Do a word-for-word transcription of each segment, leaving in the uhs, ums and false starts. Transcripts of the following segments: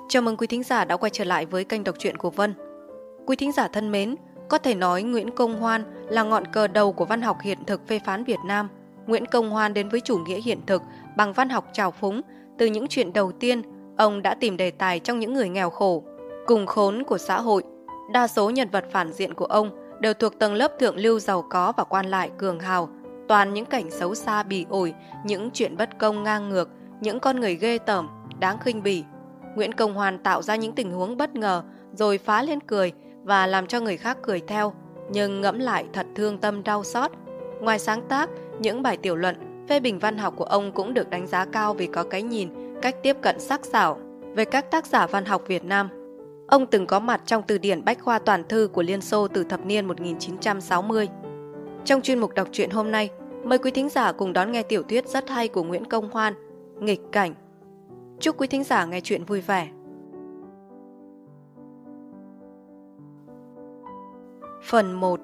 Chào mừng quý thính giả đã quay trở lại với kênh đọc truyện của Vân. Quý thính giả thân mến, có thể nói Nguyễn Công Hoan là ngọn cờ đầu của văn học hiện thực phê phán Việt Nam. Nguyễn Công Hoan đến với chủ nghĩa hiện thực bằng văn học trào phúng. Từ những chuyện đầu tiên, ông đã tìm đề tài trong những người nghèo khổ, cùng khốn của xã hội. Đa số nhân vật phản diện của ông đều thuộc tầng lớp thượng lưu giàu có và quan lại cường hào. Toàn những cảnh xấu xa bỉ ổi, những chuyện bất công ngang ngược, những con người ghê tởm, đáng khinh bỉ. Nguyễn Công Hoan tạo ra những tình huống bất ngờ rồi phá lên cười và làm cho người khác cười theo, nhưng ngẫm lại thật thương tâm đau xót. Ngoài sáng tác, những bài tiểu luận, phê bình văn học của ông cũng được đánh giá cao vì có cái nhìn, cách tiếp cận sắc sảo về các tác giả văn học Việt Nam. Ông từng có mặt trong từ điển Bách khoa toàn thư của Liên Xô từ thập niên một nghìn chín trăm sáu mươi. Trong chuyên mục đọc truyện hôm nay, mời quý thính giả cùng đón nghe tiểu thuyết rất hay của Nguyễn Công Hoan, Nghịch Cảnh. Chúc quý thính giả nghe chuyện vui vẻ. Phần một.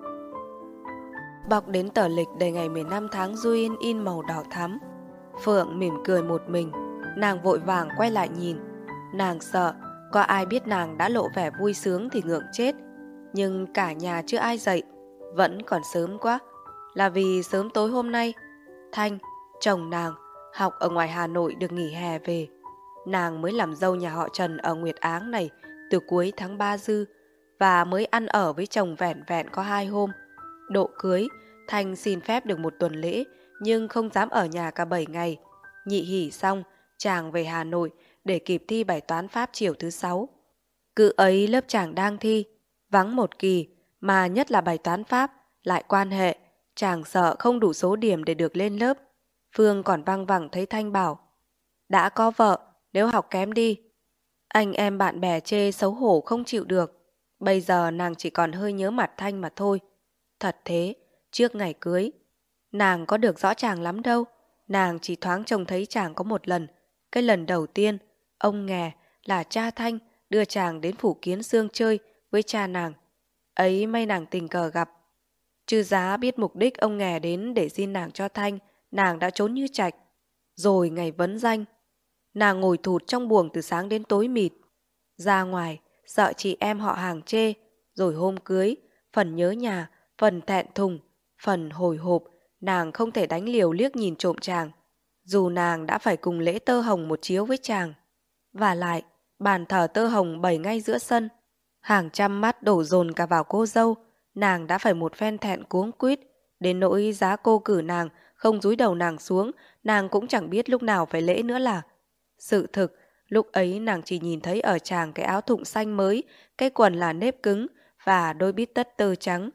Bọc đến tờ lịch đầy ngày mười lăm tháng Giêng in màu đỏ thắm. Phượng mỉm cười một mình. Nàng vội vàng quay lại nhìn. Nàng sợ có ai biết nàng đã lộ vẻ vui sướng thì ngượng chết. Nhưng cả nhà chưa ai dậy. Vẫn còn sớm quá. Là vì sớm tối hôm nay Thanh, chồng nàng, học ở ngoài Hà Nội được nghỉ hè về. Nàng mới làm dâu nhà họ Trần ở Nguyệt Áng này từ cuối tháng ba dư và mới ăn ở với chồng vẻn vẹn có hai hôm. Độ cưới, Thanh xin phép được một tuần lễ nhưng không dám ở nhà cả bảy ngày. Nhị hỉ xong, chàng về Hà Nội để kịp thi bài toán Pháp chiều thứ sáu. Cự ấy lớp chàng đang thi, vắng một kỳ mà nhất là bài toán Pháp lại quan hệ, chàng sợ không đủ số điểm để được lên lớp. Phương còn văng vẳng thấy Thanh bảo: đã có vợ, nếu học kém đi. Anh em bạn bè chê xấu hổ không chịu được. Bây giờ nàng chỉ còn hơi nhớ mặt Thanh mà thôi. Thật thế, trước ngày cưới nàng có được rõ chàng lắm đâu. Nàng chỉ thoáng trông thấy chàng có một lần. Cái lần đầu tiên ông Nghè là cha Thanh đưa chàng đến Phủ Kiến Sương chơi với cha nàng. Ấy may nàng tình cờ gặp. Chứ giá biết mục đích ông Nghè đến để xin nàng cho Thanh, nàng đã trốn như trạch. Rồi ngày vấn danh, nàng ngồi thụt trong buồng từ sáng đến tối mịt. Ra ngoài sợ chị em họ hàng chê. Rồi hôm cưới, phần nhớ nhà, phần thẹn thùng, phần hồi hộp, nàng không thể đánh liều liếc nhìn trộm chàng, dù nàng đã phải cùng lễ tơ hồng một chiếu với chàng. Và lại, bàn thờ tơ hồng bày ngay giữa sân, hàng trăm mắt đổ dồn cả vào cô dâu. Nàng đã phải một phen thẹn cuống quýt, đến nỗi giá cô cử nàng không dúi đầu nàng xuống, nàng cũng chẳng biết lúc nào phải lễ nữa là. Sự thực, lúc ấy nàng chỉ nhìn thấy ở chàng cái áo thụng xanh mới, cái quần là nếp cứng và đôi bít tất tơ trắng.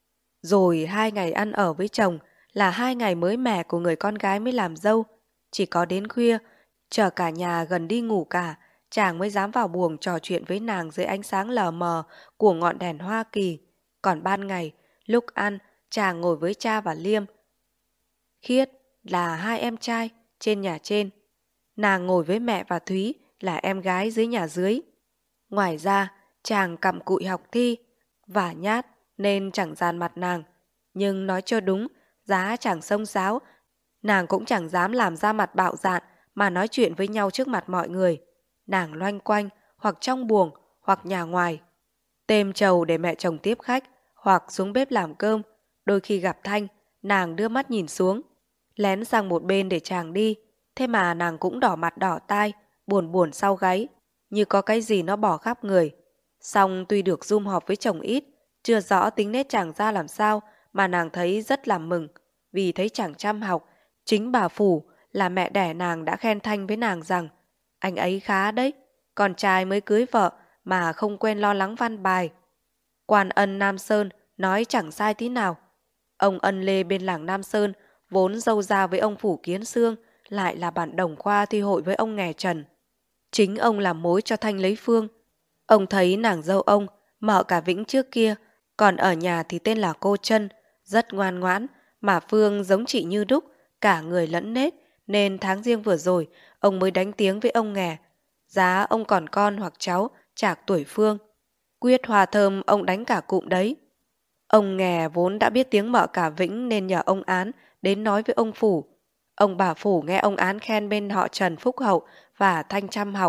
Rồi hai ngày ăn ở với chồng là hai ngày mới mẻ của người con gái mới làm dâu. Chỉ có đến khuya, chờ cả nhà gần đi ngủ cả, chàng mới dám vào buồng trò chuyện với nàng dưới ánh sáng lờ mờ của ngọn đèn Hoa Kỳ. Còn ban ngày, lúc ăn, chàng ngồi với cha và Liêm, Khiết là hai em trai trên nhà trên. Nàng ngồi với mẹ và Thúy là em gái dưới nhà dưới. Ngoài ra, chàng cặm cụi học thi và nhát nên chẳng dàn mặt nàng. Nhưng nói cho đúng, giá chàng xông xáo, nàng cũng chẳng dám làm ra mặt bạo dạn mà nói chuyện với nhau trước mặt mọi người. Nàng loanh quanh hoặc trong buồng hoặc nhà ngoài, têm trầu để mẹ chồng tiếp khách hoặc xuống bếp làm cơm. Đôi khi gặp Thanh, nàng đưa mắt nhìn xuống, lén sang một bên để chàng đi. Thế mà nàng cũng đỏ mặt đỏ tai, buồn buồn sau gáy, như có cái gì nó bỏ khắp người. Xong tuy được sum họp với chồng ít, chưa rõ tính nết chàng ra làm sao, mà nàng thấy rất là mừng, vì thấy chàng chăm học. Chính bà Phủ là mẹ đẻ nàng đã khen Thanh với nàng rằng: anh ấy khá đấy, con trai mới cưới vợ mà không quên lo lắng văn bài. Quan Ân Nam Sơn nói chẳng sai tí nào. Ông Ân Lê bên làng Nam Sơn vốn dâu ra với ông Phủ Kiến Sương, lại là bạn đồng khoa thi hội với ông Nghè Trần. Chính ông làm mối cho Thanh lấy Phương. Ông thấy nàng dâu ông, mợ cả Vĩnh trước kia, còn ở nhà thì tên là cô Trân, rất ngoan ngoãn, mà Phương giống chị như đúc, cả người lẫn nết, nên tháng Giêng vừa rồi ông mới đánh tiếng với ông Nghè. Giá ông còn con hoặc cháu chạc tuổi Phương, quyết hòa thơm ông đánh cả cụm đấy. Ông Nghè vốn đã biết tiếng mợ cả Vĩnh nên nhờ ông Án đến nói với ông Phủ. Ông bà Phủ nghe ông Án khen bên họ Trần phúc hậu và Thanh chăm học,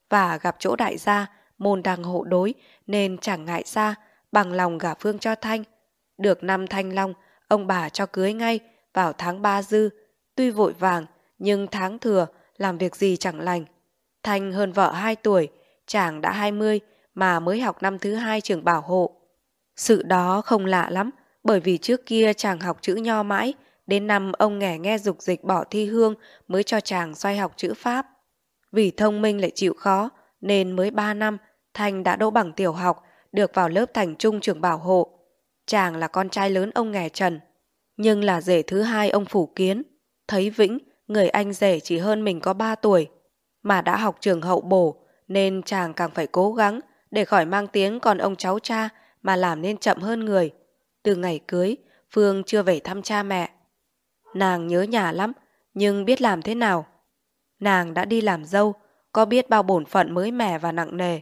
và gặp chỗ đại gia, môn đăng hộ đối nên chẳng ngại xa, bằng lòng gả Phương cho Thanh. Được năm thanh long, ông bà cho cưới ngay vào tháng ba dư. Tuy vội vàng, nhưng tháng thừa, làm việc gì chẳng lành. Thanh hơn vợ hai tuổi, chàng đã hai mươi mà mới học năm thứ hai trường bảo hộ. Sự đó không lạ lắm, bởi vì trước kia chàng học chữ nho mãi, đến năm ông nghè nghe dục dịch bỏ thi hương mới cho chàng xoay học chữ Pháp. Vì thông minh lại chịu khó, nên mới ba năm, Thanh đã đỗ bằng tiểu học, được vào lớp thành trung trường bảo hộ. Chàng là con trai lớn ông nghè Trần, nhưng là rể thứ hai ông Phủ Kiến. Thấy Vĩnh, người anh rể chỉ hơn mình có ba tuổi, mà đã học trường hậu bổ, nên chàng càng phải cố gắng để khỏi mang tiếng còn ông cháu cha mà làm nên chậm hơn người. Từ ngày cưới, Phương chưa về thăm cha mẹ. Nàng nhớ nhà lắm, nhưng biết làm thế nào. Nàng đã đi làm dâu, có biết bao bổn phận mới mẻ và nặng nề.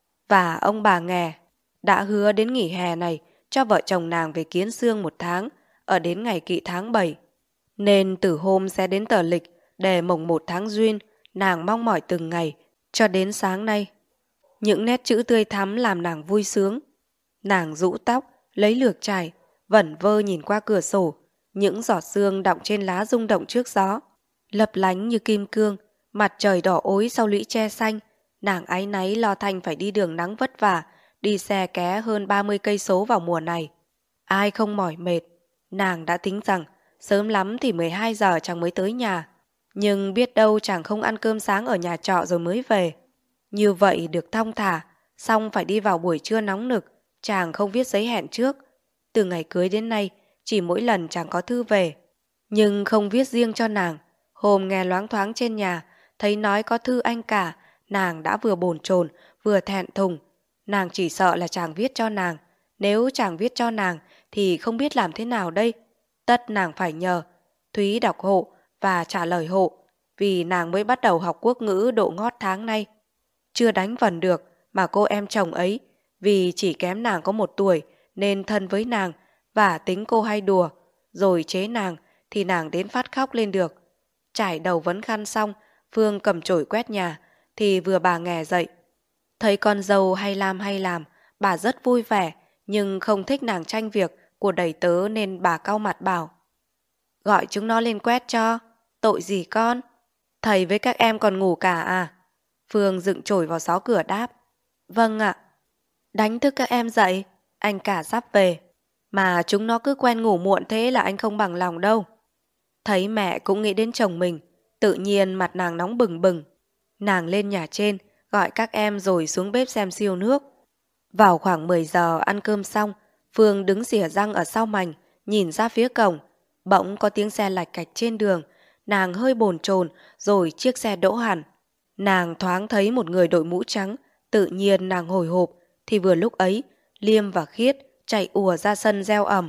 Và ông bà nghè đã hứa đến nghỉ hè này cho vợ chồng nàng về Kiến Xương một tháng, ở đến ngày kỵ tháng bảy. Nên từ hôm sẽ đến tờ lịch để mồng một tháng Giêng, nàng mong mỏi từng ngày, cho đến sáng nay. Những nét chữ tươi thắm làm nàng vui sướng. Nàng rũ tóc, lấy lược chải, vẩn vơ nhìn qua cửa sổ, những giọt sương đọng trên lá rung động trước gió, lấp lánh như kim cương. Mặt trời đỏ ối sau lũy tre xanh, nàng áy náy lo Thanh phải đi đường nắng vất vả, đi xe ké hơn ba mươi cây số vào mùa này. Ai không mỏi mệt, nàng đã tính rằng sớm lắm thì mười hai giờ chàng mới tới nhà. Nhưng biết đâu chàng không ăn cơm sáng ở nhà trọ rồi mới về. Như vậy được thong thả, xong phải đi vào buổi trưa nóng nực, chàng không viết giấy hẹn trước. Từ ngày cưới đến nay, chỉ mỗi lần chàng có thư về, nhưng không viết riêng cho nàng. Hôm nghe loáng thoáng trên nhà, thấy nói có thư anh cả, nàng đã vừa bồn chồn vừa thẹn thùng. Nàng chỉ sợ là chàng viết cho nàng. Nếu chàng viết cho nàng thì không biết làm thế nào đây. Tất nàng phải nhờ Thúy đọc hộ và trả lời hộ, vì nàng mới bắt đầu học quốc ngữ độ ngót tháng nay. Chưa đánh vần được mà cô em chồng ấy, vì chỉ kém nàng có một tuổi nên thân với nàng, và tính cô hay đùa, rồi chế nàng thì nàng đến phát khóc lên được. Trải đầu vấn khăn xong, Phương cầm chổi quét nhà thì vừa bà nghè dậy. Thấy con dâu hay làm hay làm, bà rất vui vẻ, nhưng không thích nàng tranh việc của đầy tớ nên bà cau mặt bảo: gọi chúng nó lên quét cho. Tội gì con? Thầy với các em còn ngủ cả à? Phương dựng chổi vào xó cửa đáp: vâng ạ. Đánh thức các em dậy, anh cả sắp về. Mà chúng nó cứ quen ngủ muộn thế là anh không bằng lòng đâu. Thấy mẹ cũng nghĩ đến chồng mình, tự nhiên mặt nàng nóng bừng bừng. Nàng lên nhà trên, gọi các em rồi xuống bếp xem siêu nước. Vào khoảng mười giờ ăn cơm xong, Phương đứng rỉa răng ở sau mành, nhìn ra phía cổng. Bỗng có tiếng xe lạch cạch trên đường, nàng hơi bồn chồn rồi chiếc xe đỗ hẳn. Nàng thoáng thấy một người đội mũ trắng, tự nhiên nàng hồi hộp, thì vừa lúc ấy, Liêm và Khiết chạy ùa ra sân reo ầm: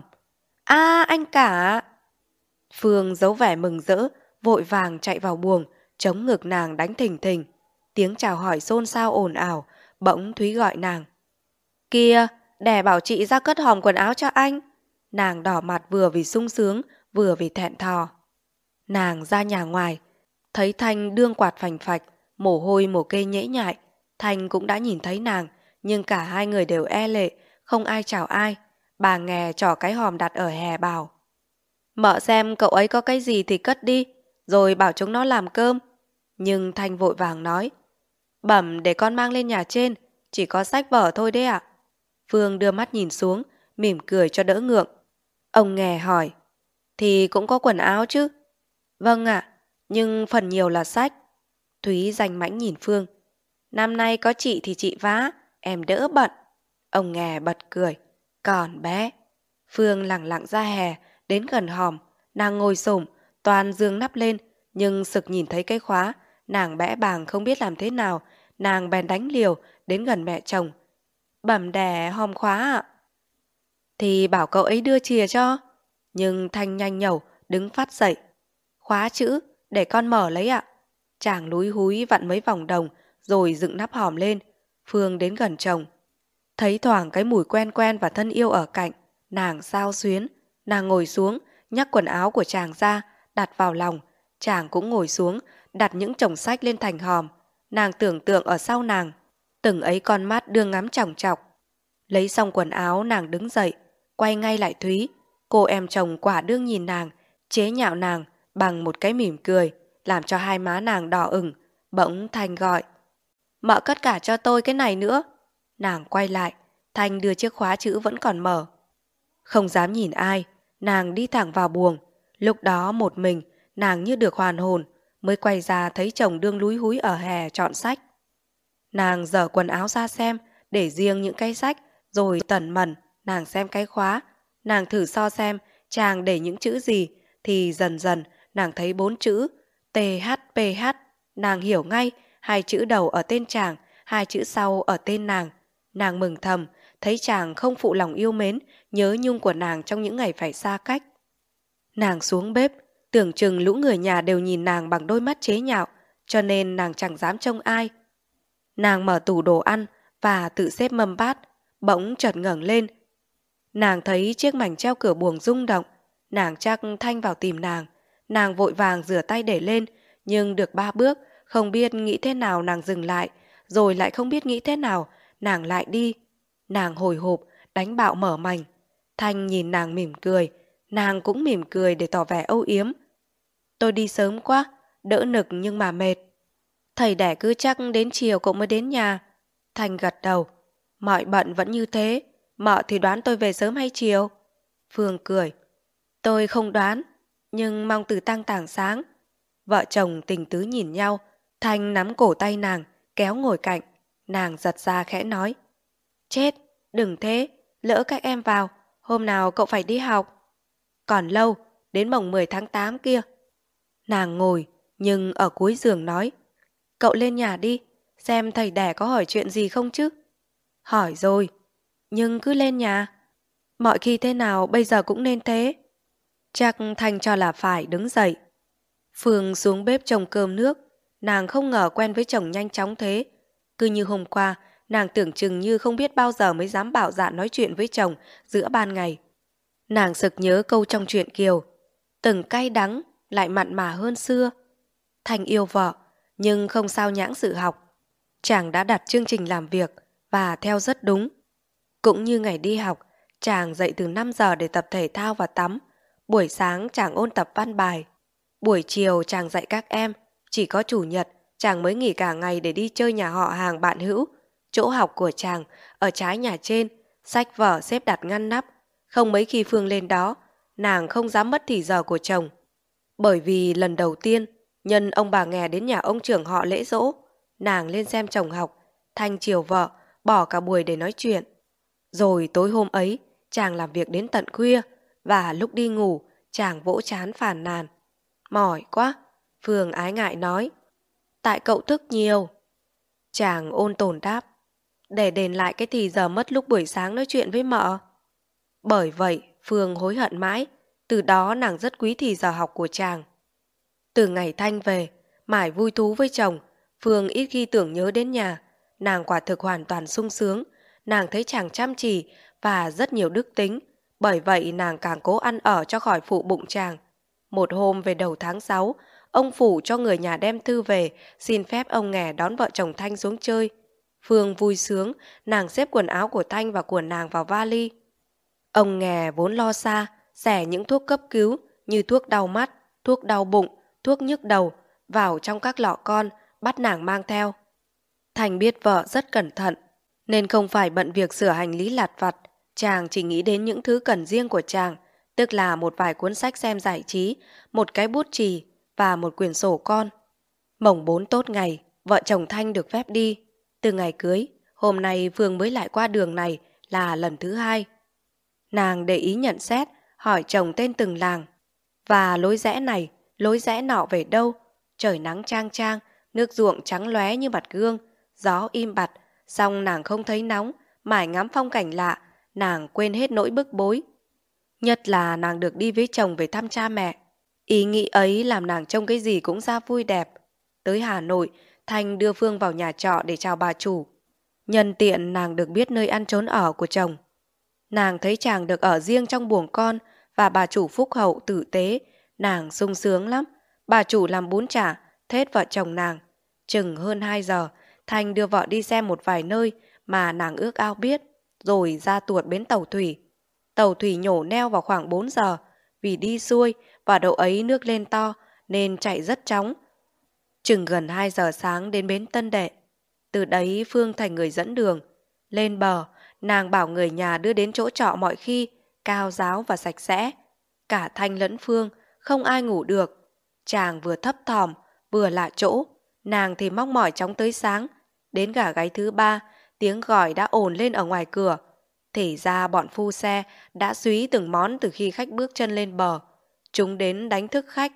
a anh cả! Phương giấu vẻ mừng rỡ, vội vàng chạy vào buồng, chống ngực nàng đánh thình thình. Tiếng chào hỏi xôn xao ồn ào, bỗng Thúy gọi nàng: kìa, đẻ bảo chị ra cất hòm quần áo cho anh. Nàng đỏ mặt vừa vì sung sướng, vừa vì thẹn thò. Nàng ra nhà ngoài, thấy Thanh đương quạt phành phạch, mồ hôi mồ kê nhễ nhại. Thanh cũng đã nhìn thấy nàng, nhưng cả hai người đều e lệ, không ai chào ai. Bà nghè trỏ cái hòm đặt ở hè bảo: mợ xem cậu ấy có cái gì thì cất đi, rồi bảo chúng nó làm cơm. Nhưng Thanh vội vàng nói: bẩm để con mang lên nhà trên, chỉ có sách vở thôi đấy ạ. Phương đưa mắt nhìn xuống, mỉm cười cho đỡ ngượng. Ông nghè hỏi: thì cũng có quần áo chứ? Vâng ạ, nhưng phần nhiều là sách. Thúy danh mãnh nhìn Phương: năm nay có chị thì chị vá, em đỡ bận. Ông nghè bật cười: còn bé. Phương lẳng lặng ra hè, đến gần hòm. Nàng ngồi xổm, toàn giương nắp lên, nhưng sực nhìn thấy cái khóa. Nàng bẽ bàng không biết làm thế nào, nàng bèn đánh liều đến gần mẹ chồng: bẩm đẻ hòm khóa ạ. Thì bảo cậu ấy đưa chìa cho. Nhưng Thanh nhanh nhẩu đứng phát dậy: khóa chữ, để con mở lấy ạ. Chàng lúi húi vặn mấy vòng đồng rồi dựng nắp hòm lên. Phương đến gần chồng, thấy thoảng cái mùi quen quen và thân yêu ở cạnh, nàng xao xuyến. Nàng ngồi xuống, nhắc quần áo của chàng ra, đặt vào lòng. Chàng cũng ngồi xuống, đặt những chồng sách lên thành hòm. nàng tưởng tượng ở sau nàng, từng ấy con mắt đưa ngắm chòng chọc. Lấy xong quần áo nàng đứng dậy, quay ngay lại Thúy. Cô em chồng quả đương nhìn nàng, chế nhạo nàng bằng một cái mỉm cười, làm cho hai má nàng đỏ ửng. Bỗng Thanh gọi, mợ cất cả cho tôi cái này nữa. Nàng quay lại, Thanh đưa chiếc khóa chữ vẫn còn mở. Không dám nhìn ai, nàng đi thẳng vào buồng. Lúc đó một mình, nàng như được hoàn hồn, mới quay ra thấy chồng đương lúi húi ở hè chọn sách. Nàng dở quần áo ra xem, để riêng những cái sách, rồi tẩn mẩn, nàng xem cái khóa. Nàng thử so xem chàng để những chữ gì, thì dần dần nàng thấy bốn chữ tê hát pê hát. Nàng hiểu ngay, hai chữ đầu ở tên chàng, hai chữ sau ở tên nàng. Nàng mừng thầm, thấy chàng không phụ lòng yêu mến, nhớ nhung của nàng trong những ngày phải xa cách. Nàng xuống bếp, tưởng chừng lũ người nhà đều nhìn nàng bằng đôi mắt chế nhạo, cho nên nàng chẳng dám trông ai. Nàng mở tủ đồ ăn và tự xếp mâm bát, bỗng chợt ngẩng lên. Nàng thấy chiếc mảnh treo cửa buồng rung động, nàng chắc Thanh vào tìm nàng. Nàng vội vàng rửa tay để lên, nhưng được ba bước, không biết nghĩ thế nào nàng dừng lại, rồi lại không biết nghĩ thế nào, nàng lại đi. Nàng hồi hộp, đánh bạo mở mành. Thanh nhìn nàng mỉm cười, nàng cũng mỉm cười để tỏ vẻ âu yếm. Tôi đi sớm quá, đỡ nực nhưng mà mệt. Thầy đẻ cứ chắc đến chiều cậu mới đến nhà. Thanh gật đầu. Mọi bận vẫn như thế, mợ thì đoán tôi về sớm hay chiều? Phương cười. Tôi không đoán, nhưng mong từ tang tảng sáng. Vợ chồng tình tứ nhìn nhau, Thanh nắm cổ tay nàng, kéo ngồi cạnh. Nàng giật ra khẽ nói. Chết, đừng thế, lỡ các em vào, hôm nào cậu phải đi học. Còn lâu, đến mồng mười tháng tám kia. Nàng ngồi, nhưng ở cuối giường nói. Cậu lên nhà đi, xem thầy đẻ có hỏi chuyện gì không chứ. Hỏi rồi, nhưng cứ lên nhà. Mọi khi thế nào bây giờ cũng nên thế. Chắc Thanh cho là phải đứng dậy. Phương xuống bếp trồng cơm nước. Nàng không ngờ quen với chồng nhanh chóng thế. Cứ như hôm qua, nàng tưởng chừng như không biết bao giờ mới dám bạo dạn nói chuyện với chồng giữa ban ngày. Nàng sực nhớ câu trong truyện Kiều. Từng cay đắng lại mặn mà hơn xưa. Thanh yêu vợ, nhưng không sao nhãng sự học. Chàng đã đặt chương trình làm việc và theo rất đúng. Cũng như ngày đi học, chàng dậy từ năm giờ để tập thể thao và tắm. Buổi sáng chàng ôn tập văn bài. Buổi chiều chàng dạy các em. Chỉ có chủ nhật chàng mới nghỉ cả ngày để đi chơi nhà họ hàng bạn hữu. Chỗ học của chàng ở trái nhà trên, sách vở xếp đặt ngăn nắp. Không mấy khi Phương lên đó, nàng không dám mất thì giờ của chồng. Bởi vì lần đầu tiên, nhân ông bà nghè đến nhà ông trưởng họ lễ dỗ, nàng lên xem chồng học, Thanh chiều vợ, bỏ cả buổi để nói chuyện. Rồi tối hôm ấy, chàng làm việc đến tận khuya, và lúc đi ngủ, chàng vỗ trán phàn nàn. Mỏi quá, Phương ái ngại nói. Tại cậu thức nhiều. Chàng ôn tồn đáp. Để đền lại cái thì giờ mất lúc buổi sáng nói chuyện với mợ. Bởi vậy, Phương hối hận mãi, từ đó nàng rất quý thì giờ học của chàng. Từ ngày Thanh về, mải vui thú với chồng, Phương ít khi tưởng nhớ đến nhà. Nàng quả thực hoàn toàn sung sướng, nàng thấy chàng chăm chỉ và rất nhiều đức tính, bởi vậy nàng càng cố ăn ở cho khỏi phụ bụng chàng. Một hôm về đầu tháng sáu, ông phủ cho người nhà đem thư về, xin phép ông nghè đón vợ chồng Thanh xuống chơi. Phương vui sướng, nàng xếp quần áo của Thanh và của nàng vào vali. Ông nghè vốn lo xa, xẻ những thuốc cấp cứu như thuốc đau mắt, thuốc đau bụng, thuốc nhức đầu vào trong các lọ con, bắt nàng mang theo. Thành biết vợ rất cẩn thận, nên không phải bận việc sửa hành lý lặt vặt, chàng chỉ nghĩ đến những thứ cần riêng của chàng, tức là một vài cuốn sách xem giải trí, một cái bút chì và một quyển sổ con. Mồng bốn tốt ngày, vợ chồng Thanh được phép đi. Từ ngày cưới, hôm nay Phương mới lại qua đường này là lần thứ hai. Nàng để ý nhận xét, hỏi chồng tên từng làng. Và lối rẽ này, lối rẽ nọ về đâu? Trời nắng chang chang, nước ruộng trắng lóe như mặt gương, gió im bặt, song nàng không thấy nóng, mải ngắm phong cảnh lạ, nàng quên hết nỗi bức bối. Nhất là nàng được đi với chồng về thăm cha mẹ. Ý nghĩ ấy làm nàng trông cái gì cũng ra vui đẹp. Tới Hà Nội, Thanh đưa Phương vào nhà trọ để chào bà chủ. Nhân tiện nàng được biết nơi ăn trốn ở của chồng. Nàng thấy chàng được ở riêng trong buồng con và bà chủ phúc hậu tử tế, nàng sung sướng lắm. Bà chủ làm bún chả, thết vợ chồng nàng. Chừng hơn hai giờ, Thanh đưa vợ đi xem một vài nơi mà nàng ước ao biết, rồi ra tuột bến tàu thủy. Tàu thủy nhổ neo vào khoảng bốn giờ, vì đi xuôi và độ ấy nước lên to nên chạy rất chóng. Chừng gần hai giờ sáng đến bến Tân Đệ. Từ đấy Phương thành người dẫn đường. Lên bờ, nàng bảo người nhà đưa đến chỗ trọ mọi khi, cao ráo và sạch sẽ. Cả Thanh lẫn Phương, không ai ngủ được. Chàng vừa thấp thỏm, vừa lạ chỗ. Nàng thì mong mỏi chóng tới sáng. Đến gà gáy thứ ba, tiếng gỏi đã ồn lên ở ngoài cửa. Thì ra bọn phu xe đã súy từng món từ khi khách bước chân lên bờ. Chúng đến đánh thức khách.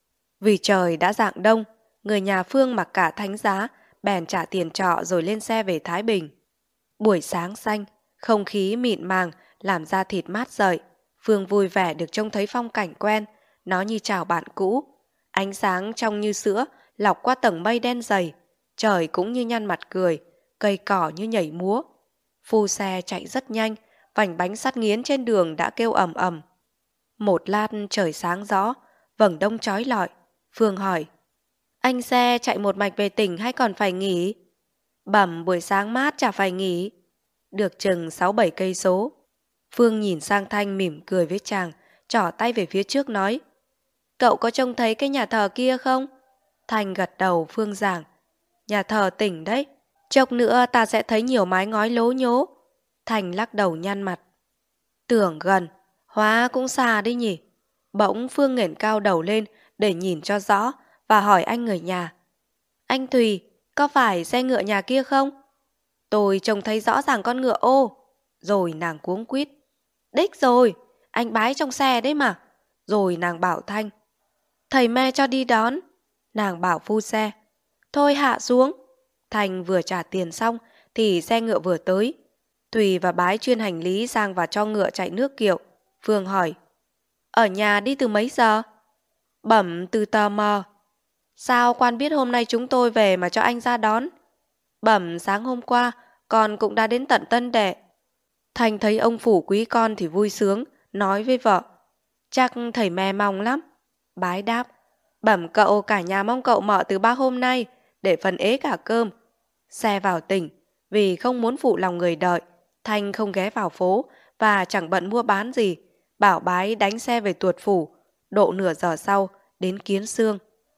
Vì trời đã rạng đông, người nhà Phương mặc cả thánh giá, bèn trả tiền trọ rồi lên xe về Thái Bình. Buổi sáng xanh, không khí mịn màng, làm da thịt mát rời. Phương vui vẻ được trông thấy phong cảnh quen, nó như chào bạn cũ. Ánh sáng trong như sữa, lọc qua tầng mây đen dày. Trời cũng như nhăn mặt cười, cây cỏ như nhảy múa. Phu xe chạy rất nhanh, vành bánh sắt nghiến trên đường đã kêu ầm ầm. Một lát trời sáng rõ, vầng đông chói lọi. Phương hỏi, anh xe chạy một mạch về tỉnh hay còn phải nghỉ? Bẩm buổi sáng mát chả phải nghỉ. Được chừng sáu bảy cây số. Phương nhìn sang Thanh mỉm cười với chàng, trỏ tay về phía trước nói, cậu có trông thấy cái nhà thờ kia không? Thanh gật đầu. Phương giảng, nhà thờ tỉnh đấy, chốc nữa ta sẽ thấy nhiều mái ngói lố nhố. Thanh lắc đầu nhăn mặt, tưởng gần, hóa cũng xa đi nhỉ. Bỗng Phương ngẩng cao đầu lên để nhìn cho rõ và hỏi anh người nhà, anh Thùy, có phải xe ngựa nhà kia không? Tôi trông thấy rõ ràng con ngựa ô. Rồi nàng cuống quýt, đích rồi, anh bái trong xe đấy mà. Rồi nàng bảo Thanh, thầy me cho đi đón. Nàng bảo phu xe, thôi hạ xuống. Thanh vừa trả tiền xong thì xe ngựa vừa tới. Thùy và bái chuyên hành lý sang và cho ngựa chạy nước kiệu. Phương hỏi, ở nhà đi từ mấy giờ? Bẩm từ tò mò. Sao quan biết hôm nay chúng tôi về mà cho anh ra đón? Bẩm sáng hôm qua con cũng đã đến tận Tân Đệ. Thanh thấy ông phủ quý con thì vui sướng, nói với vợ, chắc thầy me mong lắm. Bái đáp, bẩm cậu cả nhà mong cậu mợ từ ba hôm nay để phần ế cả cơm. Xe vào tỉnh, vì không muốn phụ lòng người đợi, Thanh không ghé vào phố và chẳng bận mua bán gì, bảo bái đánh xe về tuột phủ. Độ nửa giờ sau đến Kiến Xương.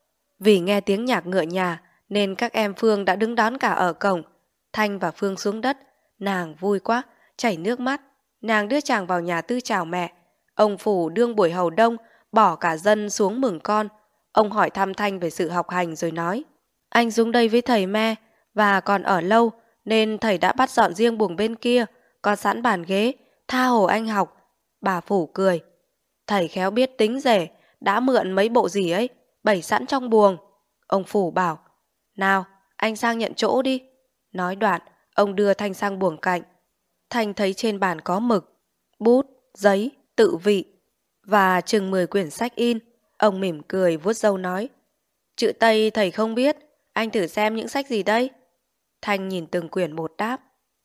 Vì nghe tiếng nhạc ngựa nhà nên các em Phương đã đứng đón cả ở cổng. Thanh và Phương xuống đất, nàng vui quá, chảy nước mắt. Nàng đưa chàng vào nhà tư chào mẹ. Ông phủ đương buổi hầu đông, bỏ cả dân xuống mừng con. Ông hỏi thăm Thanh về sự học hành rồi nói, anh xuống đây với thầy me và còn ở lâu nên thầy đã bắt dọn riêng buồng bên kia, có sẵn bàn ghế, tha hồ anh học. Bà phủ cười, thầy khéo biết tính rể, đã mượn mấy bộ gì ấy, bày sẵn trong buồng. Ông phủ bảo, nào anh sang nhận chỗ đi. Nói đoạn, ông đưa Thanh sang buồng cạnh. Thanh thấy trên bàn có mực, bút, giấy, tự vị và chừng mười quyển sách in. Ông mỉm cười vuốt râu nói, chữ Tây thầy không biết, anh thử xem những sách gì đây. Thanh nhìn từng quyển một đáp,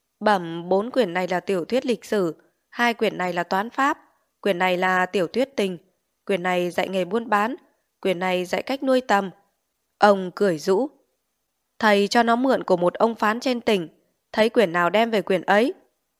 bẩm bốn quyển này là tiểu thuyết lịch sử, hai quyển này là toán pháp, quyển này là tiểu thuyết tình, quyển này dạy nghề buôn bán, quyển này dạy cách nuôi tầm. Ông cười rũ, thầy cho nó mượn của một ông phán trên tỉnh, thấy quyển nào đem về quyển ấy.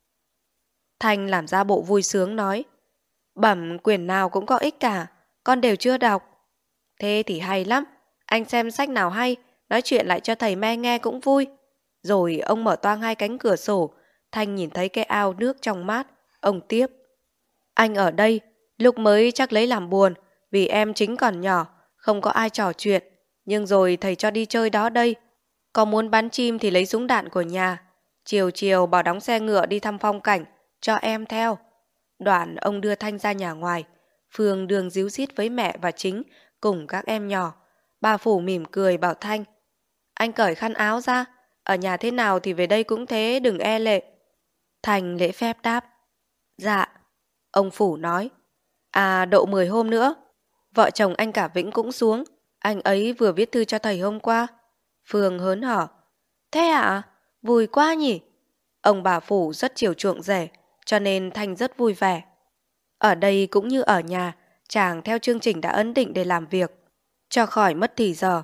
Thanh làm ra bộ vui sướng nói, bẩm quyển nào cũng có ích cả, con đều chưa đọc. Thế thì hay lắm, anh xem sách nào hay, nói chuyện lại cho thầy me nghe cũng vui. Rồi ông mở toang hai cánh cửa sổ. Thanh nhìn thấy cái ao nước trong mát. Ông tiếp, anh ở đây lúc mới chắc lấy làm buồn, vì em chính còn nhỏ, không có ai trò chuyện. Nhưng rồi thầy cho đi chơi đó đây. Có muốn bắn chim thì lấy súng đạn của nhà. Chiều chiều bảo đóng xe ngựa đi thăm phong cảnh, cho em theo. Đoạn ông đưa Thanh ra nhà ngoài. Phương đường díu dít với mẹ và Chính cùng các em nhỏ. Bà phủ mỉm cười bảo Thanh, anh cởi khăn áo ra, ở nhà thế nào thì về đây cũng thế, đừng e lệ. Thanh lễ phép đáp, dạ. Ông phủ nói, à độ mười hôm nữa vợ chồng anh cả Vĩnh cũng xuống, anh ấy vừa viết thư cho thầy hôm qua. Phương hớn hở, thế ạ? Vui quá nhỉ. Ông bà phủ rất chiều chuộng rể, cho nên Thanh rất vui vẻ. Ở đây cũng như ở nhà, chàng theo chương trình đã ấn định để làm việc. Cho khỏi mất thì giờ,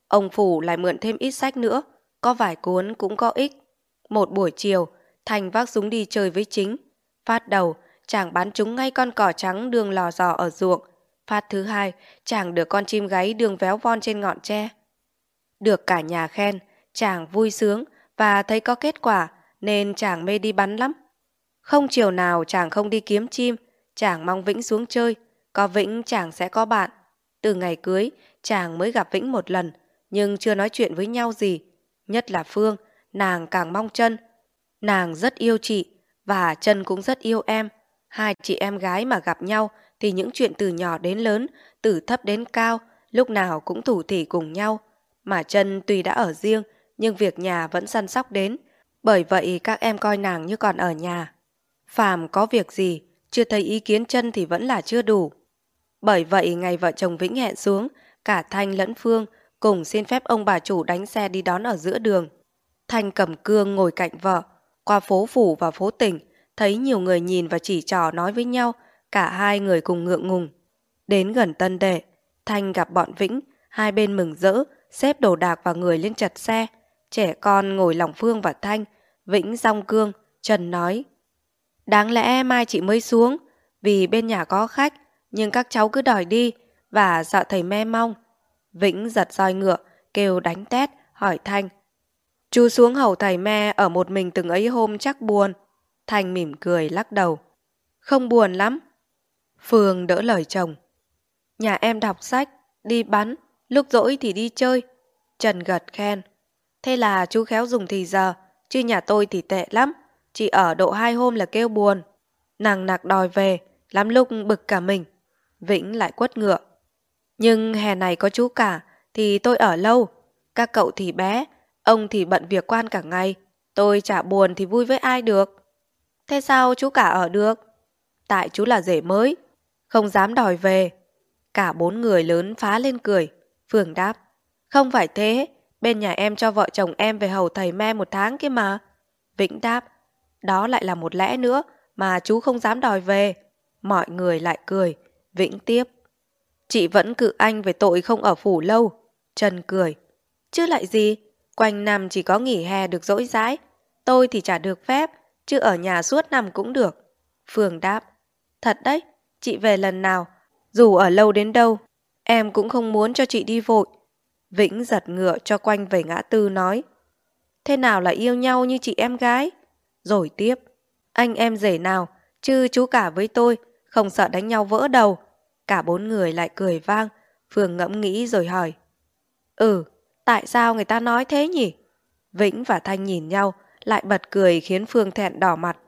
Ông Phủ lại mượn thêm ít sách nữa, có vài cuốn cũng có ích. Một buổi chiều, Thành vác súng đi chơi với Chính. Phát đầu, chàng bắn trúng ngay con cỏ trắng đường lò dò ở ruộng. Phát thứ hai, chàng được con chim gáy đường véo von trên ngọn tre. Được cả nhà khen, chàng vui sướng và thấy có kết quả nên chàng mê đi bắn lắm. Không chiều nào chàng không đi kiếm chim, chàng mong Vĩnh xuống chơi, có Vĩnh chàng sẽ có bạn. Từ ngày cưới, chàng mới gặp Vĩnh một lần, nhưng chưa nói chuyện với nhau gì. Nhất là Phương, nàng càng mong Trân. Nàng rất yêu chị, và Trân cũng rất yêu em. Hai chị em gái mà gặp nhau thì những chuyện từ nhỏ đến lớn, từ thấp đến cao, lúc nào cũng thủ thỉ cùng nhau. Mà Trân tuy đã ở riêng, nhưng việc nhà vẫn săn sóc đến. Bởi vậy các em coi nàng như còn ở nhà. Phàm có việc gì, chưa thấy ý kiến Trân thì vẫn là chưa đủ. Bởi vậy ngày vợ chồng Vĩnh hẹn xuống, cả Thanh lẫn Phương cùng xin phép ông bà chủ đánh xe đi đón ở giữa đường. Thanh cầm cương ngồi cạnh vợ, qua phố phủ và phố tỉnh, thấy nhiều người nhìn và chỉ trò nói với nhau, cả hai người cùng ngượng ngùng. Đến gần Tân Đệ, Thanh gặp bọn Vĩnh, hai bên mừng rỡ, xếp đồ đạc và người lên chật xe. Trẻ con ngồi lòng Phương và Thanh, Vĩnh giong cương, Trần nói: đáng lẽ mai chị mới xuống, vì bên nhà có khách, nhưng các cháu cứ đòi đi, và sợ thầy me mong. Vĩnh giật roi ngựa, kêu đánh tét, hỏi Thanh: chú xuống hầu thầy me ở một mình từng ấy hôm chắc buồn. Thanh mỉm cười lắc đầu: không buồn lắm. Phương đỡ lời chồng: nhà em đọc sách, đi bắn, lúc rỗi thì đi chơi. Trần gật khen: thế là chú khéo dùng thì giờ, chứ nhà tôi thì tệ lắm, chỉ ở độ hai hôm là kêu buồn. Nàng nặc đòi về, lắm lúc bực cả mình. Vĩnh lại quất ngựa: nhưng hè này có chú cả thì tôi ở lâu, các cậu thì bé, ông thì bận việc quan cả ngày, tôi chả buồn thì vui với ai được. Thế sao chú cả ở được? Tại chú là rể mới, không dám đòi về. Cả bốn người lớn phá lên cười. Phương đáp: không phải thế, bên nhà em cho vợ chồng em về hầu thầy me một tháng kia mà. Vĩnh đáp: đó lại là một lẽ nữa mà chú không dám đòi về. Mọi người lại cười. Vĩnh tiếp: chị vẫn cự anh về tội không ở phủ lâu. Trần cười: chứ lại gì, quanh năm chỉ có nghỉ hè được dỗi dãi, tôi thì chả được phép, chứ ở nhà suốt năm cũng được. Phương đáp: thật đấy, chị về lần nào, dù ở lâu đến đâu, em cũng không muốn cho chị đi vội. Vĩnh giật ngựa cho quanh về ngã tư nói: thế nào là yêu nhau như chị em gái? Rồi tiếp: anh em rể nào, chứ chú cả với tôi, không sợ đánh nhau vỡ đầu. Cả bốn người lại cười vang. Phương ngẫm nghĩ rồi hỏi: ừ, tại sao người ta nói thế nhỉ? Vĩnh và Thanh nhìn nhau, lại bật cười khiến Phương thẹn đỏ mặt.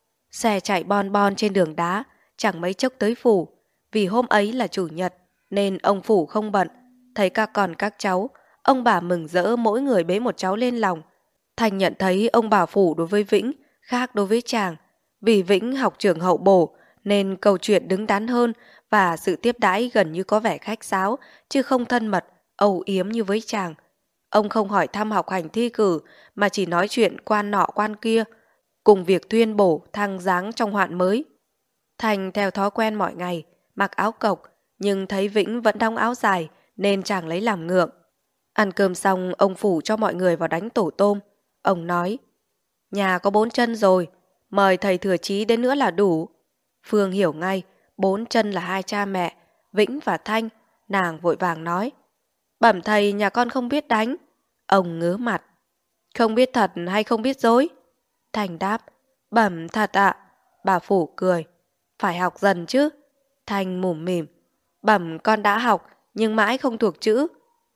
Xe chạy bon bon trên đường đá, chẳng mấy chốc tới phủ. Vì hôm ấy là chủ nhật, nên ông phủ không bận. Thấy các con các cháu, ông bà mừng rỡ mỗi người bế một cháu lên lòng. Thanh nhận thấy ông bà phủ đối với Vĩnh khác đối với chàng. Vì Vĩnh học trường hậu bổ, nên câu chuyện đứng đắn hơn và sự tiếp đãi gần như có vẻ khách sáo, chứ không thân mật, âu yếm như với chàng. Ông không hỏi thăm học hành thi cử, mà chỉ nói chuyện quan nọ quan kia, cùng việc tuyên bổ thăng giáng trong hoạn mới. Thành theo thói quen mọi ngày, mặc áo cộc, nhưng thấy Vĩnh vẫn đong áo dài, nên chàng lấy làm ngượng. Ăn cơm xong, ông phủ cho mọi người vào đánh tổ tôm. Ông nói: nhà có bốn chân rồi, mời thầy thừa chí đến nữa là đủ. Phương hiểu ngay, bốn chân là hai cha mẹ, Vĩnh và Thanh. Nàng vội vàng nói: bẩm thầy, nhà con không biết đánh. Ông ngớ mặt: không biết thật hay không biết dối? Thanh đáp: bẩm thật ạ. Bà phủ cười: phải học dần chứ. Thanh mủm mỉm: bẩm con đã học, nhưng mãi không thuộc chữ.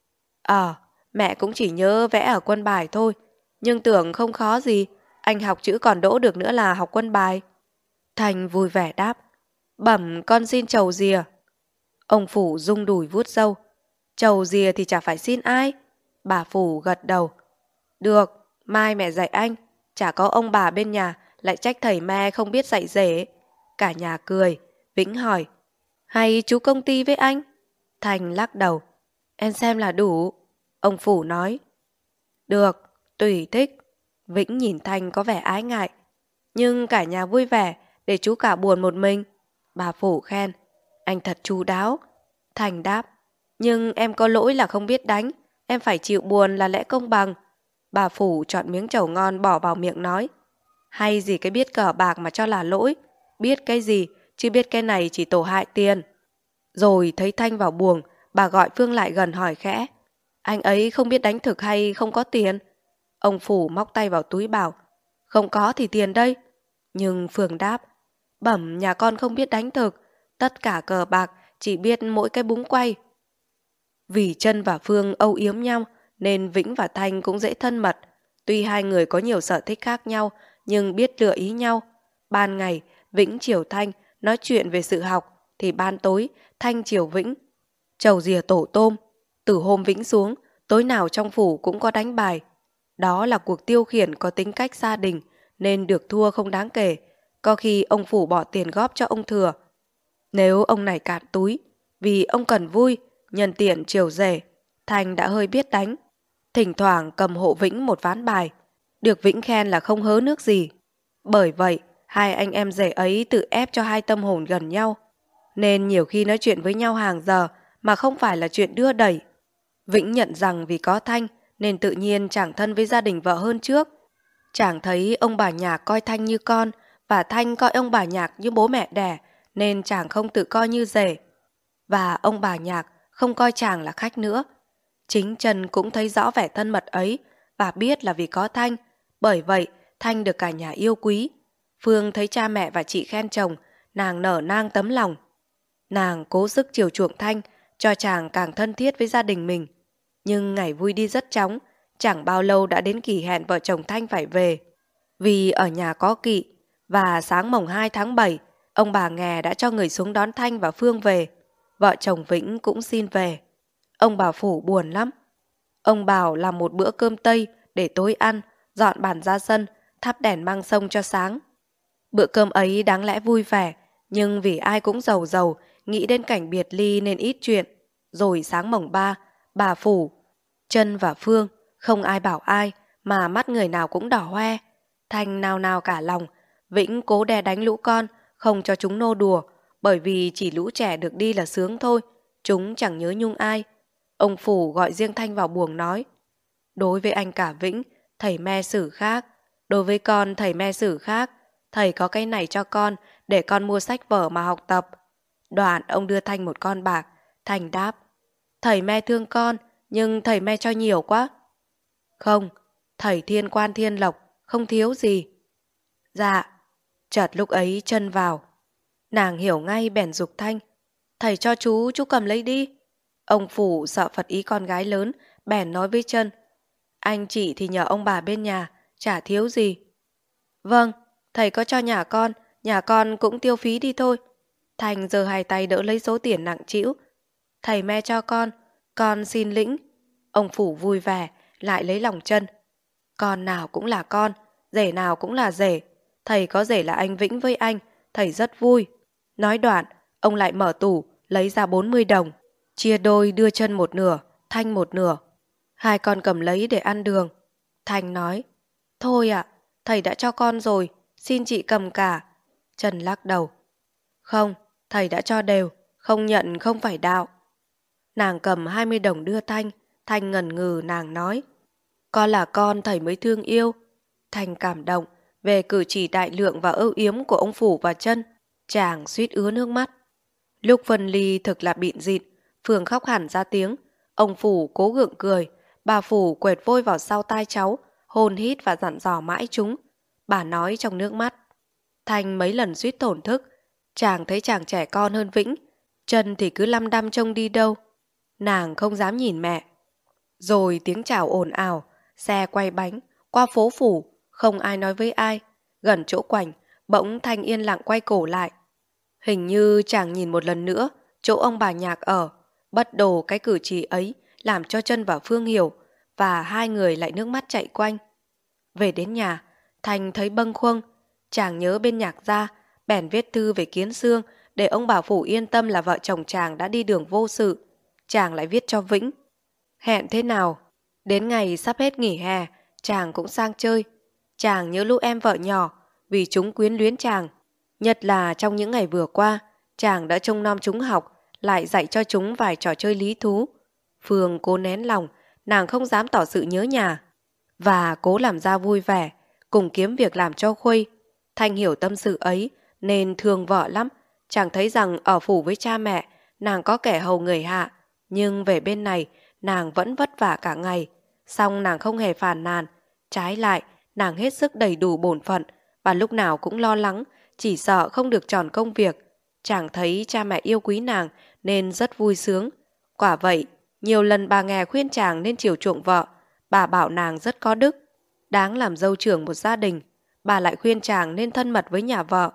Ờ, mẹ cũng chỉ nhớ vẽ ở quân bài thôi, nhưng tưởng không khó gì, anh học chữ còn đỗ được nữa là học quân bài. Thanh vui vẻ đáp: bẩm con xin chầu rìa. Ông phủ rung đùi vuốt râu: chầu rìa thì chả phải xin ai. Bà phủ gật đầu: được, mai mẹ dạy anh. Chả có ông bà bên nhà lại trách thầy me không biết dạy rể. Cả nhà cười. Vĩnh hỏi: hay chú công ty với anh? Thành lắc đầu: em xem là đủ. Ông phủ nói: được, tùy thích. Vĩnh nhìn Thanh có vẻ ái ngại: nhưng cả nhà vui vẻ, để chú cả buồn một mình. Bà phủ khen: anh thật chu đáo. Thành đáp: nhưng em có lỗi là không biết đánh, em phải chịu buồn là lẽ công bằng. Bà Phủ chọn miếng trầu ngon bỏ vào miệng nói. Hay gì cái biết cờ bạc mà cho là lỗi. Biết cái gì, chứ biết cái này chỉ tổ hại tiền. Rồi thấy Thanh vào buồng, bà gọi Phương lại gần hỏi khẽ. Anh ấy không biết đánh thực hay không có tiền? Ông Phủ móc tay vào túi bảo. Không có thì tiền đây. Nhưng Phương đáp. Bẩm nhà con không biết đánh thực. Tất cả cờ bạc chỉ biết mỗi cái búng quay. Vì Trân và Phương âu yếm nhau nên Vĩnh và Thanh cũng dễ thân mật. Tuy hai người có nhiều sở thích khác nhau nhưng biết lựa ý nhau. Ban ngày Vĩnh chiều Thanh nói chuyện về sự học thì ban tối Thanh chiều Vĩnh. Trầu rìa tổ tôm. Từ hôm Vĩnh xuống, tối nào trong phủ cũng có đánh bài. Đó là cuộc tiêu khiển có tính cách gia đình nên được thua không đáng kể. Có khi ông Phủ bỏ tiền góp cho ông Thừa. Nếu ông này cạn túi vì ông cần vui, nhân tiện chiều rể, Thanh đã hơi biết đánh. Thỉnh thoảng cầm hộ Vĩnh một ván bài, được Vĩnh khen là không hớ nước gì. Bởi vậy, hai anh em rể ấy tự ép cho hai tâm hồn gần nhau. Nên nhiều khi nói chuyện với nhau hàng giờ mà không phải là chuyện đưa đẩy. Vĩnh nhận rằng vì có Thanh nên tự nhiên chàng thân với gia đình vợ hơn trước. Chàng thấy ông bà Nhạc coi Thanh như con và Thanh coi ông bà Nhạc như bố mẹ đẻ nên chàng không tự coi như rể. Và ông bà Nhạc không coi chàng là khách nữa. Chính Trân cũng thấy rõ vẻ thân mật ấy và biết là vì có Thanh. Bởi vậy Thanh được cả nhà yêu quý. Phương thấy cha mẹ và chị khen chồng, nàng nở nang tấm lòng. Nàng cố sức chiều chuộng Thanh cho chàng càng thân thiết với gia đình mình. Nhưng ngày vui đi rất chóng, chẳng bao lâu đã đến kỳ hẹn vợ chồng Thanh phải về. Vì ở nhà có kỵ, và sáng mồng hai tháng bảy, ông bà Nghè đã cho người xuống đón Thanh và Phương về. Vợ chồng Vĩnh cũng xin về. Ông bà Phủ buồn lắm. Ông bảo làm một bữa cơm Tây để tối ăn, dọn bàn ra sân, thắp đèn mang sông cho sáng. Bữa cơm ấy đáng lẽ vui vẻ, nhưng vì ai cũng giàu giàu, nghĩ đến cảnh biệt ly nên ít chuyện. Rồi sáng mồng ba, bà Phủ, Trân và Phương, không ai bảo ai, mà mắt người nào cũng đỏ hoe. Thanh nào nào cả lòng, Vĩnh cố đè đánh lũ con, không cho chúng nô đùa, bởi vì chỉ lũ trẻ được đi là sướng thôi, chúng chẳng nhớ nhung ai. Ông Phủ gọi riêng Thanh vào buồng nói, đối với anh cả Vĩnh, thầy me xử khác, đối với con thầy me xử khác, thầy có cái này cho con để con mua sách vở mà học tập. Đoạn ông đưa Thanh một con bạc. Thanh đáp, thầy me thương con, nhưng thầy me cho nhiều quá. Không, thầy thiên quan thiên lộc, không thiếu gì. Dạ. Chợt lúc ấy Trân vào. Nàng hiểu ngay bèn giục Thanh, thầy cho chú, chú cầm lấy đi. Ông Phủ sợ phật ý con gái lớn, bèn nói với Trân, anh chị thì nhờ ông bà bên nhà, chả thiếu gì. Vâng, thầy có cho nhà con, nhà con cũng tiêu phí đi thôi. Thành giơ hai tay đỡ lấy số tiền nặng trĩu. Thầy me cho con, con xin lĩnh. Ông Phủ vui vẻ, lại lấy lòng Trân. Con nào cũng là con, rể nào cũng là rể. Thầy có rể là anh Vĩnh với anh, thầy rất vui. Nói đoạn, ông lại mở tủ, lấy ra bốn mươi đồng. Chia đôi đưa Trân một nửa, Thanh một nửa. Hai con cầm lấy để ăn đường. Thanh nói, thôi ạ, thầy đã cho con rồi, xin chị cầm cả. Trân lắc đầu. Không, thầy đã cho đều, không nhận không phải đạo. Nàng cầm hai mươi đồng đưa Thanh. Thanh ngần ngừ nàng nói, con là con thầy mới thương yêu. Thanh cảm động về cử chỉ đại lượng và âu yếm của ông Phủ và Trân. Chàng suýt ứa nước mắt. Lúc phân ly thực là bịn dịn, Phương khóc hẳn ra tiếng. Ông Phủ cố gượng cười, bà Phủ quệt vôi vào sau tai cháu, hôn hít và dặn dò mãi chúng. Bà nói trong nước mắt. Thanh mấy lần suýt tổn thức. Chàng thấy chàng trẻ con hơn Vĩnh, Trân thì cứ lăm đăm trông đi đâu. Nàng không dám nhìn mẹ. Rồi tiếng chào ồn ào, xe quay bánh, qua phố Phủ, không ai nói với ai. Gần chỗ quảnh, bỗng Thanh yên lặng quay cổ lại. Hình như chàng nhìn một lần nữa chỗ ông bà Nhạc ở. Bất đồ cái cử chỉ ấy làm cho Trân và Phương hiểu, và hai người lại nước mắt chạy quanh. Về đến nhà, Thanh thấy bâng khuâng. Chàng nhớ bên Nhạc ra, bèn viết thư về Kiến Xương để ông bà Phủ yên tâm là vợ chồng chàng đã đi đường vô sự. Chàng lại viết cho Vĩnh. Hẹn thế nào? Đến ngày sắp hết nghỉ hè, chàng cũng sang chơi. Chàng nhớ lũ em vợ nhỏ, vì chúng quyến luyến chàng. Nhất là trong những ngày vừa qua, chàng đã trông nom chúng học, lại dạy cho chúng vài trò chơi lý thú. Phương cố nén lòng, nàng không dám tỏ sự nhớ nhà và cố làm ra vui vẻ, cùng kiếm việc làm cho khuây. Thanh hiểu tâm sự ấy nên thương vợ lắm. Chàng thấy rằng ở phủ với cha mẹ, nàng có kẻ hầu người hạ, nhưng về bên này nàng vẫn vất vả cả ngày. Song nàng không hề phàn nàn, trái lại nàng hết sức đầy đủ bổn phận và lúc nào cũng lo lắng, chỉ sợ không được tròn công việc. Chàng thấy cha mẹ yêu quý nàng nên rất vui sướng. Quả vậy, nhiều lần bà nghè khuyên chàng nên chiều chuộng vợ. Bà bảo nàng rất có đức, đáng làm dâu trưởng một gia đình. Bà lại khuyên chàng nên thân mật với nhà vợ.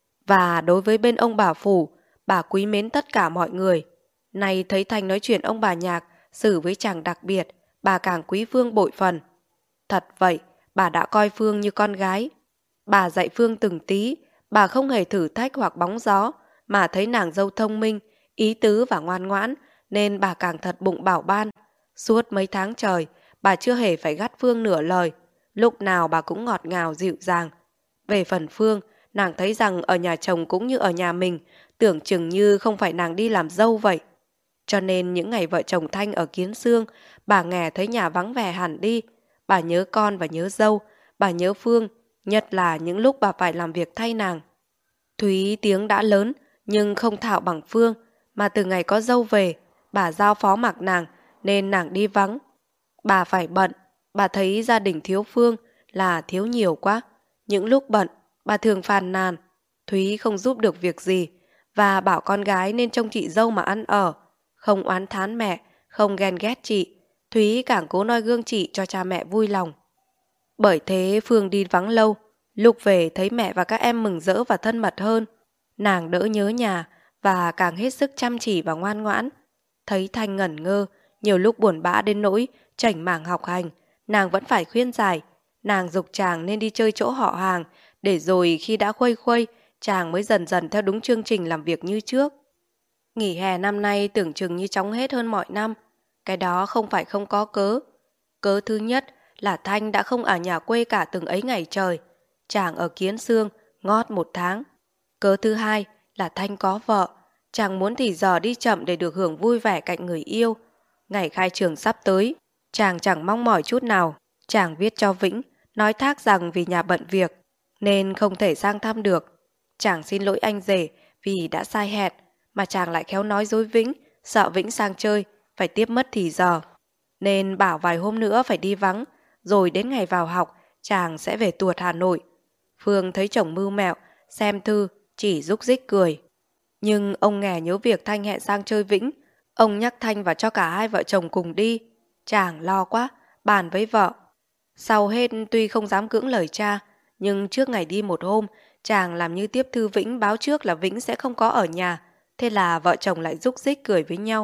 Và đối với bên ông bà phủ, bà quý mến tất cả mọi người. Nay thấy Thanh nói chuyện ông bà Nhạc xử với chàng đặc biệt, bà càng quý Phương bội phần. Thật vậy, bà đã coi Phương như con gái. Bà dạy Phương từng tí, bà không hề thử thách hoặc bóng gió, mà thấy nàng dâu thông minh, ý tứ và ngoan ngoãn, nên bà càng thật bụng bảo ban. Suốt mấy tháng trời, bà chưa hề phải gắt Phương nửa lời. Lúc nào bà cũng ngọt ngào dịu dàng. Về phần Phương, nàng thấy rằng ở nhà chồng cũng như ở nhà mình, tưởng chừng như không phải nàng đi làm dâu vậy. Cho nên những ngày vợ chồng Thanh ở Kiến Xương, bà nghe thấy nhà vắng vẻ hẳn đi. Bà nhớ con và nhớ dâu, bà nhớ Phương, nhất là những lúc bà phải làm việc thay nàng. Thúy tiếng đã lớn, nhưng không thạo bằng Phương, mà từ ngày có dâu về, bà giao phó mặc nàng, nên nàng đi vắng. Bà phải bận, bà thấy gia đình thiếu Phương là thiếu nhiều quá. Những lúc bận, bà thường phàn nàn, Thúy không giúp được việc gì, và bảo con gái nên trông chị dâu mà ăn ở. Không oán thán mẹ, không ghen ghét chị, Thúy càng cố noi gương chị cho cha mẹ vui lòng. Bởi thế Phương đi vắng lâu, lúc về thấy mẹ và các em mừng rỡ và thân mật hơn. Nàng đỡ nhớ nhà và càng hết sức chăm chỉ và ngoan ngoãn. Thấy Thanh ngẩn ngơ, nhiều lúc buồn bã đến nỗi chảnh mảng học hành, nàng vẫn phải khuyên giải. Nàng giục chàng nên đi chơi chỗ họ hàng, để rồi khi đã khuây khuây, chàng mới dần dần theo đúng chương trình làm việc như trước. Nghỉ hè năm nay tưởng chừng như chóng hết hơn mọi năm. Cái đó không phải không có cớ. Cớ thứ nhất là Thanh đã không ở nhà quê cả từng ấy ngày trời. Chàng ở Kiến Xương ngót một tháng. Cớ thứ hai là Thanh có vợ. Chàng muốn thì giờ đi chậm để được hưởng vui vẻ cạnh người yêu. Ngày khai trường sắp tới, chàng chẳng mong mỏi chút nào. Chàng viết cho Vĩnh, nói thác rằng vì nhà bận việc, nên không thể sang thăm được. Chàng xin lỗi anh rể vì đã sai hẹn, mà chàng lại khéo nói dối Vĩnh, sợ Vĩnh sang chơi, phải tiếp mất thì giờ. Nên bảo vài hôm nữa phải đi vắng, rồi đến ngày vào học, chàng sẽ về tuột Hà Nội. Phương thấy chồng mưu mẹo, xem thư, chỉ rúc rích cười. Nhưng ông nghè nhớ việc Thanh hẹn sang chơi Vĩnh. Ông nhắc Thanh và cho cả hai vợ chồng cùng đi. Chàng lo quá, bàn với vợ. Sau hết tuy không dám cưỡng lời cha, nhưng trước ngày đi một hôm, chàng làm như tiếp thư Vĩnh báo trước là Vĩnh sẽ không có ở nhà. Thế là vợ chồng lại rúc rích cười với nhau.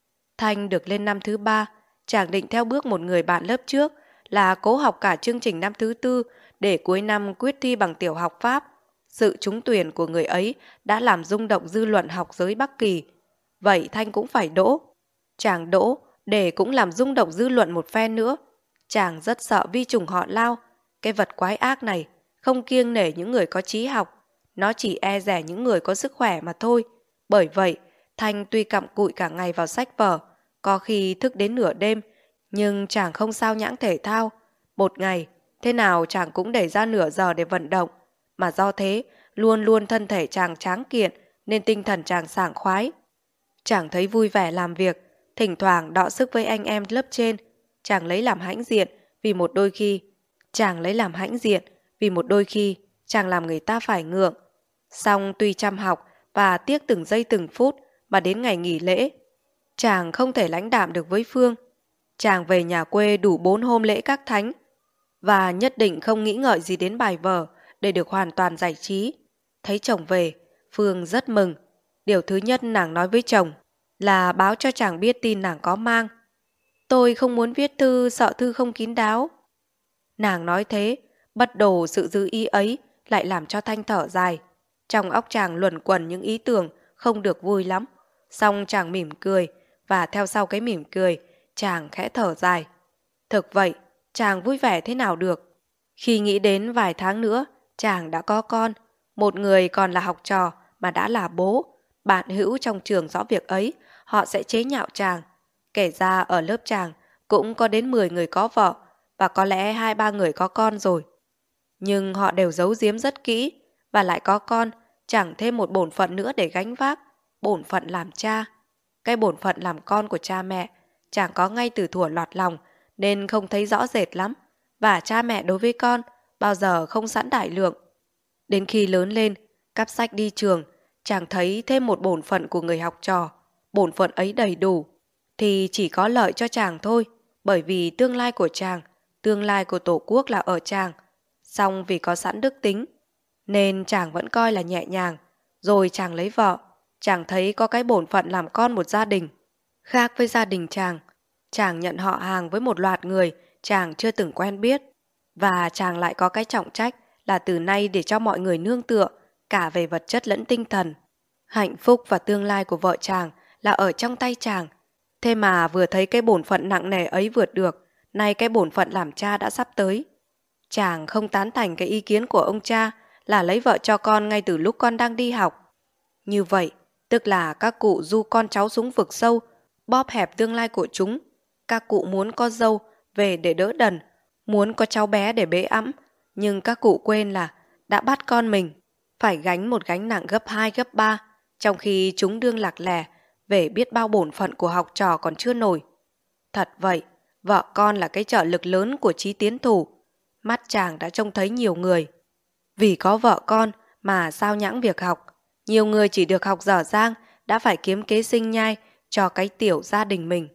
Thanh được lên năm thứ ba, chàng định theo bước một người bạn lớp trước là cố học cả chương trình năm thứ tư để cuối năm quyết thi bằng tiểu học Pháp. Sự trúng tuyển của người ấy đã làm rung động dư luận học giới Bắc Kỳ. Vậy Thanh cũng phải đỗ. Chàng đỗ để cũng làm rung động dư luận một phen nữa. Chàng rất sợ vi trùng họ Lao. Cái vật quái ác này không kiêng nể những người có trí học. Nó chỉ e rẻ những người có sức khỏe mà thôi. Bởi vậy, Thanh tuy cặm cụi cả ngày vào sách vở, có khi thức đến nửa đêm, nhưng chàng không sao nhãng thể thao. Một ngày, thế nào chàng cũng để ra nửa giờ để vận động. Mà do thế, luôn luôn thân thể chàng tráng kiện, nên tinh thần chàng sảng khoái. Chàng thấy vui vẻ làm việc, thỉnh thoảng đọ sức với anh em lớp trên. Chàng lấy làm hãnh diện vì một đôi khi, chàng lấy làm hãnh diện vì một đôi khi chàng làm người ta phải ngượng. Song tuy chăm học và tiếc từng giây từng phút, mà đến ngày nghỉ lễ, chàng không thể lãnh đạm được với Phương. Chàng về nhà quê đủ bốn hôm lễ các thánh, và nhất định không nghĩ ngợi gì đến bài vở để được hoàn toàn giải trí. Thấy chồng về, Phương rất mừng. Điều thứ nhất nàng nói với chồng là báo cho chàng biết tin nàng có mang. Tôi không muốn viết thư, sợ thư không kín đáo. Nàng nói thế, bất đồ sự dư ý ấy lại làm cho Thanh thở dài. Trong óc chàng luẩn quẩn những ý tưởng không được vui lắm. Xong chàng mỉm cười, và theo sau cái mỉm cười, chàng khẽ thở dài. Thực vậy, chàng vui vẻ thế nào được. Khi nghĩ đến vài tháng nữa, chàng đã có con. Một người còn là học trò mà đã là bố. Bạn hữu trong trường rõ việc ấy, họ sẽ chế nhạo chàng. Kể ra ở lớp chàng, cũng có đến mười người có vợ và có lẽ hai ba người có con rồi. Nhưng họ đều giấu giếm rất kỹ và lại có con, chẳng thêm một bổn phận nữa để gánh vác, bổn phận làm cha. Cái bổn phận làm con của cha mẹ chẳng có ngay từ thuở lọt lòng nên không thấy rõ rệt lắm, và cha mẹ đối với con bao giờ không sẵn đại lượng. Đến khi lớn lên, cắp sách đi trường, chàng thấy thêm một bổn phận của người học trò. Bổn phận ấy đầy đủ thì chỉ có lợi cho chàng thôi, bởi vì tương lai của chàng, tương lai của tổ quốc là ở chàng. Song vì có sẵn đức tính nên chàng vẫn coi là nhẹ nhàng. Rồi chàng lấy vợ, chàng thấy có cái bổn phận làm con một gia đình. Khác với gia đình chàng, chàng nhận họ hàng với một loạt người chàng chưa từng quen biết. Và chàng lại có cái trọng trách là từ nay để cho mọi người nương tựa, cả về vật chất lẫn tinh thần. Hạnh phúc và tương lai của vợ chàng là ở trong tay chàng. Thế mà vừa thấy cái bổn phận nặng nề ấy vượt được, nay cái bổn phận làm cha đã sắp tới. Chàng không tán thành cái ý kiến của ông cha là lấy vợ cho con ngay từ lúc con đang đi học. Như vậy, tức là các cụ du con cháu xuống vực sâu, bóp hẹp tương lai của chúng. Các cụ muốn có dâu về để đỡ đần, muốn có cháu bé để bế ẵm, nhưng các cụ quên là đã bắt con mình phải gánh một gánh nặng gấp hai gấp ba, trong khi chúng đương lạc lẻ về biết bao bổn phận của học trò còn chưa nổi. Thật vậy, vợ con là cái trợ lực lớn của chí tiến thủ. Mắt chàng đã trông thấy nhiều người vì có vợ con mà sao nhãng việc học. Nhiều người chỉ được học dở dang đã phải kiếm kế sinh nhai cho cái tiểu gia đình mình.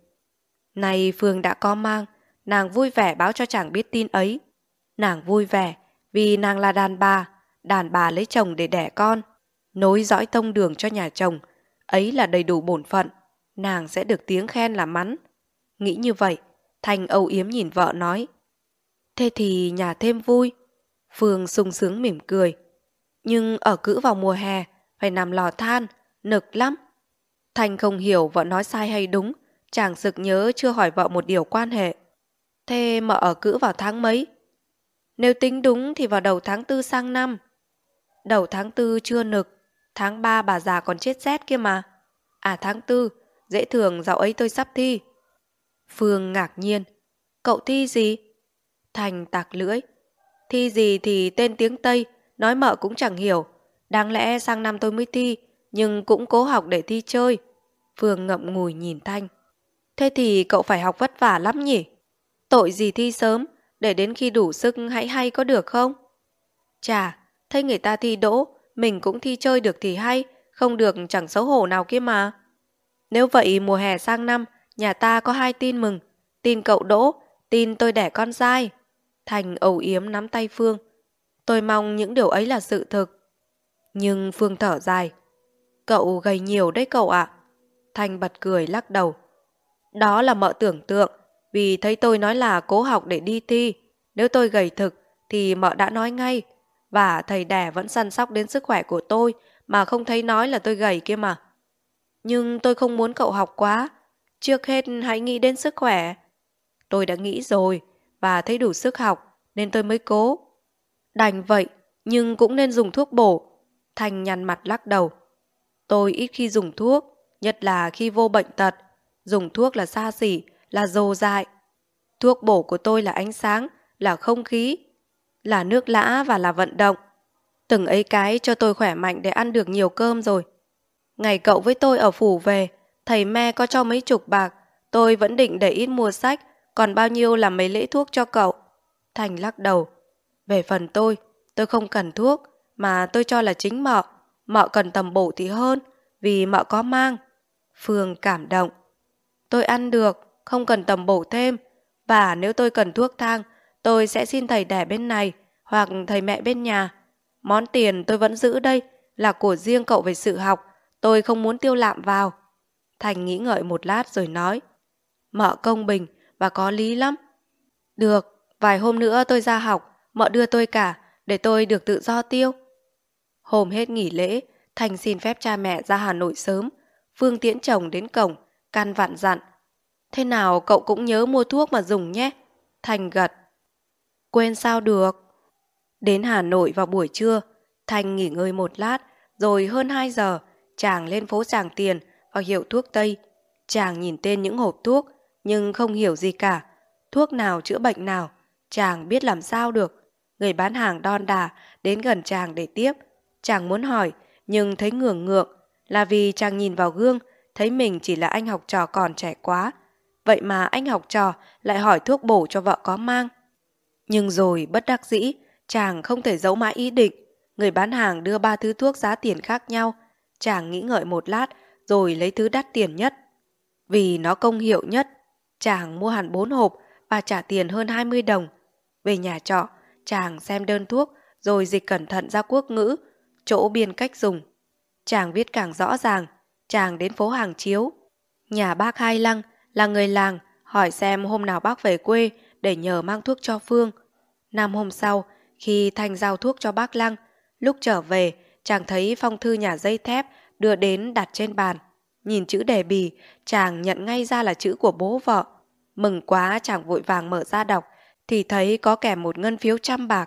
Nay Phương đã có mang, nàng vui vẻ báo cho chàng biết tin ấy. Nàng vui vẻ vì nàng là đàn bà, đàn bà lấy chồng để đẻ con, nối dõi tông đường cho nhà chồng. Ấy là đầy đủ bổn phận, nàng sẽ được tiếng khen là mắn. Nghĩ như vậy, Thành âu yếm nhìn vợ nói: Thế thì nhà thêm vui. Phương sung sướng mỉm cười. Nhưng ở cữ vào mùa hè phải nằm lò than, nực lắm. Thành không hiểu vợ nói sai hay đúng, chàng sực nhớ chưa hỏi vợ một điều quan hệ. Thế mà ở cữ vào tháng mấy? Nếu tính đúng thì vào đầu tháng tư sang năm. Đầu tháng tư chưa nực, tháng ba bà già còn chết rét kia mà. À tháng tư, dễ thường dạo ấy tôi sắp thi. Phương ngạc nhiên: Cậu thi gì? Thành tặc lưỡi: Thi gì thì tên tiếng Tây, nói mợ cũng chẳng hiểu. Đáng lẽ sang năm tôi mới thi, nhưng cũng cố học để thi chơi. Phương ngậm ngùi nhìn Thanh: Thế thì cậu phải học vất vả lắm nhỉ? Tội gì thi sớm, để đến khi đủ sức hãy hay có được không? Chà, thấy người ta thi đỗ, mình cũng thi chơi được thì hay, không được chẳng xấu hổ nào kia mà. Nếu vậy mùa hè sang năm, nhà ta có hai tin mừng: tin cậu đỗ, tin tôi đẻ con trai. Thành âu yếm nắm tay Phương: Tôi mong những điều ấy là sự thực. Nhưng Phương thở dài: Cậu gầy nhiều đấy cậu ạ. Thành bật cười lắc đầu: Đó là mợ tưởng tượng, vì thấy tôi nói là cố học để đi thi. Nếu tôi gầy thực thì mợ đã nói ngay. Và thầy đẻ vẫn săn sóc đến sức khỏe của tôi mà không thấy nói là tôi gầy kia mà. Nhưng tôi không muốn cậu học quá. Trước hết hãy nghĩ đến sức khỏe. Tôi đã nghĩ rồi và thấy đủ sức học nên tôi mới cố. Đành vậy, nhưng cũng nên dùng thuốc bổ. Thành nhăn mặt lắc đầu: Tôi ít khi dùng thuốc, nhất là khi vô bệnh tật. Dùng thuốc là xa xỉ, là dồ dại. Thuốc bổ của tôi là ánh sáng, là không khí, là nước lã và là vận động. Từng ấy cái cho tôi khỏe mạnh để ăn được nhiều cơm rồi. Ngày cậu với tôi ở phủ về, thầy me có cho mấy chục bạc, tôi vẫn định để ít mua sách, còn bao nhiêu là mấy lễ thuốc cho cậu. Thành lắc đầu: Về phần tôi, tôi không cần thuốc, mà tôi cho là chính mợ. Mợ cần tầm bổ thì hơn, vì mợ có mang. Phương cảm động: Tôi ăn được, không cần tầm bổ thêm. Và nếu tôi cần thuốc thang, tôi sẽ xin thầy đẻ bên này hoặc thầy mẹ bên nhà. Món tiền tôi vẫn giữ đây, là của riêng cậu về sự học, tôi không muốn tiêu lạm vào. Thành nghĩ ngợi một lát rồi nói: Mợ công bình và có lý lắm. Được, vài hôm nữa tôi ra học, mợ đưa tôi cả, để tôi được tự do tiêu. Hôm hết nghỉ lễ, Thành xin phép cha mẹ ra Hà Nội sớm. Phương tiễn chồng đến cổng, căn vặn dặn: Thế nào cậu cũng nhớ mua thuốc mà dùng nhé. Thành gật: Quên sao được. Đến Hà Nội vào buổi trưa, Thành nghỉ ngơi một lát, rồi hơn hai giờ, chàng lên phố Tràng Tiền vào hiệu thuốc Tây. Chàng nhìn tên những hộp thuốc, nhưng không hiểu gì cả. Thuốc nào chữa bệnh nào, chàng biết làm sao được. Người bán hàng đon đà đến gần chàng để tiếp. Chàng muốn hỏi, nhưng thấy ngượng ngượng, là vì chàng nhìn vào gương, thấy mình chỉ là anh học trò còn trẻ quá. Vậy mà anh học trò lại hỏi thuốc bổ cho vợ có mang. Nhưng rồi bất đắc dĩ, chàng không thể giấu mãi ý định. Người bán hàng đưa ba thứ thuốc giá tiền khác nhau. Chàng nghĩ ngợi một lát, rồi lấy thứ đắt tiền nhất. Vì nó công hiệu nhất, chàng mua hẳn bốn hộp và trả tiền hơn hai mươi đồng. Về nhà trọ, chàng xem đơn thuốc, rồi dịch cẩn thận ra quốc ngữ, chỗ biên cách dùng. Chàng viết càng rõ ràng, chàng đến phố Hàng Chiếu. Nhà bác Hai Lăng là người làng, hỏi xem hôm nào bác về quê để nhờ mang thuốc cho Phương. Năm hôm sau, khi Thanh giao thuốc cho bác Lăng, lúc trở về, chàng thấy phong thư nhà dây thép đưa đến đặt trên bàn. Nhìn chữ đề bì, chàng nhận ngay ra là chữ của bố vợ. Mừng quá, chàng vội vàng mở ra đọc, thì thấy có kèm một ngân phiếu trăm bạc.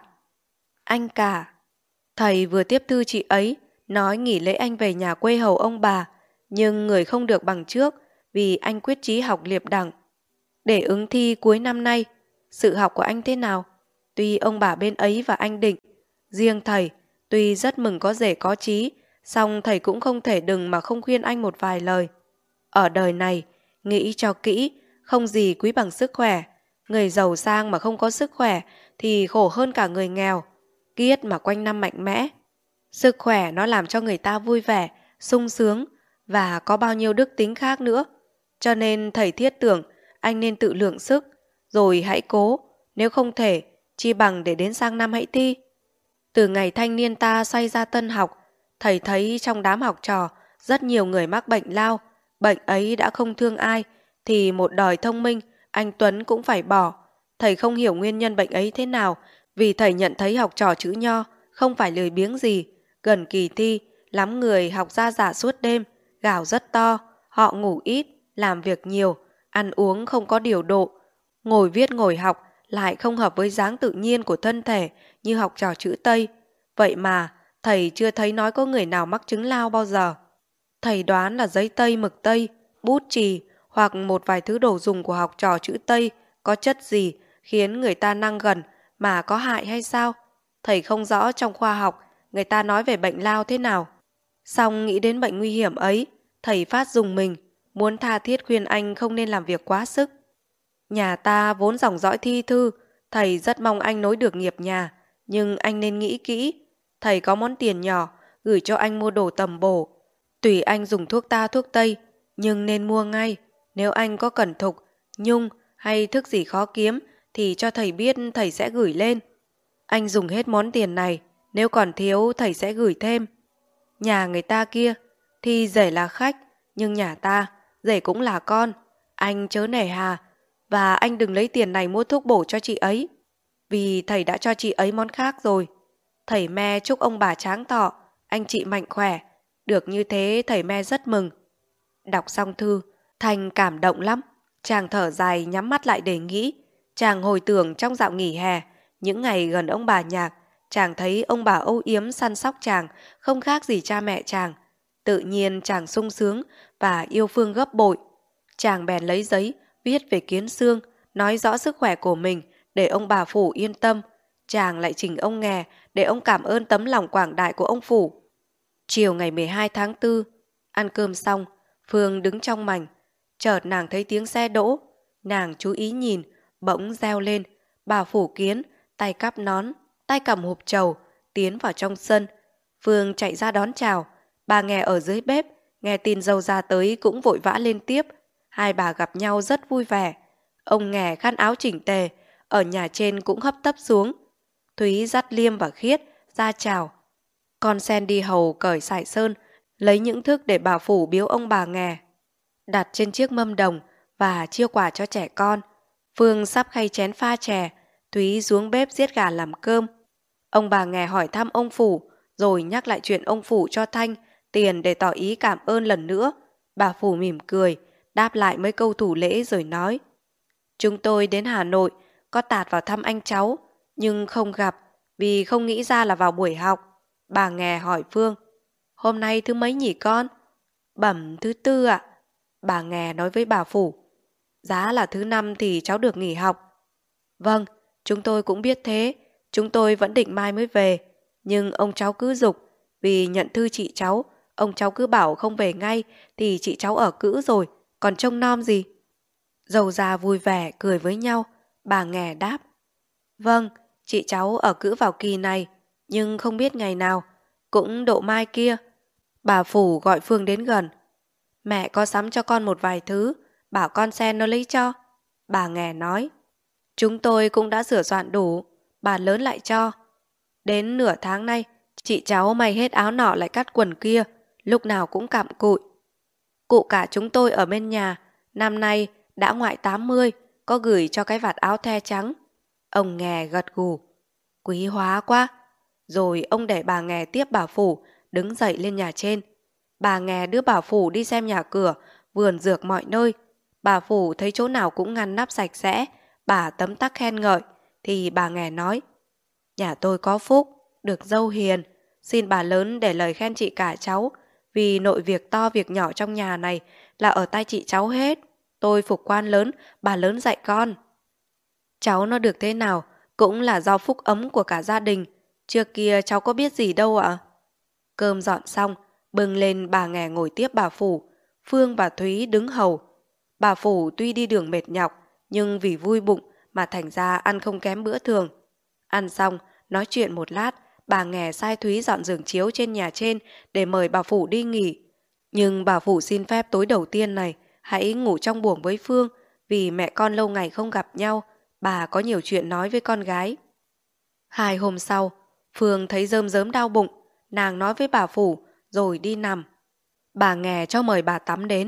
Anh cả, thầy vừa tiếp thư chị ấy, nói nghỉ lễ anh về nhà quê hầu ông bà, nhưng người không được bằng trước vì anh quyết chí học liệp đẳng. Để ứng thi cuối năm nay, sự học của anh thế nào? Tuy ông bà bên ấy và anh định, riêng thầy, tuy rất mừng có rể có chí, song thầy cũng không thể đừng mà không khuyên anh một vài lời. Ở đời này, nghĩ cho kỹ, không gì quý bằng sức khỏe. Người giàu sang mà không có sức khỏe thì khổ hơn cả người nghèo. Kiết mà quanh năm mạnh mẽ. Sức khỏe nó làm cho người ta vui vẻ, sung sướng và có bao nhiêu đức tính khác nữa. Cho nên thầy thiết tưởng anh nên tự lượng sức, rồi hãy cố. Nếu không thể, chi bằng để đến sang năm hãy thi. Từ ngày thanh niên ta xoay ra tân học, thầy thấy trong đám học trò rất nhiều người mắc bệnh lao. Bệnh ấy đã không thương ai, thì một đời thông minh, anh Tuấn cũng phải bỏ. Thầy không hiểu nguyên nhân bệnh ấy thế nào, vì thầy nhận thấy học trò chữ Nho không phải lười biếng gì. Gần kỳ thi, lắm người học ra giả suốt đêm, gào rất to, họ ngủ ít, làm việc nhiều, ăn uống không có điều độ. Ngồi viết ngồi học lại không hợp với dáng tự nhiên của thân thể như học trò chữ Tây. Vậy mà thầy chưa thấy nói có người nào mắc chứng lao bao giờ. Thầy đoán là giấy Tây, mực Tây, bút chì hoặc một vài thứ đồ dùng của học trò chữ Tây có chất gì khiến người ta năng gần mà có hại hay sao? Thầy không rõ trong khoa học người ta nói về bệnh lao thế nào. Xong nghĩ đến bệnh nguy hiểm ấy, thầy phát dùng mình, muốn tha thiết khuyên anh không nên làm việc quá sức. Nhà ta vốn dòng dõi thi thư, thầy rất mong anh nối được nghiệp nhà, nhưng anh nên nghĩ kỹ. Thầy có món tiền nhỏ, gửi cho anh mua đồ tầm bổ. Tùy anh dùng thuốc ta thuốc Tây, nhưng nên mua ngay. Nếu anh có cẩn thục, nhung hay thức gì khó kiếm, thì cho thầy biết thầy sẽ gửi lên. Anh dùng hết món tiền này, nếu còn thiếu thầy sẽ gửi thêm. Nhà người ta kia, thì rể là khách, nhưng nhà ta, rể cũng là con. Anh chớ nể hà, và anh đừng lấy tiền này mua thuốc bổ cho chị ấy, vì thầy đã cho chị ấy món khác rồi. Thầy me chúc ông bà tráng thọ, anh chị mạnh khỏe. Được như thế thầy me rất mừng. Đọc xong thư, Thành cảm động lắm. Chàng thở dài nhắm mắt lại để nghĩ. Chàng hồi tưởng trong dạo nghỉ hè, những ngày gần ông bà Nhạc, chàng thấy ông bà âu yếm săn sóc chàng không khác gì cha mẹ chàng. Tự nhiên chàng sung sướng và yêu Phương gấp bội. Chàng bèn lấy giấy viết về Kiến Xương, nói rõ sức khỏe của mình để ông bà Phủ yên tâm. Chàng lại trình ông Nghè để ông cảm ơn tấm lòng quảng đại của ông Phủ. Chiều ngày mười hai tháng tư, ăn cơm xong, Phương đứng trong mành. Chợt nàng thấy tiếng xe đỗ. Nàng chú ý nhìn, bỗng reo lên. Bà Phủ Kiến, tay cắp nón, tay cầm hộp trầu, tiến vào trong sân. Phương chạy ra đón chào. Bà Nghè ở dưới bếp, nghe tin dâu ra tới cũng vội vã lên tiếp. Hai bà gặp nhau rất vui vẻ. Ông Nghè khăn áo chỉnh tề, ở nhà trên cũng hấp tấp xuống. Thúy dắt Liêm và Khiết ra chào. Con sen đi hầu cởi sải sơn, lấy những thức để bà Phủ biếu ông bà Nghè, đặt trên chiếc mâm đồng và chia quà cho trẻ con. Phương sắp khay chén pha chè, Thúy xuống bếp giết gà làm cơm. Ông bà Nghè hỏi thăm ông Phủ, rồi nhắc lại chuyện ông Phủ cho Thanh tiền để tỏ ý cảm ơn lần nữa. Bà Phủ mỉm cười, đáp lại mấy câu thủ lễ rồi nói: Chúng tôi đến Hà Nội, có tạt vào thăm anh cháu, nhưng không gặp vì không nghĩ ra là vào buổi học. Bà Nghè hỏi Phương: Hôm nay thứ mấy nhỉ con? Bẩm thứ tư ạ. Bà Nghè nói với bà Phủ: Giá là thứ năm thì cháu được nghỉ học. Vâng, chúng tôi cũng biết thế. Chúng tôi vẫn định mai mới về. Nhưng ông cháu cứ giục. Vì nhận thư chị cháu, ông cháu cứ bảo không về ngay thì chị cháu ở cữ rồi. Còn trông nom gì? Dâu già vui vẻ cười với nhau. Bà Nghè đáp. Vâng, chị cháu ở cữ vào kỳ này. Nhưng không biết ngày nào. Cũng độ mai kia. Bà Phủ gọi Phương đến gần. Mẹ có sắm cho con một vài thứ. Bảo con Sen nó lấy cho. Bà Nghè nói. Chúng tôi cũng đã sửa soạn đủ. Bà lớn lại cho. Đến nửa tháng nay, chị cháu may hết áo nọ lại cắt quần kia. Lúc nào cũng cặm cụi. Cụ cả chúng tôi ở bên nhà. Năm nay đã ngoại tám mươi. Có gửi cho cái vạt áo the trắng. Ông Nghè gật gù. Quý hóa quá. Rồi ông để bà Nghè tiếp bà Phủ đứng dậy lên nhà trên. Bà Nghè đưa bà Phủ đi xem nhà cửa, vườn dược mọi nơi. Bà Phủ thấy chỗ nào cũng ngăn nắp sạch sẽ, bà tấm tắc khen ngợi. Thì bà Nghè nói, nhà tôi có phúc, được dâu hiền. Xin bà lớn để lời khen chị cả cháu. Vì nội việc to việc nhỏ trong nhà này là ở tay chị cháu hết. Tôi phục quan lớn, bà lớn dạy con. Cháu nó được thế nào cũng là do phúc ấm của cả gia đình. Trước kia cháu có biết gì đâu ạ. Cơm dọn xong, bưng lên bà Nghè ngồi tiếp bà Phủ. Phương và Thúy đứng hầu. Bà Phủ tuy đi đường mệt nhọc, nhưng vì vui bụng mà thành ra ăn không kém bữa thường. Ăn xong, nói chuyện một lát, bà Nghè sai Thúy dọn giường chiếu trên nhà trên để mời bà Phủ đi nghỉ. Nhưng bà Phủ xin phép tối đầu tiên này hãy ngủ trong buồng với Phương, vì mẹ con lâu ngày không gặp nhau, bà có nhiều chuyện nói với con gái. Hai hôm sau, Phương thấy rơm rớm đau bụng, nàng nói với bà Phủ rồi đi nằm. Bà Nghè cho mời bà tắm đến.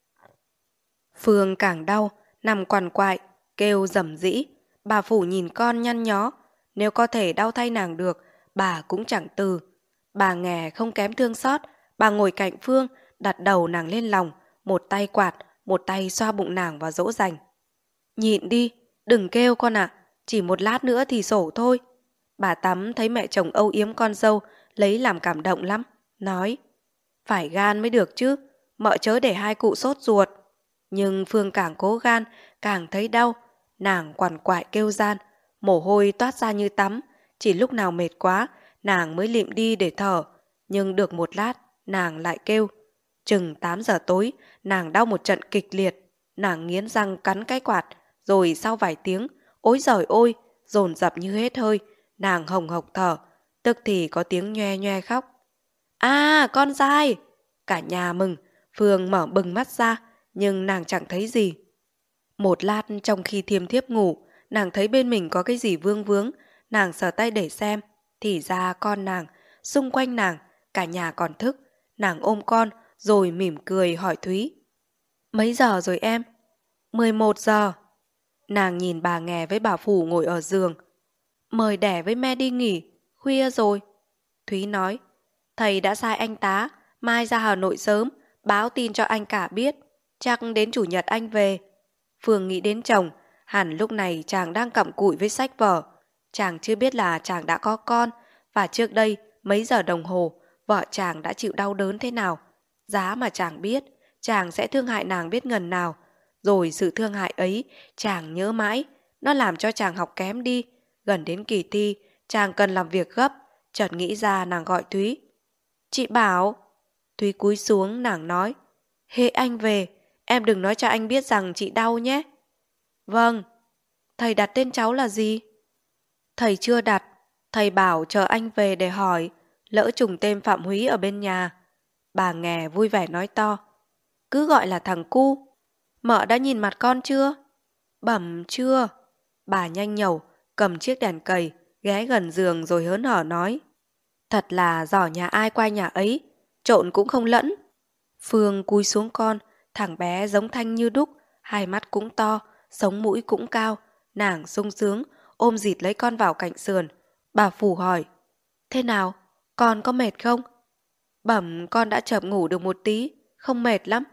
Phương càng đau, nằm quằn quại, kêu rầm rĩ. Bà Phủ nhìn con nhăn nhó, nếu có thể đau thay nàng được, bà cũng chẳng từ. Bà Nghè không kém thương xót, bà ngồi cạnh Phương, đặt đầu nàng lên lòng, một tay quạt, một tay xoa bụng nàng và dỗ dành. Nhịn đi, đừng kêu con ạ, chỉ một lát nữa thì sổ thôi. Bà Tắm thấy mẹ chồng âu yếm con dâu, lấy làm cảm động lắm, nói, phải gan mới được chứ, mợ chớ để hai cụ sốt ruột. Nhưng Phương càng cố gan, càng thấy đau, nàng quằn quại kêu gian, mồ hôi toát ra như tắm, chỉ lúc nào mệt quá, nàng mới lịm đi để thở, nhưng được một lát, nàng lại kêu. Chừng tám giờ tối, nàng đau một trận kịch liệt, nàng nghiến răng cắn cái quạt, rồi sau vài tiếng, ối giời ôi, dồn dập như hết hơi, nàng hồng hộc thở, tức thì có tiếng nhoe nhoe khóc. À, con dai! Cả nhà mừng, Phương mở bừng mắt ra, nhưng nàng chẳng thấy gì. Một lát trong khi thiêm thiếp ngủ, nàng thấy bên mình có cái gì vương vướng, nàng sờ tay để xem, thì ra con nàng, xung quanh nàng, cả nhà còn thức, nàng ôm con, rồi mỉm cười hỏi Thúy. Mấy giờ rồi em? Mười một giờ. Nàng nhìn bà Nghè với bà Phủ ngồi ở giường. Mời đẻ với me đi nghỉ, khuya rồi. Thúy nói, thầy đã sai anh tá, mai ra Hà Nội sớm, báo tin cho anh cả biết, chắc đến chủ nhật anh về. Phương nghĩ đến chồng, hẳn lúc này chàng đang cặm cụi với sách vở. Chàng chưa biết là chàng đã có con, và trước đây mấy giờ đồng hồ, vợ chàng đã chịu đau đớn thế nào. Giá mà chàng biết, chàng sẽ thương hại nàng biết ngần nào. Rồi sự thương hại ấy, chàng nhớ mãi, nó làm cho chàng học kém đi. Gần đến kỳ thi, chàng cần làm việc gấp, chợt nghĩ ra nàng gọi Thúy. Chị Bảo. Thúy cúi xuống, nàng nói, hễ anh về, em đừng nói cho anh biết rằng chị đau nhé. Vâng. Thầy đặt tên cháu là gì? Thầy chưa đặt, thầy bảo chờ anh về để hỏi, lỡ trùng tên Phạm Húy ở bên nhà. Bà Nghè vui vẻ nói to, cứ gọi là thằng cu. Mợ đã nhìn mặt con chưa? Bẩm chưa. Bà nhanh nhẩu, cầm chiếc đèn cầy, ghé gần giường rồi hớn hở nói, thật là giỏ nhà ai qua nhà ấy, trộn cũng không lẫn. Phương cúi xuống con, thằng bé giống Thanh như đúc, hai mắt cũng to, sống mũi cũng cao, nàng sung sướng, ôm dịt lấy con vào cạnh sườn. Bà Phủ hỏi, thế nào, con có mệt không? Bẩm con đã chợp ngủ được một tí, không mệt lắm.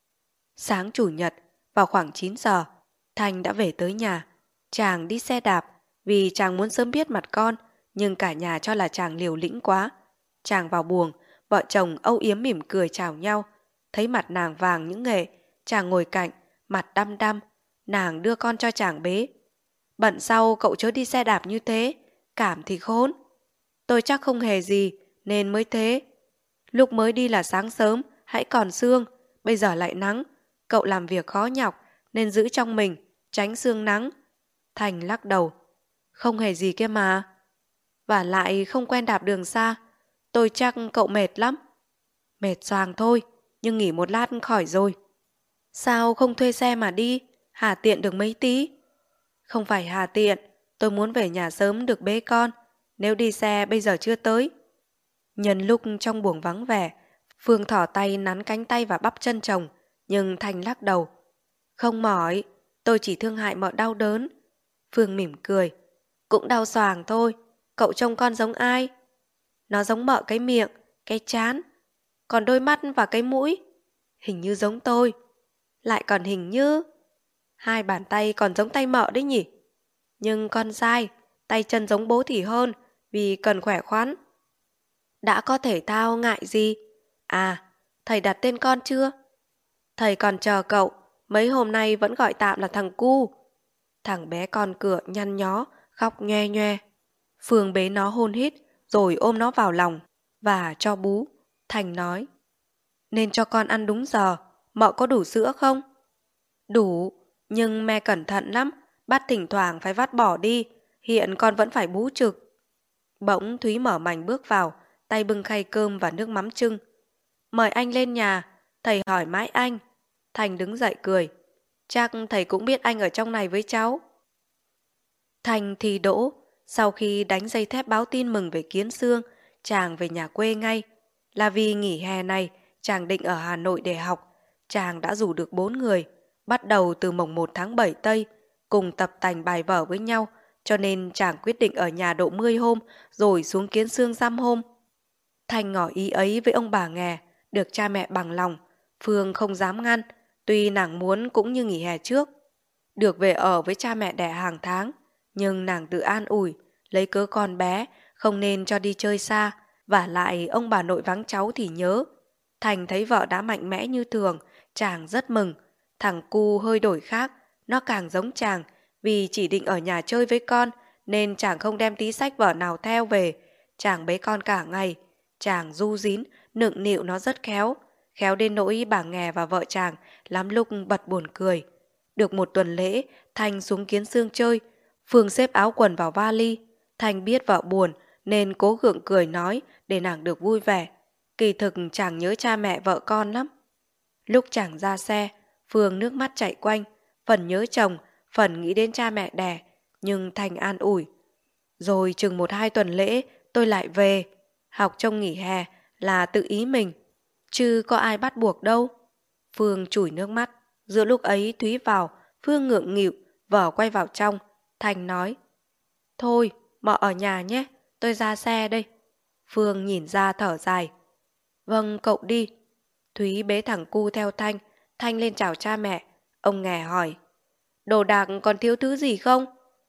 Sáng chủ nhật, vào khoảng chín giờ, Thanh đã về tới nhà. Chàng đi xe đạp, vì chàng muốn sớm biết mặt con, nhưng cả nhà cho là chàng liều lĩnh quá. Chàng vào buồng, vợ chồng âu yếm mỉm cười chào nhau. Thấy mặt nàng vàng những nghệ, chàng ngồi cạnh, mặt đăm đăm. Nàng đưa con cho chàng bế. Bận sau cậu chớ đi xe đạp như thế, cảm thì khốn. Tôi chắc không hề gì, nên mới thế. Lúc mới đi là sáng sớm, hãy còn sương, bây giờ lại nắng. Cậu làm việc khó nhọc, nên giữ trong mình, tránh sương nắng. Thành lắc đầu. Không hề gì kia mà. Và lại không quen đạp đường xa, tôi chắc cậu mệt lắm. Mệt choàng thôi, nhưng nghỉ một lát khỏi rồi. Sao không thuê xe mà đi, hà tiện được mấy tí? Không phải hà tiện, tôi muốn về nhà sớm được bế con. Nếu đi xe bây giờ chưa tới. Nhân lúc trong buồng vắng vẻ, Phương thỏ tay nắn cánh tay và bắp chân chồng, nhưng Thành lắc đầu. Không mỏi, tôi chỉ thương hại mợ đau đớn. Phương mỉm cười. Cũng đau xoàng thôi, cậu trông con giống ai? Nó giống mợ cái miệng, cái trán, còn đôi mắt và cái mũi. Hình như giống tôi. Lại còn hình như... Hai bàn tay còn giống tay mợ đấy nhỉ? Nhưng con sai, tay chân giống bố thì hơn, vì cần khỏe khoắn. Đã có thể thao ngại gì? À, thầy đặt tên con chưa? Thầy còn chờ cậu, mấy hôm nay vẫn gọi tạm là thằng Cu. Thằng bé con cửa nhăn nhó, khóc nhoe nhoe. Phương bế nó hôn hít, rồi ôm nó vào lòng, và cho bú. Thành nói, nên cho con ăn đúng giờ, mợ có đủ sữa không? Đủ, nhưng mẹ cẩn thận lắm, bắt thỉnh thoảng phải vắt bỏ đi, hiện con vẫn phải bú trực. Bỗng Thúy mở mành bước vào, tay bưng khay cơm và nước mắm trưng. Mời anh lên nhà, thầy hỏi mãi anh. Thành đứng dậy cười. Chắc thầy cũng biết anh ở trong này với cháu. Thành thì đỗ, sau khi đánh dây thép báo tin mừng về Kiến Xương, chàng về nhà quê ngay. Là vì nghỉ hè này, chàng định ở Hà Nội để học. Chàng đã rủ được bốn người, bắt đầu từ mồng một tháng bảy Tây, cùng tập tành bài vở với nhau, cho nên chàng quyết định ở nhà độ mười hôm, rồi xuống Kiến Xương dăm hôm. Thành ngỏ ý ấy với ông bà nghè, được cha mẹ bằng lòng. Phương không dám ngăn, tuy nàng muốn cũng như nghỉ hè trước. Được về ở với cha mẹ đẻ hàng tháng, nhưng nàng tự an ủi, lấy cớ con bé, không nên cho đi chơi xa, vả lại ông bà nội vắng cháu thì nhớ. Thành thấy vợ đã mạnh mẽ như thường, chàng rất mừng. Thằng Cu hơi đổi khác, nó càng giống chàng, vì chỉ định ở nhà chơi với con, nên chàng không đem tí sách vở nào theo về. Chàng bế con cả ngày, chàng ru dín, nựng nịu nó rất khéo. Khéo đến nỗi bà nghè và vợ chàng lắm lúc bật buồn cười. Được một tuần lễ, Thành xuống Kiến Xương chơi. Phương xếp áo quần vào vali. Thành biết vợ buồn nên cố gượng cười nói để nàng được vui vẻ. Kỳ thực chàng nhớ cha mẹ vợ con lắm. Lúc chàng ra xe, Phương nước mắt chảy quanh, phần nhớ chồng, phần nghĩ đến cha mẹ đẻ, nhưng Thành an ủi. Rồi chừng một hai tuần lễ tôi lại về. Học trong nghỉ hè là tự ý mình, chứ có ai bắt buộc đâu. Phương chùi nước mắt. Giữa lúc ấy Thúy vào, Phương ngượng nghịu, vợ quay vào trong. Thành nói, thôi, mợ ở nhà nhé, tôi ra xe đây. Phương nhìn ra thở dài. Vâng, cậu đi. Thúy bế thằng Cu theo Thanh. Thanh lên chào cha mẹ. Ông nghè hỏi, đồ đạc còn thiếu thứ gì không?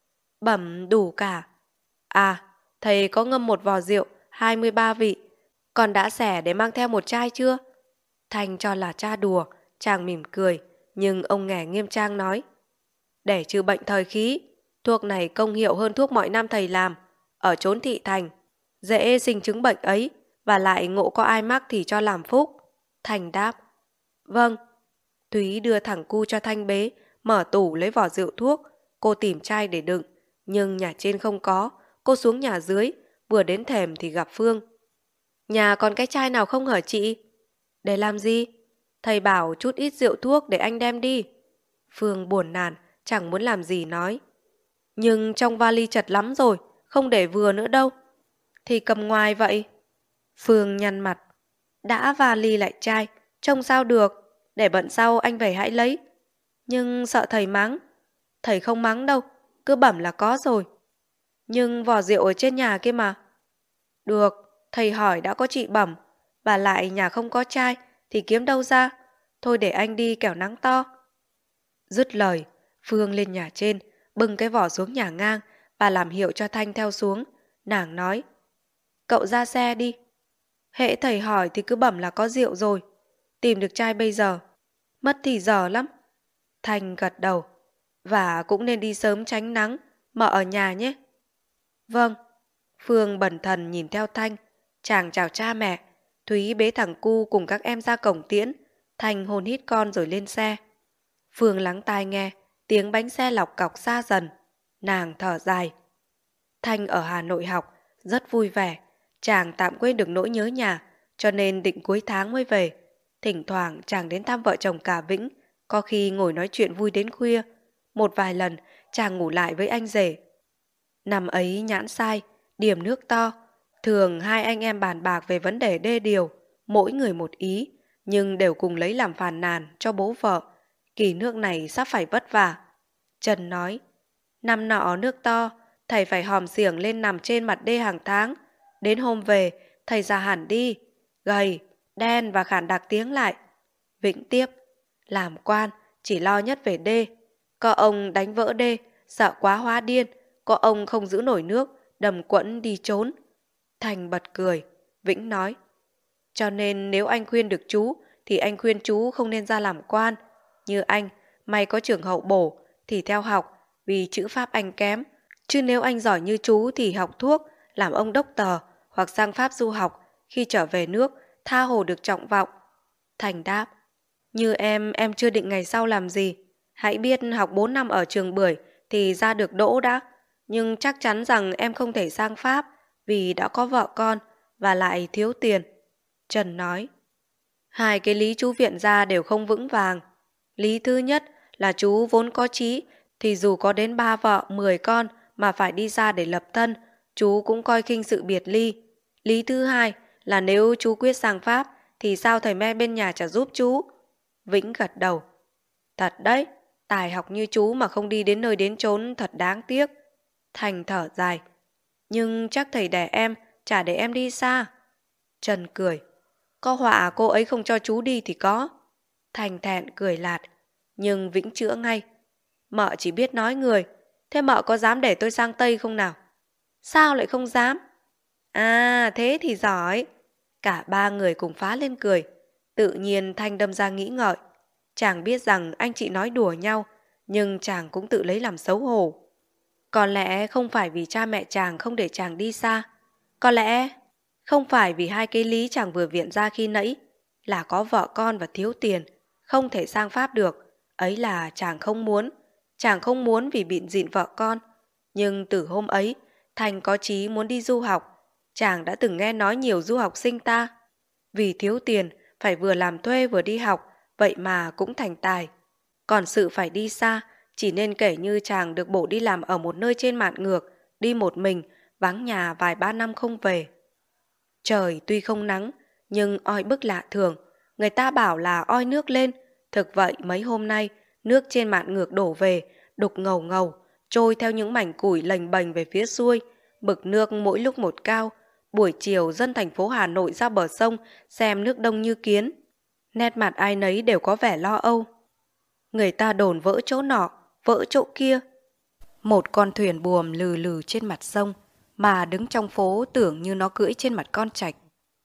Bẩm đủ cả. À, thầy có ngâm một vò rượu, hai mươi ba vị. Còn đã xẻ để mang theo một chai chưa? Thanh cho là cha đùa, chàng mỉm cười. Nhưng ông nghè nghiêm trang nói, để trừ bệnh thời khí, thuốc này công hiệu hơn thuốc mọi năm thầy làm. Ở chốn thị thành, dễ sinh chứng bệnh ấy, và lại ngộ có ai mắc thì cho làm phúc. Thành đáp, vâng. Thúy đưa thằng Cu cho Thanh bế, mở tủ lấy vỏ rượu thuốc. Cô tìm chai để đựng, nhưng nhà trên không có. Cô xuống nhà dưới, vừa đến thềm thì gặp Phương. Nhà còn cái chai nào không hả chị? Để làm gì? Thầy bảo chút ít rượu thuốc để anh đem đi. Phương buồn nản, chẳng muốn làm gì nói. Nhưng trong vali chật lắm rồi, không để vừa nữa đâu. Thì cầm ngoài vậy. Phương nhăn mặt. Đã vali lại chai, trông sao được. Để bận sau anh về hãy lấy. Nhưng sợ thầy mắng. Thầy không mắng đâu, cứ bẩm là có rồi. Nhưng vỏ rượu ở trên nhà kia mà. Được, thầy hỏi đã có chị bẩm. Và lại nhà không có chai thì kiếm đâu ra. Thôi để anh đi kẻo nắng to. Dứt lời, Phương lên nhà trên, bưng cái vỏ xuống nhà ngang và làm hiệu cho Thanh theo xuống. Nàng nói, cậu ra xe đi. Hễ thầy hỏi thì cứ bẩm là có rượu rồi. Tìm được chai bây giờ, mất thì giờ lắm. Thanh gật đầu. Và cũng nên đi sớm tránh nắng, mợ ở nhà nhé. Vâng. Phương bần thần nhìn theo Thanh. Chàng chào cha mẹ. Thúy bế thằng cu cùng các em ra cổng tiễn. Thanh hôn hít con rồi lên xe. Phương lắng tai nghe tiếng bánh xe lọc cọc xa dần. Nàng thở dài. Thanh ở Hà Nội học rất vui vẻ. Chàng tạm quên được nỗi nhớ nhà, cho nên định cuối tháng mới về. Thỉnh thoảng chàng đến thăm vợ chồng cả Vĩnh, có khi ngồi nói chuyện vui đến khuya. Một vài lần chàng ngủ lại với anh rể. Năm ấy nhãn sai, điểm nước to. Thường hai anh em bàn bạc về vấn đề đê điều, mỗi người một ý, nhưng đều cùng lấy làm phàn nàn cho bố vợ. Kỳ nước này sắp phải vất vả. Trần nói, năm nọ nước to, thầy phải hòm xiểng lên nằm trên mặt đê hàng tháng. Đến hôm về, thầy già hẳn đi, gầy, đen và khản đặc tiếng lại. Vĩnh tiếp, làm quan, chỉ lo nhất về đê. Có ông đánh vỡ đê, sợ quá hóa điên. Có ông không giữ nổi nước, đầm quẫn đi trốn. Thành bật cười. Vĩnh nói, cho nên nếu anh khuyên được chú, thì anh khuyên chú không nên ra làm quan. Như anh, may có trường hậu bổ, thì theo học, vì chữ Pháp anh kém. Chứ nếu anh giỏi như chú thì học thuốc, làm ông đốc tờ, hoặc sang Pháp du học. Khi trở về nước, tha hồ được trọng vọng. Thành đáp, như em, em chưa định ngày sau làm gì. Hãy biết học bốn năm ở trường Bưởi thì ra được đỗ đã. Nhưng chắc chắn rằng em không thể sang Pháp vì đã có vợ con và lại thiếu tiền. Trần nói, hai cái lý chú viện ra đều không vững vàng. Lý thứ nhất là chú vốn có chí, thì dù có đến ba vợ, mười con mà phải đi ra để lập thân, chú cũng coi khinh sự biệt ly. Lý thứ hai là nếu chú quyết sang Pháp thì sao thầy me bên nhà chả giúp chú. Vĩnh gật đầu. Thật đấy, tài học như chú mà không đi đến nơi đến chốn thật đáng tiếc. Thành thở dài. Nhưng chắc thầy đẻ em, chả để em đi xa. Trần cười. Có họa cô ấy không cho chú đi thì có. Thành thẹn cười lạt. Nhưng Vĩnh chữa ngay. Mợ chỉ biết nói người. Thế mợ có dám để tôi sang Tây không nào? Sao lại không dám? À, thế thì giỏi. Cả ba người cùng phá lên cười. Tự nhiên Thanh đâm ra nghĩ ngợi. Chàng biết rằng anh chị nói đùa nhau, nhưng chàng cũng tự lấy làm xấu hổ. Có lẽ không phải vì cha mẹ chàng không để chàng đi xa. Có lẽ không phải vì hai cái lý chàng vừa viện ra khi nãy, là có vợ con và thiếu tiền, không thể sang Pháp được. Ấy là chàng không muốn. Chàng không muốn vì bịn dịn vợ con. Nhưng từ hôm ấy, Thành có chí muốn đi du học. Chàng đã từng nghe nói nhiều du học sinh ta. Vì thiếu tiền, phải vừa làm thuê vừa đi học, vậy mà cũng thành tài. Còn sự phải đi xa, chỉ nên kể như chàng được bổ đi làm ở một nơi trên mạn ngược, đi một mình, vắng nhà vài ba năm không về. Trời tuy không nắng, nhưng oi bức lạ thường. Người ta bảo là oi nước lên. Thực vậy mấy hôm nay, nước trên mạn ngược đổ về, đục ngầu ngầu, trôi theo những mảnh củi lềnh bềnh về phía xuôi. Bực nước mỗi lúc một cao. Buổi chiều dân thành phố Hà Nội ra bờ sông xem nước đông như kiến. Nét mặt ai nấy đều có vẻ lo âu. Người ta đồn vỡ chỗ nọ, vỡ chỗ kia. Một con thuyền buồm lừ lừ trên mặt sông, mà đứng trong phố tưởng như nó cưỡi trên mặt con trạch.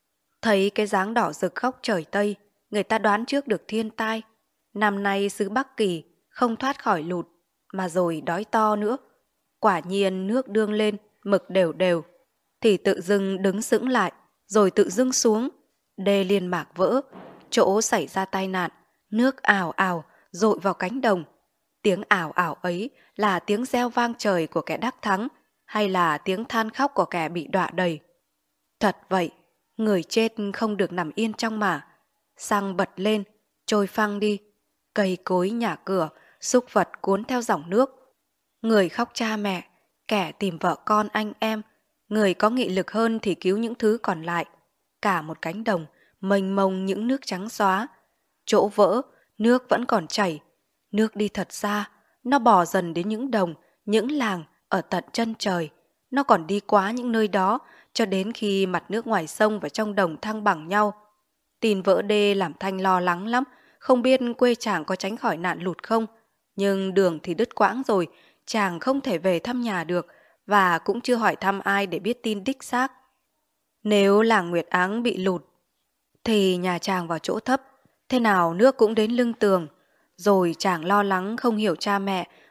Thấy cái dáng đỏ rực góc trời Tây, người ta đoán trước được thiên tai. Năm nay xứ Bắc Kỳ không thoát khỏi lụt, mà rồi đói to nữa. Quả nhiên nước đương lên, mực đều đều, thì tự dưng đứng sững lại, rồi tự dưng xuống. Đê liên mạc vỡ, chỗ xảy ra tai nạn, nước ào ào dội vào cánh đồng. Tiếng ảo ảo ấy là tiếng reo vang trời của kẻ đắc thắng, hay là tiếng than khóc của kẻ bị đọa đầy. Thật vậy, người chết không được nằm yên trong mả. Xăng bật lên, trôi phăng đi. Cây cối nhà cửa, súc vật cuốn theo dòng nước. Người khóc cha mẹ, kẻ tìm vợ con anh em. Người có nghị lực hơn thì cứu những thứ còn lại. Cả một cánh đồng, mênh mông những nước trắng xóa. Chỗ vỡ, nước vẫn còn chảy. Nước đi thật xa, nó bò dần đến những đồng, những làng ở tận chân trời. Nó còn đi quá những nơi đó, cho đến khi mặt nước ngoài sông và trong đồng thăng bằng nhau. Tin vỡ đê làm Thanh lo lắng lắm, không biết quê chàng có tránh khỏi nạn lụt không. Nhưng đường thì đứt quãng rồi, chàng không thể về thăm nhà được, và cũng chưa hỏi thăm ai để biết tin đích xác. Nếu làng Nguyệt Áng bị lụt, thì nhà chàng vào chỗ thấp, thế nào nước cũng đến lưng tường. Rồi chàng lo lắng không hiểu cha mẹ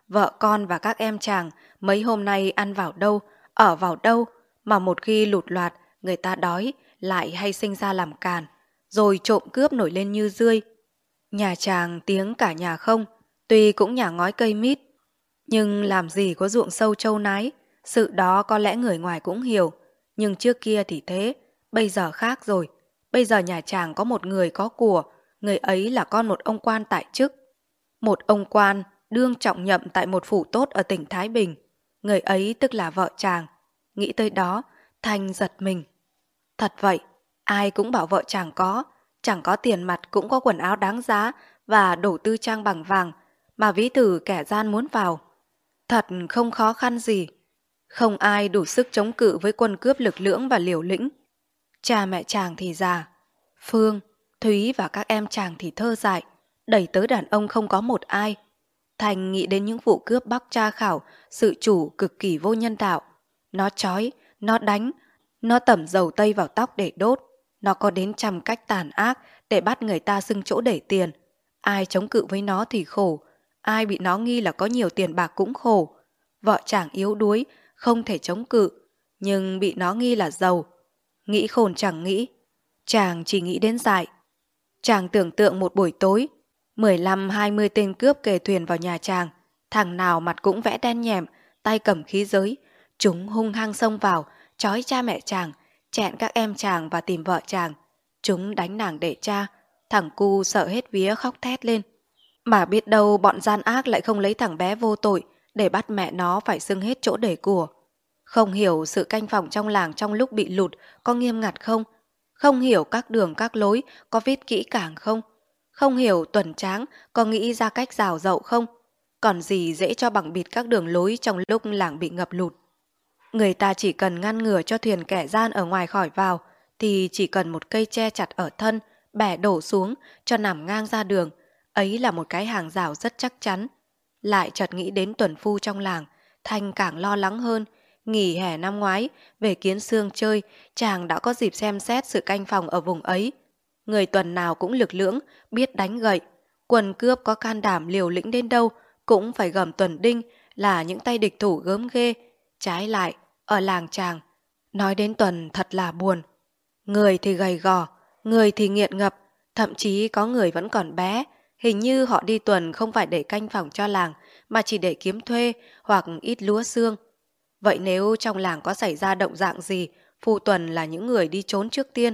vợ con và các em chàng mấy hôm nay ăn vào đâu, ở vào đâu, mà một khi lụt loạt, người ta đói, lại hay sinh ra làm càn, rồi trộm cướp nổi lên như dươi. Nhà chàng tiếng cả nhà không, tuy cũng nhà ngói cây mít, nhưng làm gì có ruộng sâu trâu nái, sự đó có lẽ người ngoài cũng hiểu, nhưng trước kia thì thế, bây giờ khác rồi. Bây giờ nhà chàng có một người có của, người ấy là con một ông quan tại chức. Một ông quan đương trọng nhậm tại một phủ tốt ở tỉnh Thái Bình. Người ấy tức là vợ chàng. Nghĩ tới đó, Thanh giật mình. Thật vậy, ai cũng bảo vợ chàng có, chẳng có tiền mặt cũng có quần áo đáng giá và đổ tư trang bằng vàng, mà ví thử kẻ gian muốn vào. Thật không khó khăn gì. Không ai đủ sức chống cự với quân cướp lực lưỡng và liều lĩnh. Cha mẹ chàng thì già, Phương, Thúy và các em chàng thì thơ dại, đẩy tới đàn ông không có một ai. Thành nghĩ đến những vụ cướp Bắc Tra Khảo, sự chủ cực kỳ vô nhân đạo. Nó trói, nó đánh, nó tẩm dầu tây vào tóc để đốt. Nó có đến trăm cách tàn ác để bắt người ta xưng chỗ để tiền. Ai chống cự với nó thì khổ, ai bị nó nghi là có nhiều tiền bạc cũng khổ. Vợ chàng yếu đuối, không thể chống cự, nhưng bị nó nghi là giàu. Nghĩ khôn chẳng nghĩ, chàng chỉ nghĩ đến dại. Chàng tưởng tượng một buổi tối, mười lăm hai mươi tên cướp kề thuyền vào nhà chàng, thằng nào mặt cũng vẽ đen nhèm, tay cầm khí giới. Chúng hung hăng xông vào, trói cha mẹ chàng, chẹn các em chàng và tìm vợ chàng. Chúng đánh nàng để cha, thằng cu sợ hết vía khóc thét lên. Mà biết đâu bọn gian ác lại không lấy thằng bé vô tội để bắt mẹ nó phải xưng hết chỗ để của. Không hiểu sự canh phòng trong làng trong lúc bị lụt có nghiêm ngặt không? Không hiểu các đường các lối có viết kỹ càng không? Không hiểu tuần tráng có nghĩ ra cách rào rậu không? Còn gì dễ cho bằng bịt các đường lối trong lúc làng bị ngập lụt. Người ta chỉ cần ngăn ngừa cho thuyền kẻ gian ở ngoài khỏi vào, thì chỉ cần một cây tre chặt ở thân, bẻ đổ xuống cho nằm ngang ra đường. Ấy là một cái hàng rào rất chắc chắn. Lại chợt nghĩ đến tuần phu trong làng, Thanh càng lo lắng hơn. Nghỉ hè năm ngoái, về Kiến Sương chơi, chàng đã có dịp xem xét sự canh phòng ở vùng ấy. Người tuần nào cũng lực lưỡng, biết đánh gậy. Quần cướp có can đảm liều lĩnh đến đâu, cũng phải gầm tuần đinh là những tay địch thủ gớm ghê. Trái lại, ở làng chàng, nói đến tuần thật là buồn. Người thì gầy gò, người thì nghiện ngập, thậm chí có người vẫn còn bé. Hình như họ đi tuần không phải để canh phòng cho làng, mà chỉ để kiếm thuê hoặc ít lúa xương. Vậy nếu trong làng có xảy ra động dạng gì, phu tuần là những người đi trốn trước tiên.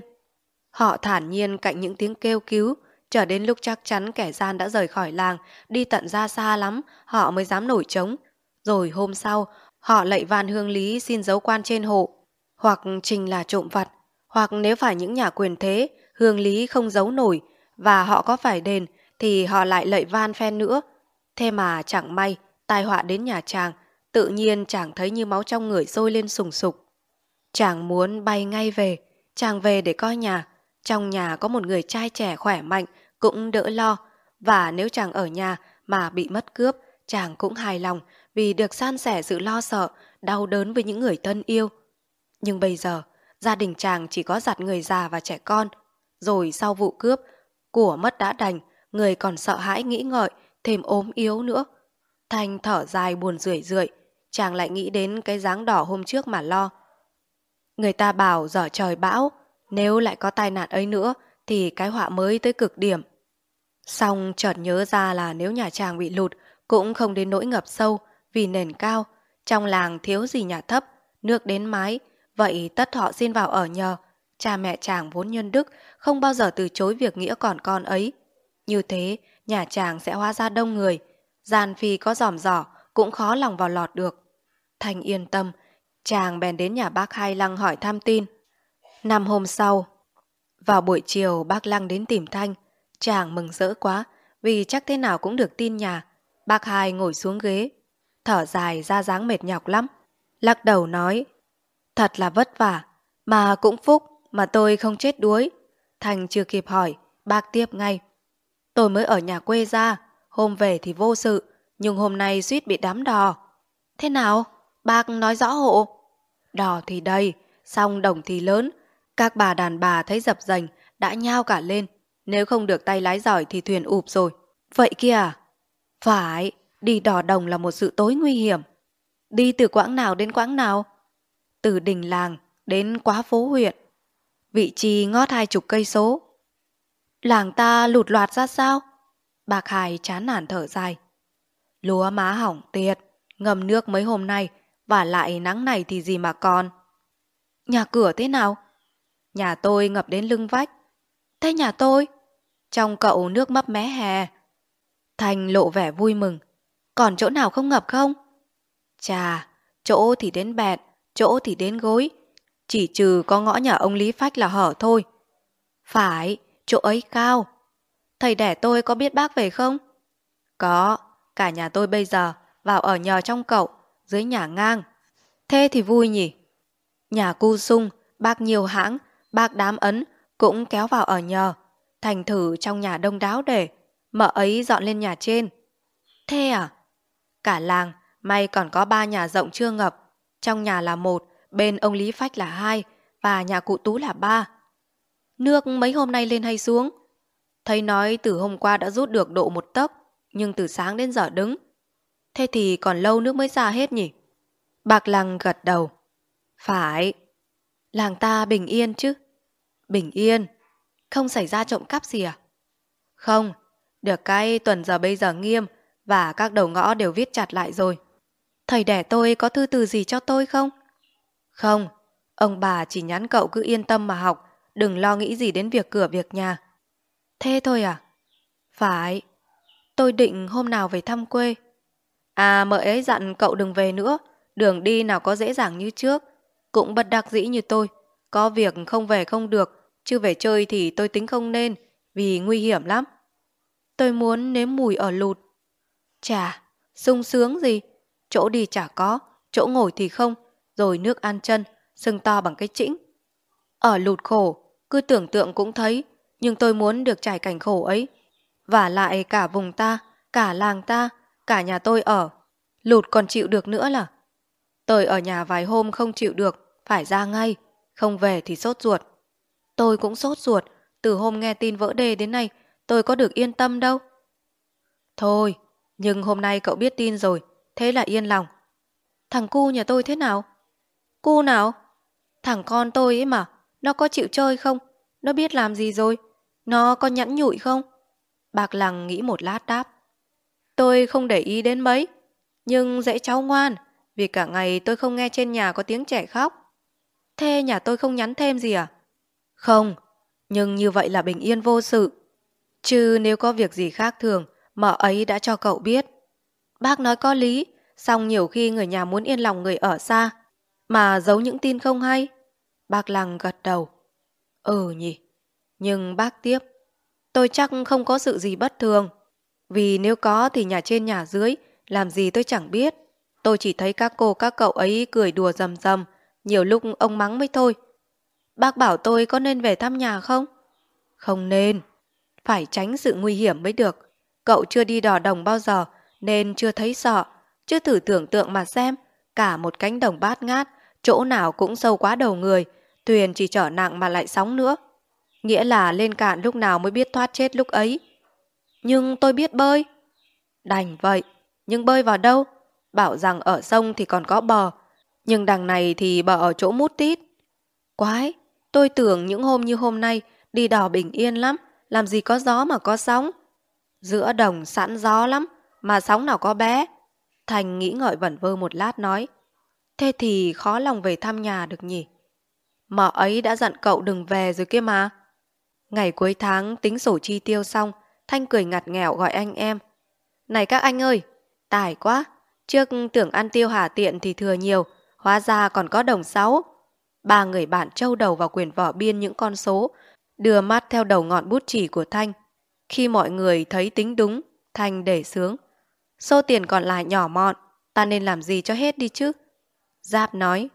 Họ thản nhiên cạnh những tiếng kêu cứu, chờ đến lúc chắc chắn kẻ gian đã rời khỏi làng, đi tận ra xa lắm, họ mới dám nổi trống. Rồi hôm sau, họ lạy van hương lý xin giấu quan trên hộ, hoặc trình là trộm vặt, hoặc nếu phải những nhà quyền thế, hương lý không giấu nổi, và họ có phải đền, thì họ lại lạy van phen nữa. Thế mà chẳng may, tai họa đến nhà chàng, tự nhiên chàng thấy như máu trong người sôi lên sùng sục. Chàng muốn bay ngay về, chàng về để coi nhà. Trong nhà có một người trai trẻ khỏe mạnh, cũng đỡ lo. Và nếu chàng ở nhà mà bị mất cướp, chàng cũng hài lòng vì được san sẻ sự lo sợ, đau đớn với những người thân yêu. Nhưng bây giờ, gia đình chàng chỉ có giặt người già và trẻ con. Rồi sau vụ cướp, của mất đã đành, người còn sợ hãi nghĩ ngợi, thêm ốm yếu nữa. Thanh thở dài buồn rười rượi, chàng lại nghĩ đến cái dáng đỏ hôm trước mà lo. Người ta bảo dở trời bão, nếu lại có tai nạn ấy nữa thì cái họa mới tới cực điểm. Xong chợt nhớ ra là nếu nhà chàng bị lụt cũng không đến nỗi ngập sâu vì nền cao, trong làng thiếu gì nhà thấp, nước đến mái, vậy tất họ xin vào ở nhờ. Cha mẹ chàng vốn nhân đức, không bao giờ từ chối việc nghĩa còn con ấy. Như thế, nhà chàng sẽ hóa ra đông người, gian phi có dòm dỏ cũng khó lòng vào lọt được. Thanh yên tâm, chàng bèn đến nhà bác Hai Lăng hỏi thăm tin. Năm hôm sau, vào buổi chiều bác Lăng đến tìm Thanh. Chàng mừng rỡ quá, vì chắc thế nào cũng được tin nhà. Bác Hai ngồi xuống ghế, thở dài ra dáng mệt nhọc lắm. Lắc đầu nói, thật là vất vả, mà cũng phúc mà tôi không chết đuối. Thanh chưa kịp hỏi, bác tiếp ngay. Tôi mới ở nhà quê ra, hôm về thì vô sự, nhưng hôm nay suýt bị đám đò. Thế nào? Bác nói rõ hộ. Đò thì đầy, song đồng thì lớn. Các bà đàn bà thấy dập dành, đã nhao cả lên. Nếu không được tay lái giỏi thì thuyền ụp rồi. Vậy kia à? Phải, Đi đò đồng là một sự tối nguy hiểm. Đi từ quãng nào đến quãng nào? Từ đình làng đến quá phố huyện. Vị trí ngót hai chục cây số. Làng ta lụt loạt ra sao? Bạc Hải chán nản thở dài. Lúa má hỏng tiệt, ngâm nước mấy hôm nay, và lại nắng này thì gì mà còn. Nhà cửa thế nào? Nhà tôi ngập đến lưng vách. Thế nhà tôi? Trong cậu nước mấp mé hè. Thành lộ vẻ vui mừng. Còn chỗ nào không ngập không? Chà, chỗ thì đến bẹt, chỗ thì đến gối. Chỉ trừ có ngõ nhà ông Lý Phách là hở thôi. Phải, chỗ ấy cao. Thầy đẻ tôi có biết bác về không? Có, cả nhà tôi bây giờ vào ở nhờ trong cậu, dưới nhà ngang. Thế thì vui nhỉ? Nhà cu sung, bác nhiều hãng, bác đám ấn cũng kéo vào ở nhờ. Thành thử trong nhà đông đáo để mợ ấy dọn lên nhà trên. Thế à? Cả làng may còn có ba nhà rộng chưa ngập. Trong nhà là một, bên ông Lý Phách là hai, và nhà cụ Tú là ba. Nước mấy hôm nay lên hay xuống? Thầy nói từ hôm qua đã rút được độ một tấc, nhưng từ sáng đến giờ đứng. Thế thì còn lâu nước mới ra hết nhỉ? Bạc Lăng gật đầu. Phải. Làng ta bình yên chứ? Bình yên. Không xảy ra trộm cắp gì à? Không. Được cái tuần giờ bây giờ nghiêm, và các đầu ngõ đều viết chặt lại rồi. Thầy đẻ tôi có thư từ gì cho tôi không? Không. Ông bà chỉ nhắn cậu cứ yên tâm mà học, đừng lo nghĩ gì đến việc cửa việc nhà. Thế thôi à? Phải. Tôi định hôm nào về thăm quê. À, mợ ấy dặn cậu đừng về nữa. Đường đi nào có dễ dàng như trước. Cũng bất đắc dĩ như tôi. Có việc không về không được, chứ về chơi thì tôi tính không nên, vì nguy hiểm lắm. Tôi muốn nếm mùi ở lụt. Chà, sung sướng gì? Chỗ đi chả có, chỗ ngồi thì không, rồi nước ăn chân, sưng to bằng cái chĩnh. Ở lụt khổ, cứ tưởng tượng cũng thấy, nhưng tôi muốn được trải cảnh khổ ấy. Và lại cả vùng ta, cả làng ta, cả nhà tôi ở. Lụt còn chịu được nữa là. Tôi ở nhà vài hôm không chịu được, phải ra ngay, không về thì sốt ruột. Tôi cũng sốt ruột, từ hôm nghe tin vỡ đê đến nay, tôi có được yên tâm đâu. Thôi, nhưng hôm nay cậu biết tin rồi, thế là yên lòng. Thằng cu nhà tôi thế nào? Cu nào? Thằng con tôi ấy mà, nó có chịu chơi không? Nó biết làm gì rồi? Nó có nhẫn nhụi không? Bạc Lăng nghĩ một lát đáp. Tôi không để ý đến mấy, nhưng dễ cháu ngoan, vì cả ngày tôi không nghe trên nhà có tiếng trẻ khóc. Thế nhà tôi không nhắn thêm gì à? Không, nhưng như vậy là bình yên vô sự. Chứ nếu có việc gì khác thường, mợ ấy đã cho cậu biết. Bác nói có lý, song nhiều khi người nhà muốn yên lòng người ở xa, mà giấu những tin không hay. Bác Lăng gật đầu. Ừ nhỉ, nhưng bác tiếp. Tôi chắc không có sự gì bất thường. Vì nếu có thì nhà trên nhà dưới, làm gì tôi chẳng biết. Tôi chỉ thấy các cô các cậu ấy cười đùa rầm rầm, nhiều lúc ông mắng mới thôi. Bác bảo tôi có nên về thăm nhà không? Không nên. Phải tránh sự nguy hiểm mới được. Cậu chưa đi đò đồng bao giờ, nên chưa thấy sợ. Chứ thử tưởng tượng mà xem, cả một cánh đồng bát ngát, chỗ nào cũng sâu quá đầu người, thuyền chỉ chở nặng mà lại sóng nữa. Nghĩa là lên cạn lúc nào mới biết thoát chết lúc ấy. Nhưng tôi biết bơi. Đành vậy, nhưng bơi vào đâu? Bảo rằng ở sông thì còn có bờ, nhưng đằng này thì bờ ở chỗ mút tít. Quái, tôi tưởng những hôm như hôm nay đi đò bình yên lắm, làm gì có gió mà có sóng. Giữa đồng sẵn gió lắm, mà sóng nào có bé. Thành nghĩ ngợi vẩn vơ một lát nói. Thế thì khó lòng về thăm nhà được nhỉ? Mợ ấy đã dặn cậu đừng về rồi kia mà. Ngày cuối tháng tính sổ chi tiêu xong, Thanh cười ngặt nghèo gọi anh em. Này các anh ơi, tài quá. Trước tưởng ăn tiêu hà tiện thì thừa nhiều, hóa ra còn có đồng sáu. Ba người bạn trâu đầu vào quyển vở biên những con số, đưa mắt theo đầu ngọn bút chỉ của Thanh. Khi mọi người thấy tính đúng, Thanh để sướng. Số tiền còn lại nhỏ mọn, ta nên làm gì cho hết đi chứ? Giáp nói.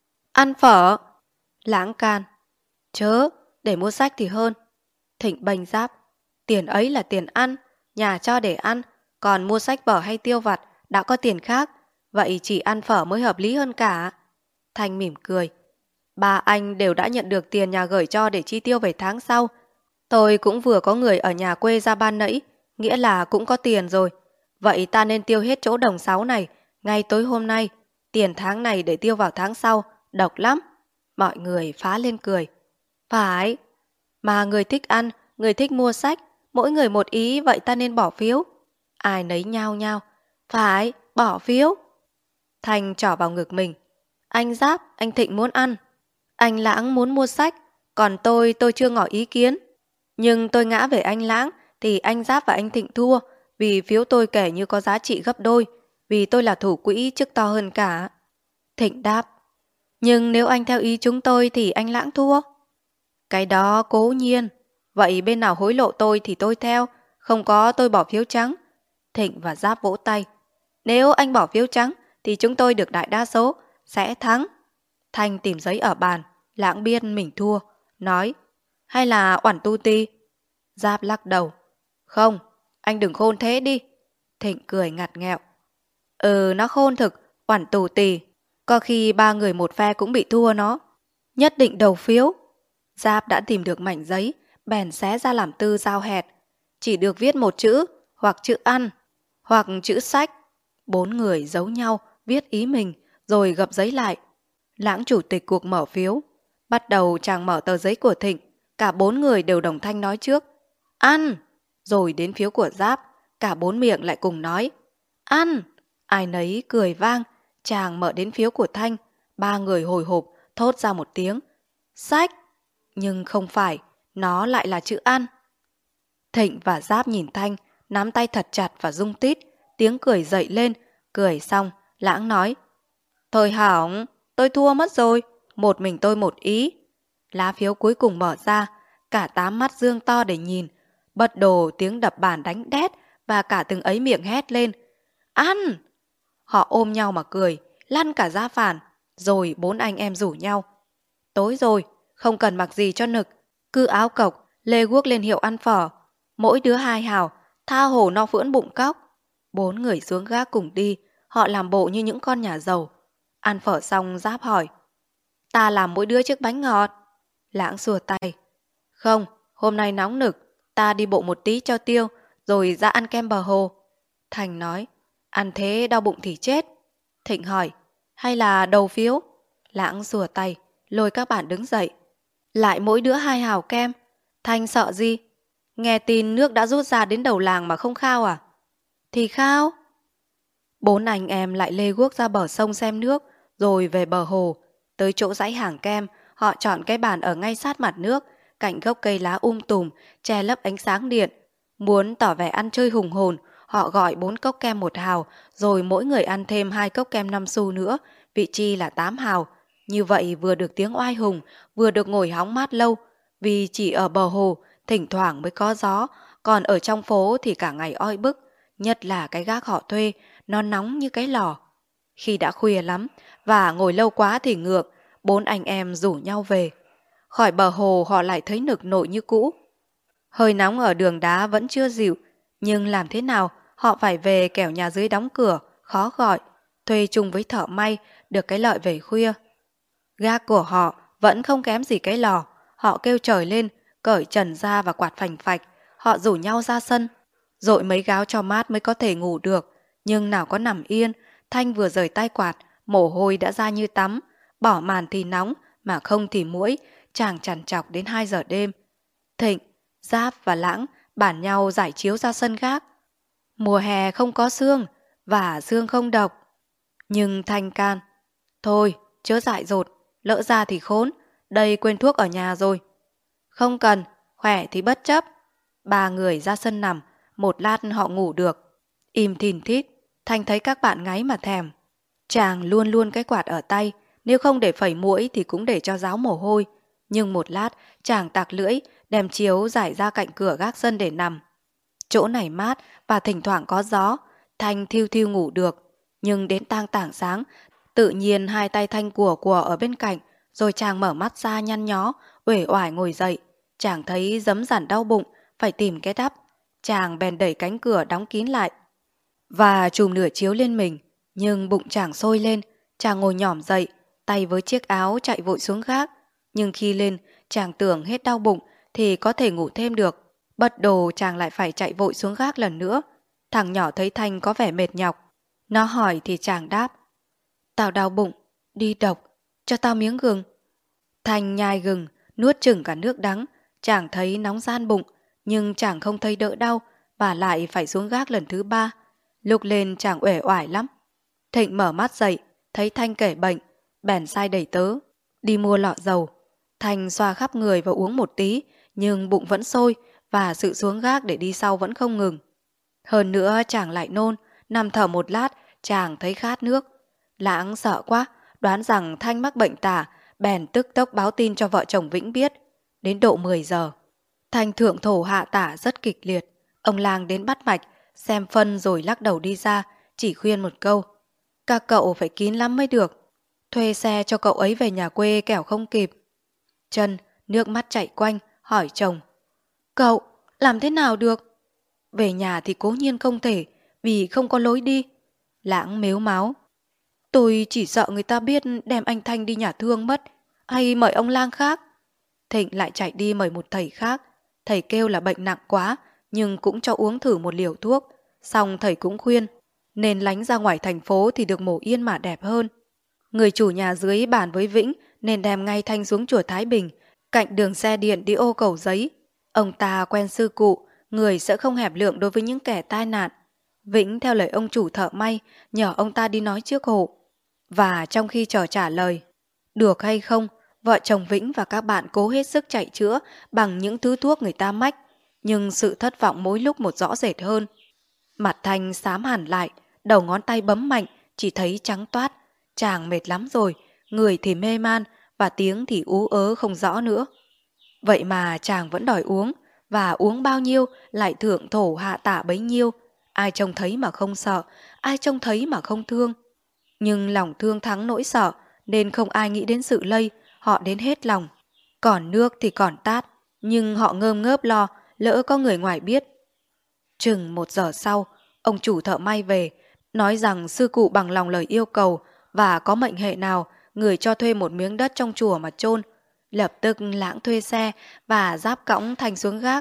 Ăn phở. Lãng can. Chớ, để mua sách thì hơn. Thịnh bênh Giáp. Tiền ấy là tiền ăn, nhà cho để ăn, còn mua sách vở hay tiêu vặt đã có tiền khác, vậy chỉ ăn phở mới hợp lý hơn cả. Thanh mỉm cười. Ba anh đều đã nhận được tiền nhà gửi cho để chi tiêu về tháng sau. Tôi cũng vừa có người ở nhà quê ra ban nãy, nghĩa là cũng có tiền rồi. Vậy ta nên tiêu hết chỗ đồng sáu này ngay tối hôm nay. Tiền tháng này để tiêu vào tháng sau, độc lắm. Mọi người phá lên cười. Phải, mà người thích ăn, người thích mua sách, mỗi người một ý, vậy ta nên bỏ phiếu. Ai nấy nhao nhao. Phải, bỏ phiếu. Thanh trỏ vào ngực mình. Anh Giáp, anh Thịnh muốn ăn. Anh Lãng muốn mua sách, còn tôi, tôi chưa ngỏ ý kiến. Nhưng tôi ngã về anh Lãng, thì anh Giáp và anh Thịnh thua, vì phiếu tôi kể như có giá trị gấp đôi, vì tôi là thủ quỹ chức to hơn cả. Thịnh đáp. Nhưng nếu anh theo ý chúng tôi thì anh Lãng thua. Cái đó cố nhiên. Vậy bên nào hối lộ tôi thì tôi theo, không có tôi bỏ phiếu trắng. Thịnh và Giáp vỗ tay. Nếu anh bỏ phiếu trắng thì chúng tôi được đại đa số, sẽ thắng. Thanh tìm giấy ở bàn. Lãng biết mình thua, nói. Hay là oẳn tu ti? Giáp lắc đầu. Không, anh đừng khôn thế đi. Thịnh cười ngặt nghẹo. Ừ, nó khôn thực, oẳn tù tì. Có khi ba người một phe cũng bị thua nó. Nhất định đầu phiếu. Giáp đã tìm được mảnh giấy, bèn xé ra làm tư giao hẹt. Chỉ được viết một chữ, hoặc chữ ăn, hoặc chữ sách. Bốn người giấu nhau, viết ý mình, rồi gập giấy lại. Lãng chủ tịch cuộc mở phiếu. Bắt đầu chàng mở tờ giấy của Thịnh. Cả bốn người đều đồng thanh nói trước. Ăn! Rồi đến phiếu của Giáp. Cả bốn miệng lại cùng nói. Ăn! Ai nấy cười vang. Chàng mở đến phiếu của Thanh. Ba người hồi hộp thốt ra một tiếng. Sách! Nhưng không phải, nó lại là chữ ăn. Thịnh và Giáp nhìn Thanh, nắm tay thật chặt và rung tít. Tiếng cười dậy lên. Cười xong, Lãng nói. Thôi hỏng, tôi thua mất rồi. Một mình tôi một ý. Lá phiếu cuối cùng mở ra. Cả tám mắt dương to để nhìn. Bật đồ tiếng đập bàn đánh đét. Và cả từng ấy miệng hét lên. Ăn! Họ ôm nhau mà cười, lăn cả ra phản. Rồi bốn anh em rủ nhau. Tối rồi, không cần mặc gì cho nực. Cứ áo cộc, lê guốc lên hiệu ăn phở. Mỗi đứa hai hào, tha hồ no phưỡn bụng cóc. Bốn người xuống gác cùng đi. Họ làm bộ như những con nhà giàu. Ăn phở xong Giáp hỏi. Ta làm mỗi đứa chiếc bánh ngọt. Lãng xua tay. Không, hôm nay nóng nực. Ta đi bộ một tí cho tiêu, rồi ra ăn kem bờ hồ. Thành nói. Ăn thế đau bụng thì chết. Thịnh hỏi. Hay là đầu phiếu? Lãng xua tay, lôi các bạn đứng dậy. Lại mỗi đứa hai hào kem. Thanh sợ gì? Nghe tin nước đã rút ra đến đầu làng mà không khao à? Thì khao. Bốn anh em lại lê guốc ra bờ sông xem nước, rồi về bờ hồ. Tới chỗ dãy hàng kem, họ chọn cái bàn ở ngay sát mặt nước, cạnh gốc cây lá um tùm, che lấp ánh sáng điện. Muốn tỏ vẻ ăn chơi hùng hồn, họ gọi bốn cốc kem một hào, rồi mỗi người ăn thêm hai cốc kem năm xu nữa, vị chi là tám hào. Như vậy vừa được tiếng oai hùng, vừa được ngồi hóng mát lâu, vì chỉ ở bờ hồ, thỉnh thoảng mới có gió, còn ở trong phố thì cả ngày oi bức, nhất là cái gác họ thuê, nó nóng như cái lò. Khi đã khuya lắm, và ngồi lâu quá thì ngược, bốn anh em rủ nhau về. Khỏi bờ hồ họ lại thấy nực nội như cũ. Hơi nóng ở đường đá vẫn chưa dịu, nhưng làm thế nào họ phải về kẻo nhà dưới đóng cửa, khó gọi, thuê chung với thợ may, được cái lợi về khuya. Gác của họ vẫn không kém gì cái lò, họ kêu trời lên, cởi trần ra và quạt phành phạch, họ rủ nhau ra sân. Dội mấy gáo cho mát mới có thể ngủ được, nhưng nào có nằm yên. Thanh vừa rời tay quạt, mồ hôi đã ra như tắm, bỏ màn thì nóng, mà không thì muỗi, chàng trằn trọc đến hai giờ đêm. Thịnh, Giáp và Lãng bản nhau giải chiếu ra sân gác. Mùa hè không có sương, và sương không độc. Nhưng Thanh can. Thôi, chớ dại dột, lỡ ra thì khốn, đây quên thuốc ở nhà rồi. Không cần, khỏe thì bất chấp. Ba người ra sân nằm, một lát họ ngủ được. Im thìn thít, Thanh thấy các bạn ngáy mà thèm. Chàng luôn luôn cái quạt ở tay, nếu không để phẩy muỗi thì cũng để cho ráo mồ hôi. Nhưng một lát, chàng tạc lưỡi, đem chiếu rải ra cạnh cửa gác sân để nằm. Chỗ này mát và thỉnh thoảng có gió, Thanh thiêu thiêu ngủ được. Nhưng đến tang tảng sáng, tự nhiên hai tay Thanh của của ở bên cạnh, rồi chàng mở mắt ra nhăn nhó, uể oải ngồi dậy. Chàng thấy dấm dằn đau bụng, phải tìm cái đắp. Chàng bèn đẩy cánh cửa đóng kín lại và chùm nửa chiếu lên mình. Nhưng bụng chàng sôi lên, chàng ngồi nhỏm dậy, tay với chiếc áo chạy vội xuống gác. Nhưng khi lên, chàng tưởng hết đau bụng thì có thể ngủ thêm được. Bật đồ chàng lại phải chạy vội xuống gác lần nữa. Thằng nhỏ thấy Thanh có vẻ mệt nhọc. Nó hỏi thì chàng đáp. Tao đau bụng, đi độc, cho tao miếng gừng. Thanh nhai gừng, nuốt chửng cả nước đắng. Chàng thấy nóng gian bụng, nhưng chàng không thấy đỡ đau và lại phải xuống gác lần thứ ba. Lúc lên chàng uể oải lắm. Thịnh mở mắt dậy, thấy Thanh kể bệnh, bèn sai đẩy tớ đi mua lọ dầu. Thanh xoa khắp người và uống một tí, nhưng bụng vẫn sôi và sự xuống gác để đi sau vẫn không ngừng. Hơn nữa chàng lại nôn, nằm thở một lát chàng thấy khát nước. Lãng sợ quá, đoán rằng Thanh mắc bệnh tả, bèn tức tốc báo tin cho vợ chồng Vĩnh biết. Đến độ mười giờ, Thanh thượng thổ hạ tả rất kịch liệt. Ông lang đến bắt mạch, xem phân rồi lắc đầu đi ra, chỉ khuyên một câu. Các cậu phải kín lắm mới được. Thuê xe cho cậu ấy về nhà quê kẻo không kịp. Trân nước mắt chảy quanh, hỏi chồng. Cậu, làm thế nào được? Về nhà thì cố nhiên không thể, vì không có lối đi. Lãng mếu máo. Tôi chỉ sợ người ta biết đem anh Thanh đi nhà thương mất, hay mời ông lang khác. Thịnh lại chạy đi mời một thầy khác. Thầy kêu là bệnh nặng quá, nhưng cũng cho uống thử một liều thuốc. Xong thầy cũng khuyên, nên lánh ra ngoài thành phố thì được mổ yên mà đẹp hơn. Người chủ nhà dưới bàn với Vĩnh nên đem ngay Thanh xuống chùa Thái Bình, cạnh đường xe điện đi ô Cầu Giấy. Ông ta quen sư cụ, người sẽ không hẹp lượng đối với những kẻ tai nạn. Vĩnh theo lời ông chủ thợ may, nhờ ông ta đi nói trước hộ. Và trong khi chờ trả lời, được hay không, vợ chồng Vĩnh và các bạn cố hết sức chạy chữa bằng những thứ thuốc người ta mách, nhưng sự thất vọng mỗi lúc một rõ rệt hơn. Mặt Thanh xám hẳn lại, đầu ngón tay bấm mạnh, chỉ thấy trắng toát. Chàng mệt lắm rồi, người thì mê man và tiếng thì ú ớ không rõ nữa. Vậy mà chàng vẫn đòi uống, và uống bao nhiêu lại thượng thổ hạ tả bấy nhiêu. Ai trông thấy mà không sợ, ai trông thấy mà không thương. Nhưng lòng thương thắng nỗi sợ, nên không ai nghĩ đến sự lây, họ đến hết lòng. Còn nước thì còn tát, nhưng họ ngơm ngớp lo, lỡ có người ngoài biết. Chừng một giờ sau, ông chủ thợ may về, nói rằng sư cụ bằng lòng lời yêu cầu và có mệnh hệ nào người cho thuê một miếng đất trong chùa mà chôn. Lập tức Lãng thuê xe và giáp cõng Thanh xuống gác.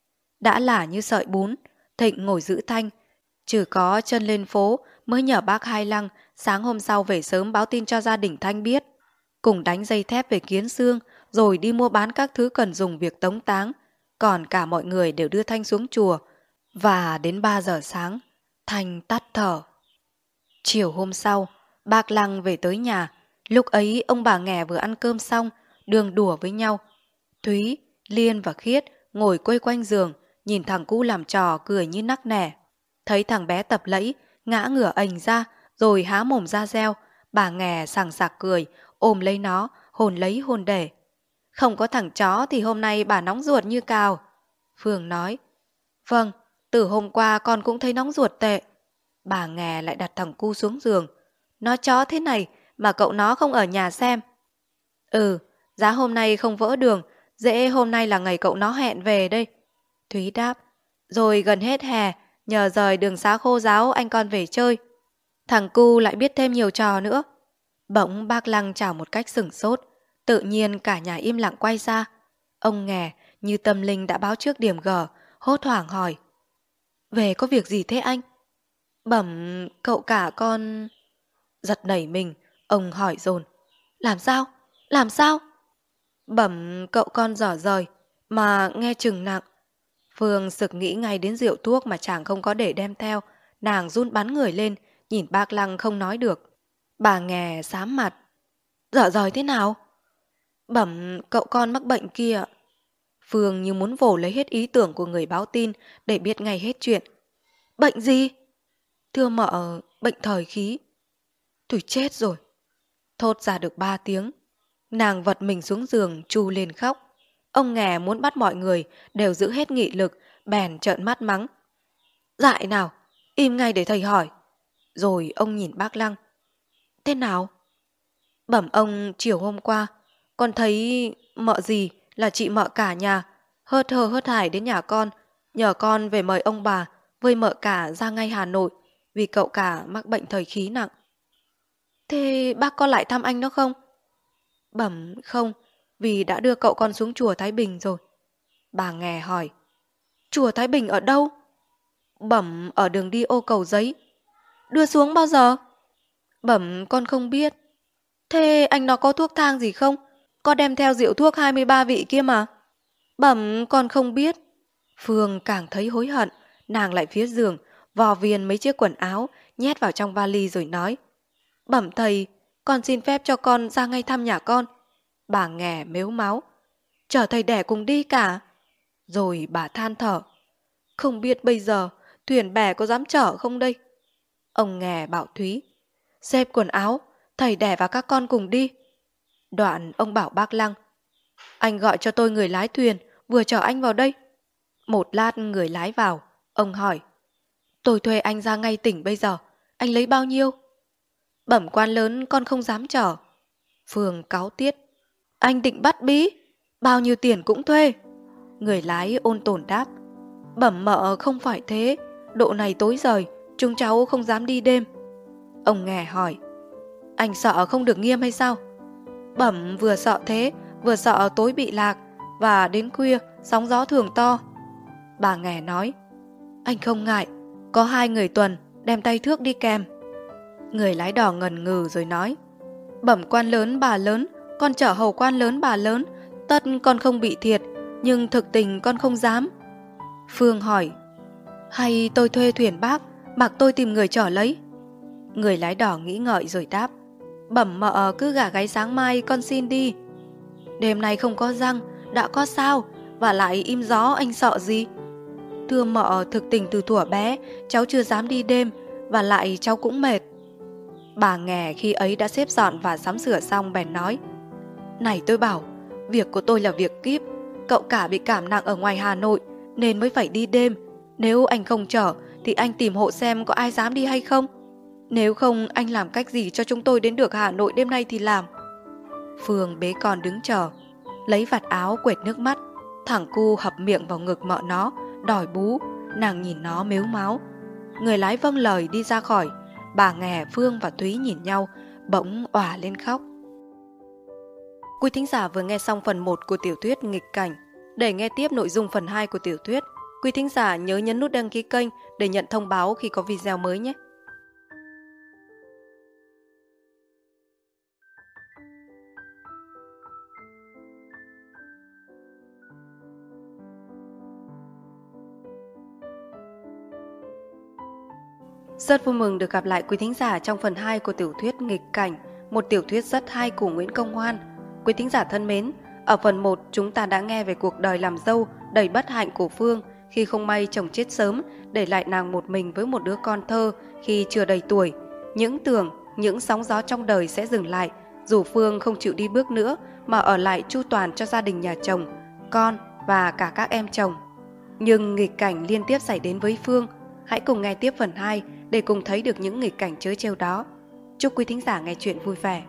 Đã là như sợi bún, Thịnh ngồi giữ Thanh. Trừ có chân lên phố mới nhờ bác Hai Lăng sáng hôm sau về sớm báo tin cho gia đình Thanh biết. Cùng đánh dây thép về Kiến Xương rồi đi mua bán các thứ cần dùng việc tống táng. Còn cả mọi người đều đưa Thanh xuống chùa. Và đến ba giờ sáng, Thanh tắt thở. Chiều hôm sau, bác Lăng về tới nhà. Lúc ấy ông bà Nghè vừa ăn cơm xong, đường đùa với nhau. Thúy, Liên và Khiết ngồi quây quanh giường, nhìn thằng cu làm trò cười như nắc nẻ. Thấy thằng bé tập lẫy, ngã ngửa ành ra, rồi há mồm ra reo. Bà Nghè sảng sạc cười, ôm lấy nó, hôn lấy hôn để. Không có thằng chó thì hôm nay bà nóng ruột như cào. Phương nói. Vâng, từ hôm qua con cũng thấy nóng ruột tệ. Bà Nghè lại đặt thằng cu xuống giường. Nó chó thế này mà cậu nó không ở nhà xem. Ừ, giá hôm nay không vỡ đường, dễ hôm nay là ngày cậu nó hẹn về đây. Thúy đáp. Rồi gần hết hè, nhờ rời đường xá khô ráo anh con về chơi. Thằng cu lại biết thêm nhiều trò nữa. Bỗng bác Lăng chào một cách sửng sốt. Tự nhiên cả nhà im lặng quay ra. Ông Nghè như tâm linh đã báo trước điểm gở, hốt hoảng hỏi. Về có việc gì thế anh? Bẩm cậu cả con... Giật nảy mình, ông hỏi dồn. Làm sao? Làm sao? Bẩm cậu con dở rời, mà nghe chừng nặng. Phương sực nghĩ ngay đến rượu thuốc mà chàng không có để đem theo. Nàng run bắn người lên, nhìn bác Lăng không nói được. Bà Nghè xám mặt. Dở rời thế nào? Bẩm cậu con mắc bệnh kia. Phương như muốn vồ lấy hết ý tưởng của người báo tin để biết ngay hết chuyện. Bệnh gì? Thưa mợ, bệnh thời khí. Tôi chết rồi. Thốt ra được ba tiếng. Nàng vật mình xuống giường tru lên khóc. Ông Nghè muốn bắt mọi người đều giữ hết nghị lực, bèn trợn mắt mắng. Dại nào, im ngay để thầy hỏi. Rồi ông nhìn bác Lăng. Thế nào? Bẩm ông, chiều hôm qua con thấy mợ gì là chị mợ cả nhà hớt hơ hớt hải đến nhà con, nhờ con về mời ông bà với mợ cả ra ngay Hà Nội vì cậu cả mắc bệnh thời khí nặng. Thế bác có lại thăm anh đó không? Bẩm không, vì đã đưa cậu con xuống chùa Thái Bình rồi. Bà Nghè hỏi. Chùa Thái Bình ở đâu? Bẩm ở đường đi ô Cầu Giấy. Đưa xuống bao giờ? Bẩm con không biết. Thế anh nó có thuốc thang gì không? Có đem theo rượu thuốc hai mươi ba vị kia mà. Bẩm con không biết. Phương càng thấy hối hận, nàng lại phía giường, vò viên mấy chiếc quần áo, nhét vào trong vali rồi nói. Bẩm thầy, con xin phép cho con ra ngay thăm nhà con. Bà Nghè mếu máo. Chở thầy đẻ cùng đi cả. Rồi bà than thở. Không biết bây giờ thuyền bè có dám chở không đây? Ông Nghè bảo Thúy. Xếp quần áo, thầy đẻ và các con cùng đi. Đoạn ông bảo bác Lăng. Anh gọi cho tôi người lái thuyền, vừa chở anh vào đây. Một lát người lái vào, ông hỏi. Tôi thuê anh ra ngay tỉnh bây giờ, anh lấy bao nhiêu? Bẩm quan lớn con không dám chở. Phương cáu tiết. Anh định bắt bí, bao nhiêu tiền cũng thuê. Người lái ôn tồn đáp. Bẩm mợ không phải thế, độ này tối rời, chúng cháu không dám đi đêm. Ông Nghè hỏi. Anh sợ không được nghiêm hay sao? Bẩm vừa sợ thế, vừa sợ tối bị lạc, và đến khuya sóng gió thường to. Bà Nghè nói. Anh không ngại, có hai người tuần đem tay thước đi kèm. Người lái đò ngần ngừ rồi nói. Bẩm quan lớn bà lớn, con chở hầu quan lớn bà lớn, tất con không bị thiệt, nhưng thực tình con không dám. Phương hỏi. Hay tôi thuê thuyền bác, mặc tôi tìm người chở lấy? Người lái đò nghĩ ngợi rồi đáp. Bẩm mợ cứ gả gáy sáng mai con xin đi. Đêm nay không có răng, đã có sao, và lại im gió anh sợ gì? Thưa mợ, thực tình từ thuở bé cháu chưa dám đi đêm, và lại cháu cũng mệt. Bà Nghè khi ấy đã xếp dọn và sắm sửa xong bèn nói. Này tôi bảo, việc của tôi là việc kíp. Cậu cả bị cảm nặng ở ngoài Hà Nội nên mới phải đi đêm. Nếu anh không chở thì anh tìm hộ xem có ai dám đi hay không. Nếu không anh làm cách gì cho chúng tôi đến được Hà Nội đêm nay thì làm. Phương bế con đứng chờ, lấy vạt áo quệt nước mắt. Thằng cu hập miệng vào ngực mợ nó, đòi bú. Nàng nhìn nó mếu máo. Người lái vâng lời đi ra khỏi. Bà Nghè, Phương và Thúy nhìn nhau, bỗng òa lên khóc. Quý thính giả vừa nghe xong phần một của tiểu thuyết Nghịch Cảnh. Để nghe tiếp nội dung phần hai của tiểu thuyết, quý thính giả nhớ nhấn nút đăng ký kênh để nhận thông báo khi có video mới nhé. Rất vui mừng được gặp lại quý thính giả trong phần hai của tiểu thuyết Nghịch Cảnh, một tiểu thuyết rất hay của Nguyễn Công Hoan. Quý thính giả thân mến, ở phần một chúng ta đã nghe về cuộc đời làm dâu đầy bất hạnh của Phương khi không may chồng chết sớm, để lại nàng một mình với một đứa con thơ khi chưa đầy tuổi. Những tưởng, những sóng gió trong đời sẽ dừng lại, dù Phương không chịu đi bước nữa mà ở lại chu toàn cho gia đình nhà chồng, con và cả các em chồng. Nhưng nghịch cảnh liên tiếp xảy đến với Phương. Hãy cùng nghe tiếp phần hai để cùng thấy được những nghịch cảnh trớ trêu đó. Chúc quý thính giả nghe chuyện vui vẻ.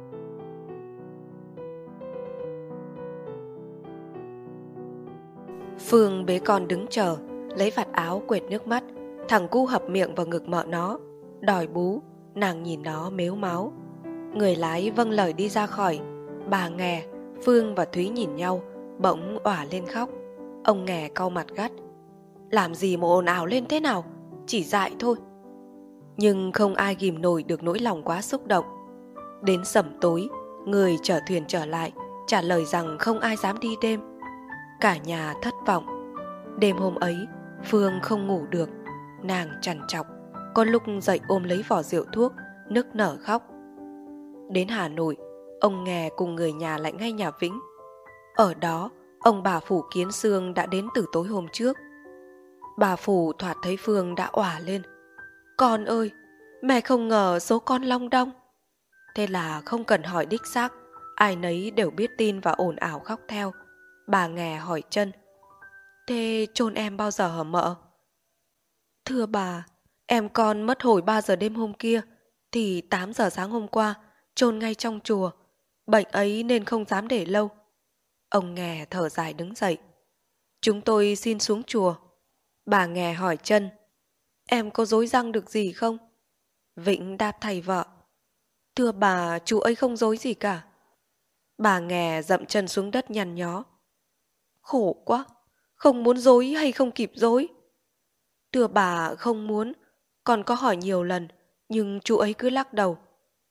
Phương bế con đứng chờ, lấy vạt áo quệt nước mắt. Thằng cu hập miệng vào ngực mợ nó, đòi bú. Nàng nhìn nó mếu máo. Người lái vâng lời đi ra khỏi. Bà Nghè, Phương và Thúy nhìn nhau, bỗng òa lên khóc. Ông Nghè cau mặt gắt. Làm gì mà ồn ào lên thế nào? Chỉ dại thôi. Nhưng không ai ghìm nổi được nỗi lòng quá xúc động. Đến sẩm tối, người chở thuyền trở lại, trả lời rằng không ai dám đi đêm. Cả nhà thất vọng. Đêm hôm ấy, Phương không ngủ được. Nàng trằn trọc, có lúc dậy ôm lấy vỏ rượu thuốc, nức nở khóc. Đến Hà Nội, ông Nghè cùng người nhà lại ngay nhà Vĩnh. Ở đó, ông bà Phủ Kiến Sương đã đến từ tối hôm trước. Bà Phủ thoạt thấy Phương đã òa lên. Con ơi, mẹ không ngờ số con long đong. Thế là không cần hỏi đích xác, ai nấy đều biết tin và ồn ào khóc theo. Bà Nghè hỏi Trân. Thế chôn em bao giờ hả mợ? Thưa bà, em con mất hồi ba giờ đêm hôm kia, thì tám giờ sáng hôm qua chôn ngay trong chùa. Bệnh ấy nên không dám để lâu. Ông Nghè thở dài đứng dậy. Chúng tôi xin xuống chùa. Bà Nghè hỏi Trân. Em có dối răng được gì không? Vĩnh đáp thầy vợ. Thưa bà, chú ấy không dối gì cả. Bà Nghè dậm chân xuống đất nhăn nhó. Khổ quá, không muốn dối hay không kịp dối? Thưa bà không muốn, còn có hỏi nhiều lần, nhưng chú ấy cứ lắc đầu.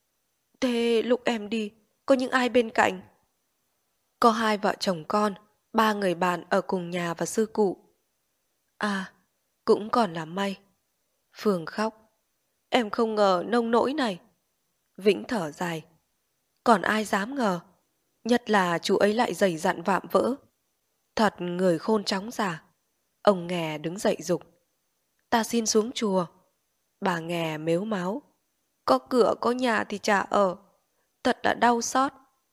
Thế lúc em đi, có những ai bên cạnh? Có hai vợ chồng con, ba người bạn ở cùng nhà và sư cụ. À, cũng còn là may. Phương khóc. Em không ngờ nông nỗi này. Vĩnh thở dài. Còn ai dám ngờ. Nhất là chú ấy lại dày dặn vạm vỡ. Thật người khôn chóng già. Ông Nghè đứng dậy giục. Ta xin xuống chùa. Bà Nghè mếu máo. Có cửa có nhà thì chả ở. Thật là đau xót.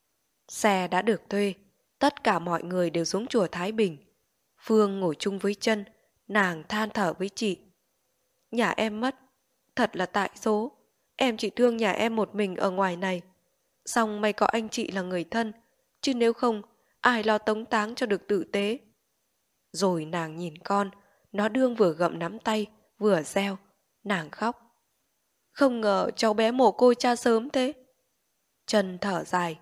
Xe đã được thuê. Tất cả mọi người đều xuống chùa Thái Bình. Phương ngồi chung với Trân. Nàng than thở với chị. Nhà em mất. Thật là tại số. Em chỉ thương nhà em một mình ở ngoài này. Xong may có anh chị là người thân. Chứ nếu không, ai lo tống táng cho được tử tế. Rồi nàng nhìn con. Nó đương vừa gặm nắm tay, vừa reo. Nàng khóc. Không ngờ cháu bé mồ côi cha sớm thế. Trân thở dài.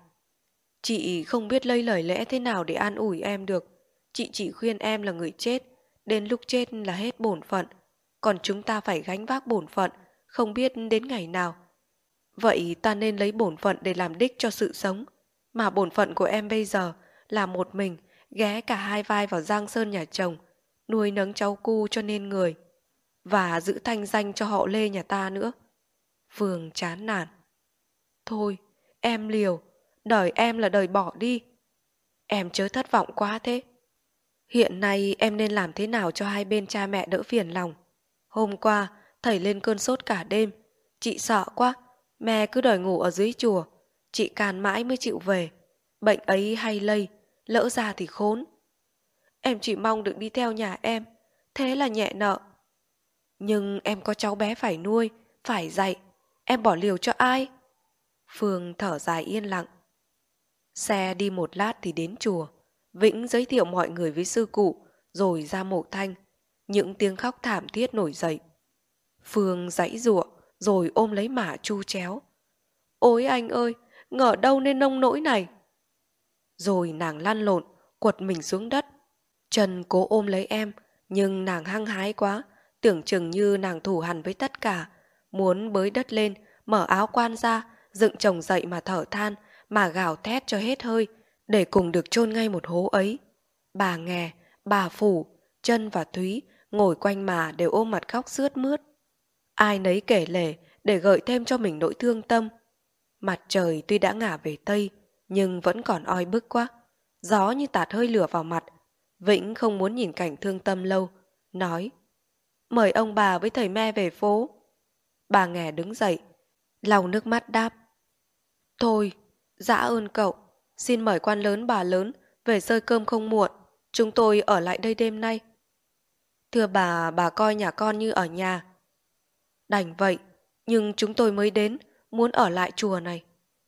Chị không biết lấy lời lẽ thế nào để an ủi em được. Chị chỉ khuyên em là người chết. Đến lúc chết là hết bổn phận. Còn chúng ta phải gánh vác bổn phận, không biết đến ngày nào. Vậy ta nên lấy bổn phận để làm đích cho sự sống. Mà bổn phận của em bây giờ là một mình ghé cả hai vai vào Giang Sơn nhà chồng, nuôi nấng cháu cu cho nên người, và giữ thanh danh cho họ Lê nhà ta nữa. Phương chán nản. Thôi, em liều, đời em là đời bỏ đi. Em chớ thất vọng quá thế. Hiện nay em nên làm thế nào cho hai bên cha mẹ đỡ phiền lòng. Hôm qua, thầy lên cơn sốt cả đêm. Chị sợ quá, mẹ cứ đòi ngủ ở dưới chùa. Chị can mãi mới chịu về. Bệnh ấy hay lây, lỡ ra thì khốn. Em chỉ mong được đi theo nhà em, thế là nhẹ nợ. Nhưng em có cháu bé phải nuôi, phải dạy. Em bỏ liều cho ai? Phương thở dài yên lặng. Xe đi một lát thì đến chùa. Vĩnh giới thiệu mọi người với sư cụ, rồi ra mộ thanh. Những tiếng khóc thảm thiết nổi dậy. Phương giãy giụa, rồi ôm lấy mả chu chéo. Ôi anh ơi, ngờ đâu nên nông nỗi này. Rồi nàng lăn lộn, quật mình xuống đất. Trần cố ôm lấy em, nhưng nàng hăng hái quá, tưởng chừng như nàng thù hằn với tất cả, muốn bới đất lên, mở áo quan ra, dựng chồng dậy mà thở than, mà gào thét cho hết hơi, để cùng được chôn ngay một hố ấy. Bà Nghè, bà Phủ, Trân và Thúy ngồi quanh mà đều ôm mặt khóc sướt mướt. Ai nấy kể lể để gợi thêm cho mình nỗi thương tâm. Mặt trời tuy đã ngả về Tây, nhưng vẫn còn oi bức quá. Gió như tạt hơi lửa vào mặt. Vĩnh không muốn nhìn cảnh thương tâm lâu, nói: Mời ông bà với thầy me về phố. Bà Nghè đứng dậy, lau nước mắt đáp: Thôi, dã ơn cậu, xin mời quan lớn bà lớn về xơi cơm không muộn, chúng tôi ở lại đây đêm nay. Thưa bà, bà coi nhà con như ở nhà. Đành vậy, nhưng chúng tôi mới đến, muốn ở lại chùa này.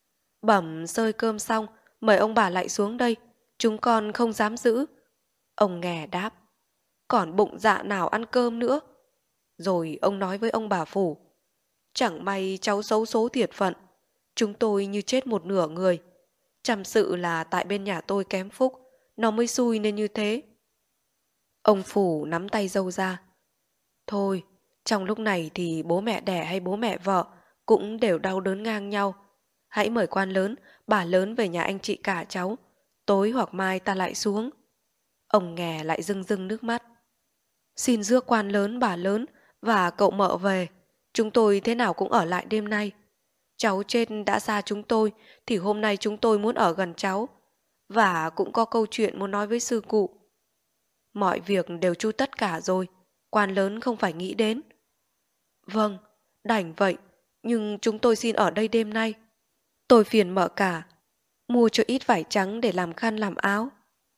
Bẩm xơi cơm xong, mời ông bà lại xuống đây, chúng con không dám giữ. Ông Nghè đáp: Còn bụng dạ nào ăn cơm nữa. Rồi ông nói với ông bà Phủ: Chẳng may cháu xấu số thiệt phận, chúng tôi như chết một nửa người. Chăm sự là tại bên nhà tôi kém phúc, nó mới xui nên như thế. Ông Phủ nắm tay dâu ra: Thôi, trong lúc này thì bố mẹ đẻ hay bố mẹ vợ cũng đều đau đớn ngang nhau. Hãy mời quan lớn, bà lớn về nhà anh chị cả cháu. Tối hoặc mai ta lại xuống. Ông Nghè lại rưng rưng nước mắt. Xin rước quan lớn, bà lớn và cậu mợ về. Chúng tôi thế nào cũng ở lại đêm nay. Cháu trên đã xa chúng tôi thì hôm nay chúng tôi muốn ở gần cháu. Và cũng có câu chuyện muốn nói với sư cụ. Mọi việc đều chu tất cả rồi, quan lớn không phải nghĩ đến. Vâng, đành vậy, nhưng chúng tôi xin ở đây đêm nay. Tôi phiền mợ cả, mua cho ít vải trắng để làm khăn làm áo.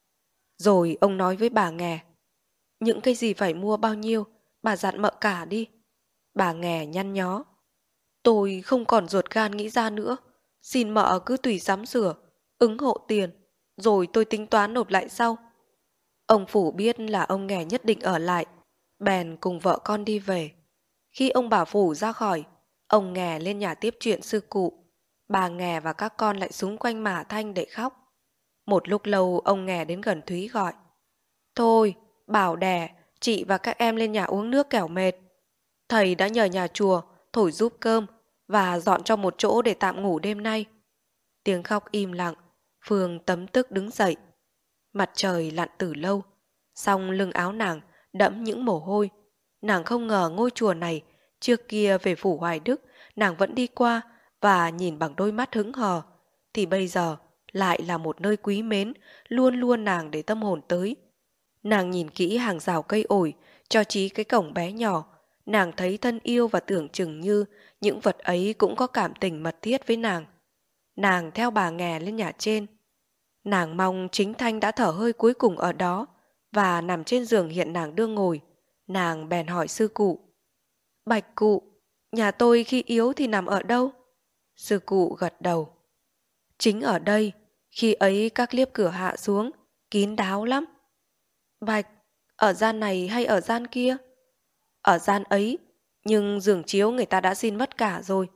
Rồi ông nói với bà Nghè: Những cái gì phải mua bao nhiêu, bà dặn mợ cả đi. Bà Nghè nhăn nhó: Tôi không còn ruột gan nghĩ ra nữa, xin mợ cứ tùy sắm sửa, ứng hộ tiền, rồi tôi tính toán nộp lại sau. Ông Phủ biết là ông Nghè nhất định ở lại, bèn cùng vợ con đi về. Khi ông bà Phủ ra khỏi, ông Nghè lên nhà tiếp chuyện sư cụ. Bà Nghè và các con lại xúm quanh mả thanh để khóc. Một lúc lâu ông Nghè đến gần Thúy gọi: Thôi, bảo đẻ, chị và các em lên nhà uống nước kẻo mệt. Thầy đã nhờ nhà chùa thổi giúp cơm và dọn cho một chỗ để tạm ngủ đêm nay. Tiếng khóc im lặng, Phương tấm tức đứng dậy. Mặt trời lặn từ lâu, song lưng áo nàng đẫm những mồ hôi. Nàng không ngờ ngôi chùa này trước kia về phủ Hoài Đức nàng vẫn đi qua và nhìn bằng đôi mắt hững hờ, thì bây giờ lại là một nơi quý mến luôn luôn nàng để tâm hồn tới. Nàng nhìn kỹ hàng rào cây ổi cho chí cái cổng bé nhỏ, nàng thấy thân yêu và tưởng chừng như những vật ấy cũng có cảm tình mật thiết với nàng. Nàng theo bà nghè lên nhà trên. Nàng mong chính Thanh đã thở hơi cuối cùng ở đó và nằm trên giường hiện nàng đương ngồi. Nàng bèn hỏi sư cụ: Bạch cụ, nhà tôi khi yếu thì nằm ở đâu? Sư cụ gật đầu: Chính ở đây. Khi ấy các liếp cửa hạ xuống, kín đáo lắm. Bạch, ở gian này hay ở gian kia? Ở gian ấy, nhưng giường chiếu người ta đã xin mất cả rồi.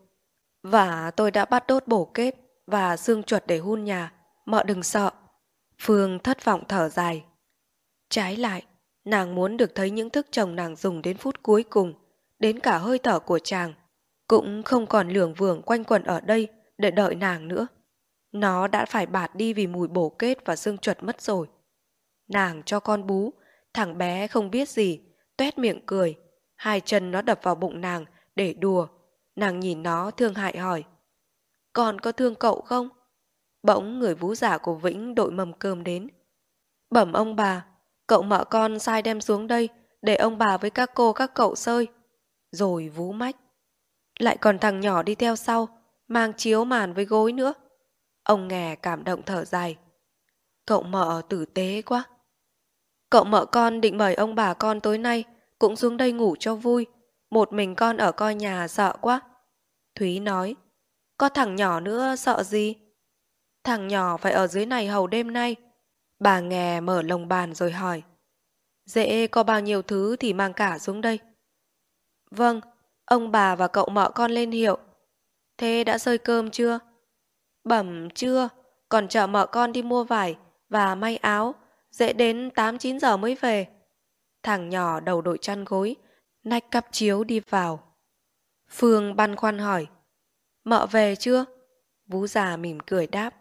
Và tôi đã bắt đốt bổ kết và xương chuột để hun nhà, mợ đừng sợ. Phương thất vọng thở dài. Trái lại, nàng muốn được thấy những thức chồng nàng dùng đến phút cuối cùng, đến cả hơi thở của chàng cũng không còn lưởng vưởng quanh quẩn ở đây để đợi nàng nữa. Nó đã phải bạt đi vì mùi bổ kết và xương chuột mất rồi. Nàng cho con bú, thằng bé không biết gì, toét miệng cười, hai chân nó đập vào bụng nàng để đùa. Nàng nhìn nó thương hại hỏi: Con có thương cậu không? Bỗng người vú giả của Vĩnh đội mâm cơm đến. Bẩm ông bà, cậu mợ con sai đem xuống đây để ông bà với các cô các cậu sơi. Rồi vú mách: Lại còn thằng nhỏ đi theo sau, mang chiếu màn với gối nữa. Ông nghè cảm động thở dài. Cậu mợ tử tế quá. Cậu mợ con định mời ông bà con tối nay cũng xuống đây ngủ cho vui. Một mình con ở coi nhà sợ quá. Thúy nói: Có thằng nhỏ nữa sợ gì? Thằng nhỏ phải ở dưới này hầu đêm nay. Bà nghè mở lồng bàn rồi hỏi: Dễ có bao nhiêu thứ thì mang cả xuống đây. Vâng, ông bà và cậu mợ con lên hiệu. Thế đã xơi cơm chưa? Bẩm chưa, còn chợ mợ con đi mua vải và may áo, dễ đến tám chín giờ mới về. Thằng nhỏ đầu đội chăn gối, nách cắp chiếu đi vào. Phương băn khoăn hỏi: Mợ về chưa? Vú già mỉm cười đáp: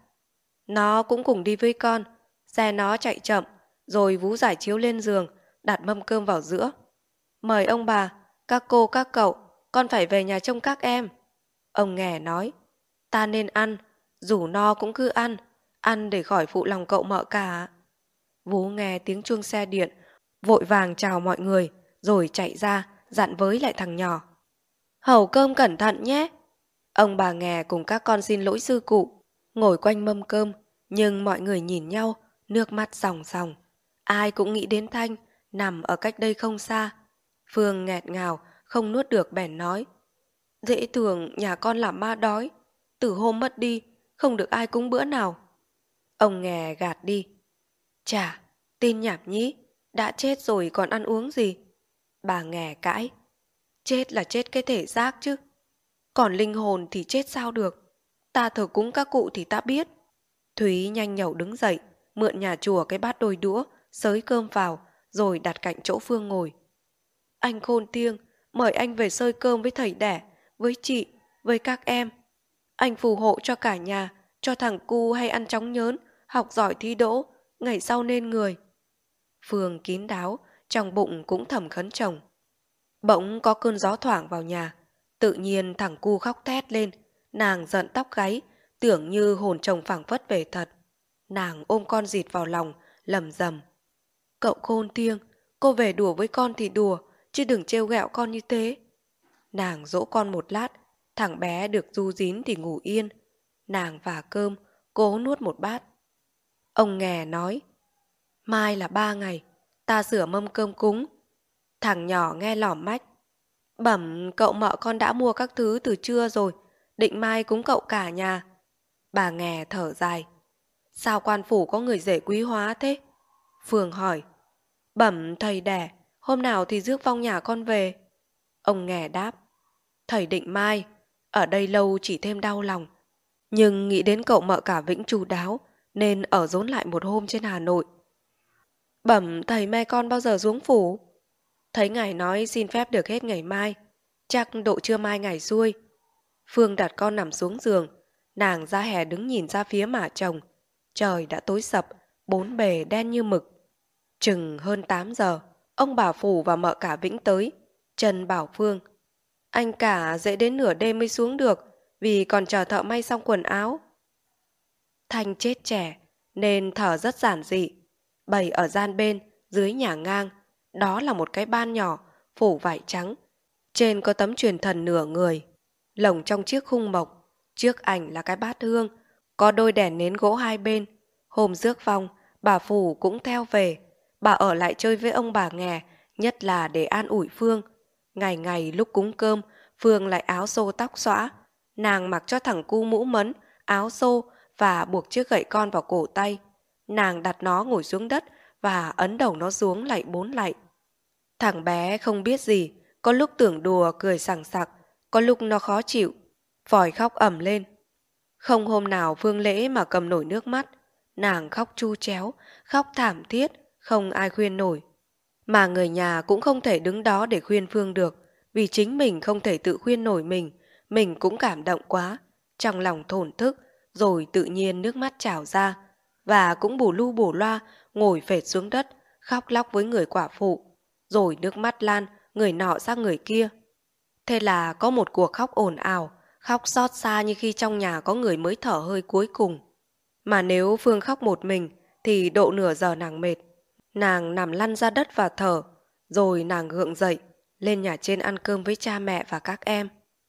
Nó cũng cùng đi với con. Xe nó chạy chậm, rồi vú giải chiếu lên giường, đặt mâm cơm vào giữa. Mời ông bà, các cô các cậu, con phải về nhà trông các em. Ông nghè nói: Ta nên ăn, rủ no cũng cứ ăn, ăn để khỏi phụ lòng cậu mợ cả. Vú nghe tiếng chuông xe điện, vội vàng chào mọi người, rồi chạy ra, dặn với lại thằng nhỏ: Hầu cơm cẩn thận nhé. Ông bà nghè cùng các con xin lỗi sư cụ, ngồi quanh mâm cơm, nhưng mọi người nhìn nhau, nước mắt ròng ròng. Ai cũng nghĩ đến Thanh, nằm ở cách đây không xa. Phương nghẹt ngào, không nuốt được bèn nói: Dễ tưởng nhà con làm ma đói, từ hôm mất đi, không được ai cúng bữa nào. Ông nghè gạt đi: Chà, tin nhảm nhí, đã chết rồi còn ăn uống gì? Bà nghè cãi: Chết là chết cái thể xác chứ, còn linh hồn thì chết sao được? Ta thờ cúng các cụ thì ta biết. Thúy nhanh nhẩu đứng dậy, mượn nhà chùa cái bát đôi đũa, xới cơm vào, rồi đặt cạnh chỗ Phương ngồi. Anh khôn tiêng, mời anh về xơi cơm với thầy đẻ, với chị, với các em. Anh phù hộ cho cả nhà, cho thằng cu hay ăn chóng nhớn, học giỏi thi đỗ, ngày sau nên người. Phương kín đáo, trong bụng cũng thầm khấn chồng. Bỗng có cơn gió thoảng vào nhà, tự nhiên thằng cu khóc thét lên. Nàng giận tóc gáy, tưởng như hồn chồng phảng phất về thật. Nàng ôm con dịt vào lòng, lầm rầm: Cậu khôn tiêng, cô về đùa với con thì đùa, chứ đừng trêu ghẹo con như thế. Nàng dỗ con một lát, thằng bé được ru dín thì ngủ yên. Nàng vả cơm, cố nuốt một bát. Ông nghè nói: Mai là ba ngày, ta rửa mâm cơm cúng. Thằng nhỏ nghe lỏm mách: Bẩm cậu mợ con đã mua các thứ từ trưa rồi, định mai cúng cậu cả nhà. Bà nghè thở dài: Sao quan phủ có người rể quý hóa thế? Phương hỏi: Bẩm thầy đẻ, hôm nào thì rước vong nhà con về? Ông nghè đáp: Thầy định mai, ở đây lâu chỉ thêm đau lòng. Nhưng nghĩ đến cậu mợ cả Vĩnh chu đáo, nên ở dốn lại một hôm trên Hà Nội. Bẩm thầy me con bao giờ xuống phủ? Thấy ngài nói xin phép được hết ngày mai, chắc độ trưa mai ngài xuôi. Phương đặt con nằm xuống giường, nàng ra hè đứng nhìn ra phía mả chồng. Trời đã tối sập, bốn bề đen như mực. Chừng hơn tám giờ, ông bà Phủ và mợ cả Vĩnh tới. Trần bảo Phương: anh cả dễ đến nửa đêm mới xuống được, vì còn chờ thợ may xong quần áo. Thanh chết trẻ, nên thở rất giản dị. Bày ở gian bên, dưới nhà ngang, đó là một cái ban nhỏ, phủ vải trắng. Trên có tấm truyền thần nửa người, lồng trong chiếc khung mộc. Trước ảnh là cái bát hương, có đôi đèn nến gỗ hai bên. Hôm rước vong, bà Phủ cũng theo về. Bà ở lại chơi với ông bà nghè, nhất là để an ủi Phương. Ngày ngày lúc cúng cơm, Phương lại áo xô tóc xõa. Nàng mặc cho thằng cu mũ mấn, áo xô và buộc chiếc gậy con vào cổ tay. Nàng đặt nó ngồi xuống đất và ấn đầu nó xuống lạy bốn lạy. Thằng bé không biết gì, có lúc tưởng đùa cười sảng sặc, có lúc nó khó chịu, vòi khóc ầm lên. Không hôm nào Phương Lễ mà cầm nổi nước mắt, nàng khóc chu chéo, khóc thảm thiết, không ai khuyên nổi. Mà người nhà cũng không thể đứng đó để khuyên Phương được, vì chính mình không thể tự khuyên nổi mình, mình cũng cảm động quá, trong lòng thổn thức, rồi tự nhiên nước mắt trào ra, và cũng bù lu bù loa ngồi phệt xuống đất, khóc lóc với người quả phụ, rồi nước mắt lan người nọ sang người kia. Thế là có một cuộc khóc ồn ào, khóc xót xa như khi trong nhà có người mới thở hơi cuối cùng. Mà nếu Phương khóc một mình thì độ nửa giờ nàng mệt. Nàng nằm lăn ra đất và thở, rồi nàng gượng dậy, lên nhà trên ăn cơm với cha mẹ và các em.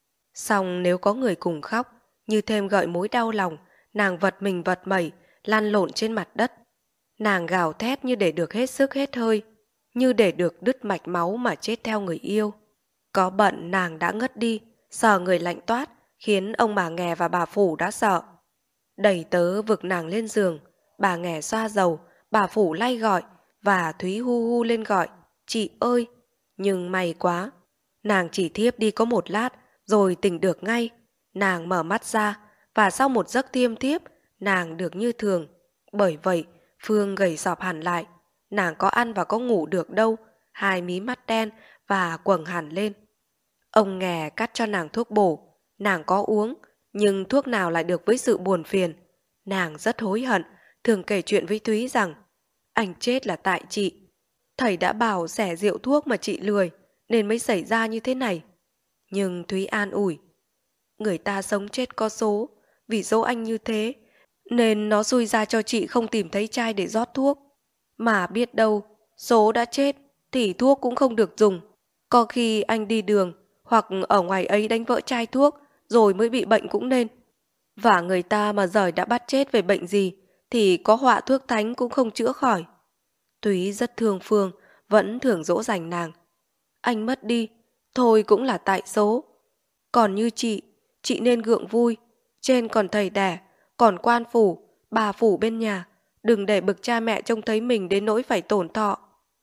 Xong nếu có người cùng khóc, như thêm gợi mối đau lòng, nàng vật mình vật mẩy, lăn lộn trên mặt đất. Nàng gào thét như để được hết sức hết hơi, như để được đứt mạch máu mà chết theo người yêu. Có bận nàng đã ngất đi, sờ người lạnh toát, khiến ông bà nghè và bà Phủ đã sợ. Đẩy tớ vực nàng lên giường, bà nghè xoa dầu, bà Phủ lay gọi, và Thúy hu hu lên gọi, chị ơi! Nhưng may quá, nàng chỉ thiếp đi có một lát, rồi tỉnh được ngay. Nàng mở mắt ra, và sau một giấc thiêm thiếp, nàng được như thường. Bởi vậy, Phương gầy sọp hẳn lại. Nàng có ăn và có ngủ được đâu, hai mí mắt đen và quầng hẳn lên. Ông nghè cắt cho nàng thuốc bổ, nàng có uống, nhưng thuốc nào lại được với sự buồn phiền. Nàng rất hối hận, thường kể chuyện với Thúy rằng anh chết là tại chị. Thầy đã bảo xẻ rượu thuốc mà chị lười, nên mới xảy ra như thế này. Nhưng Thúy an ủi, người ta sống chết có số, vì dỗ anh như thế, nên nó xui ra cho chị không tìm thấy chai để rót thuốc. Mà biết đâu, số đã chết, thì thuốc cũng không được dùng. Có khi anh đi đường, hoặc ở ngoài ấy đánh vỡ chai thuốc, rồi mới bị bệnh cũng nên. Và người ta mà giời đã bắt chết về bệnh gì, thì có họa thuốc thánh cũng không chữa khỏi. Thúy rất thương Phương, vẫn thường dỗ dành nàng. Anh mất đi, thôi cũng là tại số. Còn như chị, chị nên gượng vui. Trên còn thầy đẻ, còn quan phủ, bà phủ bên nhà. Đừng để bực cha mẹ trông thấy mình đến nỗi phải tổn thọ.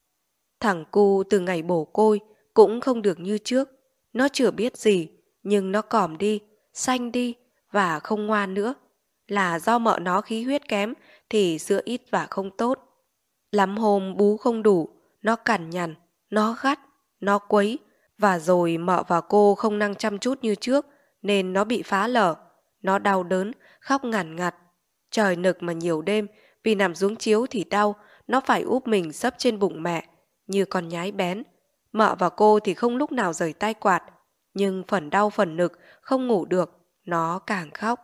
Thằng cu từ ngày bổ côi cũng không được như trước. Nó chưa biết gì, nhưng nó còm đi, xanh đi và không ngoan nữa. Là do mợ nó khí huyết kém thì sữa ít và không tốt. Lắm hôm bú không đủ, nó cằn nhằn, nó gắt, nó quấy, và rồi mợ và cô không năng chăm chút như trước nên nó bị phá lở. Nó đau đớn, khóc ngằn ngặt. Trời nực mà nhiều đêm, vì nằm xuống chiếu thì đau, nó phải úp mình sấp trên bụng mẹ, như con nhái bén. Mợ và cô thì không lúc nào rời tay quạt, nhưng phần đau phần nực, không ngủ được, nó càng khóc.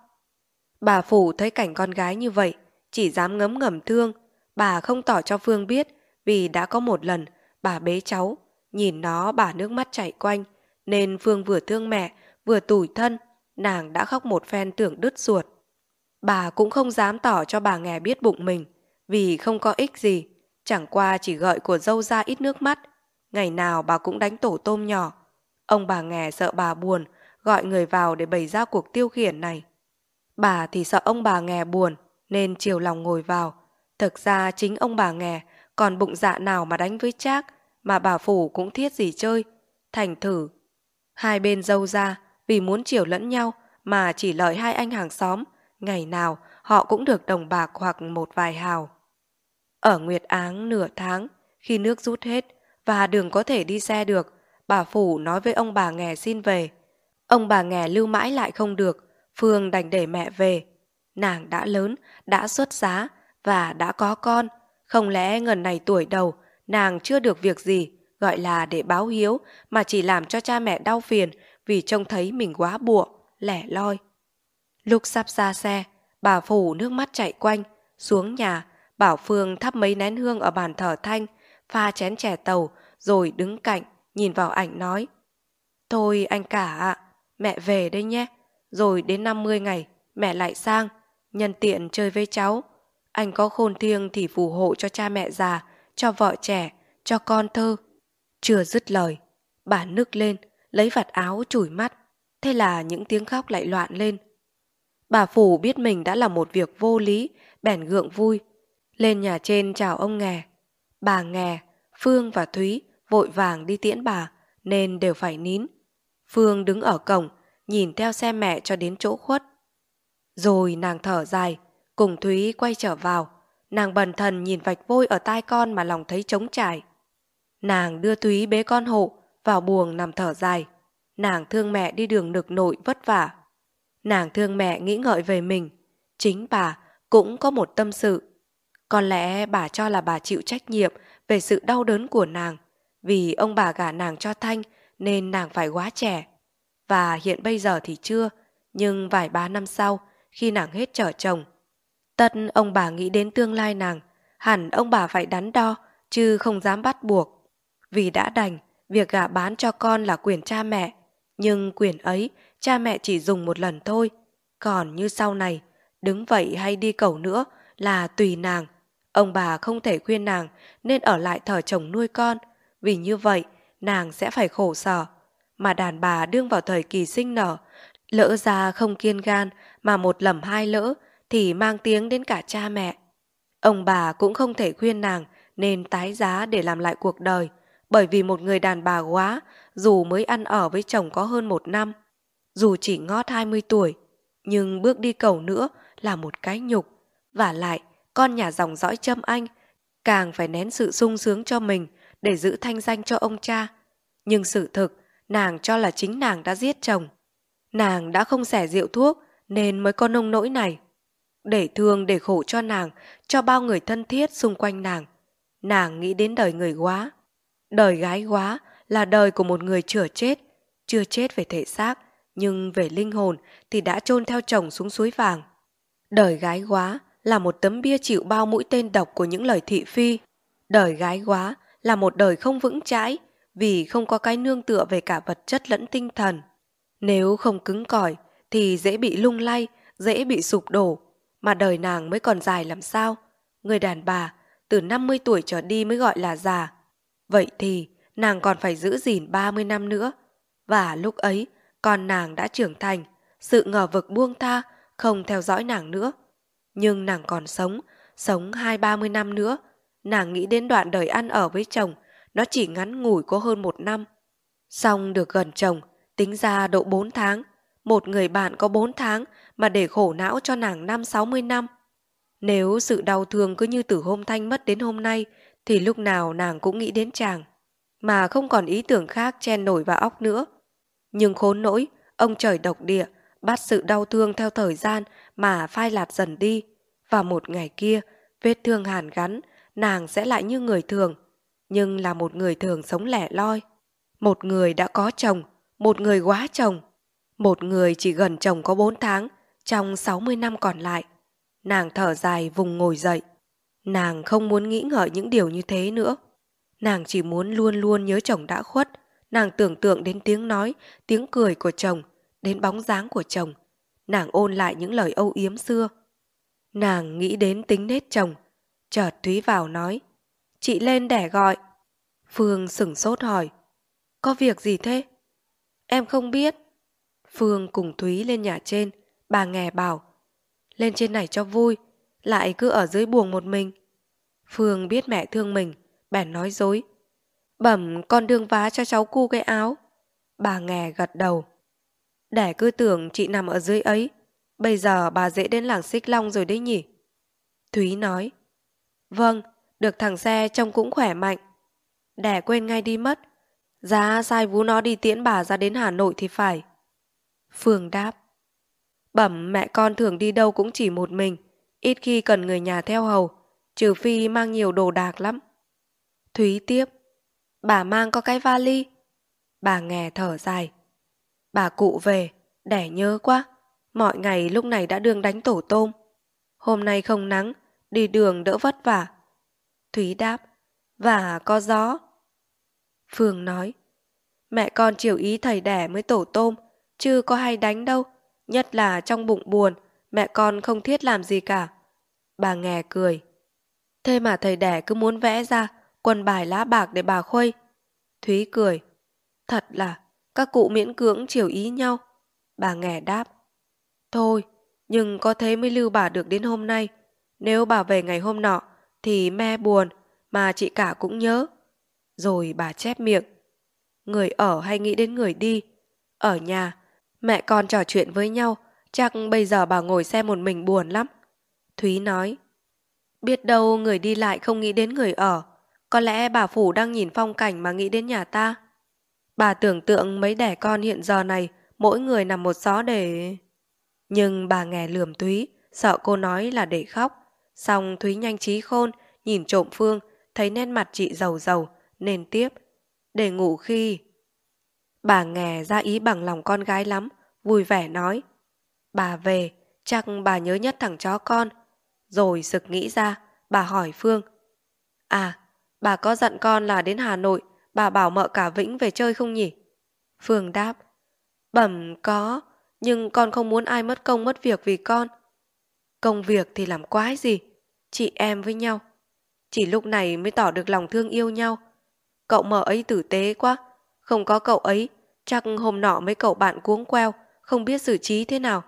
Bà Phủ thấy cảnh con gái như vậy, chỉ dám ngấm ngầm thương. Bà không tỏ cho Phương biết, vì đã có một lần bà bế cháu, nhìn nó bà nước mắt chảy quanh, nên Phương vừa thương mẹ, vừa tủi thân, nàng đã khóc một phen tưởng đứt ruột. Bà cũng không dám tỏ cho bà nghè biết bụng mình, vì không có ích gì, chẳng qua chỉ gợi của dâu ra ít nước mắt. Ngày nào bà cũng đánh tổ tôm nhỏ. Ông bà nghè sợ bà buồn, gọi người vào để bày ra cuộc tiêu khiển này. Bà thì sợ ông bà nghè buồn, nên chiều lòng ngồi vào. Thực ra chính ông bà nghè còn bụng dạ nào mà đánh với Trác, mà bà Phủ cũng thiết gì chơi. Thành thử hai bên dâu ra vì muốn chiều lẫn nhau mà chỉ lợi hai anh hàng xóm, ngày nào họ cũng được đồng bạc hoặc một vài hào. Ở Nguyệt Áng nửa tháng, khi nước rút hết, và đường có thể đi xe được. Bà Phủ nói với ông bà Nghè xin về. Ông bà Nghè lưu mãi lại không được, Phương đành để mẹ về. Nàng đã lớn, đã xuất giá và đã có con. Không lẽ ngần này tuổi đầu, nàng chưa được việc gì, gọi là để báo hiếu, mà chỉ làm cho cha mẹ đau phiền vì trông thấy mình quá bụa, lẻ loi. Lúc sắp ra xe, bà Phủ nước mắt chảy quanh, xuống nhà, bảo Phương thắp mấy nén hương ở bàn thờ Thanh, pha chén chè tàu, rồi đứng cạnh, nhìn vào ảnh nói: Thôi anh cả ạ, mẹ về đây nhé, rồi đến năm mươi ngày, mẹ lại sang, nhân tiện chơi với cháu. Anh có khôn thiêng thì phù hộ cho cha mẹ già, cho vợ trẻ, cho con thơ. Chưa dứt lời, bà nức lên, lấy vạt áo chùi mắt, thế là những tiếng khóc lại loạn lên. Bà Phủ biết mình đã làm một việc vô lý, bèn gượng vui, lên nhà trên chào ông Nghè. Bà Nghè, Phương và Thúy vội vàng đi tiễn bà, nên đều phải nín. Phương đứng ở cổng, nhìn theo xe mẹ cho đến chỗ khuất. Rồi nàng thở dài, cùng Thúy quay trở vào. Nàng bần thần nhìn vạch vôi ở tai con mà lòng thấy trống trải. Nàng đưa Thúy bế con hộ vào buồng nằm thở dài. Nàng thương mẹ đi đường nực nội vất vả. Nàng thương mẹ nghĩ ngợi về mình. Chính bà cũng có một tâm sự. Có lẽ bà cho là bà chịu trách nhiệm về sự đau đớn của nàng, vì ông bà gả nàng cho Thanh nên nàng phải quá trẻ. Và hiện bây giờ thì chưa, nhưng vài ba năm sau, khi nàng hết chở chồng, tất ông bà nghĩ đến tương lai nàng, hẳn ông bà phải đắn đo, chứ không dám bắt buộc. Vì đã đành, việc gả bán cho con là quyền cha mẹ, nhưng quyền ấy cha mẹ chỉ dùng một lần thôi. Còn như sau này, đứng vậy hay đi cầu nữa là tùy nàng. Ông bà không thể khuyên nàng nên ở lại thờ chồng nuôi con, vì như vậy nàng sẽ phải khổ sở. Mà đàn bà đương vào thời kỳ sinh nở, lỡ ra không kiên gan mà một lầm hai lỡ thì mang tiếng đến cả cha mẹ. Ông bà cũng không thể khuyên nàng nên tái giá để làm lại cuộc đời, bởi vì một người đàn bà quá, dù mới ăn ở với chồng có hơn một năm, dù chỉ ngót hai mươi tuổi, nhưng bước đi cầu nữa là một cái nhục. Vả lại, con nhà dòng dõi Trâm Anh càng phải nén sự sung sướng cho mình để giữ thanh danh cho ông cha. Nhưng sự thực, nàng cho là chính nàng đã giết chồng. Nàng đã không xẻ rượu thuốc nên mới có nông nỗi này. Để thương để khổ cho nàng, cho bao người thân thiết xung quanh nàng. Nàng nghĩ đến đời người quá. Đời gái quá là đời của một người chưa chết, chưa chết về thể xác, nhưng về linh hồn thì đã chôn theo chồng xuống suối vàng. Đời gái quá là một tấm bia chịu bao mũi tên độc của những lời thị phi. Đời gái quá là một đời không vững chãi, vì không có cái nương tựa về cả vật chất lẫn tinh thần. Nếu không cứng cỏi thì dễ bị lung lay, dễ bị sụp đổ. Mà đời nàng mới còn dài làm sao? Người đàn bà từ năm mươi tuổi trở đi mới gọi là già. Vậy thì nàng còn phải giữ gìn ba mươi năm nữa. Và lúc ấy con nàng đã trưởng thành, sự ngờ vực buông tha không theo dõi nàng nữa. Nhưng nàng còn sống, sống hai ba mươi năm nữa. Nàng nghĩ đến đoạn đời ăn ở với chồng, nó chỉ ngắn ngủi có hơn một năm. Xong được gần chồng, tính ra độ bốn tháng. Một người bạn có bốn tháng mà để khổ não cho nàng năm sáu mươi năm. Nếu sự đau thương cứ như từ hôm Thanh mất đến hôm nay, thì lúc nào nàng cũng nghĩ đến chàng, mà không còn ý tưởng khác chen nổi vào óc nữa. Nhưng khốn nỗi, ông trời độc địa, bắt sự đau thương theo thời gian mà phai lạt dần đi. Và một ngày kia, vết thương hàn gắn, nàng sẽ lại như người thường, nhưng là một người thường sống lẻ loi. Một người đã có chồng, một người quá chồng, một người chỉ gần chồng có bốn tháng trong sáu mươi năm còn lại. Nàng thở dài vùng ngồi dậy. Nàng không muốn nghĩ ngợi những điều như thế nữa. Nàng chỉ muốn luôn luôn nhớ chồng đã khuất. Nàng tưởng tượng đến tiếng nói, tiếng cười của chồng, đến bóng dáng của chồng. Nàng ôn lại những lời âu yếm xưa. Nàng nghĩ đến tính nết chồng. Chợt Thúy vào nói: "Chị lên để gọi." Phương sửng sốt hỏi: "Có việc gì thế?" "Em không biết." Phương cùng Thúy lên nhà trên. Bà Nghè bảo: "Lên trên này cho vui, lại cứ ở dưới buồng một mình." Phương biết mẹ thương mình, bèn nói dối: "Bẩm con đương vá cho cháu cu cái áo." Bà Nghè gật đầu: "Để cứ tưởng chị nằm ở dưới ấy. Bây giờ bà dễ đến làng Xích Long rồi đấy nhỉ?" Thúy nói: "Vâng, được thằng xe trông cũng khỏe mạnh." Đẻ quên ngay đi mất. Giá sai vú nó đi tiễn bà ra đến Hà Nội thì phải. Phương đáp. Bẩm mẹ con thường đi đâu cũng chỉ một mình, ít khi cần người nhà theo hầu, trừ phi mang nhiều đồ đạc lắm. Thúy tiếp. Bà mang có cái vali. Bà nghe thở dài. Bà cụ về, đẻ nhớ quá. Mọi ngày lúc này đã đương đánh tổ tôm. Hôm nay không nắng, đi đường đỡ vất vả. Thúy đáp. Và có gió. Phương nói. Mẹ con chiều ý thầy đẻ mới tổ tôm, chứ có hay đánh đâu. Nhất là trong bụng buồn, mẹ con không thiết làm gì cả. Bà nghe cười. Thế mà thầy đẻ cứ muốn vẽ ra quần bài lá bạc để bà khuây. Thúy cười. Thật là các cụ miễn cưỡng chiều ý nhau. Bà nghe đáp. Thôi, nhưng có thế mới lưu bà được đến hôm nay. Nếu bà về ngày hôm nọ thì me buồn, mà chị cả cũng nhớ. Rồi bà chép miệng. Người ở hay nghĩ đến người đi. Ở nhà, mẹ con trò chuyện với nhau, chắc bây giờ bà ngồi xem một mình buồn lắm. Thúy nói. Biết đâu người đi lại không nghĩ đến người ở. Có lẽ bà Phủ đang nhìn phong cảnh mà nghĩ đến nhà ta. Bà tưởng tượng mấy đẻ con hiện giờ này, mỗi người nằm một xó để... Nhưng bà nghe lườm Thúy, sợ cô nói là để khóc. Xong Thúy nhanh trí khôn, nhìn trộm Phương, thấy nét mặt chị dầu dầu, nên tiếp. Để ngủ khi... Bà nghe ra ý bằng lòng con gái lắm, vui vẻ nói. Bà về, chắc bà nhớ nhất thằng chó con. Rồi sực nghĩ ra, bà hỏi Phương. À, bà có dặn con là đến Hà Nội, bà bảo mợ cả Vĩnh về chơi không nhỉ? Phương đáp. Bẩm có, nhưng con không muốn ai mất công mất việc vì con. Công việc thì làm quái gì, chị em với nhau. Chỉ lúc này mới tỏ được lòng thương yêu nhau. Cậu mợ ấy tử tế quá, không có cậu ấy, chắc hôm nọ mấy cậu bạn cuống queo, không biết xử trí thế nào.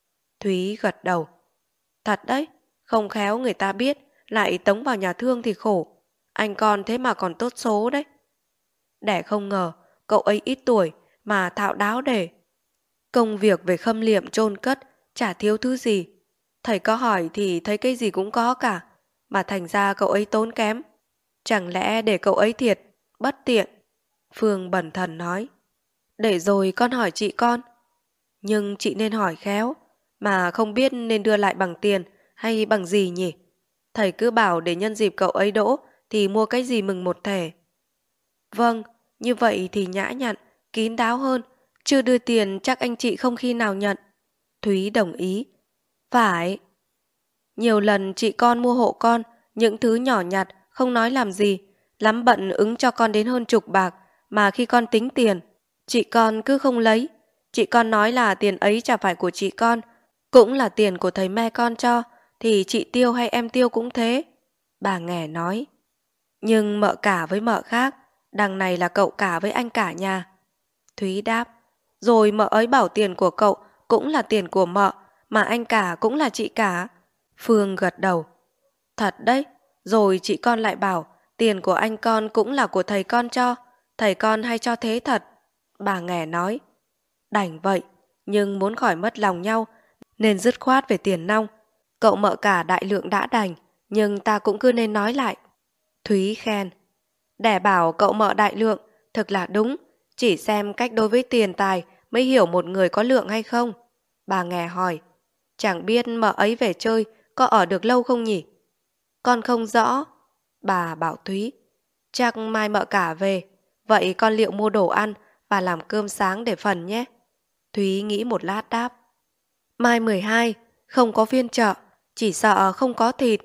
Thúy gật đầu. Thật đấy, không khéo người ta biết, lại tống vào nhà thương thì khổ. Anh con thế mà còn tốt số đấy. Đẻ không ngờ, cậu ấy ít tuổi mà thạo đáo để. Công việc về khâm liệm chôn cất, chả thiếu thứ gì. Thầy có hỏi thì thấy cái gì cũng có cả, mà thành ra cậu ấy tốn kém. Chẳng lẽ để cậu ấy thiệt, bất tiện? Phương bần thần nói. Để rồi con hỏi chị con. Nhưng chị nên hỏi khéo, mà không biết nên đưa lại bằng tiền hay bằng gì nhỉ? Thầy cứ bảo để nhân dịp cậu ấy đỗ thì mua cái gì mừng một thể. Vâng, như vậy thì nhã nhặn, kín đáo hơn. Chưa đưa tiền chắc anh chị không khi nào nhận. Thúy đồng ý. Phải. Nhiều lần chị con mua hộ con những thứ nhỏ nhặt, không nói làm gì. Lắm bận ứng cho con đến hơn chục bạc, mà khi con tính tiền, chị con cứ không lấy. Chị con nói là tiền ấy chả phải của chị con, cũng là tiền của thầy me con cho, thì chị tiêu hay em tiêu cũng thế. Bà nghe nói. Nhưng mợ cả với mợ khác, đằng này là cậu cả với anh cả nhà. Thúy đáp. Rồi mợ ấy bảo tiền của cậu cũng là tiền của mợ, mà anh cả cũng là chị cả. Phương gật đầu. Thật đấy. Rồi chị con lại bảo tiền của anh con cũng là của thầy con cho. Thầy con hay cho thế thật. Bà nghe nói. Đành vậy, nhưng muốn khỏi mất lòng nhau nên dứt khoát về tiền nong. Cậu mợ cả đại lượng đã đành, nhưng ta cũng cứ nên nói lại. Thúy khen. Đẻ bảo cậu mợ đại lượng, thực là đúng. Chỉ xem cách đối với tiền tài mới hiểu một người có lượng hay không. Bà nghe hỏi. Chẳng biết mợ ấy về chơi có ở được lâu không nhỉ? Con không rõ. Bà bảo Thúy. Chắc mai mợ cả về. Vậy con liệu mua đồ ăn và làm cơm sáng để phần nhé. Thúy nghĩ một lát đáp. Mai mười hai, không có phiên chợ, chỉ sợ không có thịt.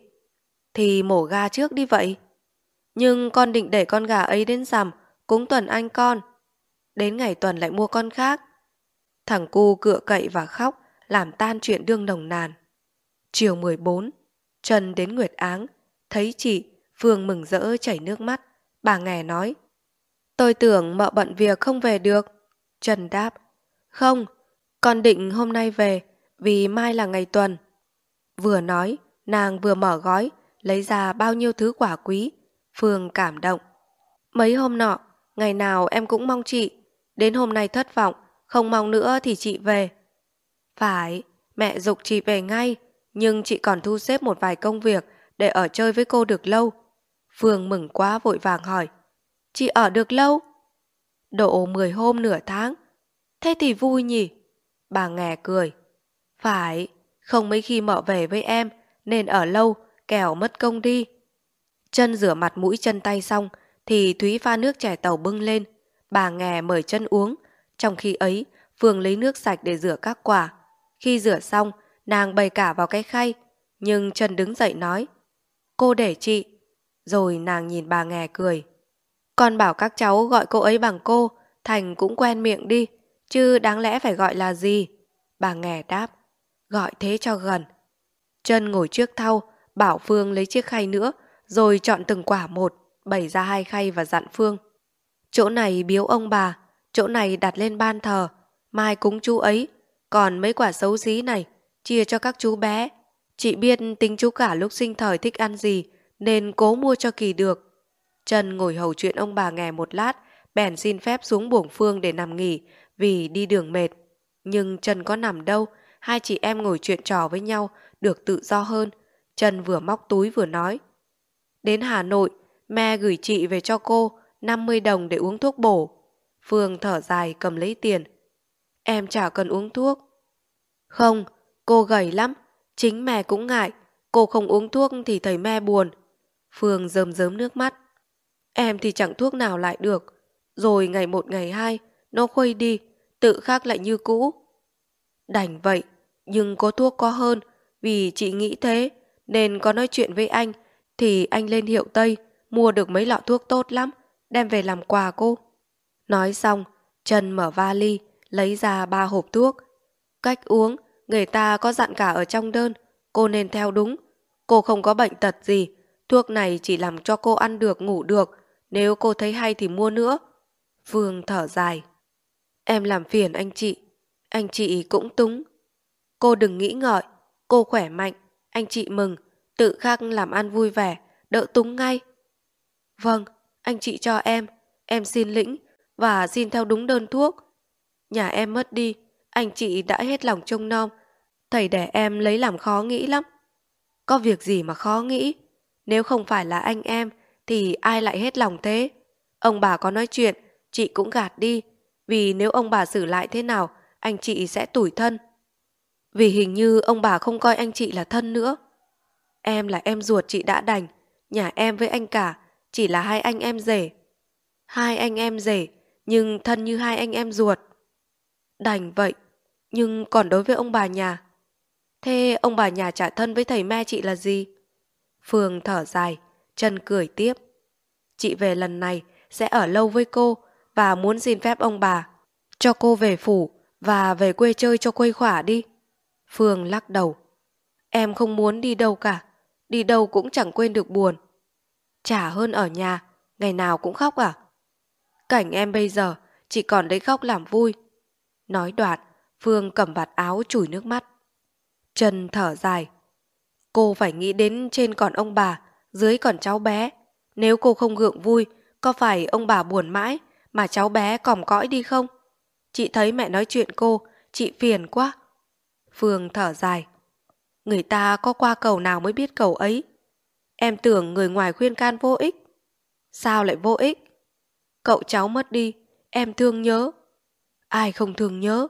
Thì mổ gà trước đi vậy. Nhưng con định để con gà ấy đến rằm, cúng tuần anh con. Đến ngày tuần lại mua con khác. Thằng cu cựa cậy và khóc, làm tan chuyện đương nồng nàn. Chiều mười bốn, Trần đến Nguyệt Áng, thấy chị, Phương mừng rỡ chảy nước mắt. Bà nghe nói. Tôi tưởng mợ bận việc không về được. Trần đáp. Không, con định hôm nay về, vì mai là ngày tuần. Vừa nói, nàng vừa mở gói, lấy ra bao nhiêu thứ quả quý. Phương cảm động. Mấy hôm nọ, ngày nào em cũng mong chị. Đến hôm nay thất vọng, không mong nữa thì chị về. Phải, mẹ giục chị về ngay, nhưng chị còn thu xếp một vài công việc để ở chơi với cô được lâu. Phương mừng quá vội vàng hỏi. Chị ở được lâu? Độ mười hôm nửa tháng. Thế thì vui nhỉ? Bà Nghè cười. Phải, không mấy khi mợ về với em, nên ở lâu, kẻo mất công đi. Trân rửa mặt mũi chân tay xong, thì Thúy pha nước chè tàu bưng lên. Bà Nghè mời Trân uống. Trong khi ấy, Phương lấy nước sạch để rửa các quả. Khi rửa xong, nàng bày cả vào cái khay. Nhưng Trân đứng dậy nói, cô để chị. Rồi nàng nhìn bà Nghè cười. Con bảo các cháu gọi cô ấy bằng cô, Thành cũng quen miệng đi, chứ đáng lẽ phải gọi là gì? Bà Nghè đáp, gọi thế cho gần. Trân ngồi trước thau, bảo Phương lấy chiếc khay nữa, rồi chọn từng quả một, bày ra hai khay và dặn Phương. Chỗ này biếu ông bà, chỗ này đặt lên ban thờ, mai cúng chú ấy, còn mấy quả xấu xí này, chia cho các chú bé. Chị biết tính chú cả lúc sinh thời thích ăn gì, nên cố mua cho kỳ được. Trân ngồi hầu chuyện ông bà Nghè một lát, bèn xin phép xuống buồng Phương để nằm nghỉ vì đi đường mệt. Nhưng Trân có nằm đâu, hai chị em ngồi chuyện trò với nhau được tự do hơn. Trân vừa móc túi vừa nói, đến Hà Nội, mẹ gửi chị về cho cô năm mươi đồng để uống thuốc bổ. Phương thở dài cầm lấy tiền. Em chả cần uống thuốc. Không, cô gầy lắm, chính mẹ cũng ngại, cô không uống thuốc thì thấy mẹ buồn. Phương rơm rớm nước mắt. Em thì chẳng thuốc nào lại được, rồi ngày một ngày hai, nó khuây đi, tự khắc lại như cũ. Đành vậy, nhưng có thuốc có hơn, vì chị nghĩ thế, nên có nói chuyện với anh, thì anh lên Hiệu Tây, mua được mấy lọ thuốc tốt lắm, đem về làm quà cô. Nói xong, Trân mở vali, lấy ra ba hộp thuốc. Cách uống, người ta có dặn cả ở trong đơn, cô nên theo đúng. Cô không có bệnh tật gì, thuốc này chỉ làm cho cô ăn được, ngủ được, nếu cô thấy hay thì mua nữa. Phương thở dài. Em làm phiền anh chị, anh chị cũng túng. Cô đừng nghĩ ngợi, cô khỏe mạnh, anh chị mừng, tự khắc làm ăn vui vẻ, đỡ túng ngay. Vâng, anh chị cho em, em xin lĩnh và xin theo đúng đơn thuốc. Nhà em mất đi, anh chị đã hết lòng trông nom, thầy để em lấy làm khó nghĩ lắm. Có việc gì mà khó nghĩ, nếu không phải là anh em thì ai lại hết lòng thế? Ông bà có nói chuyện, chị cũng gạt đi, vì nếu ông bà xử lại thế nào, anh chị sẽ tủi thân. Vì hình như ông bà không coi anh chị là thân nữa. Em là em ruột chị đã đành, nhà em với anh cả chỉ là hai anh em rể. Hai anh em rể, nhưng thân như hai anh em ruột. Đành vậy, nhưng còn đối với ông bà nhà, thế ông bà nhà trả thân với thầy me chị là gì? Phương thở dài, Trân cười tiếp. Chị về lần này sẽ ở lâu với cô và muốn xin phép ông bà cho cô về phủ và về quê chơi cho khuây khỏa đi. Phương lắc đầu. Em không muốn đi đâu cả, đi đâu cũng chẳng quên được buồn. Chả hơn ở nhà, ngày nào cũng khóc à? Cảnh em bây giờ chỉ còn đấy khóc làm vui. Nói đoạn, Phương cầm vạt áo chùi nước mắt. Trân thở dài. Cô phải nghĩ đến trên còn ông bà, dưới còn cháu bé. Nếu cô không gượng vui, có phải ông bà buồn mãi mà cháu bé còm cõi đi không? Chị thấy mẹ nói chuyện cô, chị phiền quá. Phương thở dài. Người ta có qua cầu nào mới biết cầu ấy. Em tưởng người ngoài khuyên can vô ích. Sao lại vô ích? Cậu cháu mất đi, em thương nhớ. Ai không thương nhớ?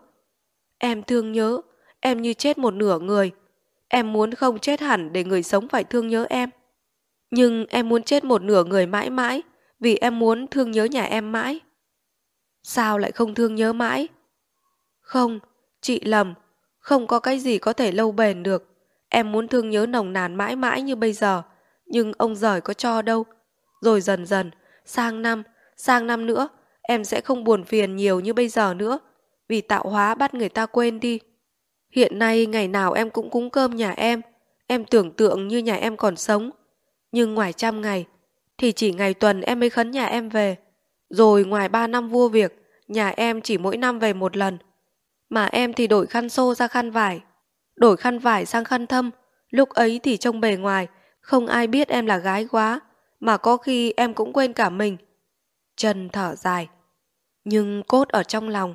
Em thương nhớ, em như chết một nửa người. Em muốn không chết hẳn để người sống phải thương nhớ em. Nhưng em muốn chết một nửa người mãi mãi, vì em muốn thương nhớ nhà em mãi. Sao lại không thương nhớ mãi? Không, chị lầm, không có cái gì có thể lâu bền được. Em muốn thương nhớ nồng nàn mãi mãi như bây giờ, nhưng ông giời có cho đâu. Rồi dần dần, sang năm, sang năm nữa, em sẽ không buồn phiền nhiều như bây giờ nữa, vì tạo hóa bắt người ta quên đi. Hiện nay ngày nào em cũng cúng cơm nhà em, em tưởng tượng như nhà em còn sống. Nhưng ngoài trăm ngày, thì chỉ ngày tuần em mới khấn nhà em về. Rồi ngoài ba năm vua việc, nhà em chỉ mỗi năm về một lần. Mà em thì đổi khăn xô ra khăn vải, đổi khăn vải sang khăn thâm. Lúc ấy thì trông bề ngoài, không ai biết em là gái quá, mà có khi em cũng quên cả mình. Trân thở dài. Nhưng cốt ở trong lòng.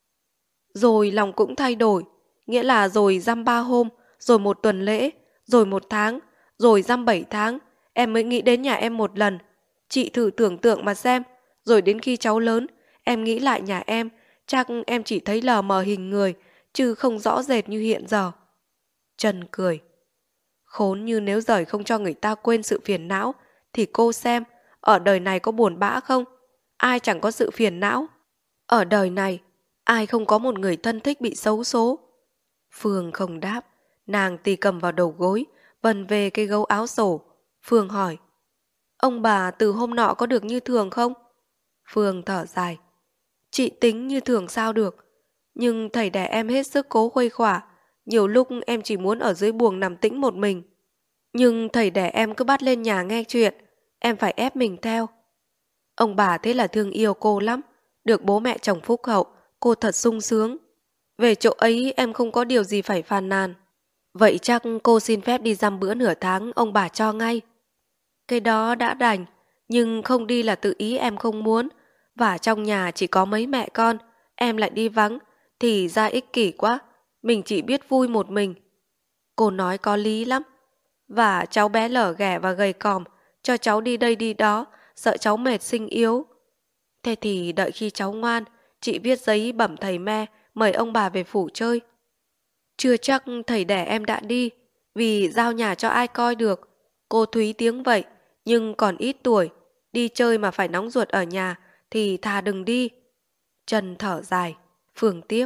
Rồi lòng cũng thay đổi, nghĩa là rồi dăm ba hôm, rồi một tuần lễ, rồi một tháng, rồi dăm bảy tháng, em mới nghĩ đến nhà em một lần. Chị thử tưởng tượng mà xem, Rồi đến khi cháu lớn, em nghĩ lại nhà em, chắc em chỉ thấy lờ mờ hình người, chứ không rõ rệt như hiện giờ. Trần cười. Khốn như nếu giời không cho người ta quên sự phiền não, thì cô xem, ở đời này có buồn bã không? Ai chẳng có sự phiền não. Ở đời này, ai không có một người thân thích bị xấu số? Phương không đáp, nàng tì cầm vào đầu gối, vần về cái gấu áo sổ. Phương hỏi, ông bà từ hôm nọ có được như thường không? Phương thở dài, chị tính như thường sao được, nhưng thầy đẻ em hết sức cố khuây khỏa, nhiều lúc em chỉ muốn ở dưới buồng nằm tĩnh một mình. Nhưng thầy đẻ em cứ bắt lên nhà nghe chuyện, em phải ép mình theo. Ông bà thế là thương yêu cô lắm, được bố mẹ chồng phúc hậu, cô thật sung sướng. Về chỗ ấy em không có điều gì phải phàn nàn. Vậy chắc cô xin phép đi dăm bữa nửa tháng ông bà cho ngay. Cái đó đã đành, nhưng không đi là tự ý em không muốn. Và trong nhà chỉ có mấy mẹ con, em lại đi vắng, thì ra ích kỷ quá, mình chỉ biết vui một mình. Cô nói có lý lắm. Và cháu bé lở ghẻ và gầy còm, cho cháu đi đây đi đó, sợ cháu mệt sinh yếu. Thế thì đợi khi cháu ngoan, chị viết giấy bẩm thầy me, mời ông bà về phủ chơi. Chưa chắc thầy đẻ em đã đi, vì giao nhà cho ai coi được. Cô Thúy tiếng vậy, nhưng còn ít tuổi, đi chơi mà phải nóng ruột ở nhà, thì thà đừng đi. Trần thở dài, Phương tiếp.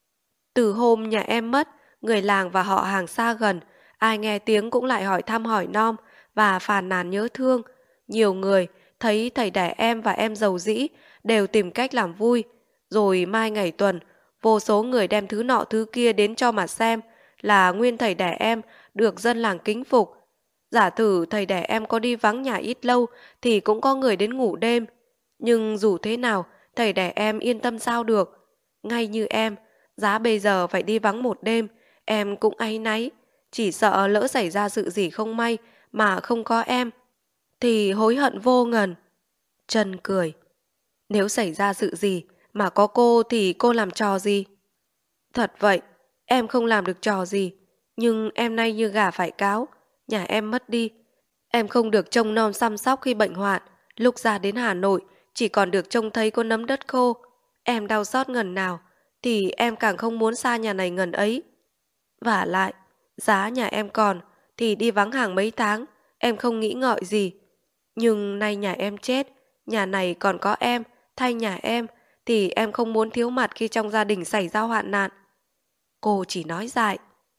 Từ hôm nhà em mất, người làng và họ hàng xa gần, ai nghe tiếng cũng lại hỏi thăm hỏi nom và phàn nàn nhớ thương. Nhiều người thấy thầy đẻ em và em giàu dĩ đều tìm cách làm vui. Rồi mai ngày tuần, vô số người đem thứ nọ thứ kia đến cho mà xem là nguyên thầy đẻ em được dân làng kính phục. Giả thử thầy đẻ em có đi vắng nhà ít lâu thì cũng có người đến ngủ đêm. Nhưng dù thế nào, thầy đẻ em yên tâm sao được. Ngay như em, giá bây giờ phải đi vắng một đêm, em cũng áy náy. Chỉ sợ lỡ xảy ra sự gì không may mà không có em, thì hối hận vô ngần. Trân cười. Nếu xảy ra sự gì mà có cô thì cô làm trò gì? Thật vậy, em không làm được trò gì. Nhưng em nay như gà phải cáo, nhà em mất đi. Em không được trông nom chăm sóc khi bệnh hoạn. Lúc ra đến Hà Nội, chỉ còn được trông thấy có nấm đất khô. Em đau xót ngần nào, thì em càng không muốn xa nhà này ngần ấy. Vả lại, giá nhà em còn, thì đi vắng hàng mấy tháng, em không nghĩ ngợi gì. Nhưng nay nhà em chết, nhà này còn có em, thay nhà em, thì em không muốn thiếu mặt khi trong gia đình xảy ra hoạn nạn. Cô chỉ nói dại.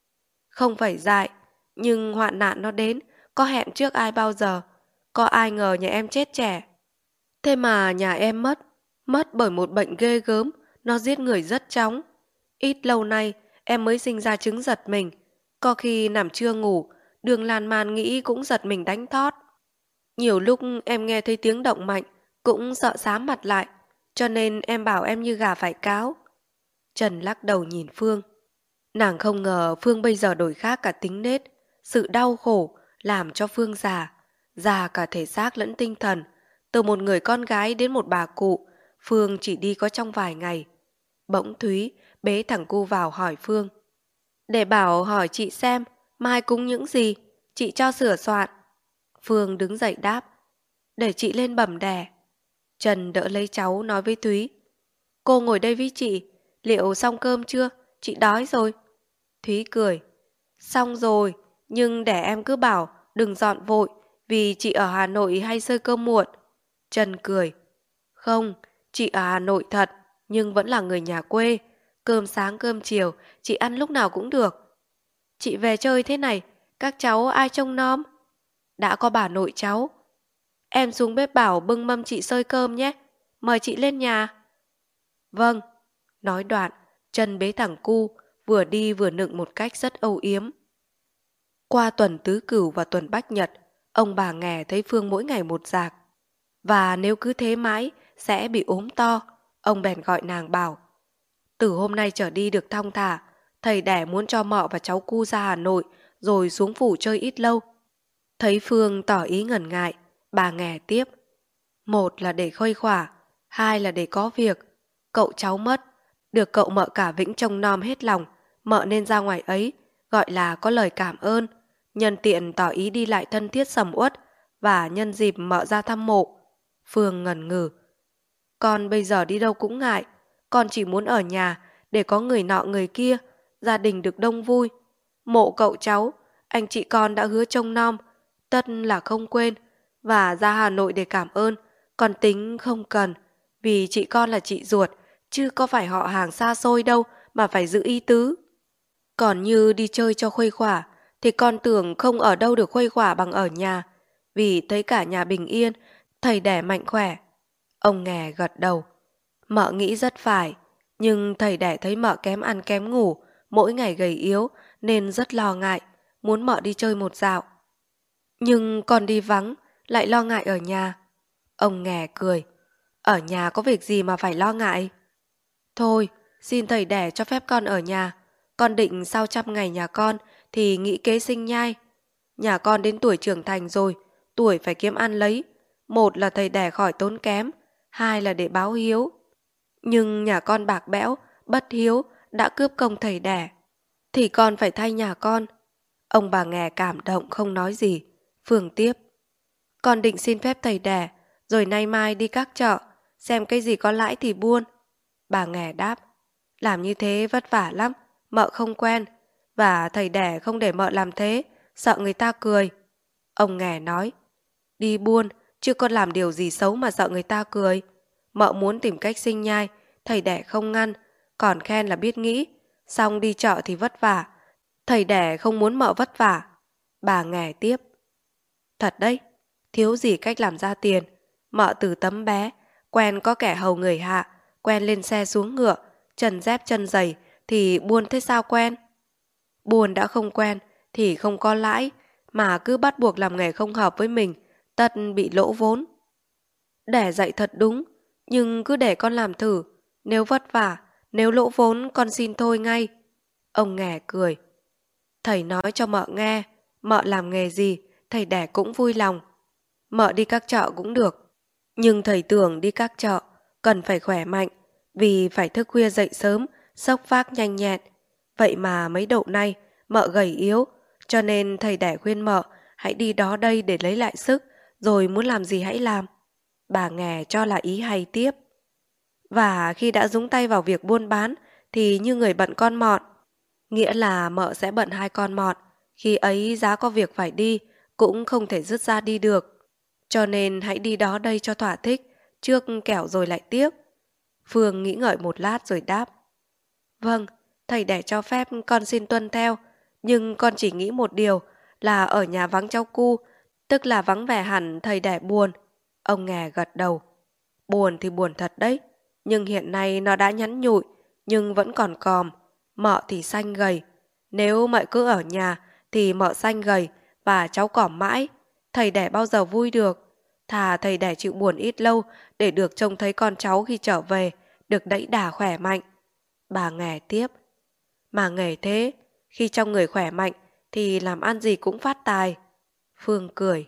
Không phải dại, nhưng hoạn nạn nó đến, có hẹn trước ai bao giờ. Có ai ngờ nhà em chết trẻ. Thế mà nhà em mất, mất bởi một bệnh ghê gớm, nó giết người rất chóng. Ít lâu nay, em mới sinh ra chứng giật mình. Có khi nằm chưa ngủ, đường lan man nghĩ cũng giật mình đánh thót. Nhiều lúc em nghe thấy tiếng động mạnh, cũng sợ xám mặt lại, cho nên em bảo em như gà phải cáo. Trần lắc đầu nhìn Phương. Nàng không ngờ Phương bây giờ đổi khác cả tính nết. Sự đau khổ làm cho Phương già, già cả thể xác lẫn tinh thần. Từ một người con gái đến một bà cụ, Phương chỉ đi có trong vài ngày. Bỗng Thúy bế thằng cu vào hỏi Phương. Để bảo hỏi chị xem, mai cúng những gì, chị cho sửa soạn. Phương đứng dậy đáp. Để chị lên bẩm đẻ. Trần đỡ lấy cháu nói với Thúy. Cô ngồi đây với chị, liệu xong cơm chưa? Chị đói rồi. Thúy cười. Xong rồi, nhưng để em cứ bảo đừng dọn vội, vì chị ở Hà Nội hay sơi cơm muộn. Trần cười. Không, chị ở Hà Nội thật, nhưng vẫn là người nhà quê. Cơm sáng cơm chiều, chị ăn lúc nào cũng được. Chị về chơi thế này, các cháu ai trông nom? Đã có bà nội cháu. Em xuống bếp bảo bưng mâm chị xơi cơm nhé. Mời chị lên nhà. Vâng. Nói đoạn, Trần bế thẳng cu, vừa đi vừa nựng một cách rất âu yếm. Qua tuần tứ cửu và tuần bách nhật, ông bà nghè thấy Phương mỗi ngày một dạc. Và nếu cứ thế mãi, sẽ bị ốm to. Ông bèn gọi nàng bảo. Từ hôm nay trở đi được thong thả, thầy đẻ muốn cho mợ và cháu cu ra Hà Nội, rồi xuống phủ chơi ít lâu. Thấy Phương tỏ ý ngần ngại, bà nghè tiếp. Một là để khuây khỏa, hai là để có việc. Cậu cháu mất, được cậu mợ cả Vĩnh trông nom hết lòng, mợ nên ra ngoài ấy, gọi là có lời cảm ơn, nhân tiện tỏ ý đi lại thân thiết sầm uất và nhân dịp mợ ra thăm mộ. Phương ngần ngừ. Con bây giờ đi đâu cũng ngại. Con chỉ muốn ở nhà để có người nọ người kia, gia đình được đông vui. Mộ cậu cháu, anh chị con đã hứa trông nom, tất là không quên. Và ra Hà Nội để cảm ơn, con tính không cần. Vì chị con là chị ruột, chứ có phải họ hàng xa xôi đâu mà phải giữ ý tứ. Còn như đi chơi cho khuây khỏa, thì con tưởng không ở đâu được khuây khỏa bằng ở nhà. Vì thấy cả nhà bình yên, thầy đẻ mạnh khỏe. Ông Nghè gật đầu. Mợ nghĩ rất phải, nhưng thầy đẻ thấy mợ kém ăn kém ngủ, mỗi ngày gầy yếu nên rất lo ngại, muốn mợ đi chơi một dạo. Nhưng con đi vắng, lại lo ngại ở nhà. Ông Nghè cười. Ở nhà có việc gì mà phải lo ngại? Thôi, xin thầy đẻ cho phép con ở nhà. Con định sau trăm ngày nhà con thì nghĩ kế sinh nhai. Nhà con đến tuổi trưởng thành rồi, tuổi phải kiếm ăn lấy. Một là thầy đẻ khỏi tốn kém, hai là để báo hiếu. Nhưng nhà con bạc bẽo, bất hiếu, đã cướp công thầy đẻ. Thì con phải thay nhà con. Ông bà Nghè cảm động không nói gì. Phương tiếp. Con định xin phép thầy đẻ, rồi nay mai đi các chợ, xem cái gì có lãi thì buôn. Bà Nghè đáp. Làm như thế vất vả lắm, mợ không quen. Và thầy đẻ không để mợ làm thế, sợ người ta cười. Ông Nghè nói. Đi buôn, chứ con làm điều gì xấu mà sợ người ta cười. Mợ muốn tìm cách sinh nhai, thầy đẻ không ngăn, còn khen là biết nghĩ. Xong đi chợ thì vất vả, thầy đẻ không muốn mợ vất vả. Bà Nghè tiếp. Thật đấy, thiếu gì cách làm ra tiền. Mợ từ tấm bé, quen có kẻ hầu người hạ, quen lên xe xuống ngựa, chân dép chân giày, thì buôn thế sao quen? Buôn đã không quen, thì không có lãi, mà cứ bắt buộc làm nghề không hợp với mình, tất bị lỗ vốn. Đẻ dạy thật đúng, nhưng cứ để con làm thử. Nếu vất vả, nếu lỗ vốn con xin thôi ngay. Ông Nghè cười. Thầy nói cho mợ nghe, mợ làm nghề gì, thầy đẻ cũng vui lòng. Mợ đi các chợ cũng được. Nhưng thầy tưởng đi các chợ, cần phải khỏe mạnh, vì phải thức khuya dậy sớm, xốc vác nhanh nhẹn. Vậy mà mấy độ nay, mợ gầy yếu, cho nên thầy đẻ khuyên mợ hãy đi đó đây để lấy lại sức, rồi muốn làm gì hãy làm. Bà Nghè cho là ý hay tiếp. Và khi đã dúng tay vào việc buôn bán, thì như người bận con mọn. Nghĩa là mợ sẽ bận hai con mọn, khi ấy giá có việc phải đi, cũng không thể dứt ra đi được. Cho nên hãy đi đó đây cho thỏa thích, trước kẻo rồi lại tiếc. Phương nghĩ ngợi một lát rồi đáp. Vâng, thầy đẻ cho phép con xin tuân theo, nhưng con chỉ nghĩ một điều là ở nhà vắng cháu cu, tức là vắng vẻ hẳn thầy đẻ buồn. Ông Nghè gật đầu. Buồn thì buồn thật đấy, nhưng hiện nay nó đã nhắn nhụi, nhưng vẫn còn còm. Mợ thì xanh gầy. Nếu mợ cứ ở nhà thì mợ xanh gầy và cháu còm mãi. Thầy đẻ bao giờ vui được. Thà thầy đẻ chịu buồn ít lâu để được trông thấy con cháu khi trở về, được đẫy đà khỏe mạnh. Bà Nghè tiếp. Mà nghề thế, khi trong người khỏe mạnh thì làm ăn gì cũng phát tài. Phương cười.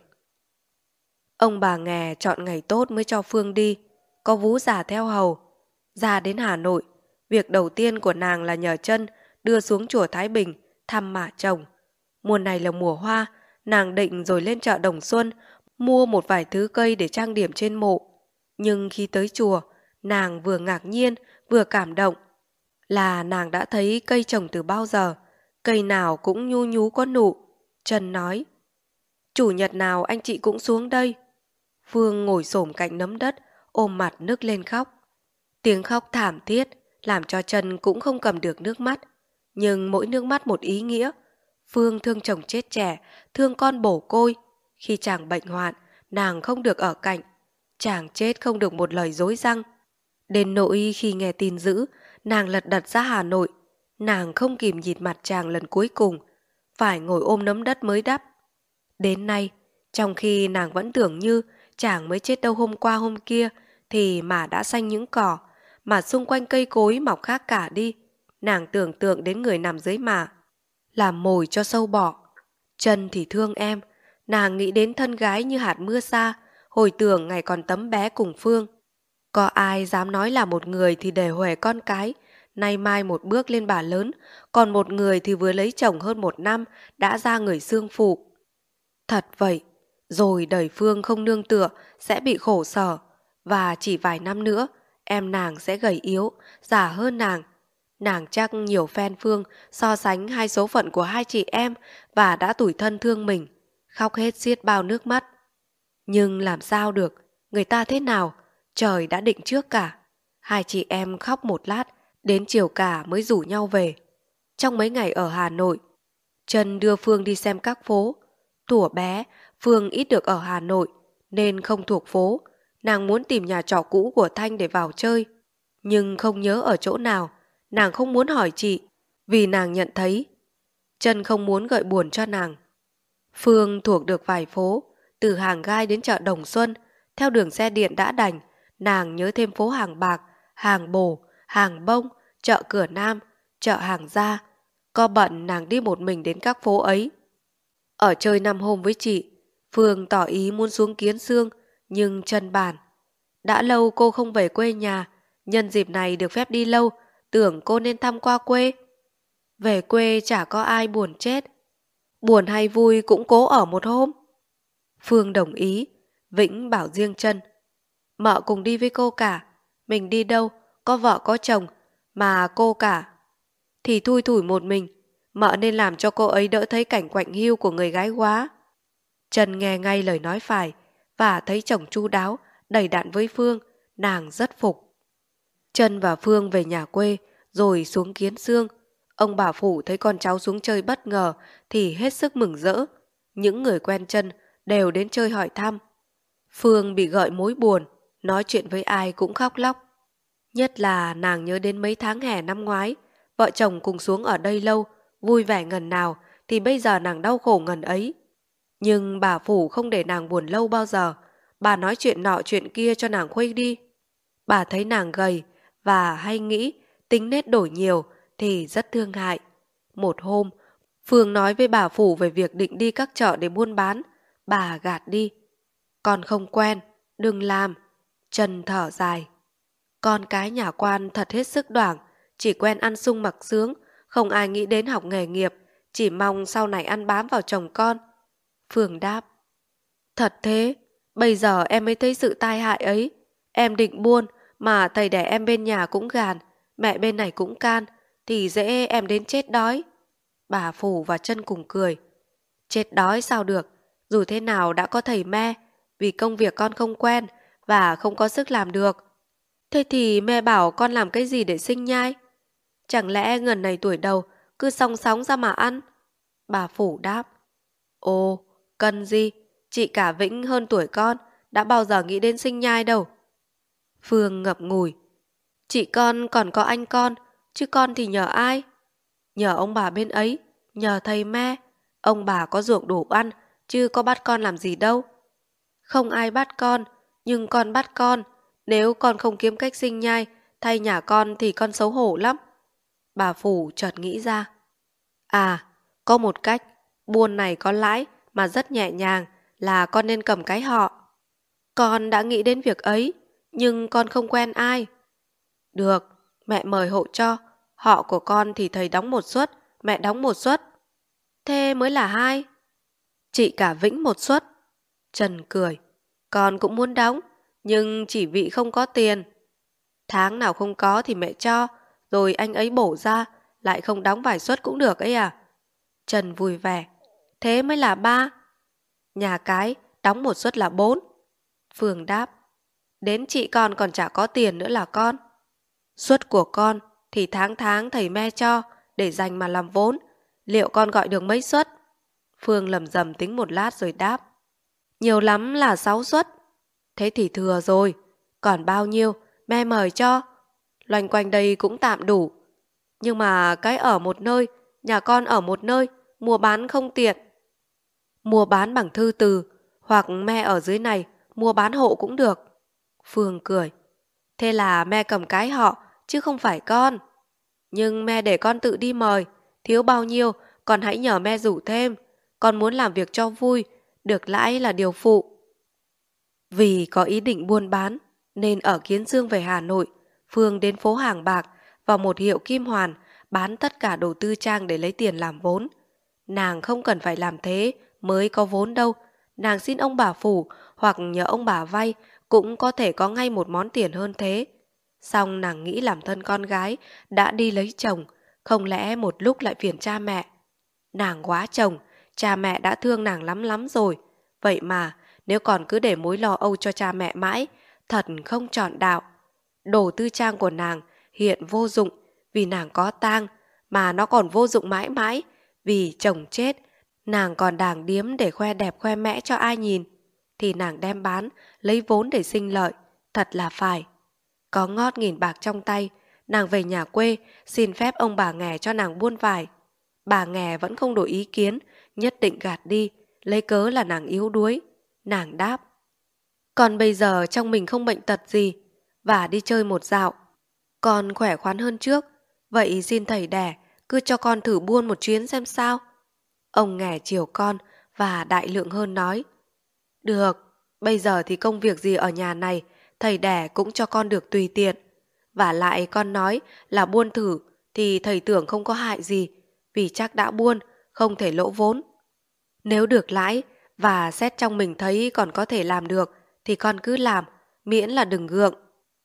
Ông bà Nghè chọn ngày tốt mới cho Phương đi. Có vú già theo hầu. Ra đến Hà Nội, việc đầu tiên của nàng là nhờ chân đưa xuống chùa Thái Bình thăm mả chồng. Mùa này là mùa hoa, nàng định rồi lên chợ Đồng Xuân mua một vài thứ cây để trang điểm trên mộ. Nhưng khi tới chùa, nàng vừa ngạc nhiên vừa cảm động. Là nàng đã thấy cây trồng từ bao giờ, cây nào cũng nhu nhú có nụ. Trần nói, chủ nhật nào anh chị cũng xuống đây. Phương ngồi xổm cạnh nấm đất, ôm mặt nức lên khóc. Tiếng khóc thảm thiết làm cho Trần cũng không cầm được nước mắt. Nhưng mỗi nước mắt một ý nghĩa. Phương thương chồng chết trẻ, thương con bổ côi. Khi chàng bệnh hoạn, nàng không được ở cạnh. Chàng chết không được một lời dối răng. Đến nỗi khi nghe tin dữ, nàng lật đật ra Hà Nội. Nàng không kìm nhìn mặt chàng lần cuối cùng, phải ngồi ôm nấm đất mới đắp. Đến nay, trong khi nàng vẫn tưởng như chàng mới chết đâu hôm qua hôm kia, thì mà đã xanh những cỏ, mà xung quanh cây cối mọc khác cả đi. Nàng tưởng tượng đến người nằm dưới mả, làm mồi cho sâu bọ. Chân thì thương em, nàng nghĩ đến thân gái như hạt mưa xa, hồi tưởng ngày còn tấm bé cùng Phương. Có ai dám nói là một người thì để huề con cái, nay mai một bước lên bà lớn, còn một người thì vừa lấy chồng hơn một năm đã ra người xương phụ. Thật vậy, rồi đời Phương không nương tựa sẽ bị khổ sở, và chỉ vài năm nữa em nàng sẽ gầy yếu, già hơn nàng. Nàng chắc nhiều fan Phương so sánh hai số phận của hai chị em và đã tủi thân thương mình, khóc hết xiết bao nước mắt. Nhưng làm sao được, người ta thế nào, trời đã định trước cả. Hai chị em khóc một lát, đến chiều cả mới rủ nhau về. Trong mấy ngày ở Hà Nội, Trân đưa Phương đi xem các phố. Thuở bé, Phương ít được ở Hà Nội nên không thuộc phố. Nàng muốn tìm nhà trọ cũ của Thanh để vào chơi, nhưng không nhớ ở chỗ nào. Nàng không muốn hỏi chị, vì nàng nhận thấy Trân không muốn gợi buồn cho nàng. Phương thuộc được vài phố, từ Hàng Gai đến chợ Đồng Xuân, theo đường xe điện đã đành, nàng nhớ thêm phố Hàng Bạc, Hàng Bồ, Hàng Bông, chợ Cửa Nam, chợ Hàng Gia. Co bận nàng đi một mình đến các phố ấy. Ở chơi năm hôm với chị, Phương tỏ ý muốn xuống Kiến Xương, nhưng Trân bàn. Đã lâu cô không về quê nhà, nhân dịp này được phép đi lâu, tưởng cô nên thăm qua quê. Về quê chả có ai buồn chết. Buồn hay vui cũng cố ở một hôm. Phương đồng ý, Vĩnh bảo riêng Trân. Mợ cùng đi với cô cả, mình đi đâu, có vợ có chồng, mà cô cả thì thui thủi một mình, mợ nên làm cho cô ấy đỡ thấy cảnh quạnh hiu của người gái quá. Trân nghe ngay lời nói phải, và thấy chồng chu đáo, đầy đặn với Phương, nàng rất phục. Trân và Phương về nhà quê, rồi xuống Kiến Xương. Ông bà Phủ thấy con cháu xuống chơi bất ngờ thì hết sức mừng rỡ. Những người quen Trân đều đến chơi hỏi thăm. Phương bị gợi mối buồn, nói chuyện với ai cũng khóc lóc. Nhất là nàng nhớ đến mấy tháng hè năm ngoái, vợ chồng cùng xuống ở đây lâu, vui vẻ ngần nào thì bây giờ nàng đau khổ ngần ấy. Nhưng bà Phủ không để nàng buồn lâu bao giờ, bà nói chuyện nọ chuyện kia cho nàng khuây đi. Bà thấy nàng gầy và hay nghĩ, tính nết đổi nhiều thì rất thương hại. Một hôm, Phương nói với bà Phủ về việc định đi các chợ để buôn bán, bà gạt đi. Con không quen, đừng làm. Trân thở dài. Con cái nhà quan thật hết sức đoảng, chỉ quen ăn sung mặc sướng, không ai nghĩ đến học nghề nghiệp, chỉ mong sau này ăn bám vào chồng con. Phương đáp. Thật thế, bây giờ em mới thấy sự tai hại ấy. Em định buôn, mà thầy đẻ em bên nhà cũng gàn, mẹ bên này cũng can, thì dễ em đến chết đói. Bà Phủ và Trân cùng cười. Chết đói sao được, dù thế nào đã có thầy me, vì công việc con không quen và không có sức làm được. Thế thì mẹ bảo con làm cái gì để sinh nhai? Chẳng lẽ ngần này tuổi đầu cứ song sóng ra mà ăn? Bà Phủ đáp. Ồ, cần gì? Chị cả Vĩnh hơn tuổi con, đã bao giờ nghĩ đến sinh nhai đâu. Phương ngập ngùi. Chị con còn có anh con, chứ con thì nhờ ai? Nhờ ông bà bên ấy, nhờ thầy me. Ông bà có ruộng đủ ăn, chứ có bắt con làm gì đâu. Không ai bắt con, nhưng con bắt con. Nếu con không kiếm cách sinh nhai thay nhà con thì con xấu hổ lắm. Bà Phủ chợt nghĩ ra. À, có một cách, buôn này có lãi mà rất nhẹ nhàng, là con nên cầm cái họ. Con đã nghĩ đến việc ấy, nhưng con không quen ai. Được, mẹ mời hộ cho. Họ của con thì thầy đóng một suất, mẹ đóng một suất. Thế mới là hai. Chị cả Vĩnh một suất. Trần cười. Con cũng muốn đóng, nhưng chỉ vì không có tiền. Tháng nào không có thì mẹ cho, rồi anh ấy bổ ra, lại không đóng vài suất cũng được ấy à. Trần vui vẻ. Thế mới là ba. Nhà cái đóng một suất là bốn. Phương đáp. Đến chị con còn chả có tiền nữa là con. Suất của con thì tháng tháng thầy me cho, để dành mà làm vốn. Liệu con gọi được mấy suất? Phương lầm rầm tính một lát rồi đáp. Nhiều lắm là sáu suất. Thế thì thừa rồi. Còn bao nhiêu me mời cho. Loanh quanh đây cũng tạm đủ. Nhưng mà cái ở một nơi, nhà con ở một nơi, mua bán không tiện. Mua bán bằng thư từ, hoặc me ở dưới này, mua bán hộ cũng được. Phương cười. Thế là me cầm cái họ, chứ không phải con. Nhưng me để con tự đi mời, thiếu bao nhiêu, con hãy nhờ me rủ thêm. Con muốn làm việc cho vui, được lãi là điều phụ. Vì có ý định buôn bán, nên ở Kiến Dương về Hà Nội, Phương đến phố Hàng Bạc, vào một hiệu kim hoàn, bán tất cả đồ tư trang để lấy tiền làm vốn. Nàng không cần phải làm thế mới có vốn đâu. Nàng xin ông bà Phủ hoặc nhờ ông bà vay cũng có thể có ngay một món tiền hơn thế. Xong nàng nghĩ làm thân con gái đã đi lấy chồng, không lẽ một lúc lại phiền cha mẹ. Nàng quá chồng, cha mẹ đã thương nàng lắm lắm rồi. Vậy mà nếu còn cứ để mối lo âu cho cha mẹ mãi, thật không trọn đạo. Đồ tư trang của nàng hiện vô dụng vì nàng có tang, mà nó còn vô dụng mãi mãi vì chồng chết. Nàng còn đàng điếm để khoe đẹp khoe mẽ cho ai nhìn, thì nàng đem bán lấy vốn để sinh lợi, thật là phải. Có ngót nghìn bạc trong tay, nàng về nhà quê xin phép ông bà nghè cho nàng buôn vải. Bà nghè vẫn không đổi ý kiến, nhất định gạt đi, lấy cớ là nàng yếu đuối. Nàng đáp: Còn bây giờ trong mình không bệnh tật gì, và đi chơi một dạo, con khỏe khoắn hơn trước. Vậy xin thầy đẻ cứ cho con thử buôn một chuyến xem sao. Ông nghè chiều con và đại lượng hơn nói: Được, bây giờ thì công việc gì ở nhà này thầy đẻ cũng cho con được tùy tiện. Và lại con nói là buôn thử thì thầy tưởng không có hại gì, vì chắc đã buôn không thể lỗ vốn. Nếu được lãi và xét trong mình thấy còn có thể làm được thì con cứ làm, miễn là đừng gượng.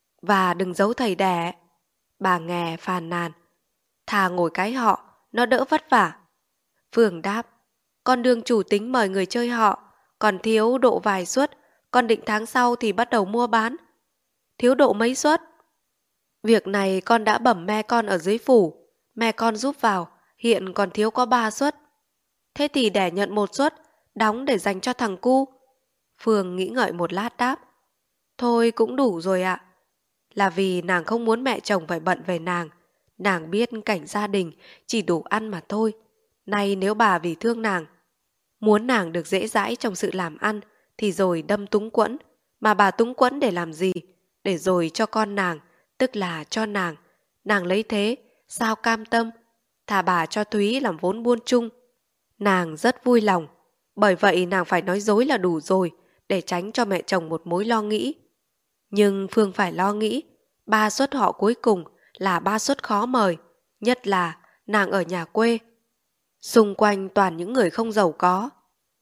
Và đừng giấu thầy đẻ. Bà nghè phàn nàn: Thà ngồi cái họ, nó đỡ vất vả. Phương đáp: Con đương chủ tính mời người chơi họ, còn thiếu độ vài suất, con định tháng sau thì bắt đầu mua bán. Thiếu độ mấy suất? Việc này con đã bẩm me con ở dưới phủ, me con giúp vào, hiện còn thiếu có ba suất. Thế thì để nhận một suất, đóng để dành cho thằng cu. Phương nghĩ ngợi một lát đáp: Thôi cũng đủ rồi ạ. Là vì nàng không muốn mẹ chồng phải bận về nàng. Nàng biết cảnh gia đình chỉ đủ ăn mà thôi. Nay nếu bà vì thương nàng, muốn nàng được dễ dãi trong sự làm ăn, thì rồi đâm túng quẫn. Mà bà túng quẫn để làm gì? Để rồi cho con nàng, tức là cho nàng. Nàng lấy thế, sao cam tâm? Thà bà cho Thúy làm vốn buôn chung. Nàng rất vui lòng. Bởi vậy nàng phải nói dối là đủ rồi, để tránh cho mẹ chồng một mối lo nghĩ. Nhưng Phương phải lo nghĩ, ba suất họ cuối cùng là ba suất khó mời, nhất là nàng ở nhà quê. Xung quanh toàn những người không giàu có.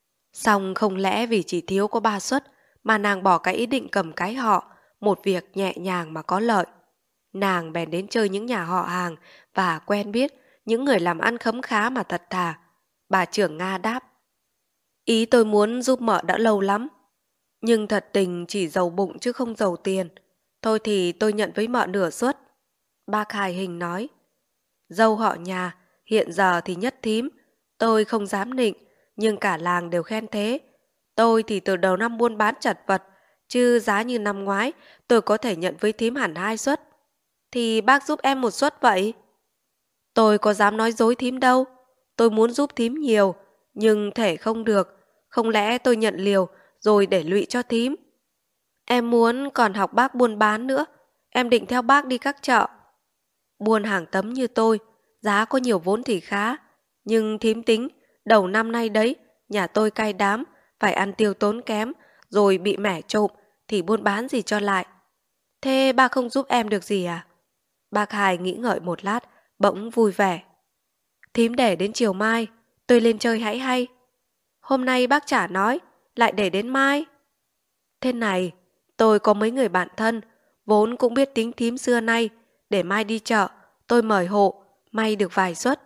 Xong không lẽ vì chỉ thiếu có ba suất mà nàng bỏ cái ý định cầm cái họ, một việc nhẹ nhàng mà có lợi. Nàng bèn đến chơi những nhà họ hàng và quen biết những người làm ăn khấm khá mà thật thà. Bà trưởng Nga đáp: Ý tôi muốn giúp mợ đã lâu lắm, nhưng thật tình chỉ giàu bụng chứ không giàu tiền. Thôi thì tôi nhận với mợ nửa suất. Bác hài hình nói: Dâu họ nhà hiện giờ thì nhất thím, tôi không dám nịnh, nhưng cả làng đều khen thế. Tôi thì từ đầu năm buôn bán chật vật, chứ giá như năm ngoái tôi có thể nhận với thím hẳn hai suất. Thì bác giúp em một suất vậy. Tôi có dám nói dối thím đâu. Tôi muốn giúp thím nhiều, nhưng thể không được. Không lẽ tôi nhận liều rồi để lụy cho thím? Em muốn còn học bác buôn bán nữa. Em định theo bác đi các chợ. Buôn hàng tấm như tôi, giá có nhiều vốn thì khá. Nhưng thím tính, đầu năm nay đấy, nhà tôi cai đám, phải ăn tiêu tốn kém, rồi bị mẻ trộm, thì buôn bán gì cho lại. Thế ba không giúp em được gì à? Bác Hải nghĩ ngợi một lát, bỗng vui vẻ. Thím để đến chiều mai, tôi lên chơi hãy hay. Hôm nay bác chả nói, lại để đến mai. Thế này, tôi có mấy người bạn thân, vốn cũng biết tính thím xưa nay, để mai đi chợ, tôi mời hộ, may được vài suất.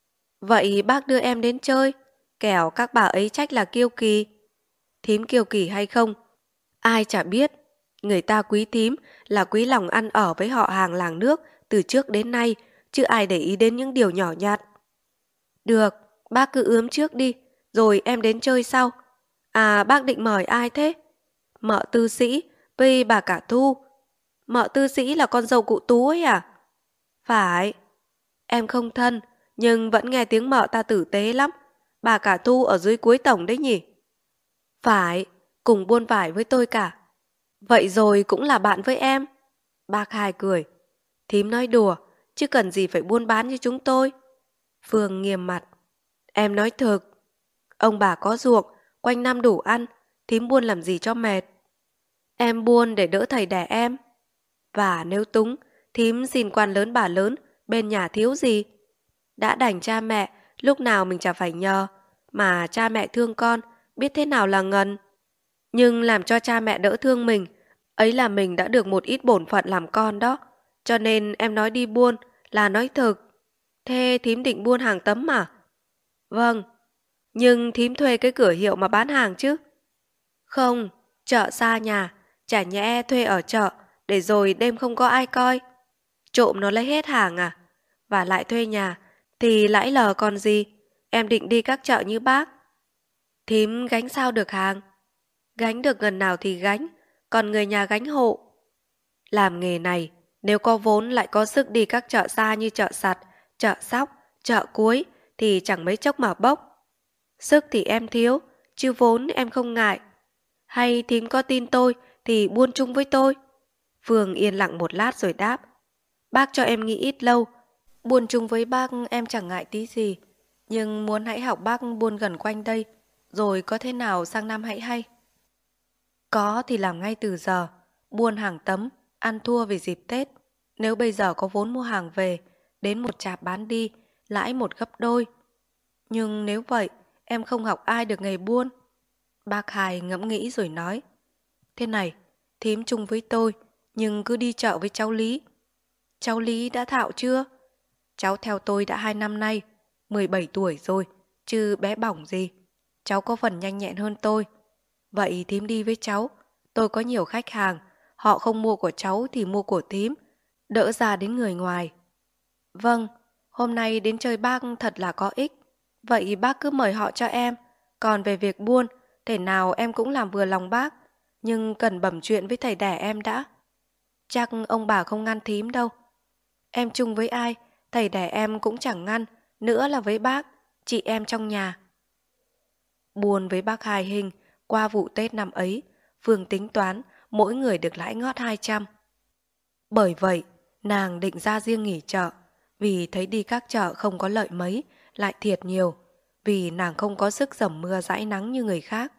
Vậy bác đưa em đến chơi, kẻo các bà ấy trách là kiêu kỳ. Thím kiêu kỳ hay không, ai chả biết. Người ta quý thím là quý lòng ăn ở với họ hàng làng nước từ trước đến nay, chứ ai để ý đến những điều nhỏ nhặt. Được, bác cứ ướm trước đi, rồi em đến chơi sau. À, bác định mời ai thế? Mợ Tư Sĩ với bà cả Thu. Mợ Tư Sĩ là con dâu cụ Tú ấy à? Phải. Em không thân, nhưng vẫn nghe tiếng mợ ta tử tế lắm. Bà cả Thu ở dưới cuối tổng đấy nhỉ? Phải, cùng buôn vải với tôi cả. Vậy rồi cũng là bạn với em. Bác Hai cười. Thím nói đùa, chứ cần gì phải buôn bán như chúng tôi. Phương nghiêm mặt. Em nói thực. Ông bà có ruộng, quanh năm đủ ăn, thím buôn làm gì cho mệt. Em buôn để đỡ thầy đẻ em. Và nếu túng, thím xin quan lớn bà lớn, bên nhà thiếu gì. Đã đành cha mẹ, lúc nào mình chả phải nhờ, mà cha mẹ thương con, biết thế nào là ngần. Nhưng làm cho cha mẹ đỡ thương mình, ấy là mình đã được một ít bổn phận làm con đó. cho nên em nói đi buôn là nói thực. Thế thím định buôn hàng tấm mà? Vâng, nhưng thím thuê cái cửa hiệu mà bán hàng chứ? Không, chợ xa nhà, chả nhẽ thuê ở chợ để rồi đêm không có ai coi. Trộm nó lấy hết hàng à? Và lại thuê nhà thì lãi lờ còn gì? Em định đi các chợ như bác. Thím gánh sao được hàng? Gánh được gần nào thì gánh, còn người nhà gánh hộ. Làm nghề này, nếu có vốn lại có sức đi các chợ xa như chợ Sặt, chợ Sóc, chợ Cuối thì chẳng mấy chốc mà bốc. Sức thì em thiếu, chứ vốn em không ngại. Hay thím có tin tôi thì buôn chung với tôi. Phương yên lặng một lát rồi đáp. Bác cho em nghĩ ít lâu. Buôn chung với bác em chẳng ngại tí gì. Nhưng muốn hãy học bác buôn gần quanh đây, rồi có thế nào sang năm hãy hay. Có thì làm ngay từ giờ, buôn hàng tấm, ăn thua về dịp Tết. Nếu bây giờ có vốn mua hàng về, đến một chạp bán đi, lãi một gấp đôi. Nhưng nếu vậy, em không học ai được nghề buôn. Bác Hai ngẫm nghĩ rồi nói. Thế này, thím chung với tôi, nhưng cứ đi chợ với cháu Lý. Cháu Lý đã thạo chưa? Cháu theo tôi đã hai năm nay, mười bảy tuổi rồi, chứ bé bỏng gì. Cháu có phần nhanh nhẹn hơn tôi. Vậy thím đi với cháu, tôi có nhiều khách hàng, họ không mua của cháu thì mua của thím, đỡ ra đến người ngoài. Vâng, hôm nay đến chơi bác thật là có ích. Vậy bác cứ mời họ cho em. Còn về việc buôn, thể nào em cũng làm vừa lòng bác, nhưng cần bẩm chuyện với thầy đẻ em đã. Chắc ông bà không ngăn thím đâu. Em chung với ai, thầy đẻ em cũng chẳng ngăn, nữa là với bác, chị em trong nhà. Buôn với bác Hai Hình, qua vụ Tết năm ấy, Phương tính toán mỗi người được lãi ngót hai trăm. Bởi vậy, nàng định ra riêng nghỉ chợ, vì thấy đi các chợ không có lợi mấy, lại thiệt nhiều, vì nàng không có sức dầm mưa dãi nắng như người khác.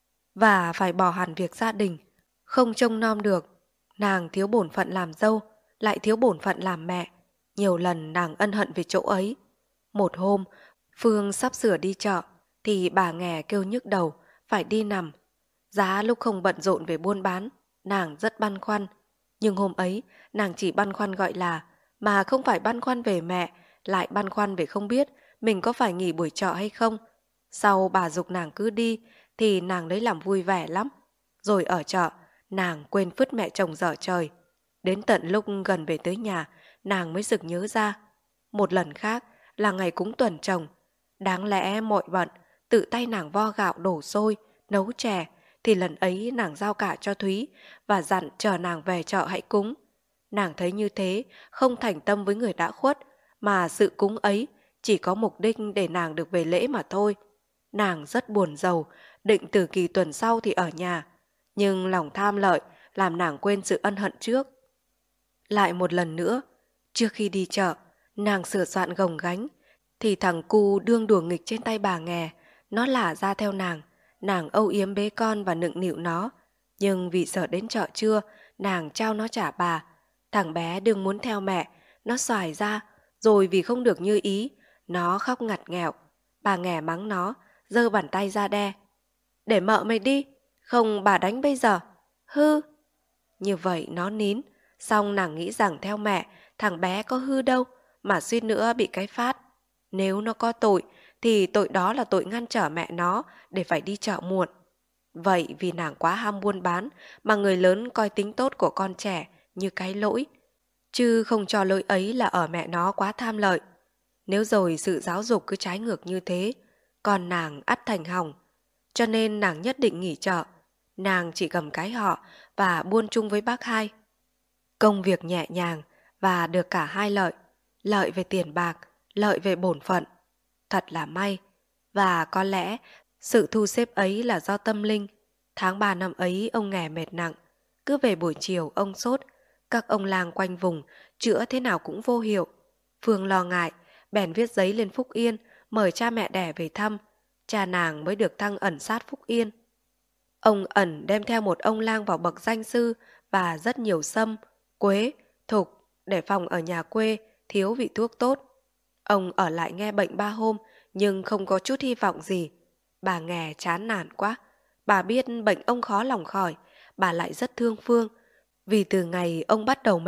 Và phải bỏ hẳn việc gia đình, không trông nom được. Nàng thiếu bổn phận làm dâu, lại thiếu bổn phận làm mẹ. Nhiều lần nàng ân hận về chỗ ấy. Một hôm, Phương sắp sửa đi chợ, thì bà nghè kêu nhức đầu, phải đi nằm. Giá lúc không bận rộn về buôn bán, nàng rất băn khoăn. Nhưng hôm ấy, nàng chỉ băn khoăn gọi là, mà không phải băn khoăn về mẹ, lại băn khoăn về không biết mình có phải nghỉ buổi chợ hay không. Sau bà giục nàng cứ đi, thì nàng lấy làm vui vẻ lắm. Rồi ở chợ, nàng quên phứt mẹ chồng dở trời. Đến tận lúc gần về tới nhà, nàng mới sực nhớ ra. Một lần khác là ngày cúng tuần chồng. Đáng lẽ mọi bận, tự tay nàng vo gạo đổ xôi, nấu chè, thì lần ấy nàng giao cả cho Thúy và dặn chờ nàng về chợ hãy cúng. Nàng thấy như thế không thành tâm với người đã khuất, mà sự cúng ấy chỉ có mục đích để nàng được về lễ mà thôi. Nàng rất buồn rầu, định từ kỳ tuần sau thì ở nhà, nhưng lòng tham lợi làm nàng quên sự ân hận trước. Lại một lần nữa, trước khi đi chợ, nàng sửa soạn gồng gánh, thì thằng cu đương đùa nghịch trên tay bà nghè, nó lả ra theo nàng. Nàng âu yếm bế con và nựng nịu nó, nhưng vì sợ đến chợ trưa, nàng trao nó trả bà. Thằng bé đừng muốn theo mẹ, nó xoài ra, rồi vì không được như ý, nó khóc ngặt nghẹo. Bà nghè mắng nó, giơ bàn tay ra đe. Để mợ mày đi, không bà đánh bây giờ. Hư. Như vậy nó nín, xong nàng nghĩ rằng theo mẹ, thằng bé có hư đâu, mà suýt nữa bị cái phát. Nếu nó có tội, thì tội đó là tội ngăn trở mẹ nó để phải đi chợ muộn. Vậy vì nàng quá ham buôn bán mà người lớn coi tính tốt của con trẻ như cái lỗi, chứ không cho lỗi ấy là ở mẹ nó quá tham lợi. Nếu rồi sự giáo dục cứ trái ngược như thế, con nàng ắt thành hỏng. Cho nên nàng nhất định nghỉ chợ. Nàng chỉ cầm cái họ và buôn chung với bác Hai. Công việc nhẹ nhàng và được cả hai lợi. Lợi về tiền bạc, lợi về bổn phận. Thật là may. Và có lẽ sự thu xếp ấy là do tâm linh. Tháng ba năm ấy ông nghè mệt nặng. Cứ về buổi chiều ông sốt. Các ông làng quanh vùng chữa thế nào cũng vô hiệu. Phương lo ngại, bèn viết giấy lên Phúc Yên mời cha mẹ đẻ về thăm. Cha nàng mới được thăng ẩn sát Phúc Yên. Ông ẩn đem theo một ông lang vào bậc danh sư và rất nhiều sâm, quế, thục để phòng ở nhà quê thiếu vị thuốc tốt. Ông ở lại nghe bệnh ba hôm nhưng không có chút hy vọng gì. Bà nghè chán nản quá. Bà biết bệnh ông khó lòng khỏi, bà lại rất thương Phương. Vì từ ngày ông bắt đầu mệt,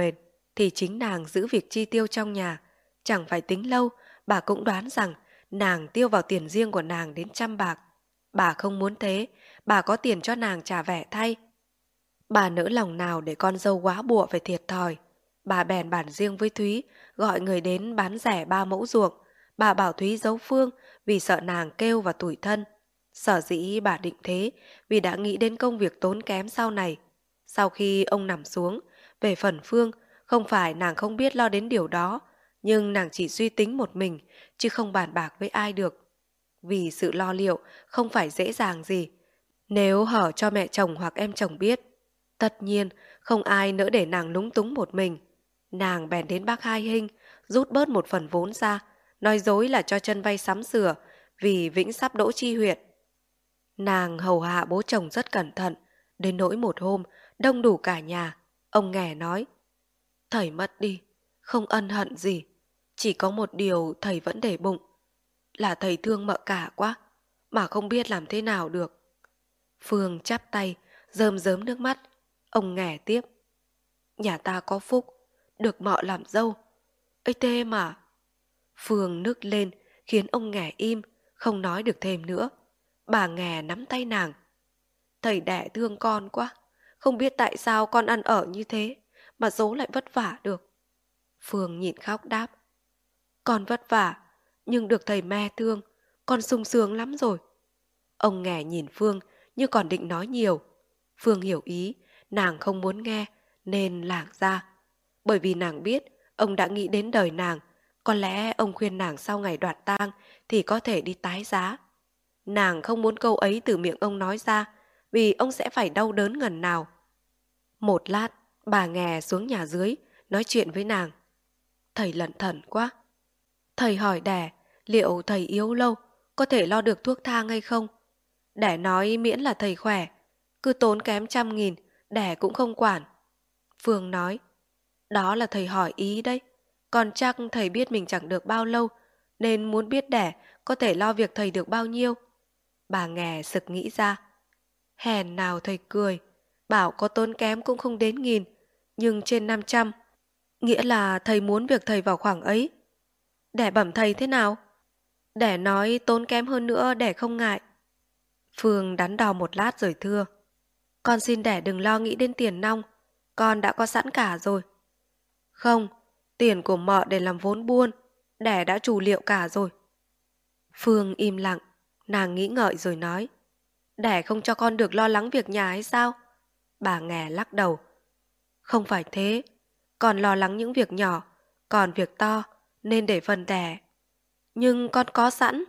thì chính nàng giữ việc chi tiêu trong nhà. Chẳng phải tính lâu, bà cũng đoán rằng nàng tiêu vào tiền riêng của nàng đến trăm bạc. Bà không muốn thế, bà có tiền cho nàng trả vẻ thay. Bà nỡ lòng nào để con dâu quá bụa phải thiệt thòi. Bà bèn bàn riêng với Thúy, gọi người đến bán rẻ ba mẫu ruộng. Bà bảo Thúy giấu Phương vì sợ nàng kêu và tủi thân. Sở dĩ bà định thế vì đã nghĩ đến công việc tốn kém sau này. Sau khi ông nằm xuống, về phần Phương, không phải nàng không biết lo đến điều đó, nhưng nàng chỉ suy tính một mình, chứ không bàn bạc với ai được. Vì sự lo liệu không phải dễ dàng gì. Nếu hở cho mẹ chồng hoặc em chồng biết, tất nhiên không ai nỡ để nàng lúng túng một mình. Nàng bèn đến bác Hai Hinh, rút bớt một phần vốn ra, nói dối là cho chân vay sắm sửa, vì Vĩnh sắp đỗ chi huyện. Nàng hầu hạ bố chồng rất cẩn thận, đến nỗi một hôm, đông đủ cả nhà. Ông Nghè nói, thầy mất đi, không ân hận gì. Chỉ có một điều thầy vẫn để bụng, là thầy thương mợ cả quá, mà không biết làm thế nào được. Phương chắp tay, rơm rớm nước mắt. Ông Nghè tiếp, nhà ta có phúc, được mợ làm dâu. Ây thế mà. Phương nức lên, khiến ông Nghè im, không nói được thêm nữa. Bà Nghè nắm tay nàng. Thầy đẻ thương con quá, không biết tại sao con ăn ở như thế, mà dấu lại vất vả được. Phương nhịn khóc đáp, con vất vả, nhưng được thầy me thương, con sung sướng lắm rồi. Ông Nghè nhìn Phương như còn định nói nhiều. Phương hiểu ý, nàng không muốn nghe, nên lảng ra. Bởi vì nàng biết, ông đã nghĩ đến đời nàng, có lẽ ông khuyên nàng sau ngày đoạt tang thì có thể đi tái giá. Nàng không muốn câu ấy từ miệng ông nói ra, vì ông sẽ phải đau đớn ngần nào. Một lát, bà Nghè xuống nhà dưới, nói chuyện với nàng. Thầy lẩn thẩn quá. Thầy hỏi đẻ, liệu thầy yếu lâu, có thể lo được thuốc thang hay không? Đẻ nói miễn là thầy khỏe, cứ tốn kém trăm nghìn, đẻ cũng không quản. Phương nói, đó là thầy hỏi ý đấy, còn chắc thầy biết mình chẳng được bao lâu, nên muốn biết đẻ có thể lo việc thầy được bao nhiêu. Bà Nghè sực nghĩ ra, hèn nào thầy cười, bảo có tốn kém cũng không đến nghìn, nhưng trên năm trăm, nghĩa là thầy muốn việc thầy vào khoảng ấy. Đẻ bẩm thầy thế nào? Đẻ nói tốn kém hơn nữa đẻ không ngại. Phương đắn đo một lát rồi thưa, con xin đẻ đừng lo nghĩ đến tiền nong, con đã có sẵn cả rồi. Không, tiền của mợ để làm vốn buôn, đẻ đã trù liệu cả rồi. Phương im lặng, nàng nghĩ ngợi rồi nói, đẻ không cho con được lo lắng việc nhà hay sao? Bà Nghè lắc đầu, không phải thế, con lo lắng những việc nhỏ, còn việc to nên để phần đẻ. Nhưng con có sẵn.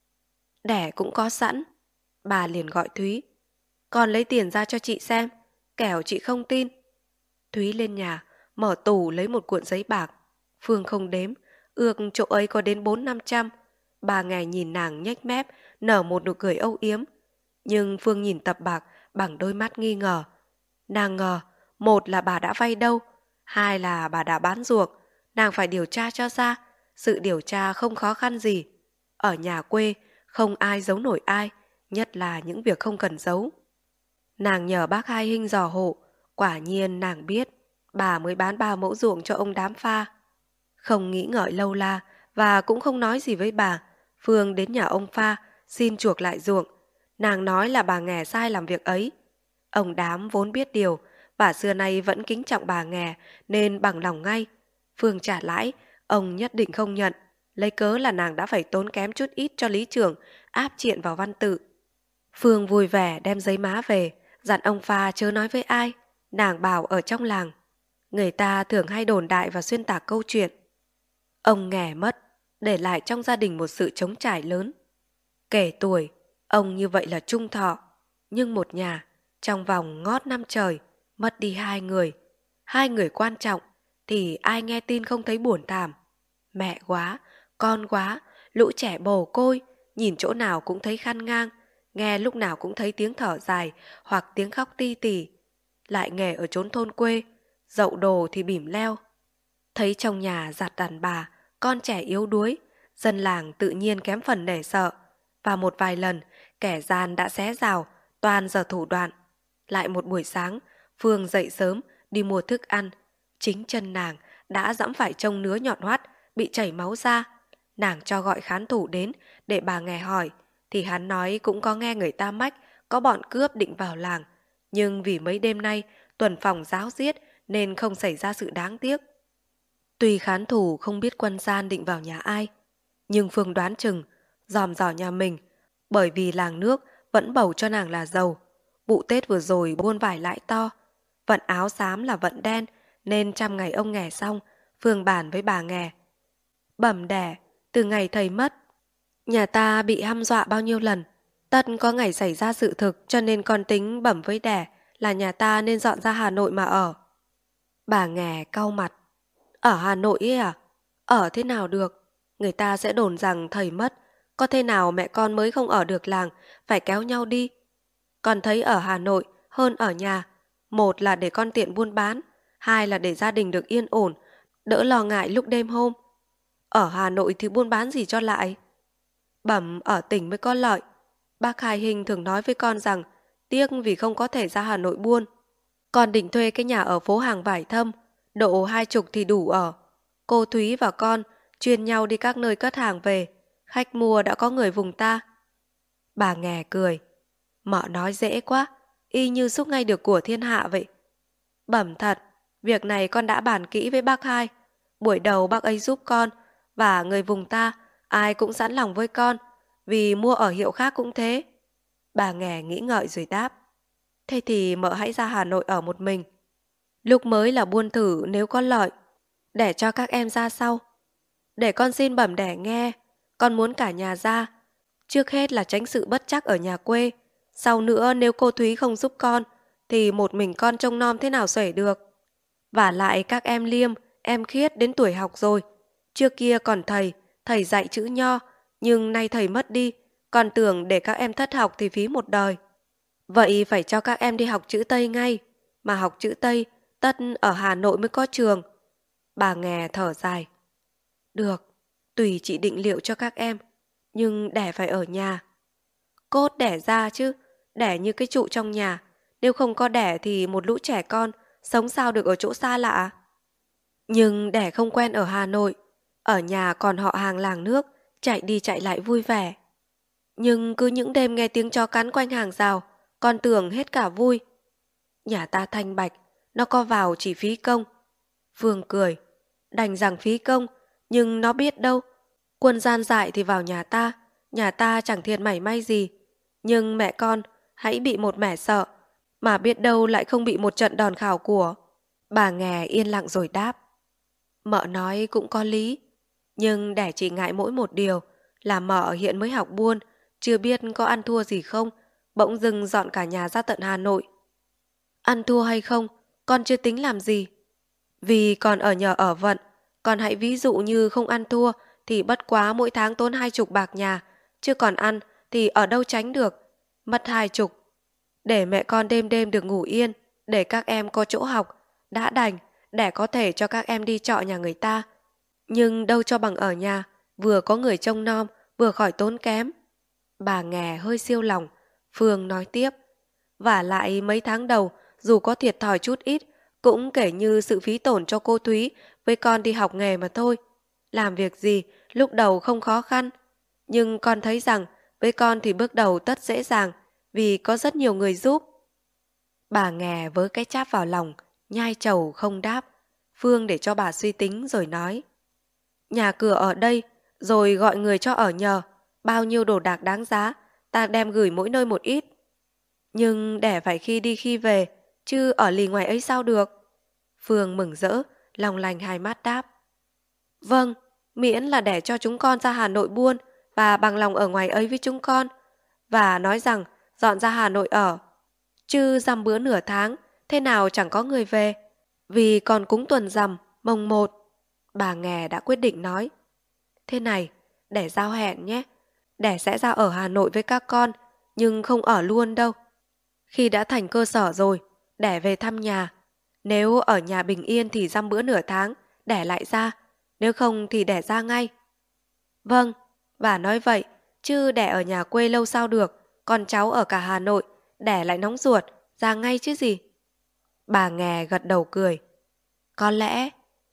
Đẻ cũng có sẵn. Bà liền gọi Thúy, con lấy tiền ra cho chị xem, kẻo chị không tin. Thúy lên nhà, mở tủ lấy một cuộn giấy bạc. Phương không đếm, ước chỗ ấy có đến bốn năm trăm. Bà Nghè nhìn nàng nhếch mép, nở một nụ cười âu yếm. Nhưng Phương nhìn tập bạc bằng đôi mắt nghi ngờ. Nàng ngờ, một là bà đã vay đâu, hai là bà đã bán ruộng. Nàng phải điều tra cho ra. Sự điều tra không khó khăn gì. Ở nhà quê, không ai giấu nổi ai, nhất là những việc không cần giấu. Nàng nhờ bác Hai Hinh dò hộ, quả nhiên nàng biết, bà mới bán ba mẫu ruộng cho ông Đám Pha. Không nghĩ ngợi lâu la và cũng không nói gì với bà, Phương đến nhà ông Pha xin chuộc lại ruộng. Nàng nói là bà Nghè sai làm việc ấy. Ông Đám vốn biết điều, và xưa nay vẫn kính trọng bà Nghè nên bằng lòng ngay. Phương trả lãi, ông nhất định không nhận, lấy cớ là nàng đã phải tốn kém chút ít cho lý trưởng, áp triện vào văn tự. Phương vui vẻ đem giấy má về, dặn ông Pha chớ nói với ai. Nàng bảo ở trong làng, người ta thường hay đồn đại và xuyên tạc câu chuyện. Ông Nghè mất, để lại trong gia đình một sự trống trải lớn. Kể tuổi, ông như vậy là trung thọ, nhưng một nhà, trong vòng ngót năm trời, mất đi hai người. Hai người quan trọng, thì ai nghe tin không thấy buồn thảm. Mẹ quá, con quá, lũ trẻ bồ côi, nhìn chỗ nào cũng thấy khăn ngang, nghe lúc nào cũng thấy tiếng thở dài hoặc tiếng khóc ti tỉ. Lại nghề ở chốn thôn quê, dậu đồ thì bỉm leo. Thấy trong nhà giặt đàn bà, con trẻ yếu đuối, dân làng tự nhiên kém phần nể sợ. Và một vài lần, kẻ gian đã xé rào, toàn giờ thủ đoạn. Lại một buổi sáng, Phương dậy sớm, đi mua thức ăn. Chính chân nàng đã dẫm phải trông nứa nhọn hoắt, bị chảy máu ra. Nàng cho gọi khán thủ đến để bà nghe hỏi, thì hắn nói cũng có nghe người ta mách có bọn cướp định vào làng, nhưng vì mấy đêm nay tuần phòng giáo giết nên không xảy ra sự đáng tiếc. Tuy khán thủ không biết quân gian định vào nhà ai, nhưng Phương đoán chừng dòm dò nhà mình, bởi vì làng nước vẫn bầu cho nàng là giàu. Vụ Tết vừa rồi buôn vải lãi to, vận áo xám là vận đen, nên trăm ngày ông nghè xong, Phương bàn với bà nghè. Bẩm đẻ, từ ngày thầy mất, nhà ta bị hăm dọa bao nhiêu lần, tất có ngày xảy ra sự thực, cho nên con tính bẩm với đẻ là nhà ta nên dọn ra Hà Nội mà ở. Bà nghè cau mặt. Ở Hà Nội ấy à? Ở thế nào được? Người ta sẽ đồn rằng thầy mất, có thế nào mẹ con mới không ở được làng, phải kéo nhau đi. Con thấy ở Hà Nội hơn ở nhà, một là để con tiện buôn bán, hai là để gia đình được yên ổn, đỡ lo ngại lúc đêm hôm. Ở Hà Nội thì buôn bán gì cho lại? Bẩm ở tỉnh mới có lợi. Bác Hải Hình thường nói với con rằng tiếc vì không có thể ra Hà Nội buôn. Con định thuê cái nhà ở phố hàng Vải Thâm, độ hai chục thì đủ ở. Cô Thúy và con chuyên nhau đi các nơi cất hàng về, khách mua đã có người vùng ta. Bà nghè cười. Mợ nói dễ quá, y như xúc ngay được của thiên hạ vậy. Bẩm thật, việc này con đã bàn kỹ với bác hai. Buổi đầu bác ấy giúp con, và người vùng ta ai cũng sẵn lòng với con, vì mua ở hiệu khác cũng thế. Bà nghè nghĩ ngợi rồi đáp. Thế thì mợ hãy ra Hà Nội ở một mình. Lúc mới là buôn thử nếu có lợi, để cho các em ra sau. Để con xin bẩm đẻ nghe, con muốn cả nhà ra. Trước hết là tránh sự bất trắc ở nhà quê. Sau nữa nếu cô Thúy không giúp con, thì một mình con trông nom thế nào xuể được. Vả lại các em Liêm, em Khiết đến tuổi học rồi. Trước kia còn thầy, thầy dạy chữ Nho, nhưng nay thầy mất đi, con tưởng để các em thất học thì phí một đời. Vậy phải cho các em đi học chữ Tây ngay, mà học chữ Tây tất ở Hà Nội mới có trường. Bà nghè thở dài. Được, tùy chị định liệu cho các em, nhưng đẻ phải ở nhà. Cốt đẻ ra chứ, đẻ như cái trụ trong nhà, nếu không có đẻ thì một lũ trẻ con sống sao được ở chỗ xa lạ. Nhưng đẻ không quen ở Hà Nội, ở nhà còn họ hàng làng nước, chạy đi chạy lại vui vẻ. Nhưng cứ những đêm nghe tiếng chó cắn quanh hàng rào, con tưởng hết cả vui. Nhà ta thanh bạch, nó có vào chỉ phí công. Phương cười, đành rằng phí công, nhưng nó biết đâu. Quân gian dại thì vào nhà ta, nhà ta chẳng thiệt mảy may gì. Nhưng mẹ con hãy bị một mẻ sợ, mà biết đâu lại không bị một trận đòn khảo của. Bà nghè yên lặng rồi đáp. Mợ nói cũng có lý, nhưng để chỉ ngại mỗi một điều là mợ hiện mới học buôn, chưa biết có ăn thua gì không, bỗng dưng dọn cả nhà ra tận Hà Nội. Ăn thua hay không, con chưa tính làm gì. Vì còn ở nhờ ở vận, còn hãy ví dụ như không ăn thua thì bất quá mỗi tháng tốn hai chục bạc nhà, chứ còn ăn thì ở đâu tránh được, mất hai chục. Để mẹ con đêm đêm được ngủ yên, để các em có chỗ học, đã đành, để có thể cho các em đi trọ nhà người ta. Nhưng đâu cho bằng ở nhà, vừa có người trông nom, vừa khỏi tốn kém. Bà nghè hơi siêu lòng, Phương nói tiếp. Vả lại mấy tháng đầu, dù có thiệt thòi chút ít, cũng kể như sự phí tổn cho cô Thúy với con đi học nghề mà thôi. Làm việc gì, lúc đầu không khó khăn. Nhưng con thấy rằng, với con thì bước đầu tất dễ dàng, vì có rất nhiều người giúp. Bà nghè với cái cháp vào lòng, nhai trầu không đáp. Phương để cho bà suy tính rồi nói. Nhà cửa ở đây, rồi gọi người cho ở nhờ. Bao nhiêu đồ đạc đáng giá, ta đem gửi mỗi nơi một ít. Nhưng để phải khi đi khi về, chứ ở lì ngoài ấy sao được. Phương mừng rỡ, lòng lành hai mắt đáp. Vâng, miễn là để cho chúng con ra Hà Nội buôn và bằng lòng ở ngoài ấy với chúng con. Và nói rằng dọn ra Hà Nội ở. Chứ dăm bữa nửa tháng, thế nào chẳng có người về. Vì còn cúng tuần rằm, mồng một. Bà nghè đã quyết định nói. Thế này, để giao hẹn nhé. Để sẽ ra ở Hà Nội với các con, nhưng không ở luôn đâu. Khi đã thành cơ sở rồi, để về thăm nhà. Nếu ở nhà bình yên thì dăm bữa nửa tháng, để lại ra. Nếu không thì để ra ngay. Vâng, bà nói vậy, chứ để ở nhà quê lâu sao được. Con cháu ở cả Hà Nội, để lại nóng ruột, ra ngay chứ gì. Bà nghè gật đầu cười. Có lẽ,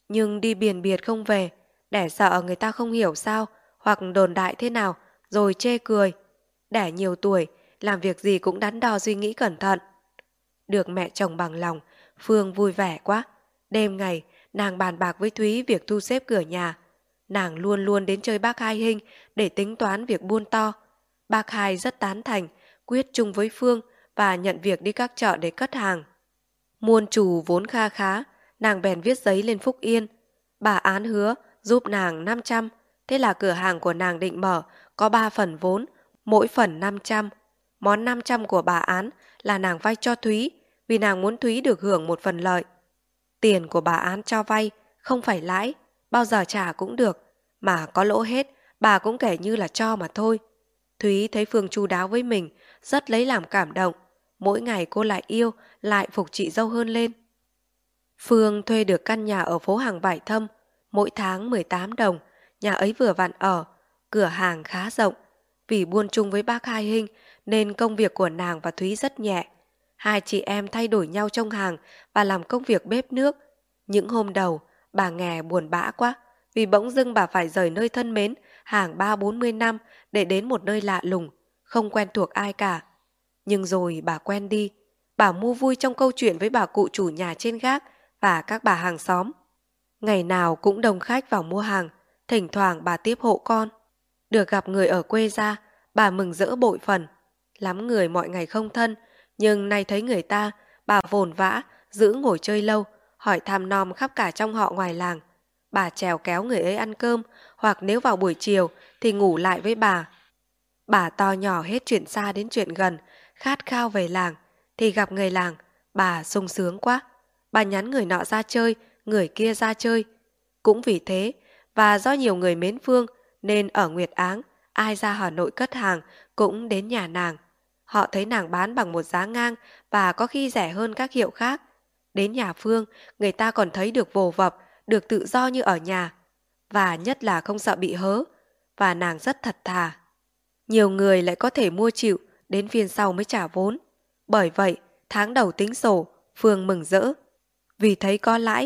Nhưng đi biển biệt không về, để sợ người ta không hiểu sao, hoặc đồn đại thế nào, rồi chê cười. Đẻ nhiều tuổi, làm việc gì cũng đắn đo suy nghĩ cẩn thận. Được mẹ chồng bằng lòng, Phương vui vẻ quá. Đêm ngày, nàng bàn bạc với Thúy việc thu xếp cửa nhà. Nàng luôn luôn đến chơi bác Hai Hinh để tính toán việc buôn to. Bác Hai rất tán thành, quyết chung với Phương và nhận việc đi các chợ để cất hàng. Muôn chủ vốn kha khá, nàng bèn viết giấy lên Phúc Yên. Bà Án hứa giúp nàng năm trăm, thế là cửa hàng của nàng định mở có ba phần vốn, mỗi phần năm trăm. Món năm trăm của bà Án là nàng vay cho Thúy, vì nàng muốn Thúy được hưởng một phần lợi. Tiền của bà Án cho vay, không phải lãi, bao giờ trả cũng được, mà có lỗ hết, bà cũng kể như là cho mà thôi. Thúy thấy Phương chu đáo với mình, rất lấy làm cảm động. Mỗi ngày cô lại yêu, lại phục chị dâu hơn lên. Phương thuê được căn nhà ở phố hàng Vải Thâm, mỗi tháng mười tám đồng, nhà ấy vừa vặn ở, cửa hàng khá rộng. Vì buôn chung với bác Hai Hinh nên công việc của nàng và Thúy rất nhẹ. Hai chị em thay đổi nhau trông hàng và làm công việc bếp nước. Những hôm đầu, bà Nghè buồn bã quá, vì bỗng dưng bà phải rời nơi thân mến hàng ba bốn mươi năm để đến một nơi lạ lùng, không quen thuộc ai cả. Nhưng rồi bà quen đi, bà mua vui trong câu chuyện với bà cụ chủ nhà trên gác và các bà hàng xóm. Ngày nào cũng đông khách vào mua hàng, thỉnh thoảng bà tiếp hộ con. Được gặp người ở quê ra, bà mừng rỡ bội phần. Lắm người mọi ngày không thân, nhưng nay thấy người ta, bà vồn vã, giữ ngồi chơi lâu, hỏi thăm nom khắp cả trong họ ngoài làng. Bà trèo kéo người ấy ăn cơm, hoặc nếu vào buổi chiều thì ngủ lại với bà. Bà to nhỏ hết chuyện xa đến chuyện gần, khát khao về làng, thì gặp người làng, bà sung sướng quá. Bà nhắn người nọ ra chơi, người kia ra chơi. Cũng vì thế, và do nhiều người mến Phương, nên ở Nguyệt Áng, ai ra Hà Nội cất hàng cũng đến nhà nàng. Họ thấy nàng bán bằng một giá ngang và có khi rẻ hơn các hiệu khác. Đến nhà Phương, người ta còn thấy được vồ vập, được tự do như ở nhà. Và nhất là không sợ bị hớ. Và nàng rất thật thà. Nhiều người lại có thể mua chịu, đến phiên sau mới trả vốn. Bởi vậy, tháng đầu tính sổ, Phương mừng rỡ. Vì thấy có lãi.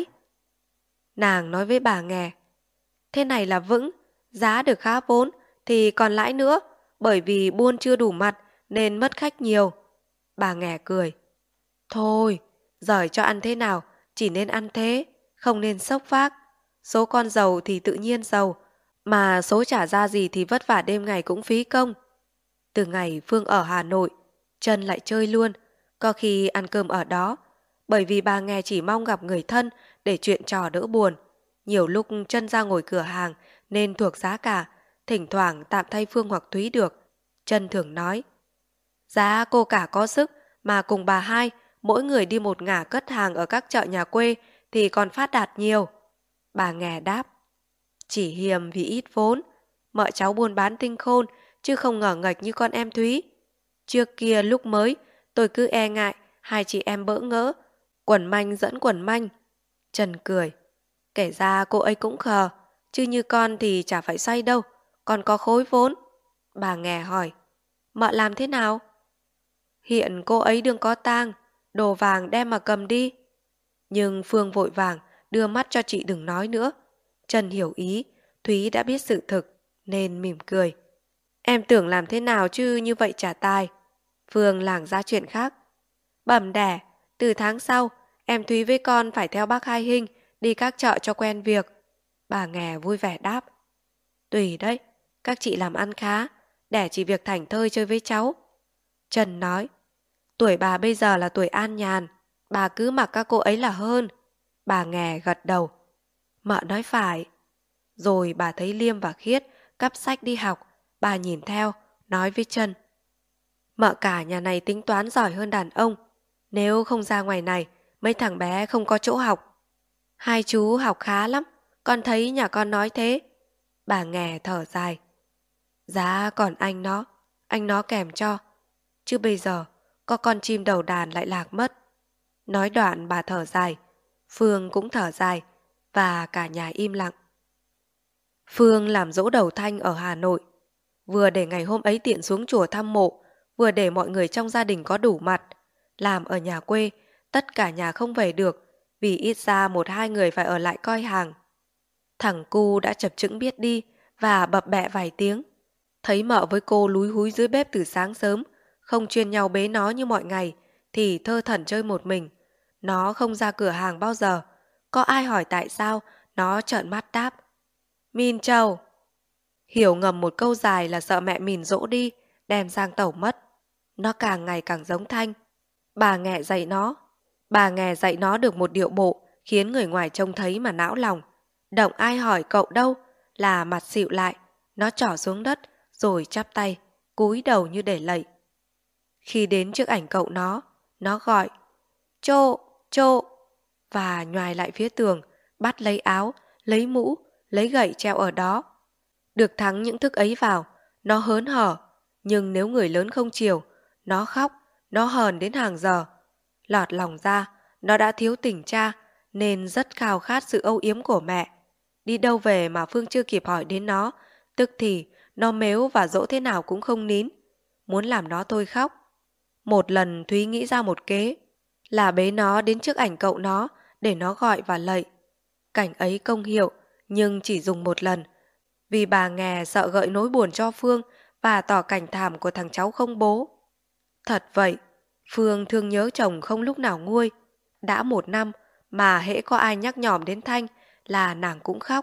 Nàng nói với bà Nghè, thế này là vững, giá được khá vốn, thì còn lãi nữa, bởi vì buôn chưa đủ mặt, nên mất khách nhiều. Bà Nghè cười. Thôi, giỏi cho ăn thế nào, chỉ nên ăn thế, không nên sốc phác. Số con giàu thì tự nhiên giàu, mà số trả ra gì thì vất vả đêm ngày cũng phí công. Từ ngày Phương ở Hà Nội, Trân lại chơi luôn, có khi ăn cơm ở đó, bởi vì bà Nghè chỉ mong gặp người thân để chuyện trò đỡ buồn. Nhiều lúc Trân ra ngồi cửa hàng nên thuộc giá cả, thỉnh thoảng tạm thay Phương hoặc Thúy được. Trân thường nói, giá cô cả có sức mà cùng bà hai, mỗi người đi một ngả cất hàng ở các chợ nhà quê thì còn phát đạt nhiều. Bà Nghè đáp, chỉ hiềm vì ít vốn, mợ cháu buôn bán tinh khôn chứ không ngờ nghệch như con em Thúy. Trước kia lúc mới, tôi cứ e ngại, hai chị em bỡ ngỡ, quần manh dẫn quần manh. Trần cười, kể ra cô ấy cũng khờ, chứ như con thì chả phải xoay đâu, còn có khối vốn. Bà Nghè hỏi, mợ làm thế nào? Hiện cô ấy đương có tang, đồ vàng đem mà cầm đi. Nhưng Phương vội vàng đưa mắt cho chị đừng nói nữa. Trần hiểu ý, Thúy đã biết sự thực, nên mỉm cười. Em tưởng làm thế nào chứ như vậy chả tài. Phương lảng ra chuyện khác. Bẩm đẻ, từ tháng sau, em Thúy với con phải theo bác Hai Hinh đi các chợ cho quen việc. Bà Nghè vui vẻ đáp. Tùy đấy, các chị làm ăn khá, đẻ chỉ việc thảnh thơi chơi với cháu. Trần nói, tuổi bà bây giờ là tuổi an nhàn, bà cứ mặc các cô ấy là hơn. Bà Nghè gật đầu. Mợ nói phải. Rồi bà thấy Liêm và Khiết cắp sách đi học, bà nhìn theo, nói với Trân. Mợ cả nhà này tính toán giỏi hơn đàn ông, nếu không ra ngoài này, mấy thằng bé không có chỗ học. Hai chú học khá lắm, con thấy nhà con nói thế. Bà Nghè thở dài. Giá còn anh nó, anh nó kèm cho. Chứ bây giờ, có con chim đầu đàn lại lạc mất. Nói đoạn bà thở dài, Phương cũng thở dài, và cả nhà im lặng. Phương làm dỗ đầu Thanh ở Hà Nội, vừa để ngày hôm ấy tiện xuống chùa thăm mộ, vừa để mọi người trong gia đình có đủ mặt. Làm ở nhà quê, tất cả nhà không về được, vì ít ra một hai người phải ở lại coi hàng. Thằng cu đã chập chững biết đi và bập bẹ vài tiếng. Thấy mợ với cô lúi húi dưới bếp từ sáng sớm, không chuyên nhau bế nó như mọi ngày, thì thơ thẩn chơi một mình. Nó không ra cửa hàng bao giờ. Có ai hỏi tại sao, nó trợn mắt đáp: Min Châu. Hiểu ngầm một câu dài là sợ mẹ Mìn dỗ đi, đem sang tẩu mất. Nó càng ngày càng giống Thanh. Bà nghè dạy nó. Bà nghè dạy nó được một điệu bộ khiến người ngoài trông thấy mà não lòng. Động ai hỏi cậu đâu là mặt xịu lại, nó trỏ xuống đất rồi chắp tay, cúi đầu như để lạy. Khi đến trước ảnh cậu nó, nó gọi Chô, chô, và nhoài lại phía tường, bắt lấy áo, lấy mũ, lấy gậy treo ở đó. Được thắng những thức ấy vào, nó hớn hở, nhưng nếu người lớn không chiều, nó khóc, nó hờn đến hàng giờ. Lọt lòng ra, nó đã thiếu tình cha, nên rất khao khát sự âu yếm của mẹ. Đi đâu về mà Phương chưa kịp hỏi đến nó, tức thì nó mếu và dỗ thế nào cũng không nín, muốn làm nó thôi khóc. Một lần Thúy nghĩ ra một kế, là bế nó đến trước ảnh cậu nó để nó gọi và lạy. Cảnh ấy công hiệu, nhưng chỉ dùng một lần, vì bà nghè sợ gợi nỗi buồn cho Phương và tỏ cảnh thảm của thằng cháu không bố. Thật vậy, Phương thương nhớ chồng không lúc nào nguôi. Đã một năm mà hễ có ai nhắc nhỏm đến Thanh là nàng cũng khóc.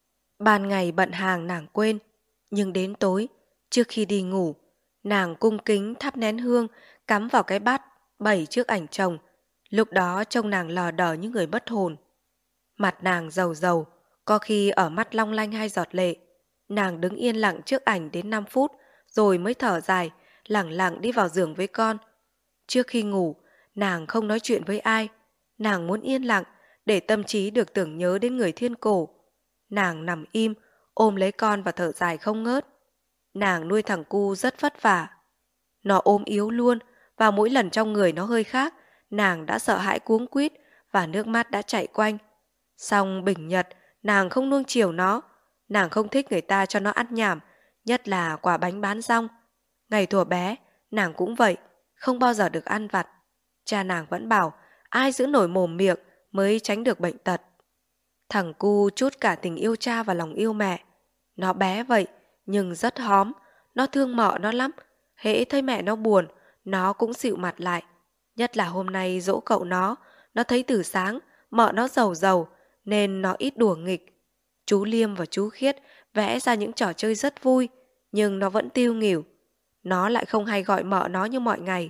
Ban ngày bận hàng nàng quên, nhưng đến tối, trước khi đi ngủ, nàng cung kính thắp nén hương cắm vào cái bát bày trước ảnh chồng. Lúc đó trông nàng lờ đờ như người mất hồn. Mặt nàng dầu dầu, có khi ở mắt long lanh hai giọt lệ. Nàng đứng yên lặng trước ảnh đến năm phút, rồi mới thở dài, lẳng lặng đi vào giường với con. Trước khi ngủ, nàng không nói chuyện với ai. Nàng muốn yên lặng để tâm trí được tưởng nhớ đến người thiên cổ. Nàng nằm im, ôm lấy con và thở dài không ngớt. Nàng nuôi thằng cu rất vất vả. Nó ốm yếu luôn, và mỗi lần trong người nó hơi khác, nàng đã sợ hãi cuống quýt và nước mắt đã chảy quanh. Xong bình nhật, nàng không nuông chiều nó. Nàng không thích người ta cho nó ăn nhảm, nhất là quả bánh bán rong. Ngày thuở bé, nàng cũng vậy, không bao giờ được ăn vặt. Cha nàng vẫn bảo, ai giữ nổi mồm miệng mới tránh được bệnh tật. Thằng cu trút cả tình yêu cha và lòng yêu mẹ. Nó bé vậy, nhưng rất hóm. Nó thương mợ nó lắm. Hễ thấy mẹ nó buồn, nó cũng xịu mặt lại. Nhất là hôm nay dỗ cậu nó, nó thấy từ sáng mợ nó giàu giàu, nên nó ít đùa nghịch. Chú Liêm và chú Khiết vẽ ra những trò chơi rất vui, nhưng nó vẫn tiêu nghỉu. Nó lại không hay gọi mợ nó như mọi ngày.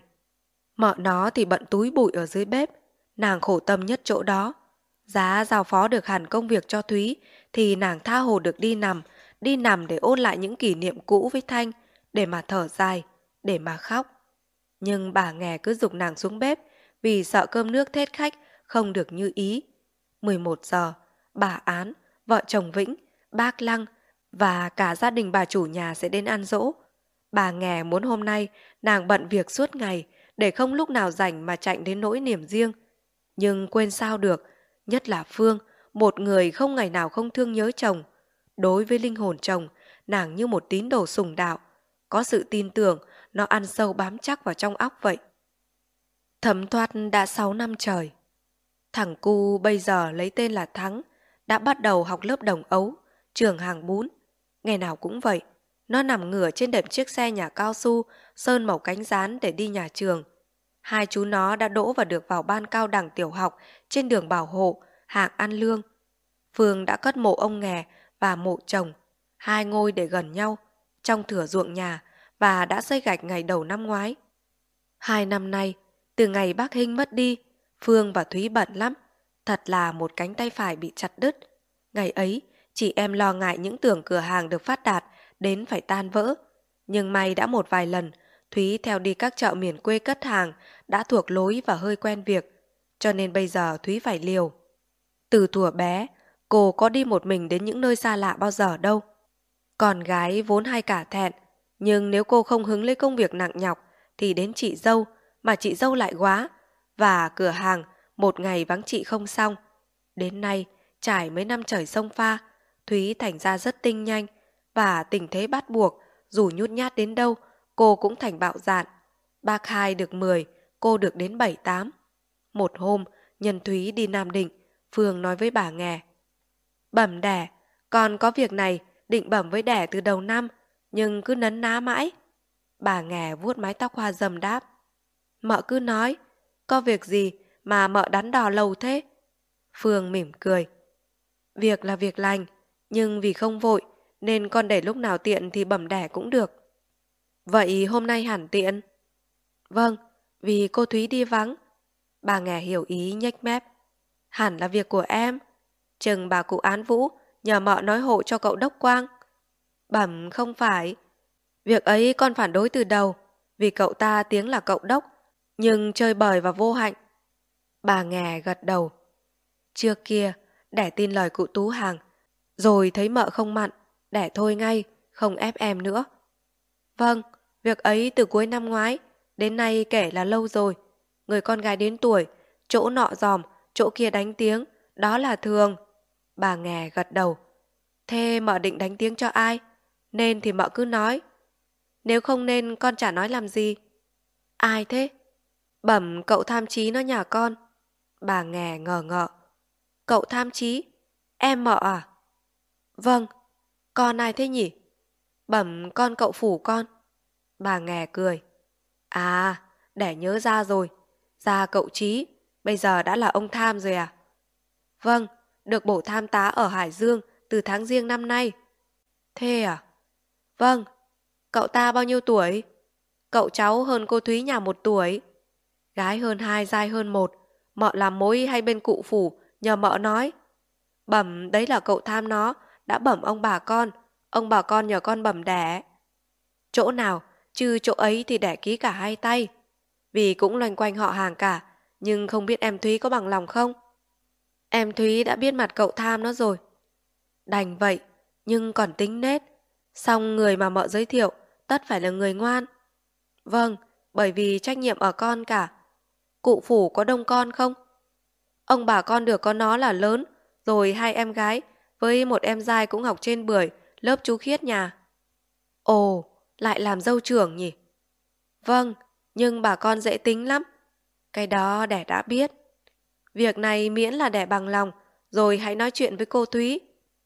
Mợ nó thì bận túi bụi ở dưới bếp, nàng khổ tâm nhất chỗ đó. Giá giao phó được hẳn công việc cho Thúy, thì nàng tha hồ được đi nằm, đi nằm để ôn lại những kỷ niệm cũ với Thanh, để mà thở dài, để mà khóc. Nhưng bà nghè cứ giục nàng xuống bếp, vì sợ cơm nước thết khách không được như ý. mười một giờ, bà Án, vợ chồng Vĩnh, bác Lăng và cả gia đình bà chủ nhà sẽ đến ăn dỗ. Bà nghè muốn hôm nay nàng bận việc suốt ngày, để không lúc nào rảnh mà chạy đến nỗi niềm riêng. Nhưng quên sao được, nhất là Phương, một người không ngày nào không thương nhớ chồng. Đối với linh hồn chồng, nàng như một tín đồ sùng đạo, có sự tin tưởng, nó ăn sâu bám chắc vào trong óc vậy. Thấm thoát đã sáu năm trời. Thằng cu bây giờ lấy tên là Thắng, đã bắt đầu học lớp đồng ấu, trường hàng bún. Ngày nào cũng vậy, nó nằm ngửa trên đệm chiếc xe nhà cao su, sơn màu cánh rán để đi nhà trường. Hai chú nó đã đỗ và được vào ban cao đẳng tiểu học trên đường bảo hộ, hạng An Lương. Phương đã cất mộ ông nghè và mộ chồng, hai ngôi để gần nhau, trong thửa ruộng nhà, và đã xây gạch ngày đầu năm ngoái. Hai năm nay, từ ngày bác Hinh mất đi, Phương và Thúy bận lắm, thật là một cánh tay phải bị chặt đứt. Ngày ấy, chị em lo ngại những tưởng cửa hàng được phát đạt đến phải tan vỡ. Nhưng may đã một vài lần, Thúy theo đi các chợ miền quê cất hàng, đã thuộc lối và hơi quen việc, cho nên bây giờ Thúy phải liều. Từ thuở bé, cô có đi một mình đến những nơi xa lạ bao giờ đâu. Con gái vốn hay cả thẹn, nhưng nếu cô không hứng lấy công việc nặng nhọc thì đến chị dâu, mà chị dâu lại quá, và cửa hàng một ngày vắng chị không xong. Đến nay, trải mấy năm trời sông pha, Thúy thành ra rất tinh nhanh, và tình thế bắt buộc, dù nhút nhát đến đâu, cô cũng thành bạo dạn. Bác hai được mười, cô được đến bảy tám. Một hôm, Nhân Thúy đi Nam Định, Phương nói với bà nghe. Bẩm đẻ, con có việc này định bẩm với đẻ từ đầu năm, nhưng cứ nấn ná mãi. Bà nghe vuốt mái tóc hoa râm đáp. Mợ cứ nói, có việc gì mà mợ đắn đo lâu thế? Phương mỉm cười. Việc là việc lành, nhưng vì không vội, nên con để lúc nào tiện thì bẩm đẻ cũng được. Vậy hôm nay hẳn tiện? Vâng, vì cô Thúy đi vắng. Bà nghe hiểu ý nhếch mép. Hẳn là việc của em. Chừng bà cụ Án Vũ nhờ mợ nói hộ cho cậu Đốc Quang. Bẩm không phải. Việc ấy con phản đối từ đầu, vì cậu ta tiếng là cậu Đốc, nhưng chơi bời và vô hạnh. Bà nghe gật đầu. Trước kia, đẻ tin lời cụ Tú Hàng, rồi thấy mợ không mặn, đẻ thôi ngay, không ép em nữa. Vâng, việc ấy từ cuối năm ngoái, đến nay kể là lâu rồi. Người con gái đến tuổi, chỗ nọ dòm, chỗ kia đánh tiếng, đó là thường. Bà nghe gật đầu. Thế mợ định đánh tiếng cho ai? Nên thì mợ cứ nói. Nếu không nên con chả nói làm gì. Ai thế? Bẩm cậu Tham Chí nó nhà con. Bà nghe ngờ ngợ. Cậu Tham Chí? Em mợ à? Vâng. Con ai thế nhỉ? Bẩm con cậu Phủ con. Bà nghe cười. À, để nhớ ra rồi. Ra cậu Chí, bây giờ đã là ông Tham rồi à? Vâng, được bổ tham tá ở Hải Dương từ tháng Giêng năm nay. Thế à? Vâng. Cậu ta bao nhiêu tuổi? Cậu cháu hơn cô Thúy nhà một tuổi. Gái hơn hai, dai hơn một. Mợ làm mối hay bên cụ Phủ, nhờ mợ nói. Bẩm đấy là cậu Tham nó, đã bẩm ông bà con. Ông bà con nhờ con bẩm đẻ. Chỗ nào, chứ chỗ ấy thì đẻ ký cả hai tay. Vì cũng loanh quanh họ hàng cả, nhưng không biết em Thúy có bằng lòng không? Em Thúy đã biết mặt cậu Tham nó rồi. Đành vậy, nhưng còn tính nết. Xong người mà mợ giới thiệu, tất phải là người ngoan. Vâng, bởi vì trách nhiệm ở con cả. Cụ Phủ có đông con không? Ông bà con được có nó là lớn, rồi hai em gái, với một em dai cũng học trên Bưởi, lớp chú Khiết nhà. Ồ, lại làm dâu trưởng nhỉ? Vâng, nhưng bà con dễ tính lắm. Cái đó đẻ đã biết. Việc này miễn là đẻ bằng lòng, rồi hãy nói chuyện với cô Thúy.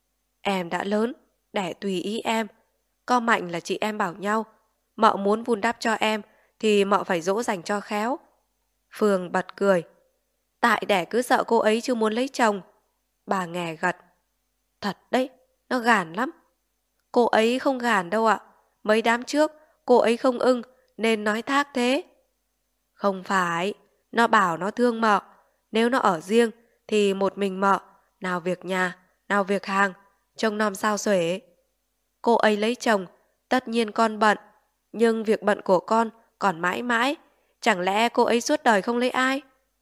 Em đã lớn, đẻ tùy ý em. Có Mạnh là chị em bảo nhau. Mợ muốn vun đắp cho em, thì mợ phải dỗ dành cho khéo. Phương bật cười. Tại đẻ cứ sợ cô ấy chưa muốn lấy chồng. Bà nghe gật. Thật đấy, nó gàn lắm. Cô ấy không gàn đâu ạ. Mấy đám trước, cô ấy không ưng, nên nói thác thế. Không phải, nó bảo nó thương mợ. Nếu nó ở riêng, thì một mình mợ, nào việc nhà, nào việc hàng, trông nom sao xuể. Cô ấy lấy chồng, tất nhiên con bận, nhưng việc bận của con còn mãi mãi. Chẳng lẽ cô ấy suốt đời không lấy ai?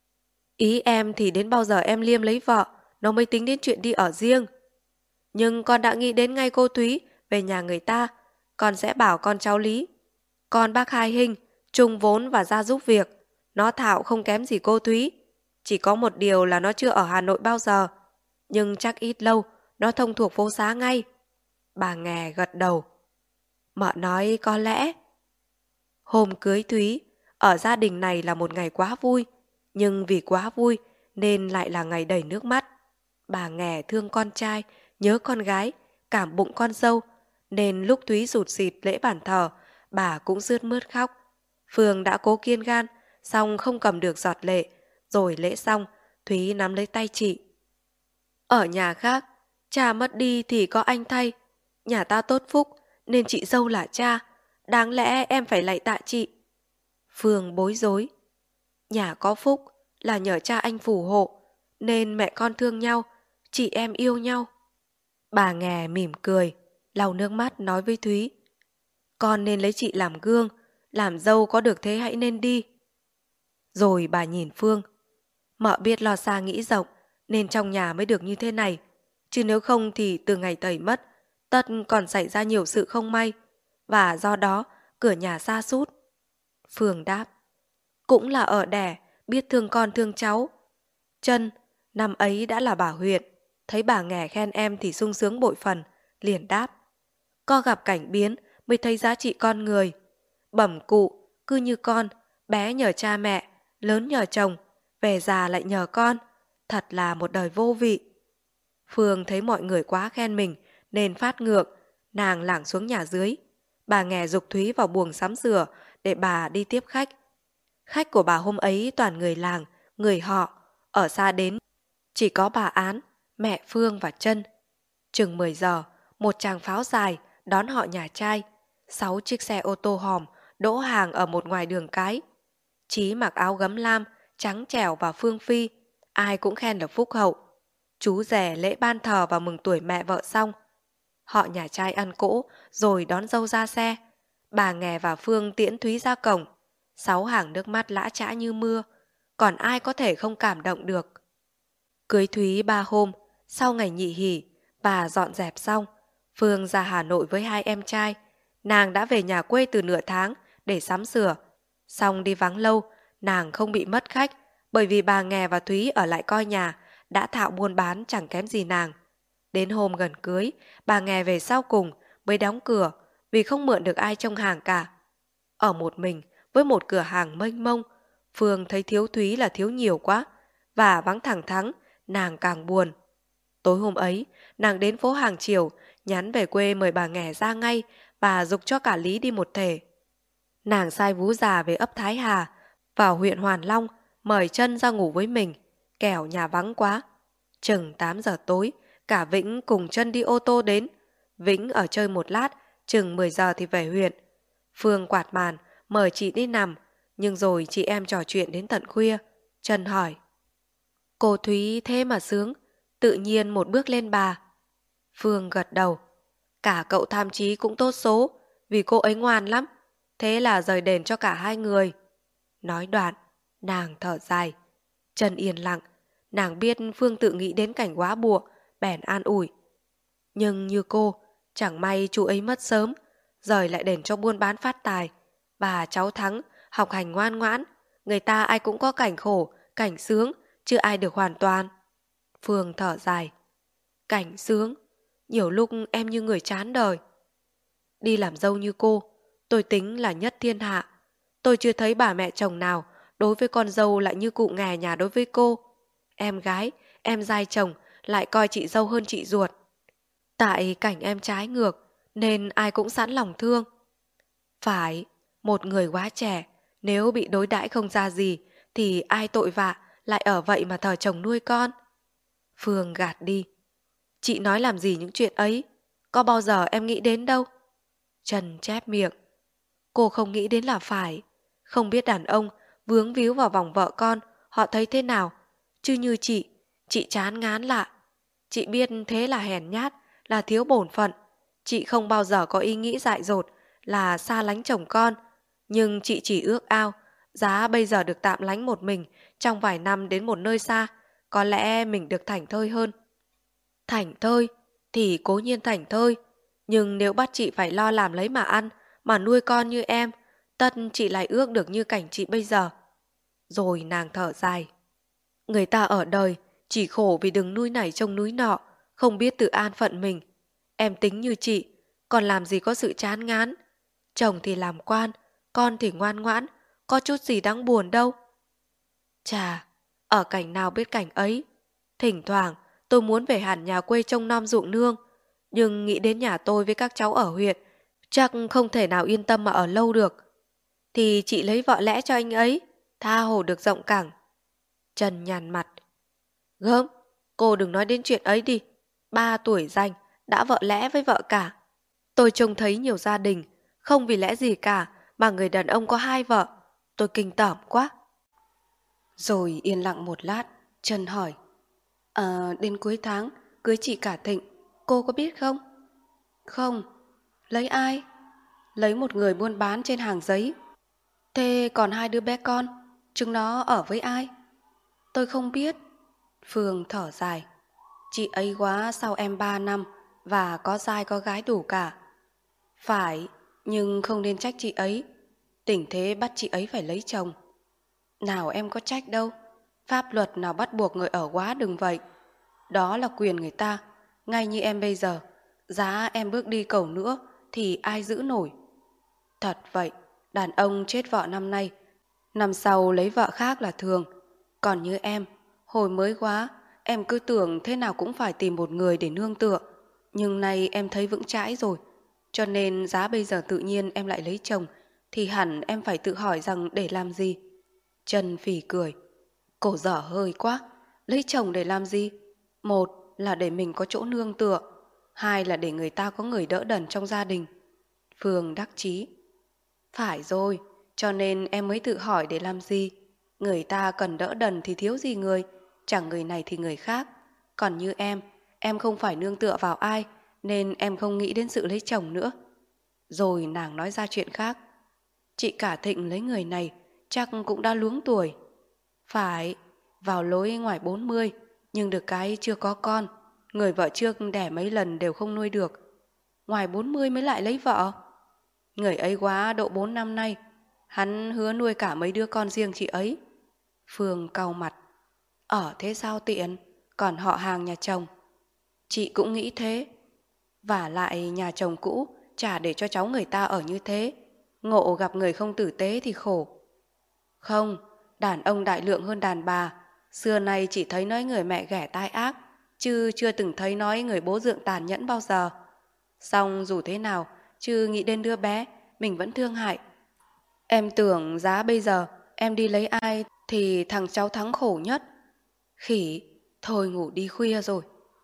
Ý em thì đến bao giờ em Liêm lấy vợ, nó mới tính đến chuyện đi ở riêng. Nhưng con đã nghĩ đến ngay cô Thúy, về nhà người ta, con sẽ bảo con cháu Lý. Con bác Hai Hinh, chung vốn và ra giúp việc. Nó thạo không kém gì cô Thúy. Chỉ có một điều là nó chưa ở Hà Nội bao giờ. Nhưng chắc ít lâu, nó thông thuộc phố xá ngay. Bà nghe gật đầu. Mợ nói có lẽ. Hôm cưới Thúy, ở gia đình này là một ngày quá vui. Nhưng vì quá vui nên lại là ngày đầy nước mắt. Bà nghe thương con trai, nhớ con gái, cảm bụng con dâu. Nên lúc Thúy rụt rịt lễ bàn thờ, bà cũng rướt mướt khóc. Phương đã cố kiên gan, xong không cầm được giọt lệ. Rồi lễ xong, Thúy nắm lấy tay chị. Ở nhà khác, cha mất đi thì có anh thay. Nhà ta tốt phúc, nên chị dâu là cha. Đáng lẽ em phải lạy tạ chị. Phương bối rối. Nhà có phúc là nhờ cha anh phù hộ, nên mẹ con thương nhau, chị em yêu nhau. Bà nghe mỉm cười, lau nước mắt nói với Thúy. Con nên lấy chị làm gương, làm dâu có được thế hãy nên đi. Rồi bà nhìn Phương. Mợ biết lo xa nghĩ rộng, nên trong nhà mới được như thế này. Chứ nếu không thì từ ngày Tẩy mất, tất còn xảy ra nhiều sự không may. Và do đó, cửa nhà sa sút. Phương đáp. Cũng là ở đẻ, biết thương con thương cháu. Chân, năm ấy đã là bà huyện. Thấy bà nghè khen em thì sung sướng bội phần, liền đáp. Có gặp cảnh biến mới thấy giá trị con người. Bẩm cụ, cứ như con, bé nhờ cha mẹ, lớn nhờ chồng. về già lại nhờ con, thật là một đời vô vị. Phương thấy mọi người quá khen mình nên phát ngược, nàng lảng xuống nhà dưới. Bà Nghè giục Thúy vào buồng sắm sửa để bà đi tiếp khách. Khách của bà hôm ấy toàn người làng, người họ, ở xa đến chỉ có bà Án, mẹ Phương và Trân. Chừng mười giờ, một tràng pháo dài đón họ nhà trai. Sáu chiếc xe ô tô hòm đỗ hàng ở một ngoài đường cái. Chí mặc áo gấm lam, trắng trẻo và phương phi, ai cũng khen là phúc hậu. Chú rể lễ ban thờ và mừng tuổi mẹ vợ xong. Họ nhà trai ăn cỗ rồi đón dâu ra xe. Bà Nghè và Phương tiễn Thúy ra cổng. Sáu hàng nước mắt lã chã như mưa, còn ai có thể không cảm động được. Cưới Thúy ba hôm, sau ngày nhị hỷ, bà dọn dẹp xong, Phương ra Hà Nội với hai em trai. Nàng đã về nhà quê từ nửa tháng để sắm sửa. Xong đi vắng lâu, nàng không bị mất khách, bởi vì bà Nghè và Thúy ở lại coi nhà, đã thạo buôn bán chẳng kém gì nàng. Đến hôm gần cưới, bà Nghè về sau cùng mới đóng cửa vì không mượn được ai trông hàng cả. Ở một mình với một cửa hàng mênh mông, Phương thấy thiếu Thúy là thiếu nhiều quá, và vắng thẳng thắn, nàng càng buồn. Tối hôm ấy, nàng đến phố Hàng Triều, nhắn về quê mời bà Nghè ra ngay và giục cho cả Lý đi một thể. Nàng sai vú già về ấp Thái Hà, vào huyện Hoàn Long, mời Trân ra ngủ với mình, kẻo nhà vắng quá. Chừng tám giờ tối, cả Vĩnh cùng Trân đi ô tô đến. Vĩnh ở chơi một lát, chừng mười giờ thì về huyện. Phương quạt màn, mời chị đi nằm, nhưng rồi chị em trò chuyện đến tận khuya. Trân hỏi: Cô Thúy thế mà sướng, tự nhiên một bước lên bà. Phương gật đầu. Cả cậu Tham Chí cũng tốt số, vì cô ấy ngoan lắm. Thế là rời đền cho cả hai người. Nói đoạn, nàng thở dài. Trân yên lặng, nàng biết Phương tự nghĩ đến cảnh quá buộc, bèn an ủi. Nhưng như cô, chẳng may chú ấy mất sớm, rời lại đền cho buôn bán phát tài. Và cháu Thắng học hành ngoan ngoãn, người ta ai cũng có cảnh khổ, cảnh sướng, chứ ai được hoàn toàn. Phương thở dài. Cảnh sướng, nhiều lúc em như người chán đời. Đi làm dâu như cô, tôi tính là nhất thiên hạ. Tôi chưa thấy bà mẹ chồng nào đối với con dâu lại như cụ Nghè nhà đối với cô. Em gái, em giai chồng lại coi chị dâu hơn chị ruột. Tại cảnh em trái ngược nên ai cũng sẵn lòng thương. Phải, một người quá trẻ, nếu bị đối đãi không ra gì thì ai tội vạ lại ở vậy mà thờ chồng nuôi con. Phương gạt đi. Chị nói làm gì những chuyện ấy, có bao giờ em nghĩ đến đâu. Trần chép miệng. Cô không nghĩ đến là phải. Không biết đàn ông vướng víu vào vòng vợ con họ thấy thế nào. Chứ như chị, chị chán ngán lạ. Chị biết thế là hèn nhát, là thiếu bổn phận. Chị không bao giờ có ý nghĩ dại dột là xa lánh chồng con. Nhưng chị chỉ ước ao giá bây giờ được tạm lánh một mình trong vài năm đến một nơi xa, có lẽ mình được thảnh thơi hơn. Thảnh thơi thì cố nhiên thảnh thơi, nhưng nếu bắt chị phải lo làm lấy mà ăn, mà nuôi con như em, tất chị lại ước được như cảnh chị bây giờ. Rồi nàng thở dài. Người ta ở đời chỉ khổ vì đừng núi này trông núi nọ, không biết tự an phận mình. Em tính như chị, còn làm gì có sự chán ngán. Chồng thì làm quan, con thì ngoan ngoãn, có chút gì đáng buồn đâu. Chà, ở cảnh nào biết cảnh ấy. Thỉnh thoảng tôi muốn về hẳn nhà quê trông nom ruộng nương, nhưng nghĩ đến nhà tôi với các cháu ở huyện, chắc không thể nào yên tâm mà ở lâu được. Thì chị lấy vợ lẽ cho anh ấy, tha hồ được rộng cẳng. Trần nhàn mặt. Gớm, cô đừng nói đến chuyện ấy đi. Ba tuổi ranh, đã vợ lẽ với vợ cả. Tôi trông thấy nhiều gia đình, không vì lẽ gì cả mà người đàn ông có hai vợ. Tôi kinh tởm quá. Rồi yên lặng một lát, Trần hỏi. À, đến cuối tháng, cưới chị cả Thịnh, cô có biết không? Không. Lấy ai? Lấy một người buôn bán trên hàng giấy. Thế còn hai đứa bé con, chúng nó ở với ai? Tôi không biết. Phương thở dài. Chị ấy quá sau em ba năm và có trai có gái đủ cả. Phải, nhưng không nên trách chị ấy. Tình thế bắt chị ấy phải lấy chồng. Nào em có trách đâu. Pháp luật nào bắt buộc người ở quá đừng vậy. Đó là quyền người ta. Ngay như em bây giờ, giá em bước đi cầu nữa thì ai giữ nổi. Thật vậy, đàn ông chết vợ năm nay, năm sau lấy vợ khác là thường. Còn như em, hồi mới quá, em cứ tưởng thế nào cũng phải tìm một người để nương tựa. Nhưng nay em thấy vững chãi rồi. Cho nên giá bây giờ tự nhiên em lại lấy chồng, thì hẳn em phải tự hỏi rằng để làm gì. Trần phỉ cười. Cổ dở hơi quá. Lấy chồng để làm gì? Một là để mình có chỗ nương tựa. Hai là để người ta có người đỡ đần trong gia đình. Phương đắc chí. Phải rồi, cho nên em mới tự hỏi để làm gì. Người ta cần đỡ đần thì thiếu gì người, chẳng người này thì người khác. Còn như em, em không phải nương tựa vào ai, nên em không nghĩ đến sự lấy chồng nữa. Rồi nàng nói ra chuyện khác. Chị cả Thịnh lấy người này, chắc cũng đã luống tuổi. Phải, vào lối ngoài bốn mươi, nhưng được cái chưa có con. Người vợ trước đẻ mấy lần đều không nuôi được. Ngoài bốn mươi mới lại lấy vợ. Người ấy quá độ bốn năm nay, hắn hứa nuôi cả mấy đứa con riêng chị ấy. Phương cau mặt. Ở thế sao tiện, còn họ hàng nhà chồng. Chị cũng nghĩ thế. Và lại nhà chồng cũ chả để cho cháu người ta ở như thế. Ngộ gặp người không tử tế thì khổ. Không, đàn ông đại lượng hơn đàn bà. Xưa nay chỉ thấy nói người mẹ ghẻ tai ác, chứ chưa từng thấy nói người bố dượng tàn nhẫn bao giờ. Xong dù thế nào, chứ nghĩ đến đứa bé, mình vẫn thương hại. Em tưởng giá bây giờ em đi lấy ai thì thằng cháu Thắng khổ nhất. Khỉ, thôi ngủ đi khuya rồi.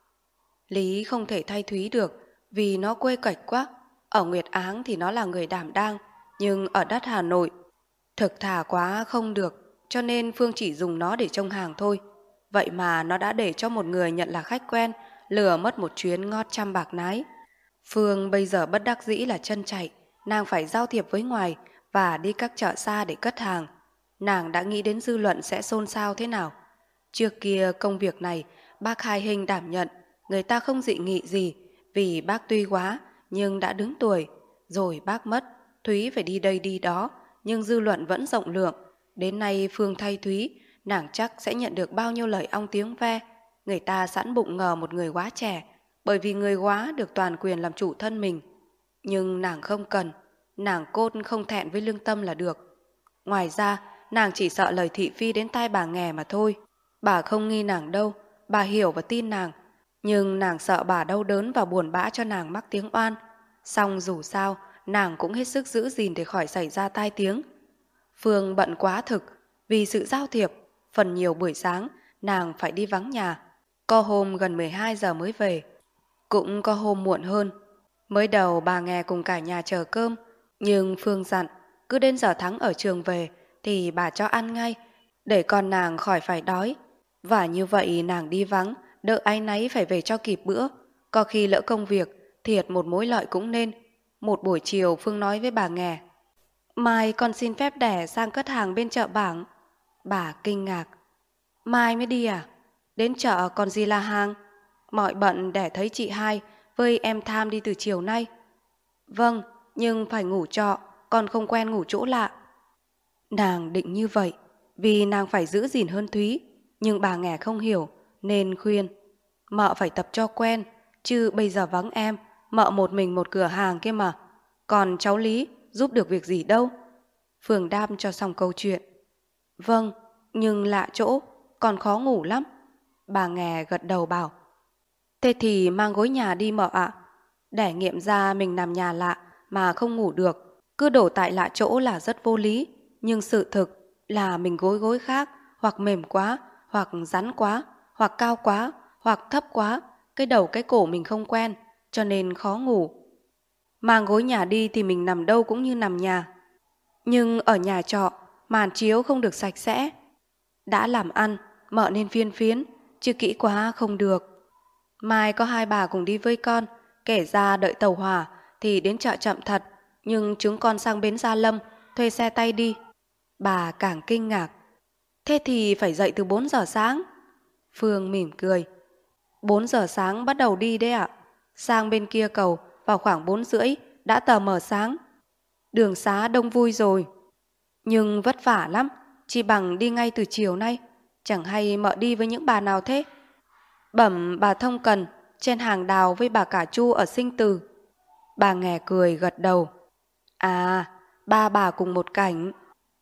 Lý không thể thay Thúy được vì nó quê quạch quá. Ở Nguyệt Áng thì nó là người đảm đang, nhưng ở đất Hà Nội thực thà quá không được, cho nên Phương chỉ dùng nó để trông hàng thôi. Vậy mà nó đã để cho một người nhận là khách quen lừa mất một chuyến ngót trăm bạc nái. Phương bây giờ bất đắc dĩ là chân chạy, nàng phải giao thiệp với ngoài và đi các chợ xa để cất hàng. Nàng đã nghĩ đến dư luận sẽ xôn xao thế nào. Trước kia công việc này bác Hai Hình đảm nhận, người ta không dị nghị gì, vì bác tuy quá nhưng đã đứng tuổi. Rồi bác mất, Thúy phải đi đây đi đó, nhưng dư luận vẫn rộng lượng. Đến nay Phương thay Thúy, nàng chắc sẽ nhận được bao nhiêu lời ong tiếng ve. Người ta sẵn bụng ngờ một người quá trẻ, bởi vì người quá được toàn quyền làm chủ thân mình. Nhưng nàng không cần, nàng cốt không thẹn với lương tâm là được. Ngoài ra, nàng chỉ sợ lời thị phi đến tai bà Nghè mà thôi. Bà không nghi nàng đâu, bà hiểu và tin nàng. Nhưng nàng sợ bà đau đớn và buồn bã cho nàng mắc tiếng oan. Xong dù sao, nàng cũng hết sức giữ gìn để khỏi xảy ra tai tiếng. Phương bận quá thực, vì sự giao thiệp, phần nhiều buổi sáng, nàng phải đi vắng nhà. Có hôm gần mười hai giờ mới về. Cũng có hôm muộn hơn. Mới đầu bà Nghè cùng cả nhà chờ cơm, nhưng Phương dặn, cứ đến giờ Thắng ở trường về, thì bà cho ăn ngay, để con nàng khỏi phải đói. Và như vậy nàng đi vắng, đỡ áy náy phải về cho kịp bữa. Có khi lỡ công việc, thiệt một mối lợi cũng nên. Một buổi chiều Phương nói với bà Nghè, mai con xin phép đẻ sang cất hàng bên chợ Bảng. Bà kinh ngạc. Mai mới đi à? Đến chợ còn gì là hàng? Mọi bận để thấy chị hai với em Tham đi từ chiều nay. Vâng, nhưng phải ngủ trọ, con không quen ngủ chỗ lạ. Nàng định như vậy vì nàng phải giữ gìn hơn Thúy, nhưng bà Nghè không hiểu nên khuyên, mợ phải tập cho quen, chứ bây giờ vắng em, mợ một mình một cửa hàng kia mà. Còn cháu Lý giúp được việc gì đâu. Phương đáp cho xong câu chuyện. Vâng, nhưng lạ chỗ, còn khó ngủ lắm. Bà Nghè gật đầu bảo, thế thì mang gối nhà đi mợ ạ. Để nghiệm ra mình nằm nhà lạ mà không ngủ được, cứ đổ tại lạ chỗ là rất vô lý. Nhưng sự thực là mình gối gối khác, hoặc mềm quá, hoặc rắn quá, hoặc cao quá, hoặc thấp quá. Cái đầu cái cổ mình không quen, cho nên khó ngủ. Mang gối nhà đi thì mình nằm đâu cũng như nằm nhà. Nhưng ở nhà trọ, màn chiếu không được sạch sẽ. Đã làm ăn, mợ nên phiên phiến, chứ kỹ quá không được. Mai có hai bà cùng đi với con, kể ra đợi tàu hỏa thì đến chợ chậm thật, nhưng chúng con sang bến Gia Lâm, thuê xe tay đi. Bà càng kinh ngạc. Thế thì phải dậy từ bốn giờ sáng. Phương mỉm cười. Bốn giờ sáng bắt đầu đi đấy ạ. Sang bên kia cầu vào khoảng bốn rưỡi đã tờ mờ sáng. Đường xá đông vui rồi. Nhưng vất vả lắm, chỉ bằng đi ngay từ chiều nay. Chẳng hay mợ đi với những bà nào thế? Bẩm bà Thông Cần, trên hàng Đào với bà cả Chu ở Sinh Từ. Bà Nghè cười gật đầu. À, ba bà cùng một cảnh.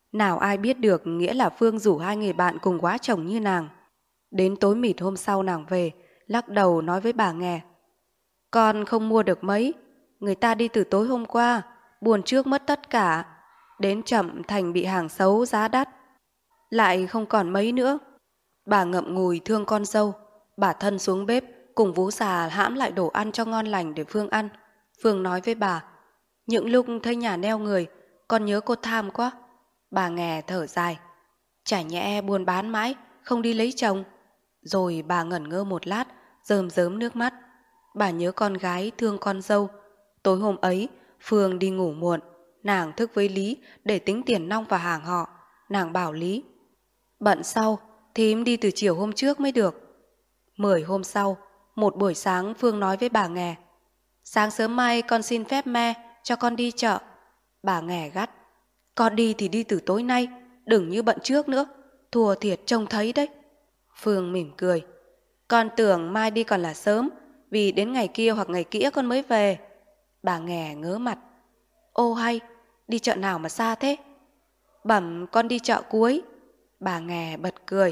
Nào ai biết được nghĩa là Phương rủ hai người bạn cùng quá chồng như nàng. Đến tối mịt hôm sau nàng về, lắc đầu nói với bà nghe. Con không mua được mấy, người ta đi từ tối hôm qua, buồn trước mất tất cả. Đến chậm thành bị hàng xấu giá đắt. Lại không còn mấy nữa. Bà ngậm ngùi thương con dâu, bà thân xuống bếp cùng vú già hãm lại đồ ăn cho ngon lành để Phương ăn. Phương nói với bà, những lúc thấy nhà neo người, con nhớ cô Tham quá. Bà nghe thở dài, chả nhẽ buôn bán mãi, không đi lấy chồng. Rồi bà ngẩn ngơ một lát, rơm rớm nước mắt. Bà nhớ con gái thương con dâu. Tối hôm ấy, Phương đi ngủ muộn, nàng thức với Lý để tính tiền nong vào hàng họ. Nàng bảo Lý, bận sau, thím đi từ chiều hôm trước mới được. Mười hôm sau, một buổi sáng Phương nói với bà Nghè, sáng sớm mai con xin phép me cho con đi chợ. Bà Nghè gắt, con đi thì đi từ tối nay, đừng như bận trước nữa, thua thiệt trông thấy đấy. Phương mỉm cười, con tưởng mai đi còn là sớm, vì đến ngày kia hoặc ngày kia con mới về. Bà Nghè ngớ mặt, ô hay, đi chợ nào mà xa thế? Bẩm con đi chợ cuối. Bà Nghè bật cười,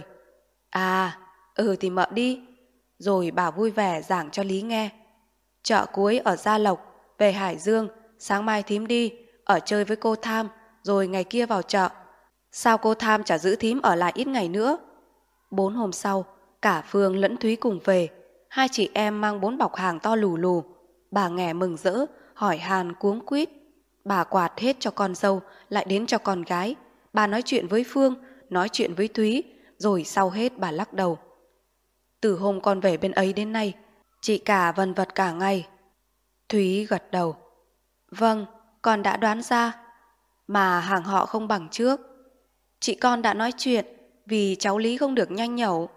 à, ừ thì mợ đi. Rồi bà vui vẻ giảng cho Lý nghe, chợ cuối ở Gia Lộc, về Hải Dương, sáng mai thím đi, ở chơi với cô Tham, rồi ngày kia vào chợ. Sao cô Tham chả giữ thím ở lại ít ngày nữa? Bốn hôm sau, cả Phương lẫn Thúy cùng về. Hai chị em mang bốn bọc hàng to lù lù. Bà Nghè mừng rỡ, hỏi han cuống quýt. Bà quạt hết cho con dâu, lại đến cho con gái. Bà nói chuyện với Phương, nói chuyện với Thúy, rồi sau hết bà lắc đầu. Từ hôm con về bên ấy đến nay, chị cả vần vật cả ngày. Thúy gật đầu. Vâng, con đã đoán ra. Mà hàng họ không bằng trước. Chị con đã nói chuyện, vì cháu Lý không được nhanh nhẩu.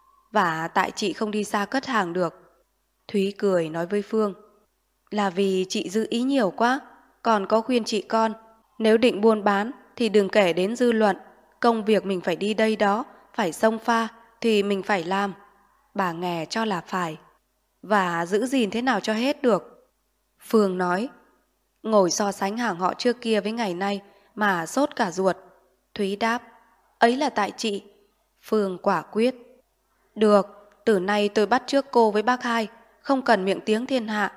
Và tại chị không đi xa cất hàng được. Thúy cười nói với Phương, là vì chị dư ý nhiều quá. Còn có khuyên chị con, nếu định buôn bán thì đừng kể đến dư luận. Công việc mình phải đi đây đó, phải xông pha thì mình phải làm. Bà Nghè cho là phải. Và giữ gìn thế nào cho hết được. Phương nói, ngồi so sánh hàng họ trước kia với ngày nay mà sốt cả ruột. Thúy đáp, ấy là tại chị. Phương quả quyết, được, từ nay tôi bắt trước cô với bác hai, không cần miệng tiếng thiên hạ.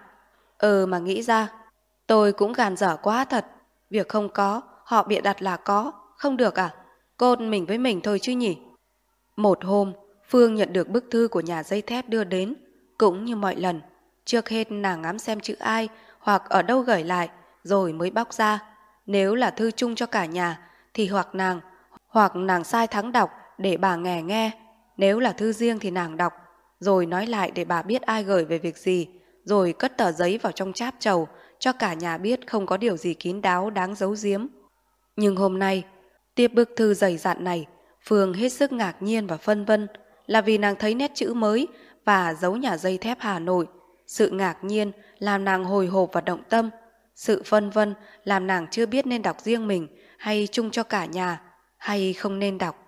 Ừ mà nghĩ ra, tôi cũng gàn dở quá thật. Việc không có, họ bịa đặt là có, không được à? Côn mình với mình thôi chứ nhỉ. Một hôm, Phương nhận được bức thư của nhà dây thép đưa đến. Cũng như mọi lần, trước hết nàng ngắm xem chữ ai hoặc ở đâu gửi lại, rồi mới bóc ra. Nếu là thư chung cho cả nhà thì hoặc nàng hoặc nàng sai Thắng đọc để bà Nghè nghe. Nếu là thư riêng thì nàng đọc, rồi nói lại để bà biết ai gửi về việc gì, rồi cất tờ giấy vào trong cháp trầu cho cả nhà biết không có điều gì kín đáo đáng giấu giếm. Nhưng hôm nay, tiếp bức thư dày dặn này, Phương hết sức ngạc nhiên và phân vân, là vì nàng thấy nét chữ mới và dấu nhà dây thép Hà Nội. Sự ngạc nhiên làm nàng hồi hộp và động tâm. Sự phân vân làm nàng chưa biết nên đọc riêng mình hay chung cho cả nhà, hay không nên đọc.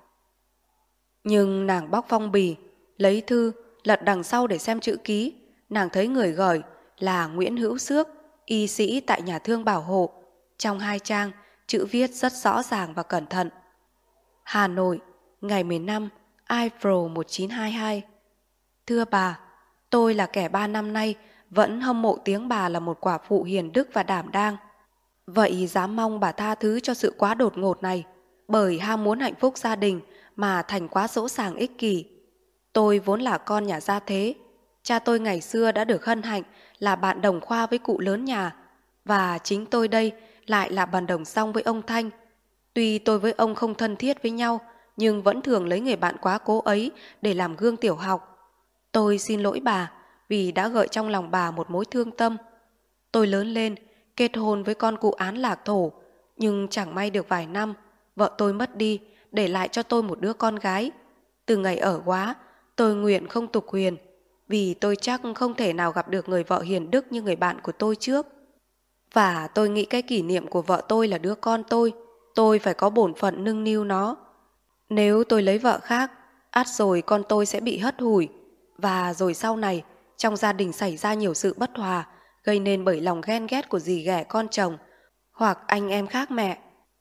Nhưng nàng bóc phong bì, lấy thư, lật đằng sau để xem chữ ký. Nàng thấy người gửi là Nguyễn Hữu Xước, y sĩ tại nhà thương bảo hộ. Trong hai trang, chữ viết rất rõ ràng và cẩn thận. Hà Nội, ngày mười lăm, April một chín hai hai. Thưa bà, tôi là kẻ ba năm nay vẫn hâm mộ tiếng bà là một quả phụ hiền đức và đảm đang. Vậy dám mong bà tha thứ cho sự quá đột ngột này, bởi ham muốn hạnh phúc gia đình mà thành quá dỗ dàng ích kỷ. Tôi vốn là con nhà gia thế. Cha tôi ngày xưa đã được hân hạnh là bạn đồng khoa với cụ lớn nhà, và chính tôi đây lại là bạn đồng song với ông Thanh. Tuy tôi với ông không thân thiết với nhau, nhưng vẫn thường lấy người bạn quá cố ấy để làm gương tiểu học. Tôi xin lỗi bà vì đã gợi trong lòng bà một mối thương tâm. Tôi lớn lên, kết hôn với con cụ Án Lạc Thổ, nhưng chẳng may được vài năm, vợ tôi mất đi, để lại cho tôi một đứa con gái. Từ ngày ở quá, tôi nguyện không tục huyền, vì tôi chắc không thể nào gặp được người vợ hiền đức như người bạn của tôi trước. Và tôi nghĩ cái kỷ niệm của vợ tôi là đứa con tôi, tôi phải có bổn phận nâng niu nó. Nếu tôi lấy vợ khác, ắt rồi con tôi sẽ bị hất hủi, và rồi sau này trong gia đình xảy ra nhiều sự bất hòa, gây nên bởi lòng ghen ghét của dì ghẻ con chồng hoặc anh em khác mẹ.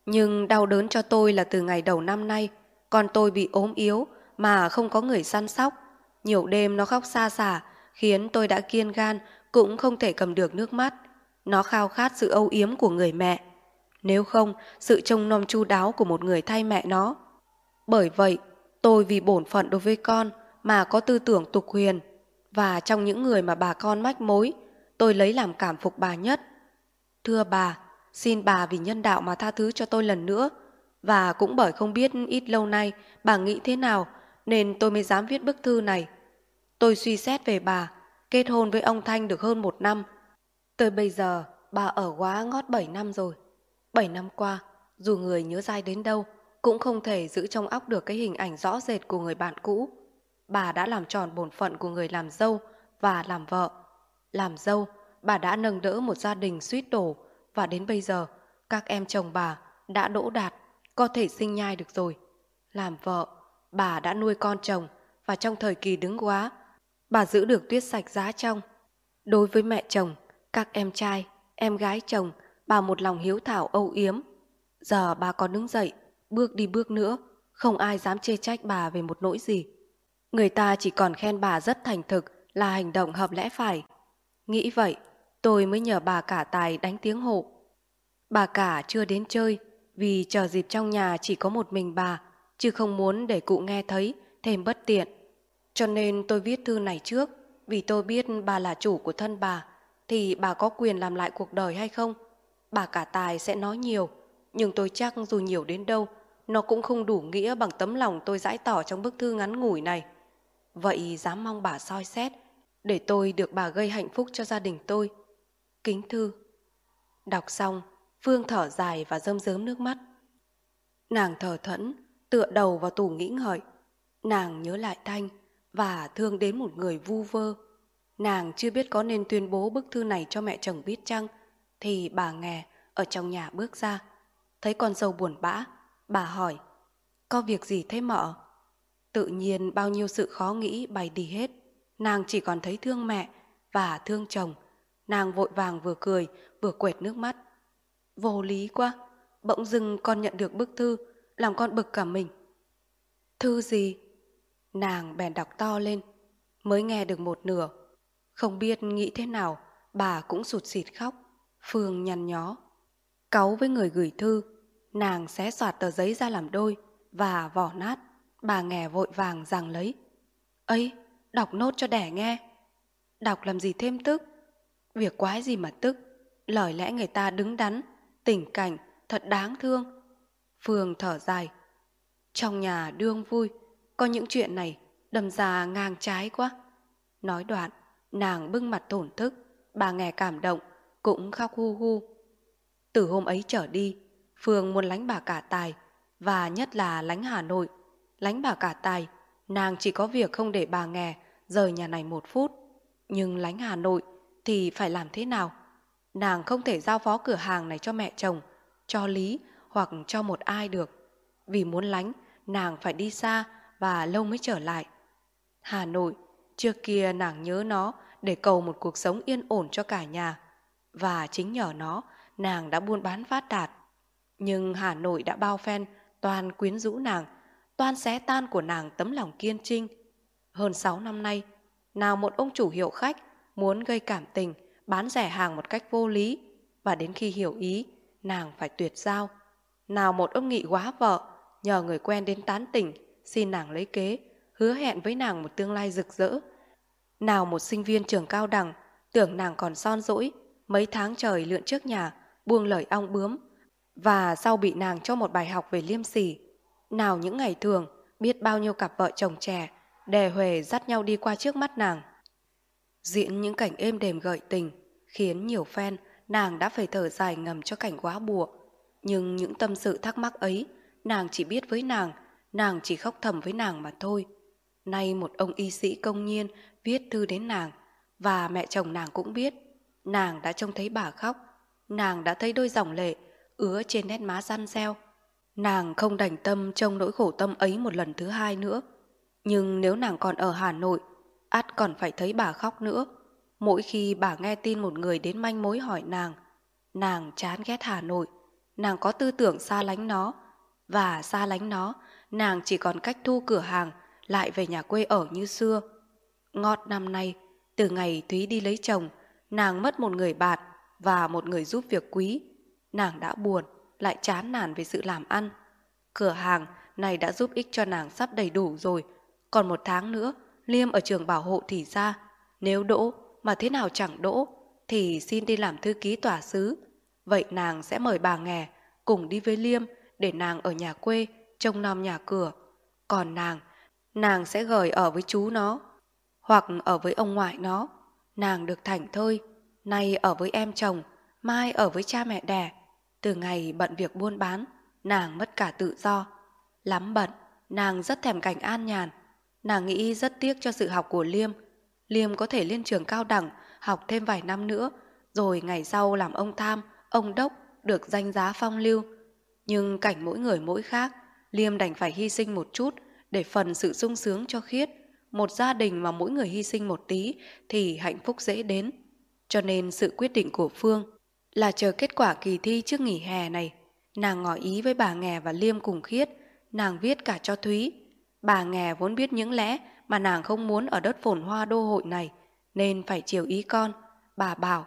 Nhưng đau đớn cho tôi là từ ngày đầu năm nay, con tôi bị ốm yếu mà không có người săn sóc. Nhiều đêm nó khóc xa xả, khiến tôi đã kiên gan cũng không thể cầm được nước mắt. Nó khao khát sự âu yếm của người mẹ, nếu không sự trông nom chu đáo của một người thay mẹ nó. Bởi vậy, tôi vì bổn phận đối với con mà có tư tưởng tục huyền, và trong những người mà bà con mách mối, tôi lấy làm cảm phục bà nhất. Thưa bà, xin bà vì nhân đạo mà tha thứ cho tôi lần nữa. Và cũng bởi không biết ít lâu nay bà nghĩ thế nào, nên tôi mới dám viết bức thư này. Tôi suy xét về bà, kết hôn với ông Thanh được hơn một năm. Tới bây giờ, bà ở quá ngót bảy năm rồi. Bảy năm qua, dù người nhớ dai đến đâu, cũng không thể giữ trong óc được cái hình ảnh rõ rệt của người bạn cũ. Bà đã làm tròn bổn phận của người làm dâu và làm vợ. Làm dâu, bà đã nâng đỡ một gia đình suýt đổ, và đến bây giờ, các em chồng bà đã đỗ đạt, có thể sinh nhai được rồi. Làm vợ, bà đã nuôi con chồng, và trong thời kỳ đứng góa, bà giữ được tuyết sạch giá trong. Đối với mẹ chồng, các em trai, em gái chồng, bà một lòng hiếu thảo âu yếm. Giờ bà còn đứng dậy, bước đi bước nữa, không ai dám chê trách bà về một nỗi gì. Người ta chỉ còn khen bà rất thành thực, là hành động hợp lẽ phải. Nghĩ vậy, tôi mới nhờ bà cả Tài đánh tiếng hộ. Bà cả chưa đến chơi, vì chờ dịp trong nhà chỉ có một mình bà, chứ không muốn để cụ nghe thấy, thêm bất tiện. Cho nên tôi viết thư này trước, vì tôi biết bà là chủ của thân bà, thì bà có quyền làm lại cuộc đời hay không? Bà cả Tài sẽ nói nhiều, nhưng tôi chắc dù nhiều đến đâu, nó cũng không đủ nghĩa bằng tấm lòng tôi giải tỏ trong bức thư ngắn ngủi này. Vậy dám mong bà soi xét, để tôi được bà gây hạnh phúc cho gia đình tôi. Kính thư. Đọc xong, Phương thở dài và rơm rớm nước mắt. Nàng thờ thẫn, tựa đầu vào tủ nghĩ ngợi. Nàng nhớ lại Thanh và thương đến một người vu vơ. Nàng chưa biết có nên tuyên bố bức thư này cho mẹ chồng biết chăng, thì bà Nghè ở trong nhà bước ra. Thấy con dâu buồn bã, bà hỏi: có việc gì thế mợ? Tự nhiên bao nhiêu sự khó nghĩ bày đi hết. Nàng chỉ còn thấy thương mẹ và thương chồng. Nàng vội vàng vừa cười vừa quệt nước mắt. Vô lý quá, bỗng dưng con nhận được bức thư, làm con bực cả mình. Thư gì? Nàng bèn đọc to lên. Mới nghe được một nửa, không biết nghĩ thế nào, bà cũng sụt sịt khóc. Phương nhăn nhó, cáu với người gửi thư. Nàng xé xoạt tờ giấy ra làm đôi và vỏ nát. Bà Nghè vội vàng giằng lấy. Ấy, đọc nốt cho đẻ nghe. Đọc làm gì thêm tức? Việc quái gì mà tức? Lời lẽ người ta đứng đắn, tình cảnh thật đáng thương. Phương thở dài. Trong nhà đương vui, có những chuyện này đâm ra ngang trái quá. Nói đoạn, nàng bưng mặt thổn thức. Bà Nghè cảm động, cũng khóc hu hu. Từ hôm ấy trở đi, Phương muốn lánh bà cả Tài, và nhất là lánh Hà Nội. Lánh bà cả Tài, nàng chỉ có việc không để bà Nghè rời nhà này một phút. Nhưng lánh Hà Nội thì phải làm thế nào? Nàng không thể giao phó cửa hàng này cho mẹ chồng, cho Lý hoặc cho một ai được. Vì muốn lánh, nàng phải đi xa và lâu mới trở lại. Hà Nội, trước kia nàng nhớ nó để cầu một cuộc sống yên ổn cho cả nhà. Và chính nhờ nó, nàng đã buôn bán phát đạt. Nhưng Hà Nội đã bao phen toàn quyến rũ nàng, toan xé tan của nàng tấm lòng kiên trinh. Hơn sáu năm nay, nào một ông chủ hiệu khách muốn gây cảm tình, bán rẻ hàng một cách vô lý, và đến khi hiểu ý, nàng phải tuyệt giao. Nào một ông nghị góa vợ nhờ người quen đến tán tỉnh, xin nàng lấy kế, hứa hẹn với nàng một tương lai rực rỡ. Nào một sinh viên trường cao đẳng tưởng nàng còn son dỗi, mấy tháng trời lượn trước nhà, buông lời ong bướm, và sau bị nàng cho một bài học về liêm sỉ. Nào những ngày thường, biết bao nhiêu cặp vợ chồng trẻ đề huề dắt nhau đi qua trước mắt nàng, diễn những cảnh êm đềm gợi tình, khiến nhiều phen nàng đã phải thở dài ngầm cho cảnh quá bùa. Nhưng những tâm sự thắc mắc ấy, nàng chỉ biết với nàng, nàng chỉ khóc thầm với nàng mà thôi. Nay một ông y sĩ công nhiên viết thư đến nàng, và mẹ chồng nàng cũng biết. Nàng đã trông thấy bà khóc, nàng đã thấy đôi dòng lệ ứa trên nét má răn reo. Nàng không đành tâm trông nỗi khổ tâm ấy một lần thứ hai nữa. Nhưng nếu nàng còn ở Hà Nội, ắt còn phải thấy bà khóc nữa. Mỗi khi bà nghe tin một người đến manh mối hỏi nàng, nàng chán ghét Hà Nội, nàng có tư tưởng xa lánh nó. Và xa lánh nó, nàng chỉ còn cách thu cửa hàng, lại về nhà quê ở như xưa. Ngọt năm nay, từ ngày Thúy đi lấy chồng, nàng mất một người bạn và một người giúp việc quý. Nàng đã buồn, lại chán nản về sự làm ăn. Cửa hàng này đã giúp ích cho nàng sắp đầy đủ rồi. Còn một tháng nữa, Liêm ở trường bảo hộ thì ra. Nếu đỗ, mà thế nào chẳng đỗ, thì xin đi làm thư ký tòa xứ. Vậy nàng sẽ mời bà Nghè cùng đi với Liêm để nàng ở nhà quê, trông nom nhà cửa. Còn nàng, nàng sẽ gửi ở với chú nó, hoặc ở với ông ngoại nó. Nàng được thảnh thơi, nay ở với em chồng, mai ở với cha mẹ đẻ. Từ ngày bận việc buôn bán, nàng mất cả tự do. Lắm bận, nàng rất thèm cảnh an nhàn. Nàng nghĩ rất tiếc cho sự học của Liêm. Liêm có thể lên trường cao đẳng, học thêm vài năm nữa, rồi ngày sau làm ông tham, ông đốc, được danh giá phong lưu. Nhưng cảnh mỗi người mỗi khác, Liêm đành phải hy sinh một chút để phần sự sung sướng cho Khiết. Một gia đình mà mỗi người hy sinh một tí thì hạnh phúc dễ đến. Cho nên sự quyết định của Phương là chờ kết quả kỳ thi trước nghỉ hè này. Nàng ngỏ ý với bà Nghè và Liêm cùng Khiết. Nàng viết cả cho Thúy. Bà Nghè vốn biết những lẽ mà nàng không muốn ở đất phồn hoa đô hội này, nên phải chiều ý con. Bà bảo: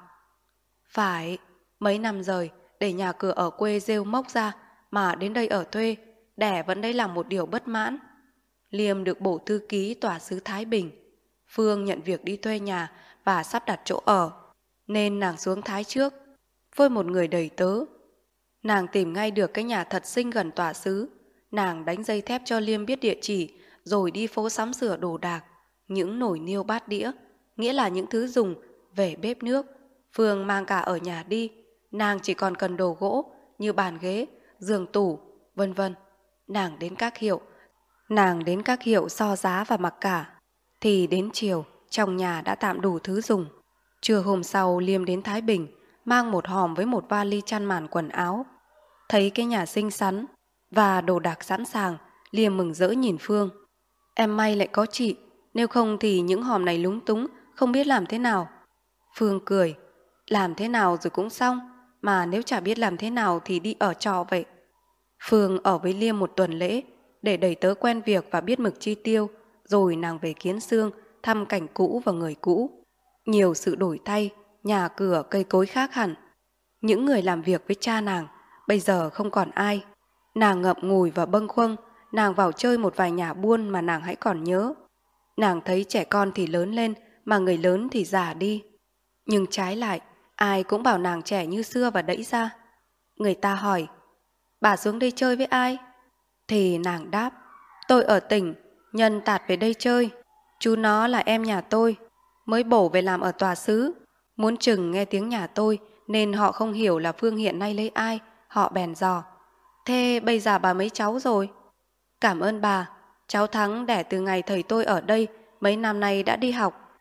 phải, mấy năm rồi để nhà cửa ở quê rêu mốc ra, mà đến đây ở thuê, đẻ vẫn đây là một điều bất mãn. Liêm được bổ thư ký tòa xứ Thái Bình. Phương nhận việc đi thuê nhà và sắp đặt chỗ ở, nên nàng xuống Thái trước với một người đầy tớ. Nàng tìm ngay được cái nhà thật xinh gần tòa xứ. Nàng đánh dây thép cho Liêm biết địa chỉ, rồi đi phố sắm sửa đồ đạc. Những nồi niêu bát đĩa, nghĩa là những thứ dùng về bếp nước, Phương mang cả ở nhà đi. Nàng chỉ còn cần đồ gỗ như bàn ghế, giường tủ, vân vân. Nàng đến các hiệu Nàng đến các hiệu so giá và mặc cả. Thì đến chiều, trong nhà đã tạm đủ thứ dùng. Trưa hôm sau, Liêm đến Thái Bình, mang một hòm với một vali chăn màn quần áo. Thấy cái nhà xinh xắn và đồ đạc sẵn sàng, Liêm mừng rỡ nhìn Phương. Em may lại có chị, nếu không thì những hòm này lúng túng, không biết làm thế nào. Phương cười: làm thế nào rồi cũng xong, mà nếu chả biết làm thế nào thì đi ở trọ vậy. Phương ở với Liêm một tuần lễ, để đẩy tớ quen việc và biết mực chi tiêu. Rồi nàng về Kiến Xương, thăm cảnh cũ và người cũ. Nhiều sự đổi thay, nhà cửa cây cối khác hẳn. Những người làm việc với cha nàng bây giờ không còn ai. Nàng ngậm ngùi và bâng khuâng. Nàng vào chơi một vài nhà buôn mà nàng hãy còn nhớ. Nàng thấy trẻ con thì lớn lên, mà người lớn thì già đi. Nhưng trái lại, ai cũng bảo nàng trẻ như xưa và đẩy ra. Người ta hỏi: bà xuống đây chơi với ai? Thì nàng đáp: tôi ở tỉnh, nhân tạt về đây chơi. Chú nó là em nhà tôi, mới bổ về làm ở tòa xứ. Muốn chừng nghe tiếng nhà tôi, nên họ không hiểu là Phương hiện nay lấy ai. Họ bèn dò: thế bây giờ bà mấy cháu rồi? Cảm ơn bà, cháu Thắng đẻ từ ngày thầy tôi ở đây, mấy năm nay đã đi học.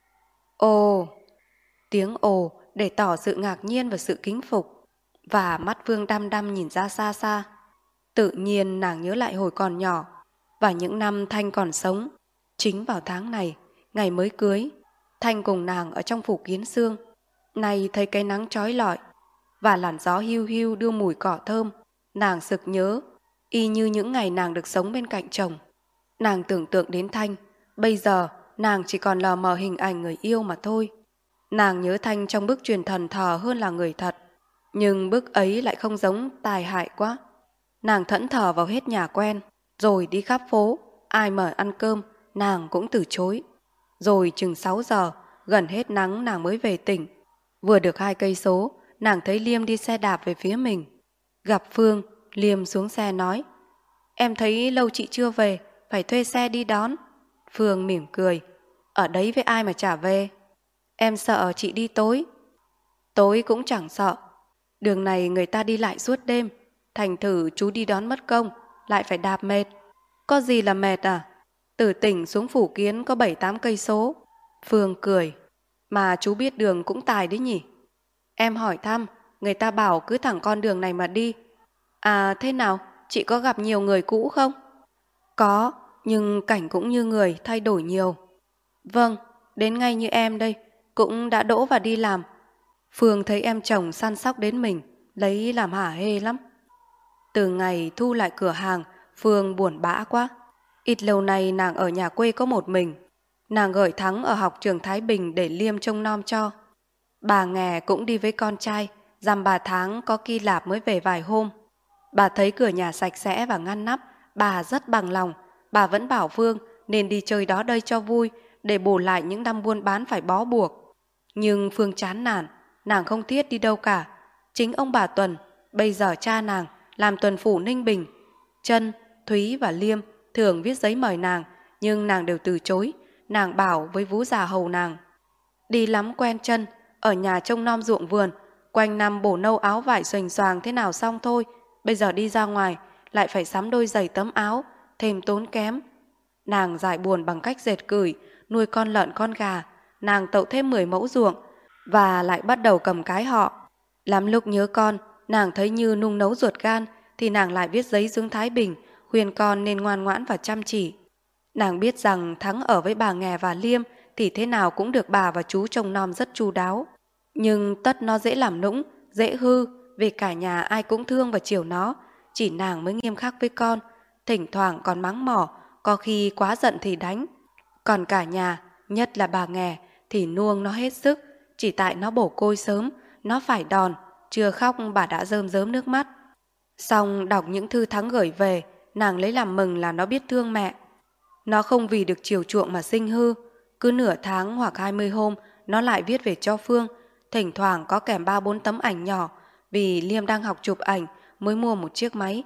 Ồ! Tiếng ồ để tỏ sự ngạc nhiên và sự kính phục. Và mắt Phương đăm đăm nhìn ra xa xa. Tự nhiên nàng nhớ lại hồi còn nhỏ và những năm Thanh còn sống. Chính vào tháng này, ngày mới cưới, Thanh cùng nàng ở trong phủ Kiến Xương. Nay thấy cái nắng chói lọi và làn gió hiu hiu đưa mùi cỏ thơm, nàng sực nhớ, y như những ngày nàng được sống bên cạnh chồng. Nàng tưởng tượng đến Thanh, bây giờ nàng chỉ còn lờ mờ hình ảnh người yêu mà thôi. Nàng nhớ Thanh trong bức truyền thần thờ hơn là người thật, nhưng bức ấy lại không giống, tài hại quá. Nàng thẫn thờ vào hết nhà quen, rồi đi khắp phố, ai mời ăn cơm, nàng cũng từ chối. Rồi chừng sáu giờ, gần hết nắng nàng mới về tỉnh. Vừa được hai cây số, nàng thấy Liêm đi xe đạp về phía mình. Gặp Phương, Liêm xuống xe nói: em thấy lâu chị chưa về, phải thuê xe đi đón. Phương mỉm cười: ở đấy với ai mà chả về? Em sợ chị đi tối. Tối cũng chẳng sợ, đường này người ta đi lại suốt đêm, thành thử chú đi đón mất công, lại phải đạp mệt. Có gì là mệt à? Từ tỉnh xuống Phủ Kiến có bảy tám cây số. Phương cười: mà chú biết đường cũng tài đấy nhỉ? Em hỏi thăm, người ta bảo cứ thẳng con đường này mà đi. À thế nào, chị có gặp nhiều người cũ không? Có, nhưng cảnh cũng như người, thay đổi nhiều. Vâng, đến ngay như em đây, cũng đã đỗ và đi làm. Phương thấy em chồng săn sóc đến mình, lấy làm hả hê lắm. Từ ngày thu lại cửa hàng, Phương buồn bã quá. Ít lâu nay nàng ở nhà quê có một mình. Nàng gửi Thắng ở học trường Thái Bình để Liêm trông nom cho. Bà Nghè cũng đi với con trai, dằm bà Tháng có Kỳ Lạp mới về vài hôm. Bà thấy cửa nhà sạch sẽ và ngăn nắp, bà rất bằng lòng. Bà vẫn bảo Phương nên đi chơi đó đây cho vui, để bù lại những năm buôn bán phải bó buộc. Nhưng Phương chán nản, nàng không thiết đi đâu cả. Chính ông bà Tuần, bây giờ cha nàng, làm tuần phủ Ninh Bình. Trân, Thúy và Liêm thường viết giấy mời nàng, nhưng nàng đều từ chối. Nàng bảo với vú già hầu nàng: đi lắm quen chân, ở nhà trông nom ruộng vườn, quanh năm bổ nâu áo vải xoành xoàng thế nào xong thôi. Bây giờ đi ra ngoài, lại phải sắm đôi giày tấm áo, thêm tốn kém. Nàng giải buồn bằng cách dệt cửi, nuôi con lợn con gà. Nàng tậu thêm mười mẫu ruộng, và lại bắt đầu cầm cái họ. Lắm lúc nhớ con, nàng thấy như nung nấu ruột gan, thì nàng lại viết giấy xuống Thái Bình, khuyên con nên ngoan ngoãn và chăm chỉ. Nàng biết rằng Thắng ở với bà Nghè và Liêm thì thế nào cũng được bà và chú trông nom rất chu đáo. Nhưng tất nó dễ làm nũng, dễ hư, vì cả nhà ai cũng thương và chiều nó. Chỉ nàng mới nghiêm khắc với con, thỉnh thoảng còn mắng mỏ, có khi quá giận thì đánh. Còn cả nhà, nhất là bà Nghè, thì nuông nó hết sức. Chỉ tại nó bổ côi sớm, nó phải đòn, chưa khóc bà đã rơm rớm nước mắt. Xong đọc những thư Thắng gửi về, nàng lấy làm mừng là nó biết thương mẹ. Nó không vì được chiều chuộng mà sinh hư. Cứ nửa tháng hoặc hai mươi hôm, nó lại viết về cho Phương. Thỉnh thoảng có kèm ba bốn tấm ảnh nhỏ, vì Liêm đang học chụp ảnh mới mua một chiếc máy.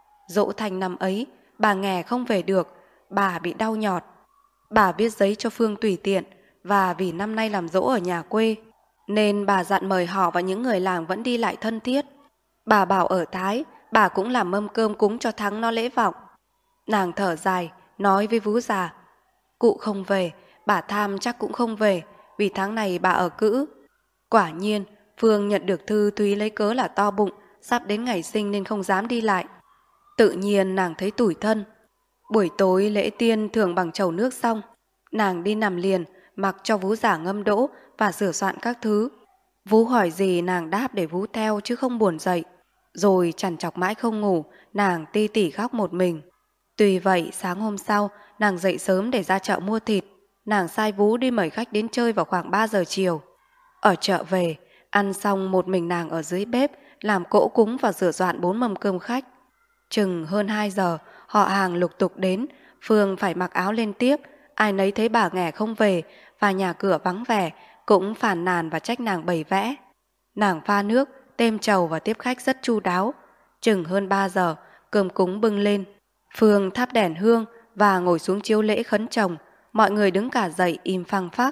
Dỗ Thành năm ấy, bà Nghè không về được, bà bị đau nhọt. Bà viết giấy cho Phương tùy tiện, và vì năm nay làm dỗ ở nhà quê, nên bà dặn mời họ và những người làng vẫn đi lại thân thiết. Bà bảo ở Thái, bà cũng làm mâm cơm cúng cho Thắng nó lễ vọng. Nàng thở dài, nói với vú già: cụ không về, bà Tham chắc cũng không về, vì tháng này bà ở cữ. Quả nhiên, Phương nhận được thư Thúy lấy cớ là to bụng, sắp đến ngày sinh nên không dám đi lại. Tự nhiên nàng thấy tủi thân. Buổi tối lễ tiên thường bằng chầu nước xong, nàng đi nằm liền, mặc cho vú giả ngâm đỗ và sửa soạn các thứ. Vú hỏi gì nàng đáp để vú theo chứ không buồn dậy. Rồi trằn trọc mãi không ngủ, nàng ti tỉ khóc một mình. Tuy vậy sáng hôm sau, nàng dậy sớm để ra chợ mua thịt. Nàng sai vú đi mời khách đến chơi vào khoảng ba giờ chiều. Ở chợ về, ăn xong một mình nàng ở dưới bếp, làm cỗ cúng và sửa soạn bốn mâm cơm khách. Chừng hơn hai giờ, họ hàng lục tục đến. Phương phải mặc áo lên tiếp. Ai nấy thấy bà Nghè không về và nhà cửa vắng vẻ, cũng phàn nàn và trách nàng bày vẽ. Nàng pha nước, têm trầu và tiếp khách rất chu đáo. Chừng hơn ba giờ, cơm cúng bưng lên. Phương thắp đèn hương và ngồi xuống chiếu lễ khấn chồng. Mọi người đứng cả dậy im phăng phắc.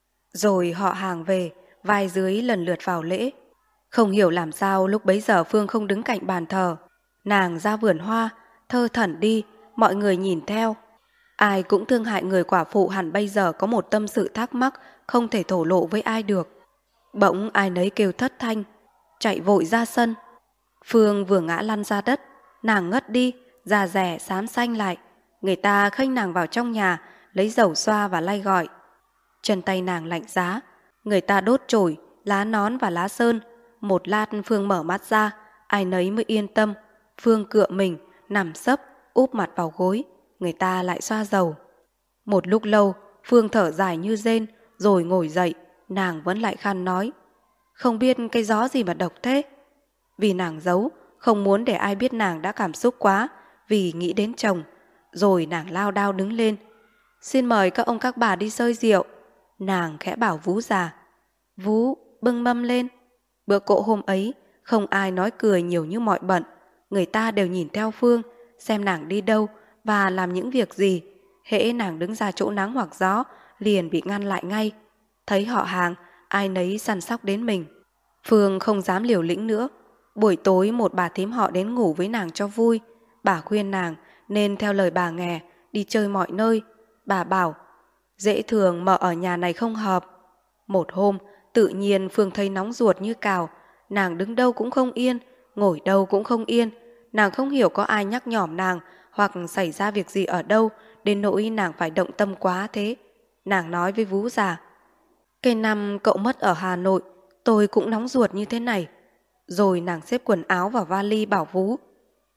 Rồi họ hàng về, vai dưới lần lượt vào lễ. Không hiểu làm sao lúc bấy giờ Phương không đứng cạnh bàn thờ. Nàng ra vườn hoa, thơ thẩn đi, mọi người nhìn theo. Ai cũng thương hại người quả phụ hẳn bây giờ có một tâm sự thắc mắc không thể thổ lộ với ai được. Bỗng ai nấy kêu thất thanh, chạy vội ra sân. Phương vừa ngã lăn ra đất, nàng ngất đi, da rẻ xám xanh lại. Người ta khênh nàng vào trong nhà, lấy dầu xoa và lay gọi. Chân tay nàng lạnh giá, người ta đốt chổi, lá nón và lá sơn. Một lát Phương mở mắt ra, ai nấy mới yên tâm. Phương cựa mình, nằm sấp, úp mặt vào gối. Người ta lại xoa dầu. Một lúc lâu, Phương thở dài như rên, rồi ngồi dậy. Nàng vẫn lại khăn nói: không biết cái gió gì mà độc thế. Vì nàng giấu, không muốn để ai biết nàng đã cảm xúc quá, vì nghĩ đến chồng. Rồi nàng lao đao đứng lên: xin mời các ông các bà đi xơi rượu. Nàng khẽ bảo vú già: vú, bưng mâm lên. Bữa cỗ hôm ấy, không ai nói cười nhiều như mọi bận. Người ta đều nhìn theo Phương, xem nàng đi đâu và làm những việc gì. Hễ nàng đứng ra chỗ nắng hoặc gió, liền bị ngăn lại ngay. Thấy họ hàng, ai nấy săn sóc đến mình. Phương không dám liều lĩnh nữa. Buổi tối một bà thím họ đến ngủ với nàng cho vui. Bà khuyên nàng nên theo lời bà Nghè, đi chơi mọi nơi. Bà bảo: dễ thường mà ở nhà này không hợp. Một hôm, tự nhiên Phương thấy nóng ruột như cào. Nàng đứng đâu cũng không yên, ngồi đâu cũng không yên. Nàng không hiểu có ai nhắc nhỏm nàng, hoặc xảy ra việc gì ở đâu đến nỗi nàng phải động tâm quá thế. Nàng nói với vú già: cái năm cậu mất ở Hà Nội, tôi cũng nóng ruột như thế này. Rồi nàng xếp quần áo vào vali bảo vú: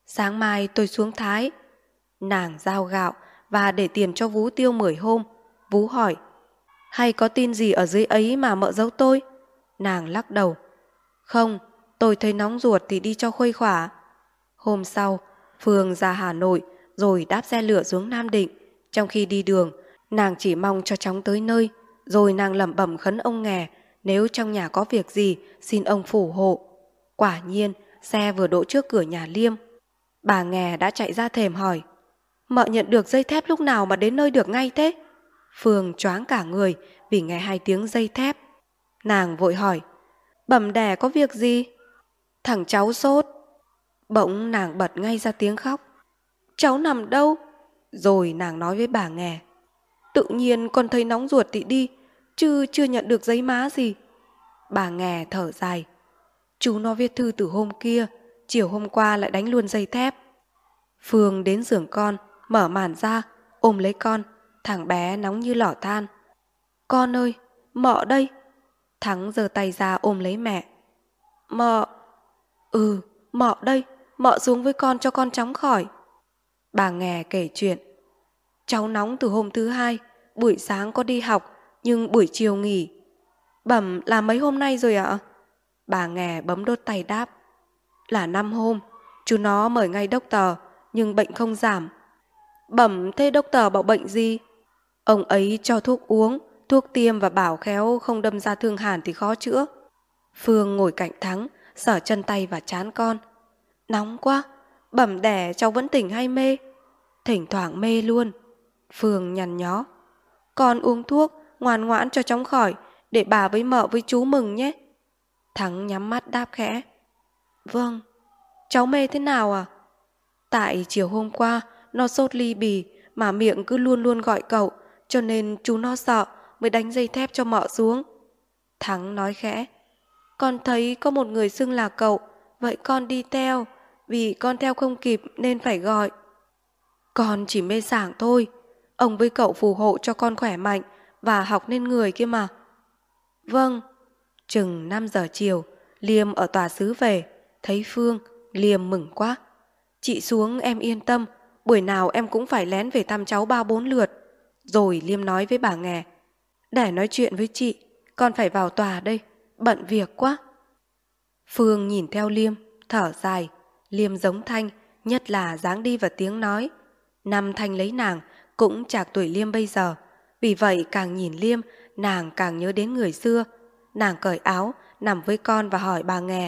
Sáng mai tôi xuống Thái. Nàng giao gạo và để tiền cho Vú tiêu mười hôm. Vú hỏi, hay có tin gì ở dưới ấy mà mợ giấu tôi? Nàng lắc đầu, không, tôi thấy nóng ruột thì đi cho khuây khỏa. Hôm sau, Phương ra Hà Nội rồi đáp xe lửa xuống Nam Định. Trong khi đi đường, nàng chỉ mong cho chóng tới nơi, rồi nàng lẩm bẩm khấn ông nghè, nếu trong nhà có việc gì xin ông phù hộ. Quả nhiên, xe vừa đỗ trước cửa nhà Liêm. Bà nghè đã chạy ra thềm hỏi, mợ nhận được dây thép lúc nào mà đến nơi được ngay thế? Phương choáng cả người vì nghe hai tiếng dây thép. Nàng vội hỏi, bẩm đẻ có việc gì? Thằng cháu sốt. Bỗng nàng bật ngay ra tiếng khóc. Cháu nằm đâu? Rồi nàng nói với bà nghè, tự nhiên con thấy nóng ruột thì đi, chứ chưa nhận được giấy má gì. Bà nghè thở dài, chú nó viết thư từ hôm kia, chiều hôm qua lại đánh luôn dây thép. Phương đến giường con, mở màn ra, ôm lấy con. Thằng bé nóng như lò than. Con ơi, mợ đây. Thắng giơ tay ra ôm lấy mẹ. Mợ. Ừ, mợ đây, mợ xuống với con cho con chóng khỏi. Bà nghè kể chuyện. Cháu nóng từ hôm thứ hai, buổi sáng có đi học, nhưng buổi chiều nghỉ. Bẩm là mấy hôm nay rồi ạ? Bà nghè bấm đốt tay đáp. Là năm hôm, chú nó mời ngay doctor, nhưng bệnh không giảm. Bẩm thế doctor bảo bệnh gì? Ông ấy cho thuốc uống, thuốc tiêm và bảo khéo không đâm ra thương hàn thì khó chữa. Phương ngồi cạnh Thắng, sờ chân tay và trán con. Nóng quá, bẩm đẻ cháu vẫn tỉnh hay mê? Thỉnh thoảng mê luôn. Phương nhằn nhó. Con uống thuốc, ngoan ngoãn cho chóng khỏi, để bà với mợ với chú mừng nhé. Thắng nhắm mắt đáp khẽ. Vâng. Cháu mê thế nào à? Tại chiều hôm qua nó sốt ly bì mà miệng cứ luôn luôn gọi cậu, cho nên chú nó sợ mới đánh dây thép cho mợ xuống. Thắng nói khẽ. Con thấy có một người xưng là cậu, vậy con đi theo, vì con theo không kịp nên phải gọi. Con chỉ mê sảng thôi, ông với cậu phù hộ cho con khỏe mạnh và học nên người kia mà. Vâng. Chừng năm giờ chiều, Liêm ở tòa xứ về, thấy Phương, Liêm mừng quá. Chị xuống em yên tâm, buổi nào em cũng phải lén về thăm cháu ba bốn lượt. Rồi Liêm nói với bà nghè, để nói chuyện với chị, con phải vào tòa đây, bận việc quá. Phương nhìn theo Liêm, thở dài. Liêm giống Thanh, nhất là dáng đi và tiếng nói. Năm Thanh lấy nàng cũng chạc tuổi Liêm bây giờ. Vì vậy càng nhìn Liêm, nàng càng nhớ đến người xưa. Nàng cởi áo, nằm với con và hỏi bà nghè.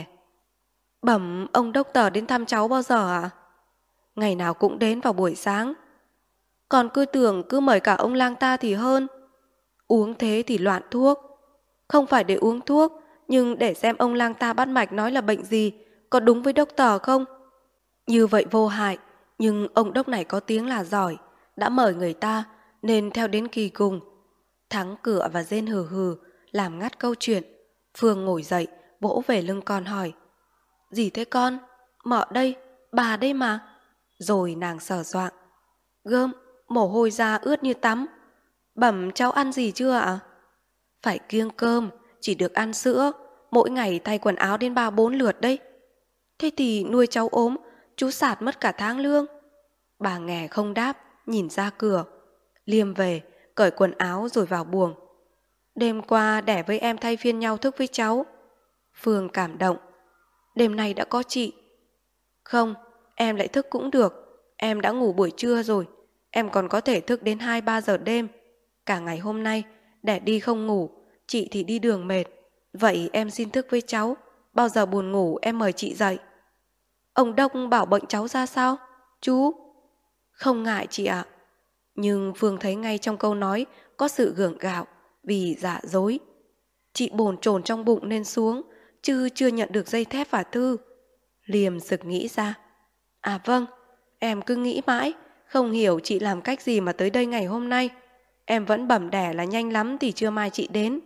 Bẩm ông doctor đến thăm cháu bao giờ ạ? Ngày nào cũng đến vào buổi sáng. Còn cứ tưởng cứ mời cả ông lang ta thì hơn. Uống thế thì loạn thuốc. Không phải để uống thuốc, nhưng để xem ông lang ta bắt mạch nói là bệnh gì, có đúng với doctor không? Như vậy vô hại, nhưng ông đốc này có tiếng là giỏi, đã mời người ta nên theo đến kỳ cùng. Thắng cửa và rên hừ hừ, làm ngắt câu chuyện. Phương ngồi dậy, vỗ về lưng con hỏi. Gì thế con? Mợ đây, bà đây mà. Rồi nàng sờ soạng. Gơm, mồ hôi ra ướt như tắm. Bẩm cháu ăn gì chưa ạ? Phải kiêng cơm, chỉ được ăn sữa, mỗi ngày thay quần áo đến ba bốn lượt đấy. Thế thì nuôi cháu ốm, chú sạt mất cả tháng lương. Bà nghè không đáp, nhìn ra cửa. Liêm về, cởi quần áo rồi vào buồng. Đêm qua đẻ với em thay phiên nhau thức với cháu. Phương cảm động. Đêm nay đã có chị. Không, em lại thức cũng được. Em đã ngủ buổi trưa rồi. Em còn có thể thức đến hai ba giờ đêm. Cả ngày hôm nay, đẻ đi không ngủ, chị thì đi đường mệt. Vậy em xin thức với cháu. Bao giờ buồn ngủ em mời chị dậy. Ông Đốc bảo bệnh cháu ra sao? Chú? Không ngại chị ạ. Nhưng Phương thấy ngay trong câu nói có sự gượng gạo vì dạ dối. Chị bồn chồn trong bụng nên xuống, chứ chưa nhận được dây thép và thư. Liêm sực nghĩ ra. À vâng, em cứ nghĩ mãi, không hiểu chị làm cách gì mà tới đây ngày hôm nay. Em vẫn bẩm đẻ là nhanh lắm thì trưa mai chị đến.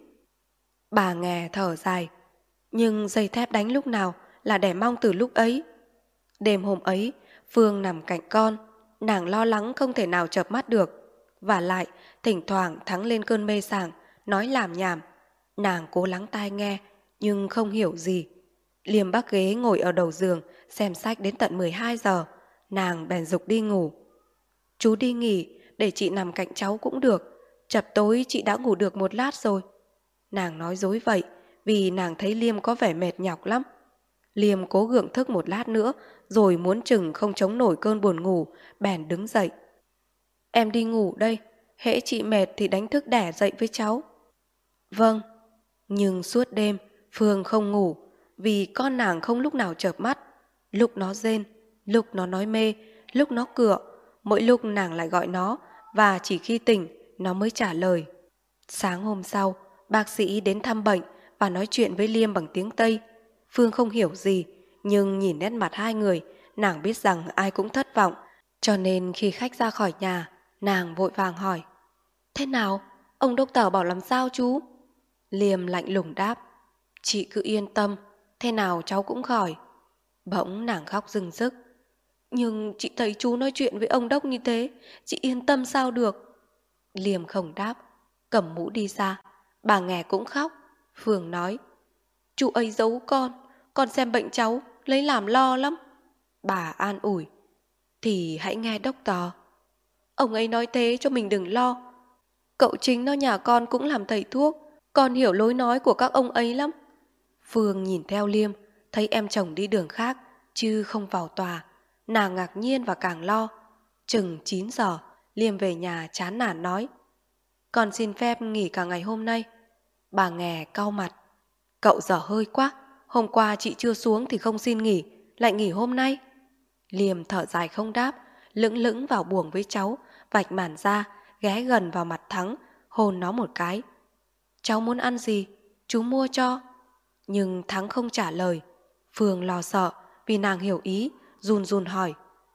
Bà nghè thở dài. Nhưng dây thép đánh lúc nào là để mong từ lúc ấy. Đêm hôm ấy, Phương nằm cạnh con. Nàng lo lắng không thể nào chợp mắt được. Và lại, thỉnh thoảng Thắng lên cơn mê sảng, nói lảm nhảm. Nàng cố lắng tai nghe, nhưng không hiểu gì. Liêm bắc ghế ngồi ở đầu giường, xem sách đến tận mười hai giờ. Nàng bèn giục đi ngủ. Chú đi nghỉ, để chị nằm cạnh cháu cũng được. Chập tối chị đã ngủ được một lát rồi. Nàng nói dối vậy vì nàng thấy Liêm có vẻ mệt nhọc lắm. Liêm cố gượng thức một lát nữa, rồi muốn chừng không chống nổi cơn buồn ngủ, bèn đứng dậy. Em đi ngủ đây, hễ chị mệt thì đánh thức đẻ dậy với cháu. Vâng. Nhưng suốt đêm Phương không ngủ, vì con nàng không lúc nào chợp mắt. Lúc nó rên, lúc nó nói mê, lúc nó cựa. Mỗi lúc nàng lại gọi nó, và chỉ khi tỉnh nó mới trả lời. Sáng hôm sau, bác sĩ đến thăm bệnh và nói chuyện với Liêm bằng tiếng Tây. Phương không hiểu gì, nhưng nhìn nét mặt hai người, nàng biết rằng ai cũng thất vọng. Cho nên khi khách ra khỏi nhà, nàng vội vàng hỏi. Thế nào? Ông đốc tờ bảo làm sao chú? Liêm lạnh lùng đáp. Chị cứ yên tâm, thế nào cháu cũng khỏi. Bỗng nàng khóc rưng rức. Nhưng chị thấy chú nói chuyện với ông đốc như thế, chị yên tâm sao được? Liêm không đáp, cầm mũ đi ra. Bà Nghè cũng khóc. Phương nói. Chú ấy giấu con, con xem bệnh cháu, lấy làm lo lắm. Bà an ủi. Thì hãy nghe đốc tờ. Ông ấy nói thế cho mình đừng lo. Cậu chính nó nhà con cũng làm thầy thuốc, con hiểu lối nói của các ông ấy lắm. Phương nhìn theo Liêm, thấy em chồng đi đường khác, chứ không vào tòa. Nàng ngạc nhiên và càng lo. Chừng chín giờ, Liêm về nhà chán nản nói. Con xin phép nghỉ cả ngày hôm nay. Bà Nghè cau mặt. Cậu dở hơi quá, hôm qua chị chưa xuống thì không xin nghỉ, lại nghỉ hôm nay. Liêm thở dài không đáp, lững lững vào buồng với cháu, vạch màn ra, ghé gần vào mặt Thắng, hôn nó một cái. Cháu muốn ăn gì? Chú mua cho. Nhưng Thắng không trả lời. Phương lo sợ vì nàng hiểu ý, run run hỏi.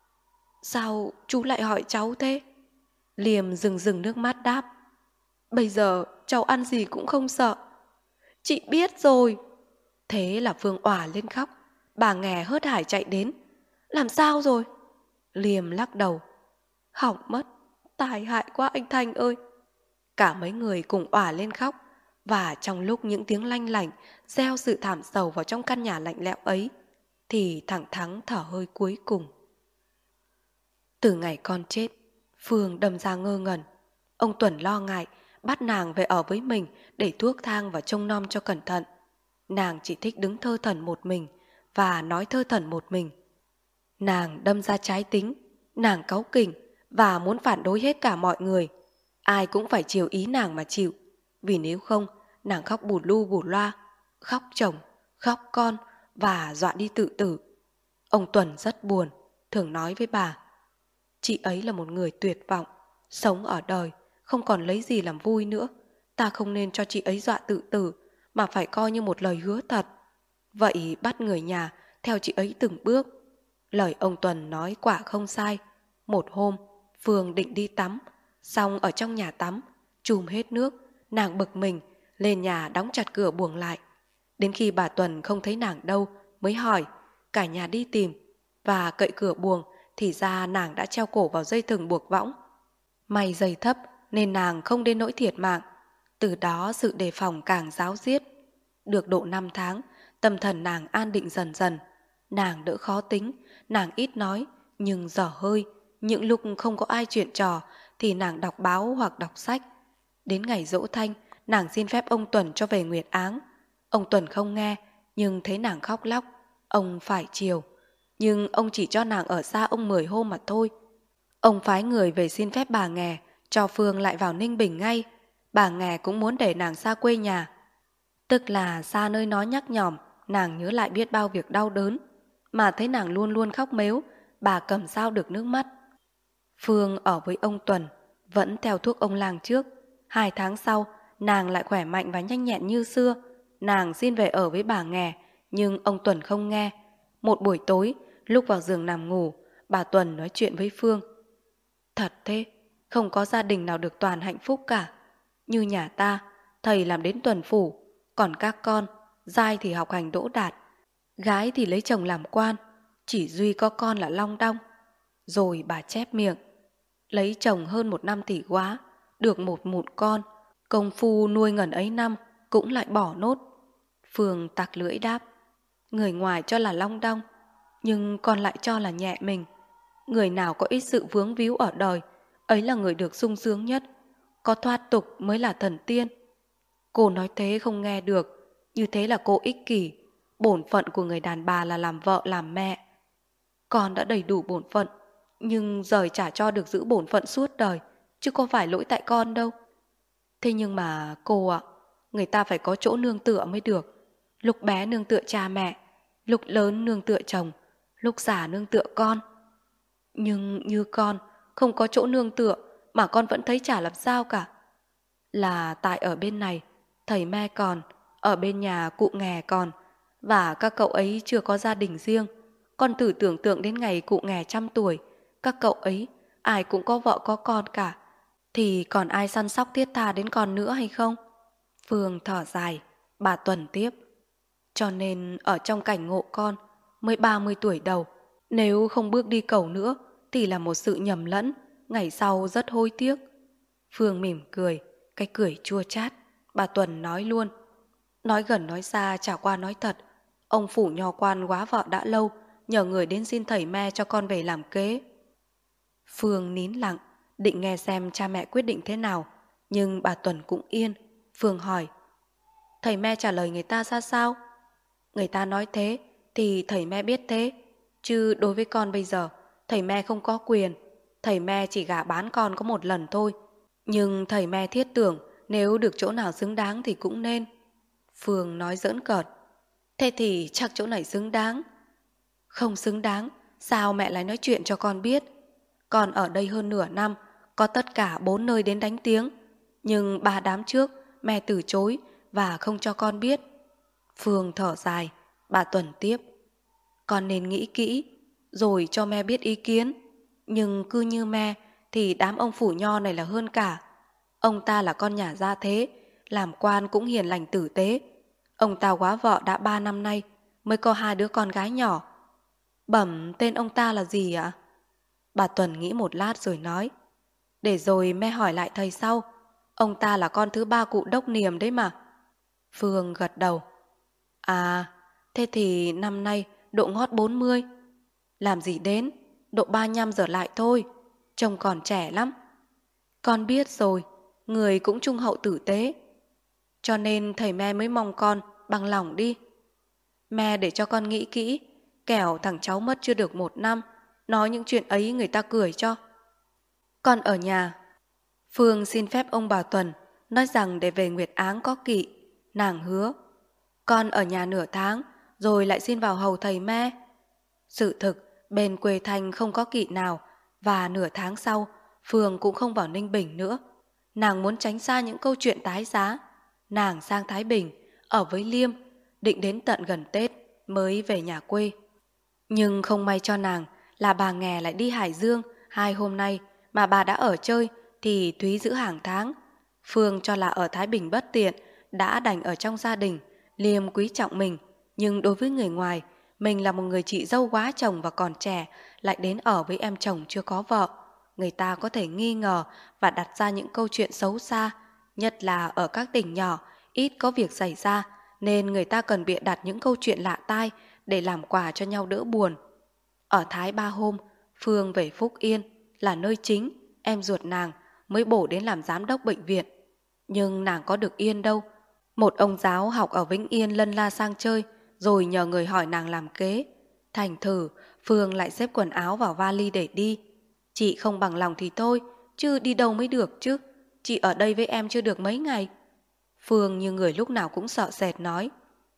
Sao chú lại hỏi cháu thế? Liêm rừng rừng nước mắt đáp. Bây giờ cháu ăn gì cũng không sợ. Chị biết rồi. Thế là Phương òa lên khóc. Bà Nghè hớt hải chạy đến. Làm sao rồi? Liêm lắc đầu. Hỏng mất, tai hại quá anh Thanh ơi. Cả mấy người cùng òa lên khóc. Và trong lúc những tiếng lanh lảnh gieo sự thảm sầu vào trong căn nhà lạnh lẽo ấy, thì thằng Thắng thở hơi cuối cùng. Từ ngày con chết, Phương đâm ra ngơ ngẩn. Ông Tuần lo ngại bắt nàng về ở với mình để thuốc thang và trông nom cho cẩn thận. Nàng chỉ thích đứng thơ thẩn một mình và nói thơ thẩn một mình. Nàng đâm ra trái tính, nàng cáu kỉnh và muốn phản đối hết cả mọi người. Ai cũng phải chiều ý nàng mà chịu, vì nếu không nàng khóc bù lu bù loa, khóc chồng, khóc con và dọa đi tự tử. Ông Tuần rất buồn, thường nói với bà. Chị ấy là một người tuyệt vọng, sống ở đời không còn lấy gì làm vui nữa. Ta không nên cho chị ấy dọa tự tử, mà phải coi như một lời hứa thật. Vậy bắt người nhà theo chị ấy từng bước. Lời ông Tuần nói quả không sai. Một hôm Phương định đi tắm, xong ở trong nhà tắm chùm hết nước, nàng bực mình lên nhà đóng chặt cửa buồng lại. Đến khi bà Tuần không thấy nàng đâu mới hỏi, cả nhà đi tìm, và cậy cửa buồng thì ra nàng đã treo cổ vào dây thừng buộc võng. May dây thấp nên nàng không đến nỗi thiệt mạng. Từ đó sự đề phòng càng ráo riết. Được độ năm tháng, tâm thần nàng an định dần dần. Nàng đỡ khó tính, nàng ít nói nhưng dở hơi. Những lúc không có ai chuyện trò thì nàng đọc báo hoặc đọc sách. Đến ngày giỗ thanh, nàng xin phép ông Tuần cho về Nguyệt Áng. Ông Tuần không nghe, nhưng thấy nàng khóc lóc, ông phải chiều. Nhưng ông chỉ cho nàng ở xa ông mười hôm mà thôi. Ông phái người về xin phép bà Nghè cho Phương lại vào Ninh Bình ngay. Bà Nghè cũng muốn để nàng xa quê nhà, tức là xa nơi nó nhắc nhỏm, nàng nhớ lại biết bao việc đau đớn. Mà thấy nàng luôn luôn khóc mếu, bà cầm sao được nước mắt. Phương ở với ông Tuần, vẫn theo thuốc ông làng trước. Hai tháng sau, nàng lại khỏe mạnh và nhanh nhẹn như xưa. Nàng xin về ở với bà Nghè, nhưng ông Tuần không nghe. Một buổi tối, lúc vào giường nằm ngủ, bà Tuần nói chuyện với Phương. Thật thế, không có gia đình nào được toàn hạnh phúc cả. Như nhà ta, thầy làm đến tuần phủ, còn các con, giai thì học hành đỗ đạt, gái thì lấy chồng làm quan, chỉ duy có con là long đong. Rồi bà chép miệng, lấy chồng hơn một năm tỷ quá, được một mụn con, công phu nuôi ngần ấy năm cũng lại bỏ nốt. Phương tặc lưỡi đáp, người ngoài cho là long đong, nhưng con lại cho là nhẹ mình. Người nào có ít sự vướng víu ở đời, ấy là người được sung sướng nhất. Có thoát tục mới là thần tiên. Cô nói thế không nghe được, như thế là cô ích kỷ. Bổn phận của người đàn bà là làm vợ làm mẹ. Con đã đầy đủ bổn phận, nhưng rời chả cho được giữ bổn phận suốt đời, chứ có phải lỗi tại con đâu. Thế nhưng mà cô ạ, người ta phải có chỗ nương tựa mới được. Lúc bé nương tựa cha mẹ, lúc lớn nương tựa chồng, lúc già nương tựa con. Nhưng như con, không có chỗ nương tựa mà con vẫn thấy chả làm sao cả. Là tại ở bên này, thầy me còn, ở bên nhà cụ nghè còn, và các cậu ấy chưa có gia đình riêng. Con thử tưởng tượng đến ngày cụ nghè trăm tuổi, các cậu ấy ai cũng có vợ có con cả, thì còn ai săn sóc thiết tha đến con nữa hay không? Phương thở dài, bà Tuần tiếp. Cho nên ở trong cảnh ngộ con, mới ba mươi tuổi đầu, nếu không bước đi cầu nữa thì là một sự nhầm lẫn, ngày sau rất hối tiếc. Phương mỉm cười, cái cười chua chát. Bà Tuần nói luôn. Nói gần nói xa chả qua nói thật. Ông phủ nho quan quá vợ đã lâu, nhờ người đến xin thầy me cho con về làm kế. Phương nín lặng, định nghe xem cha mẹ quyết định thế nào. Nhưng bà Tuần cũng yên. Phương hỏi, thầy me trả lời người ta ra sao? Người ta nói thế thì thầy me biết thế. Chứ đối với con bây giờ, thầy me không có quyền. Thầy me chỉ gả bán con có một lần thôi. Nhưng thầy me thiết tưởng nếu được chỗ nào xứng đáng thì cũng nên. Phương nói giỡn cợt. Thế thì chắc chỗ này xứng đáng. Không xứng đáng, sao mẹ lại nói chuyện cho con biết? Con ở đây hơn nửa năm, có tất cả bốn nơi đến đánh tiếng. Nhưng ba đám trước, mẹ từ chối và không cho con biết. Phương thở dài, bà Tuần tiếp. Con nên nghĩ kỹ, rồi cho mẹ biết ý kiến. Nhưng cứ như mẹ, thì đám ông phủ nho này là hơn cả. Ông ta là con nhà gia thế, làm quan cũng hiền lành tử tế. Ông ta góa vợ đã ba năm nay, mới có hai đứa con gái nhỏ. Bẩm tên ông ta là gì ạ? Bà Tuần nghĩ một lát rồi nói. Để rồi mẹ hỏi lại thầy sau. Ông ta là con thứ ba cụ Đốc Niềm đấy mà. Phương gật đầu. À, thế thì năm nay độ ngót bốn mươi. Làm gì đến, độ ba nhăm giờ lại thôi. Trông còn trẻ lắm. Con biết rồi, người cũng trung hậu tử tế. Cho nên thầy me mới mong con bằng lòng đi. Me để cho con nghĩ kỹ, kẻo thằng cháu mất chưa được một năm, nói những chuyện ấy người ta cười cho. Con ở nhà. Phương xin phép ông bà Tuần, nói rằng để về Nguyệt Áng có kỵ. Nàng hứa, con ở nhà nửa tháng, rồi lại xin vào hầu thầy me. Sự thực, bên quê Thanh không có kỵ nào, và nửa tháng sau, Phương cũng không vào Ninh Bình nữa. Nàng muốn tránh xa những câu chuyện tái giá. Nàng sang Thái Bình, ở với Liêm, định đến tận gần Tết mới về nhà quê. Nhưng không may cho nàng là bà nghè lại đi Hải Dương hai hôm nay, mà bà đã ở chơi thì Thúy giữ hàng tháng. Phương cho là ở Thái Bình bất tiện, đã đành ở trong gia đình. Liêm quý trọng mình, nhưng đối với người ngoài, mình là một người chị dâu quá chồng và còn trẻ, lại đến ở với em chồng chưa có vợ. Người ta có thể nghi ngờ và đặt ra những câu chuyện xấu xa, nhất là ở các tỉnh nhỏ, ít có việc xảy ra, nên người ta cần bịa đặt những câu chuyện lạ tai để làm quà cho nhau đỡ buồn. Ở Thái ba hôm, Phương về Phúc Yên, là nơi chính, em ruột nàng mới bổ đến làm giám đốc bệnh viện. Nhưng nàng có được yên đâu. Một ông giáo học ở Vĩnh Yên lân la sang chơi, rồi nhờ người hỏi nàng làm kế. Thành thử, Phương lại xếp quần áo vào vali để đi. Chị không bằng lòng thì thôi, chứ đi đâu mới được chứ. Chị ở đây với em chưa được mấy ngày. Phương như người lúc nào cũng sợ sệt nói.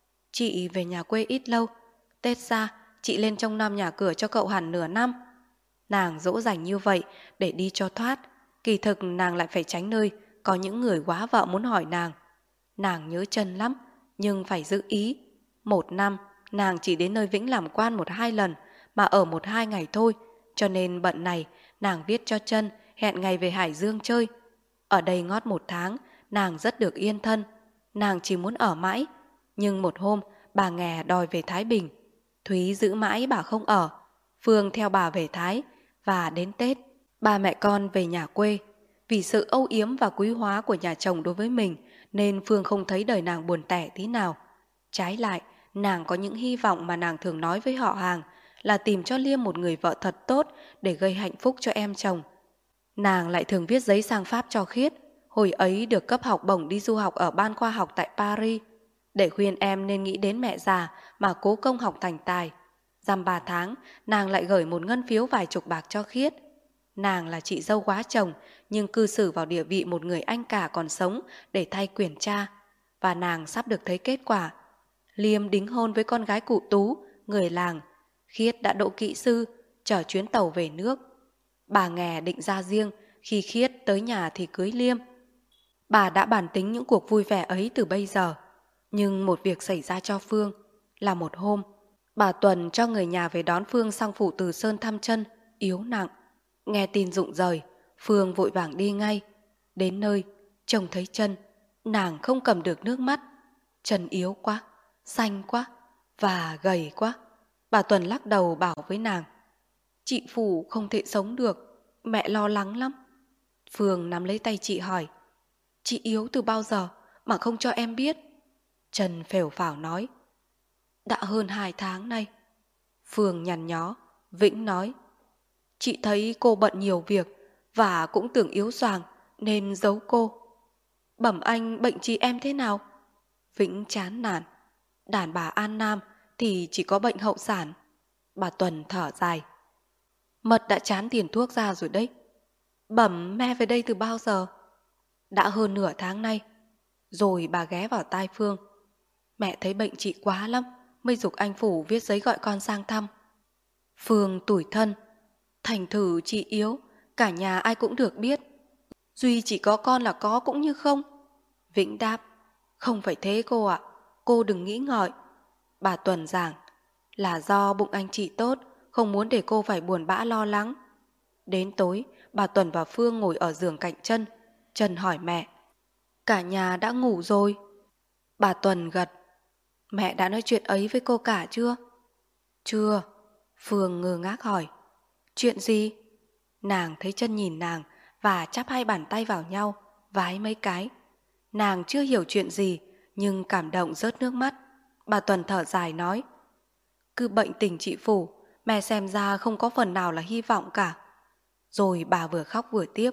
Chị về nhà quê ít lâu, Tết ra chị lên trông nom nhà cửa cho cậu hẳn nửa năm. Nàng dỗ dành như vậy để đi cho thoát. Kỳ thực nàng lại phải tránh nơi có những người quá vợ muốn hỏi nàng. Nàng nhớ chân lắm, nhưng phải giữ ý. Một năm, nàng chỉ đến nơi Vĩnh làm quan một hai lần, mà ở một hai ngày thôi. Cho nên bận này, nàng viết cho chân hẹn ngày về Hải Dương chơi. Ở đây ngót một tháng, nàng rất được yên thân. Nàng chỉ muốn ở mãi. Nhưng một hôm, bà nghè đòi về Thái Bình. Thúy giữ mãi bà không ở. Phương theo bà về Thái. Và đến Tết, ba mẹ con về nhà quê. Vì sự âu yếm và quý hóa của nhà chồng đối với mình, nên Phương không thấy đời nàng buồn tẻ tí nào. Trái lại, nàng có những hy vọng mà nàng thường nói với họ hàng là tìm cho Liêm một người vợ thật tốt để gây hạnh phúc cho em chồng. Nàng lại thường viết giấy sang Pháp cho Khiết, hồi ấy được cấp học bổng đi du học ở ban khoa học tại Paris, để khuyên em nên nghĩ đến mẹ già mà cố công học thành tài. Dăm ba tháng, nàng lại gửi một ngân phiếu vài chục bạc cho Khiết. Nàng là chị dâu quá chồng, nhưng cư xử vào địa vị một người anh cả còn sống để thay quyền cha. Và nàng sắp được thấy kết quả. Liêm đính hôn với con gái cụ Tú, người làng. Khiết đã đỗ kỹ sư, chở chuyến tàu về nước. Bà Nghè định ra riêng, khi Khiết tới nhà thì cưới Liêm. Bà đã bàn tính những cuộc vui vẻ ấy từ bây giờ. Nhưng một việc xảy ra cho Phương là một hôm, bà Tuần cho người nhà về đón Phương sang phủ Từ Sơn thăm chân, yếu nặng. Nghe tin rụng rời, Phương vội vàng đi ngay. Đến nơi, trông thấy chân, nàng không cầm được nước mắt. Chân yếu quá, xanh quá và gầy quá. Bà Tuần lắc đầu bảo với nàng: chị Phủ không thể sống được, mẹ lo lắng lắm. Phương nắm lấy tay chị hỏi: chị yếu từ bao giờ mà không cho em biết? Trần phều phào nói: đã hơn hai tháng nay. Phương nhằn nhó. Vĩnh nói: chị thấy cô bận nhiều việc và cũng tưởng yếu xoàng nên giấu cô. Bẩm anh, bệnh chị em thế nào? Vĩnh chán nản: đàn bà An Nam thì chỉ có bệnh hậu sản. Bà Tuần thở dài: Mật đã chán tiền thuốc ra rồi đấy. Bẩm mẹ về đây từ bao giờ? Đã hơn nửa tháng nay. Rồi bà ghé vào tai Phương: mẹ thấy bệnh chị quá lắm, mới giục anh Phủ viết giấy gọi con sang thăm. Phương tủi thân: thành thử chị yếu, cả nhà ai cũng được biết. Duy chỉ có con là có cũng như không. Vĩnh đáp: không phải thế cô ạ, cô đừng nghĩ ngợi. Bà Tuần giảng: là do bụng anh chị tốt, không muốn để cô phải buồn bã lo lắng. Đến tối, bà Tuần và Phương ngồi ở giường cạnh Trân. Trân hỏi mẹ: cả nhà đã ngủ rồi? Bà Tuần gật: mẹ đã nói chuyện ấy với cô cả chưa? Chưa. Phương ngơ ngác hỏi: chuyện gì? Nàng thấy Trân nhìn nàng và chắp hai bàn tay vào nhau, vái mấy cái. Nàng chưa hiểu chuyện gì, nhưng cảm động rớt nước mắt. Bà Tuần thở dài nói: cứ bệnh tình chị Phủ, mẹ xem ra không có phần nào là hy vọng cả. Rồi bà vừa khóc vừa tiếp: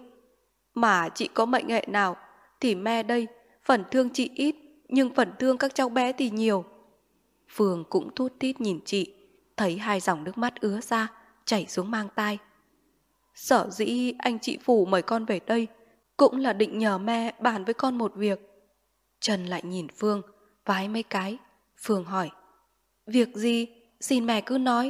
mà chị có mệnh hệ nào thì mẹ đây, phần thương chị ít, nhưng phần thương các cháu bé thì nhiều. Phương cũng thút thít nhìn chị, thấy hai dòng nước mắt ứa ra, chảy xuống mang tai. Sở dĩ anh chị Phủ mời con về đây cũng là định nhờ mẹ bàn với con một việc. Trần lại nhìn Phương, vái mấy cái. Phương hỏi: việc gì? Xin mẹ cứ nói.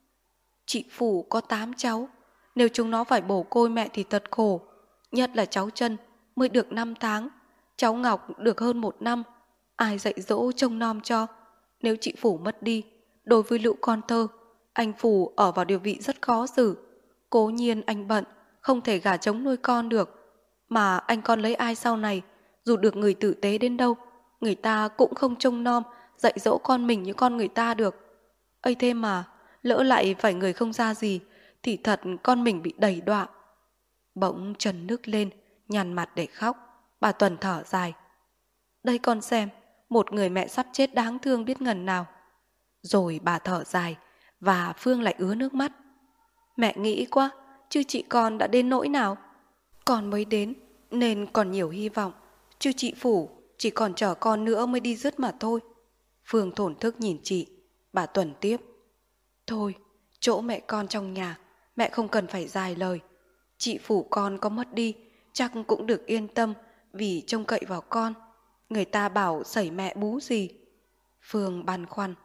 Chị Phủ có tám cháu, nếu chúng nó phải bổ côi mẹ thì thật khổ. Nhất là cháu Trân mới được năm tháng, cháu Ngọc được hơn một năm. Ai dạy dỗ trông nom cho? Nếu chị Phủ mất đi, đối với lũ con thơ, anh Phủ ở vào điều vị rất khó xử. Cố nhiên anh bận, không thể gả trống nuôi con được. Mà anh con lấy ai sau này, dù được người tử tế đến đâu, người ta cũng không trông nom, dạy dỗ con mình như con người ta được. Ấy thế mà, lỡ lại phải người không ra gì, thì thật con mình bị đày đọa. Bỗng Trần nức lên, nhăn mặt để khóc. Bà Tuần thở dài: đây con xem, một người mẹ sắp chết đáng thương biết ngần nào. Rồi bà thở dài, và Phương lại ứa nước mắt. Mẹ nghĩ quá, chứ chị con đã đến nỗi nào? Con mới đến, nên còn nhiều hy vọng, chứ chị Phủ chỉ còn chờ con nữa mới đi dứt mà thôi. Phương thổn thức nhìn chị. Bà Tuần tiếp: thôi, chỗ mẹ con trong nhà, mẹ không cần phải dài lời. Chị Phủ con có mất đi, chắc cũng được yên tâm, vì trông cậy vào con. Người ta bảo sẩy mẹ bú gì. Phương băn khoăn: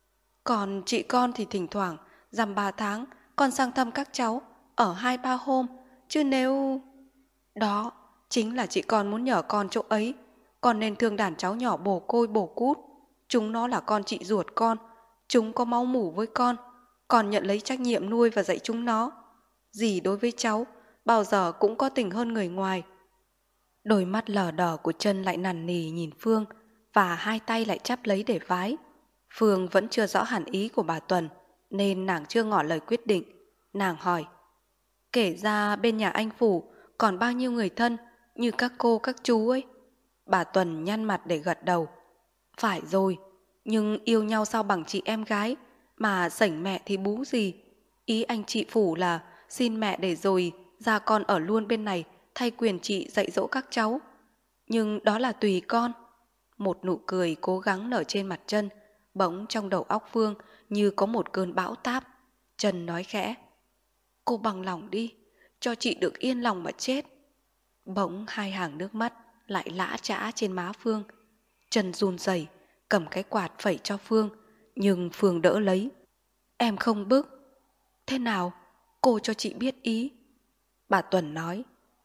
còn chị con thì thỉnh thoảng dằm ba tháng con sang thăm các cháu, ở hai ba hôm. Chứ nếu... đó chính là chị con muốn nhờ con chỗ ấy. Con nên thương đàn cháu nhỏ bồ côi bồ cút. Chúng nó là con chị ruột con, chúng có máu mủ với con. Con nhận lấy trách nhiệm nuôi và dạy chúng nó. Dì đối với cháu bao giờ cũng có tình hơn người ngoài. Đôi mắt lờ đờ của Trân lại nằn nì nhìn Phương, và hai tay lại chắp lấy để vái. Phương vẫn chưa rõ hẳn ý của bà Tuần, nên nàng chưa ngỏ lời quyết định. Nàng hỏi: kể ra bên nhà anh Phủ còn bao nhiêu người thân, như các cô các chú ấy? Bà Tuần nhăn mặt để gật đầu: phải rồi, nhưng yêu nhau sao bằng chị em gái. Mà sảnh mẹ thì bú gì. Ý anh chị Phủ là xin mẹ để rồi ra con ở luôn bên này thay quyền chị dạy dỗ các cháu. Nhưng đó là tùy con. Một nụ cười cố gắng nở trên mặt Trân, bỗng trong đầu óc Phương như có một cơn bão táp. Trân nói khẽ: cô bằng lòng đi, cho chị được yên lòng mà chết. Bỗng hai hàng nước mắt lại lã chã trên má Phương. Trân run rẩy cầm cái quạt phẩy cho Phương, nhưng Phương đỡ lấy. Em không bức. Thế nào, cô cho chị biết ý. Bà Tuần nói: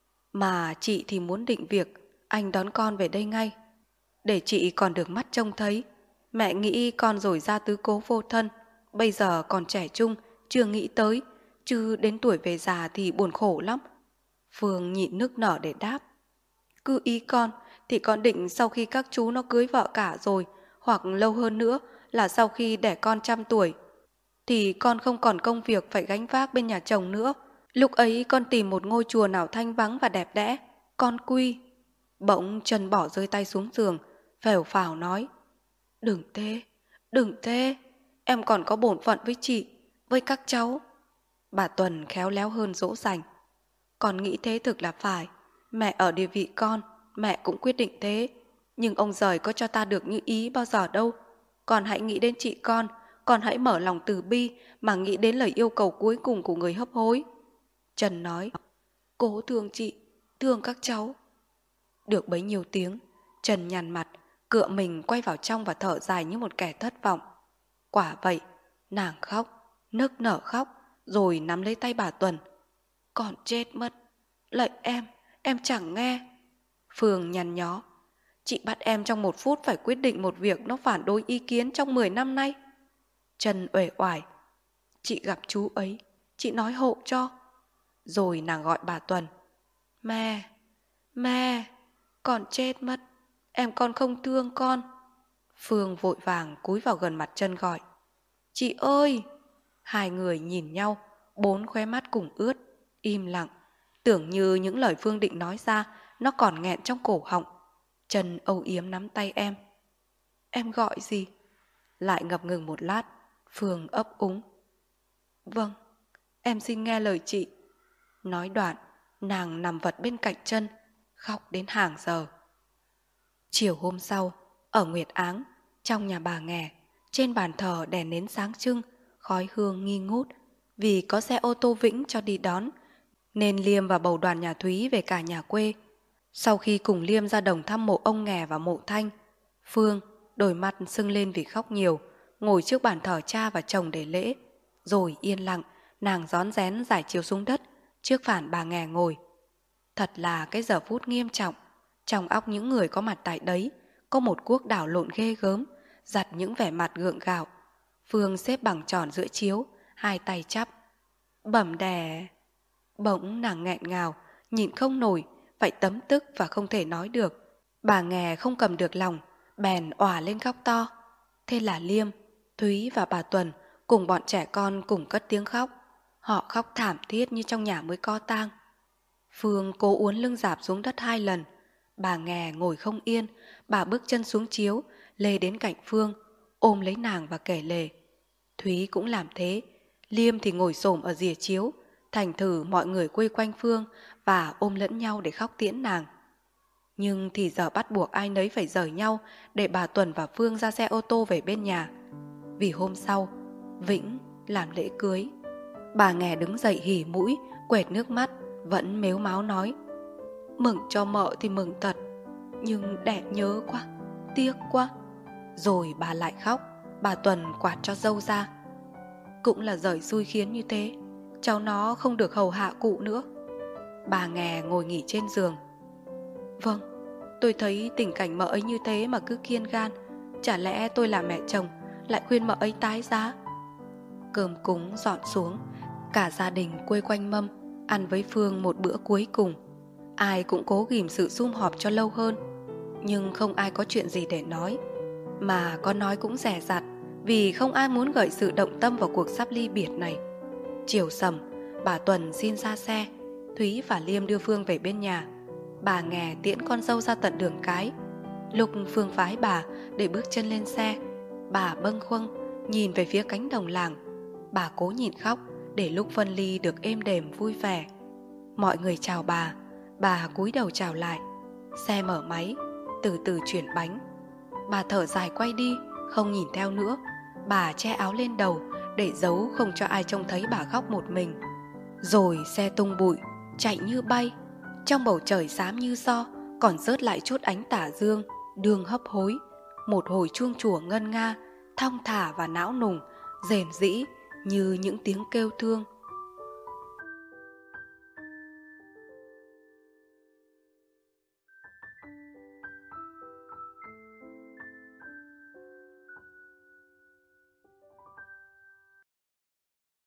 mà chị thì muốn định việc anh đón con về đây ngay, để chị còn được mắt trông thấy. Mẹ nghĩ con rồi ra tứ cố vô thân, bây giờ còn trẻ trung, chưa nghĩ tới, chứ đến tuổi về già thì buồn khổ lắm. Phương nhịn nức nở để đáp: cứ ý con thì con định sau khi các chú nó cưới vợ cả rồi, hoặc lâu hơn nữa là sau khi đẻ con trăm tuổi, thì con không còn công việc phải gánh vác bên nhà chồng nữa. Lúc ấy con tìm một ngôi chùa nào thanh vắng và đẹp đẽ, con quy. Bỗng Trân bỏ rơi tay xuống giường, phèo phào nói: đừng thế, đừng thế, em còn có bổn phận với chị, với các cháu. Bà Tuần khéo léo hơn dỗ dành: con nghĩ thế thực là phải. Mẹ ở địa vị con, mẹ cũng quyết định thế. Nhưng ông giời có cho ta được như ý bao giờ đâu. Con hãy nghĩ đến chị con, con hãy mở lòng từ bi mà nghĩ đến lời yêu cầu cuối cùng của người hấp hối. Trần nói: cố thương chị, thương các cháu. Được bấy nhiêu tiếng, Trần nhăn mặt, cựa mình quay vào trong và thở dài như một kẻ thất vọng. Quả vậy, nàng khóc, nức nở khóc, rồi nắm lấy tay bà Tuần: con chết mất, lạy em, em chẳng nghe. Phương nhăn nhó: chị bắt em trong một phút phải quyết định một việc nó phản đối ý kiến trong mười năm nay. Trần uể oải: chị gặp chú ấy, chị nói hộ cho. Rồi nàng gọi bà Tuần: mẹ, mẹ, con chết mất, em con không thương con. Phương vội vàng cúi vào gần mặt Trân gọi: chị ơi. Hai người nhìn nhau, bốn khóe mắt cùng ướt, im lặng, tưởng như những lời Phương định nói ra nó còn nghẹn trong cổ họng. Trân âu yếm nắm tay em: em gọi gì? Lại ngập ngừng một lát, Phương ấp úng: vâng, em xin nghe lời chị. Nói đoạn, nàng nằm vật bên cạnh Trân, khóc đến hàng giờ. Chiều hôm sau, ở Nguyệt Áng, trong nhà bà Nghè, trên bàn thờ đèn nến sáng trưng, khói hương nghi ngút. Vì có xe ô tô Vĩnh cho đi đón, nên Liêm và bầu đoàn nhà Thúy về cả nhà quê. Sau khi cùng Liêm ra đồng thăm mộ ông Nghè và mộ Thanh, Phương, đôi mắt sưng lên vì khóc nhiều, ngồi trước bàn thờ cha và chồng để lễ. Rồi yên lặng, nàng rón rén rải chiếu xuống đất, trước phản bà Nghè ngồi. Thật là cái giờ phút nghiêm trọng. Trong óc những người có mặt tại đấy có một cuộc đảo lộn ghê gớm, giặt những vẻ mặt gượng gạo. Phương xếp bằng tròn giữa chiếu, hai tay chắp: bẩm đè. Bỗng nàng nghẹn ngào, nhịn không nổi, phải tấm tức và không thể nói được. Bà Nghè không cầm được lòng, bèn òa lên khóc to. Thế là Liêm, Thúy và bà Tuần cùng bọn trẻ con cùng cất tiếng khóc. Họ khóc thảm thiết như trong nhà mới có tang. Phương cố uốn lưng rạp xuống đất hai lần. Bà Nghè ngồi không yên, bà bước chân xuống chiếu, lê đến cạnh Phương, ôm lấy nàng và kể lể. Thúy cũng làm thế. Liêm thì ngồi xổm ở rìa chiếu. Thành thử mọi người quây quanh Phương và ôm lẫn nhau để khóc tiễn nàng. Nhưng thì giờ bắt buộc ai nấy phải rời nhau để bà Tuần và Phương ra xe ô tô về bên nhà. Vì hôm sau Vĩnh làm lễ cưới. Bà Nghè đứng dậy hỉ mũi, quệt nước mắt, vẫn mếu máo nói: mừng cho mợ thì mừng thật, nhưng đẻ nhớ quá, tiếc quá. Rồi bà lại khóc. Bà Tuần quạt cho dâu ra: cũng là giời xui khiến như thế, cháu nó không được hầu hạ cụ nữa. Bà Nghè ngồi nghỉ trên giường: vâng, tôi thấy tình cảnh mợ ấy như thế mà cứ kiên gan. Chả lẽ tôi là mẹ chồng lại khuyên mợ ấy tái giá? Cơm cúng dọn xuống, cả gia đình quây quanh mâm ăn với Phương một bữa cuối cùng. Ai cũng cố ghìm sự sum họp cho lâu hơn, nhưng không ai có chuyện gì để nói. Mà có nói cũng dè dặt, vì không ai muốn gợi sự động tâm vào cuộc sắp ly biệt này. Chiều sầm, bà Tuần xin ra xe. Thúy và Liêm đưa Phương về bên nhà. Bà Nghè tiễn con dâu ra tận đường cái. Lúc Phương phái bà để bước chân lên xe, bà bâng khuâng nhìn về phía cánh đồng làng. Bà cố nhịn khóc để lúc phân ly được êm đềm vui vẻ. Mọi người chào bà, bà cúi đầu chào lại. Xe mở máy, từ từ chuyển bánh. Bà thở dài quay đi, không nhìn theo nữa. Bà che áo lên đầu để giấu không cho ai trông thấy bà khóc một mình. Rồi xe tung bụi, chạy như bay. Trong bầu trời xám như so, còn rớt lại chút ánh tà dương, đường hấp hối. Một hồi chuông chùa ngân nga, thong thả và não nùng, rền rĩ như những tiếng kêu thương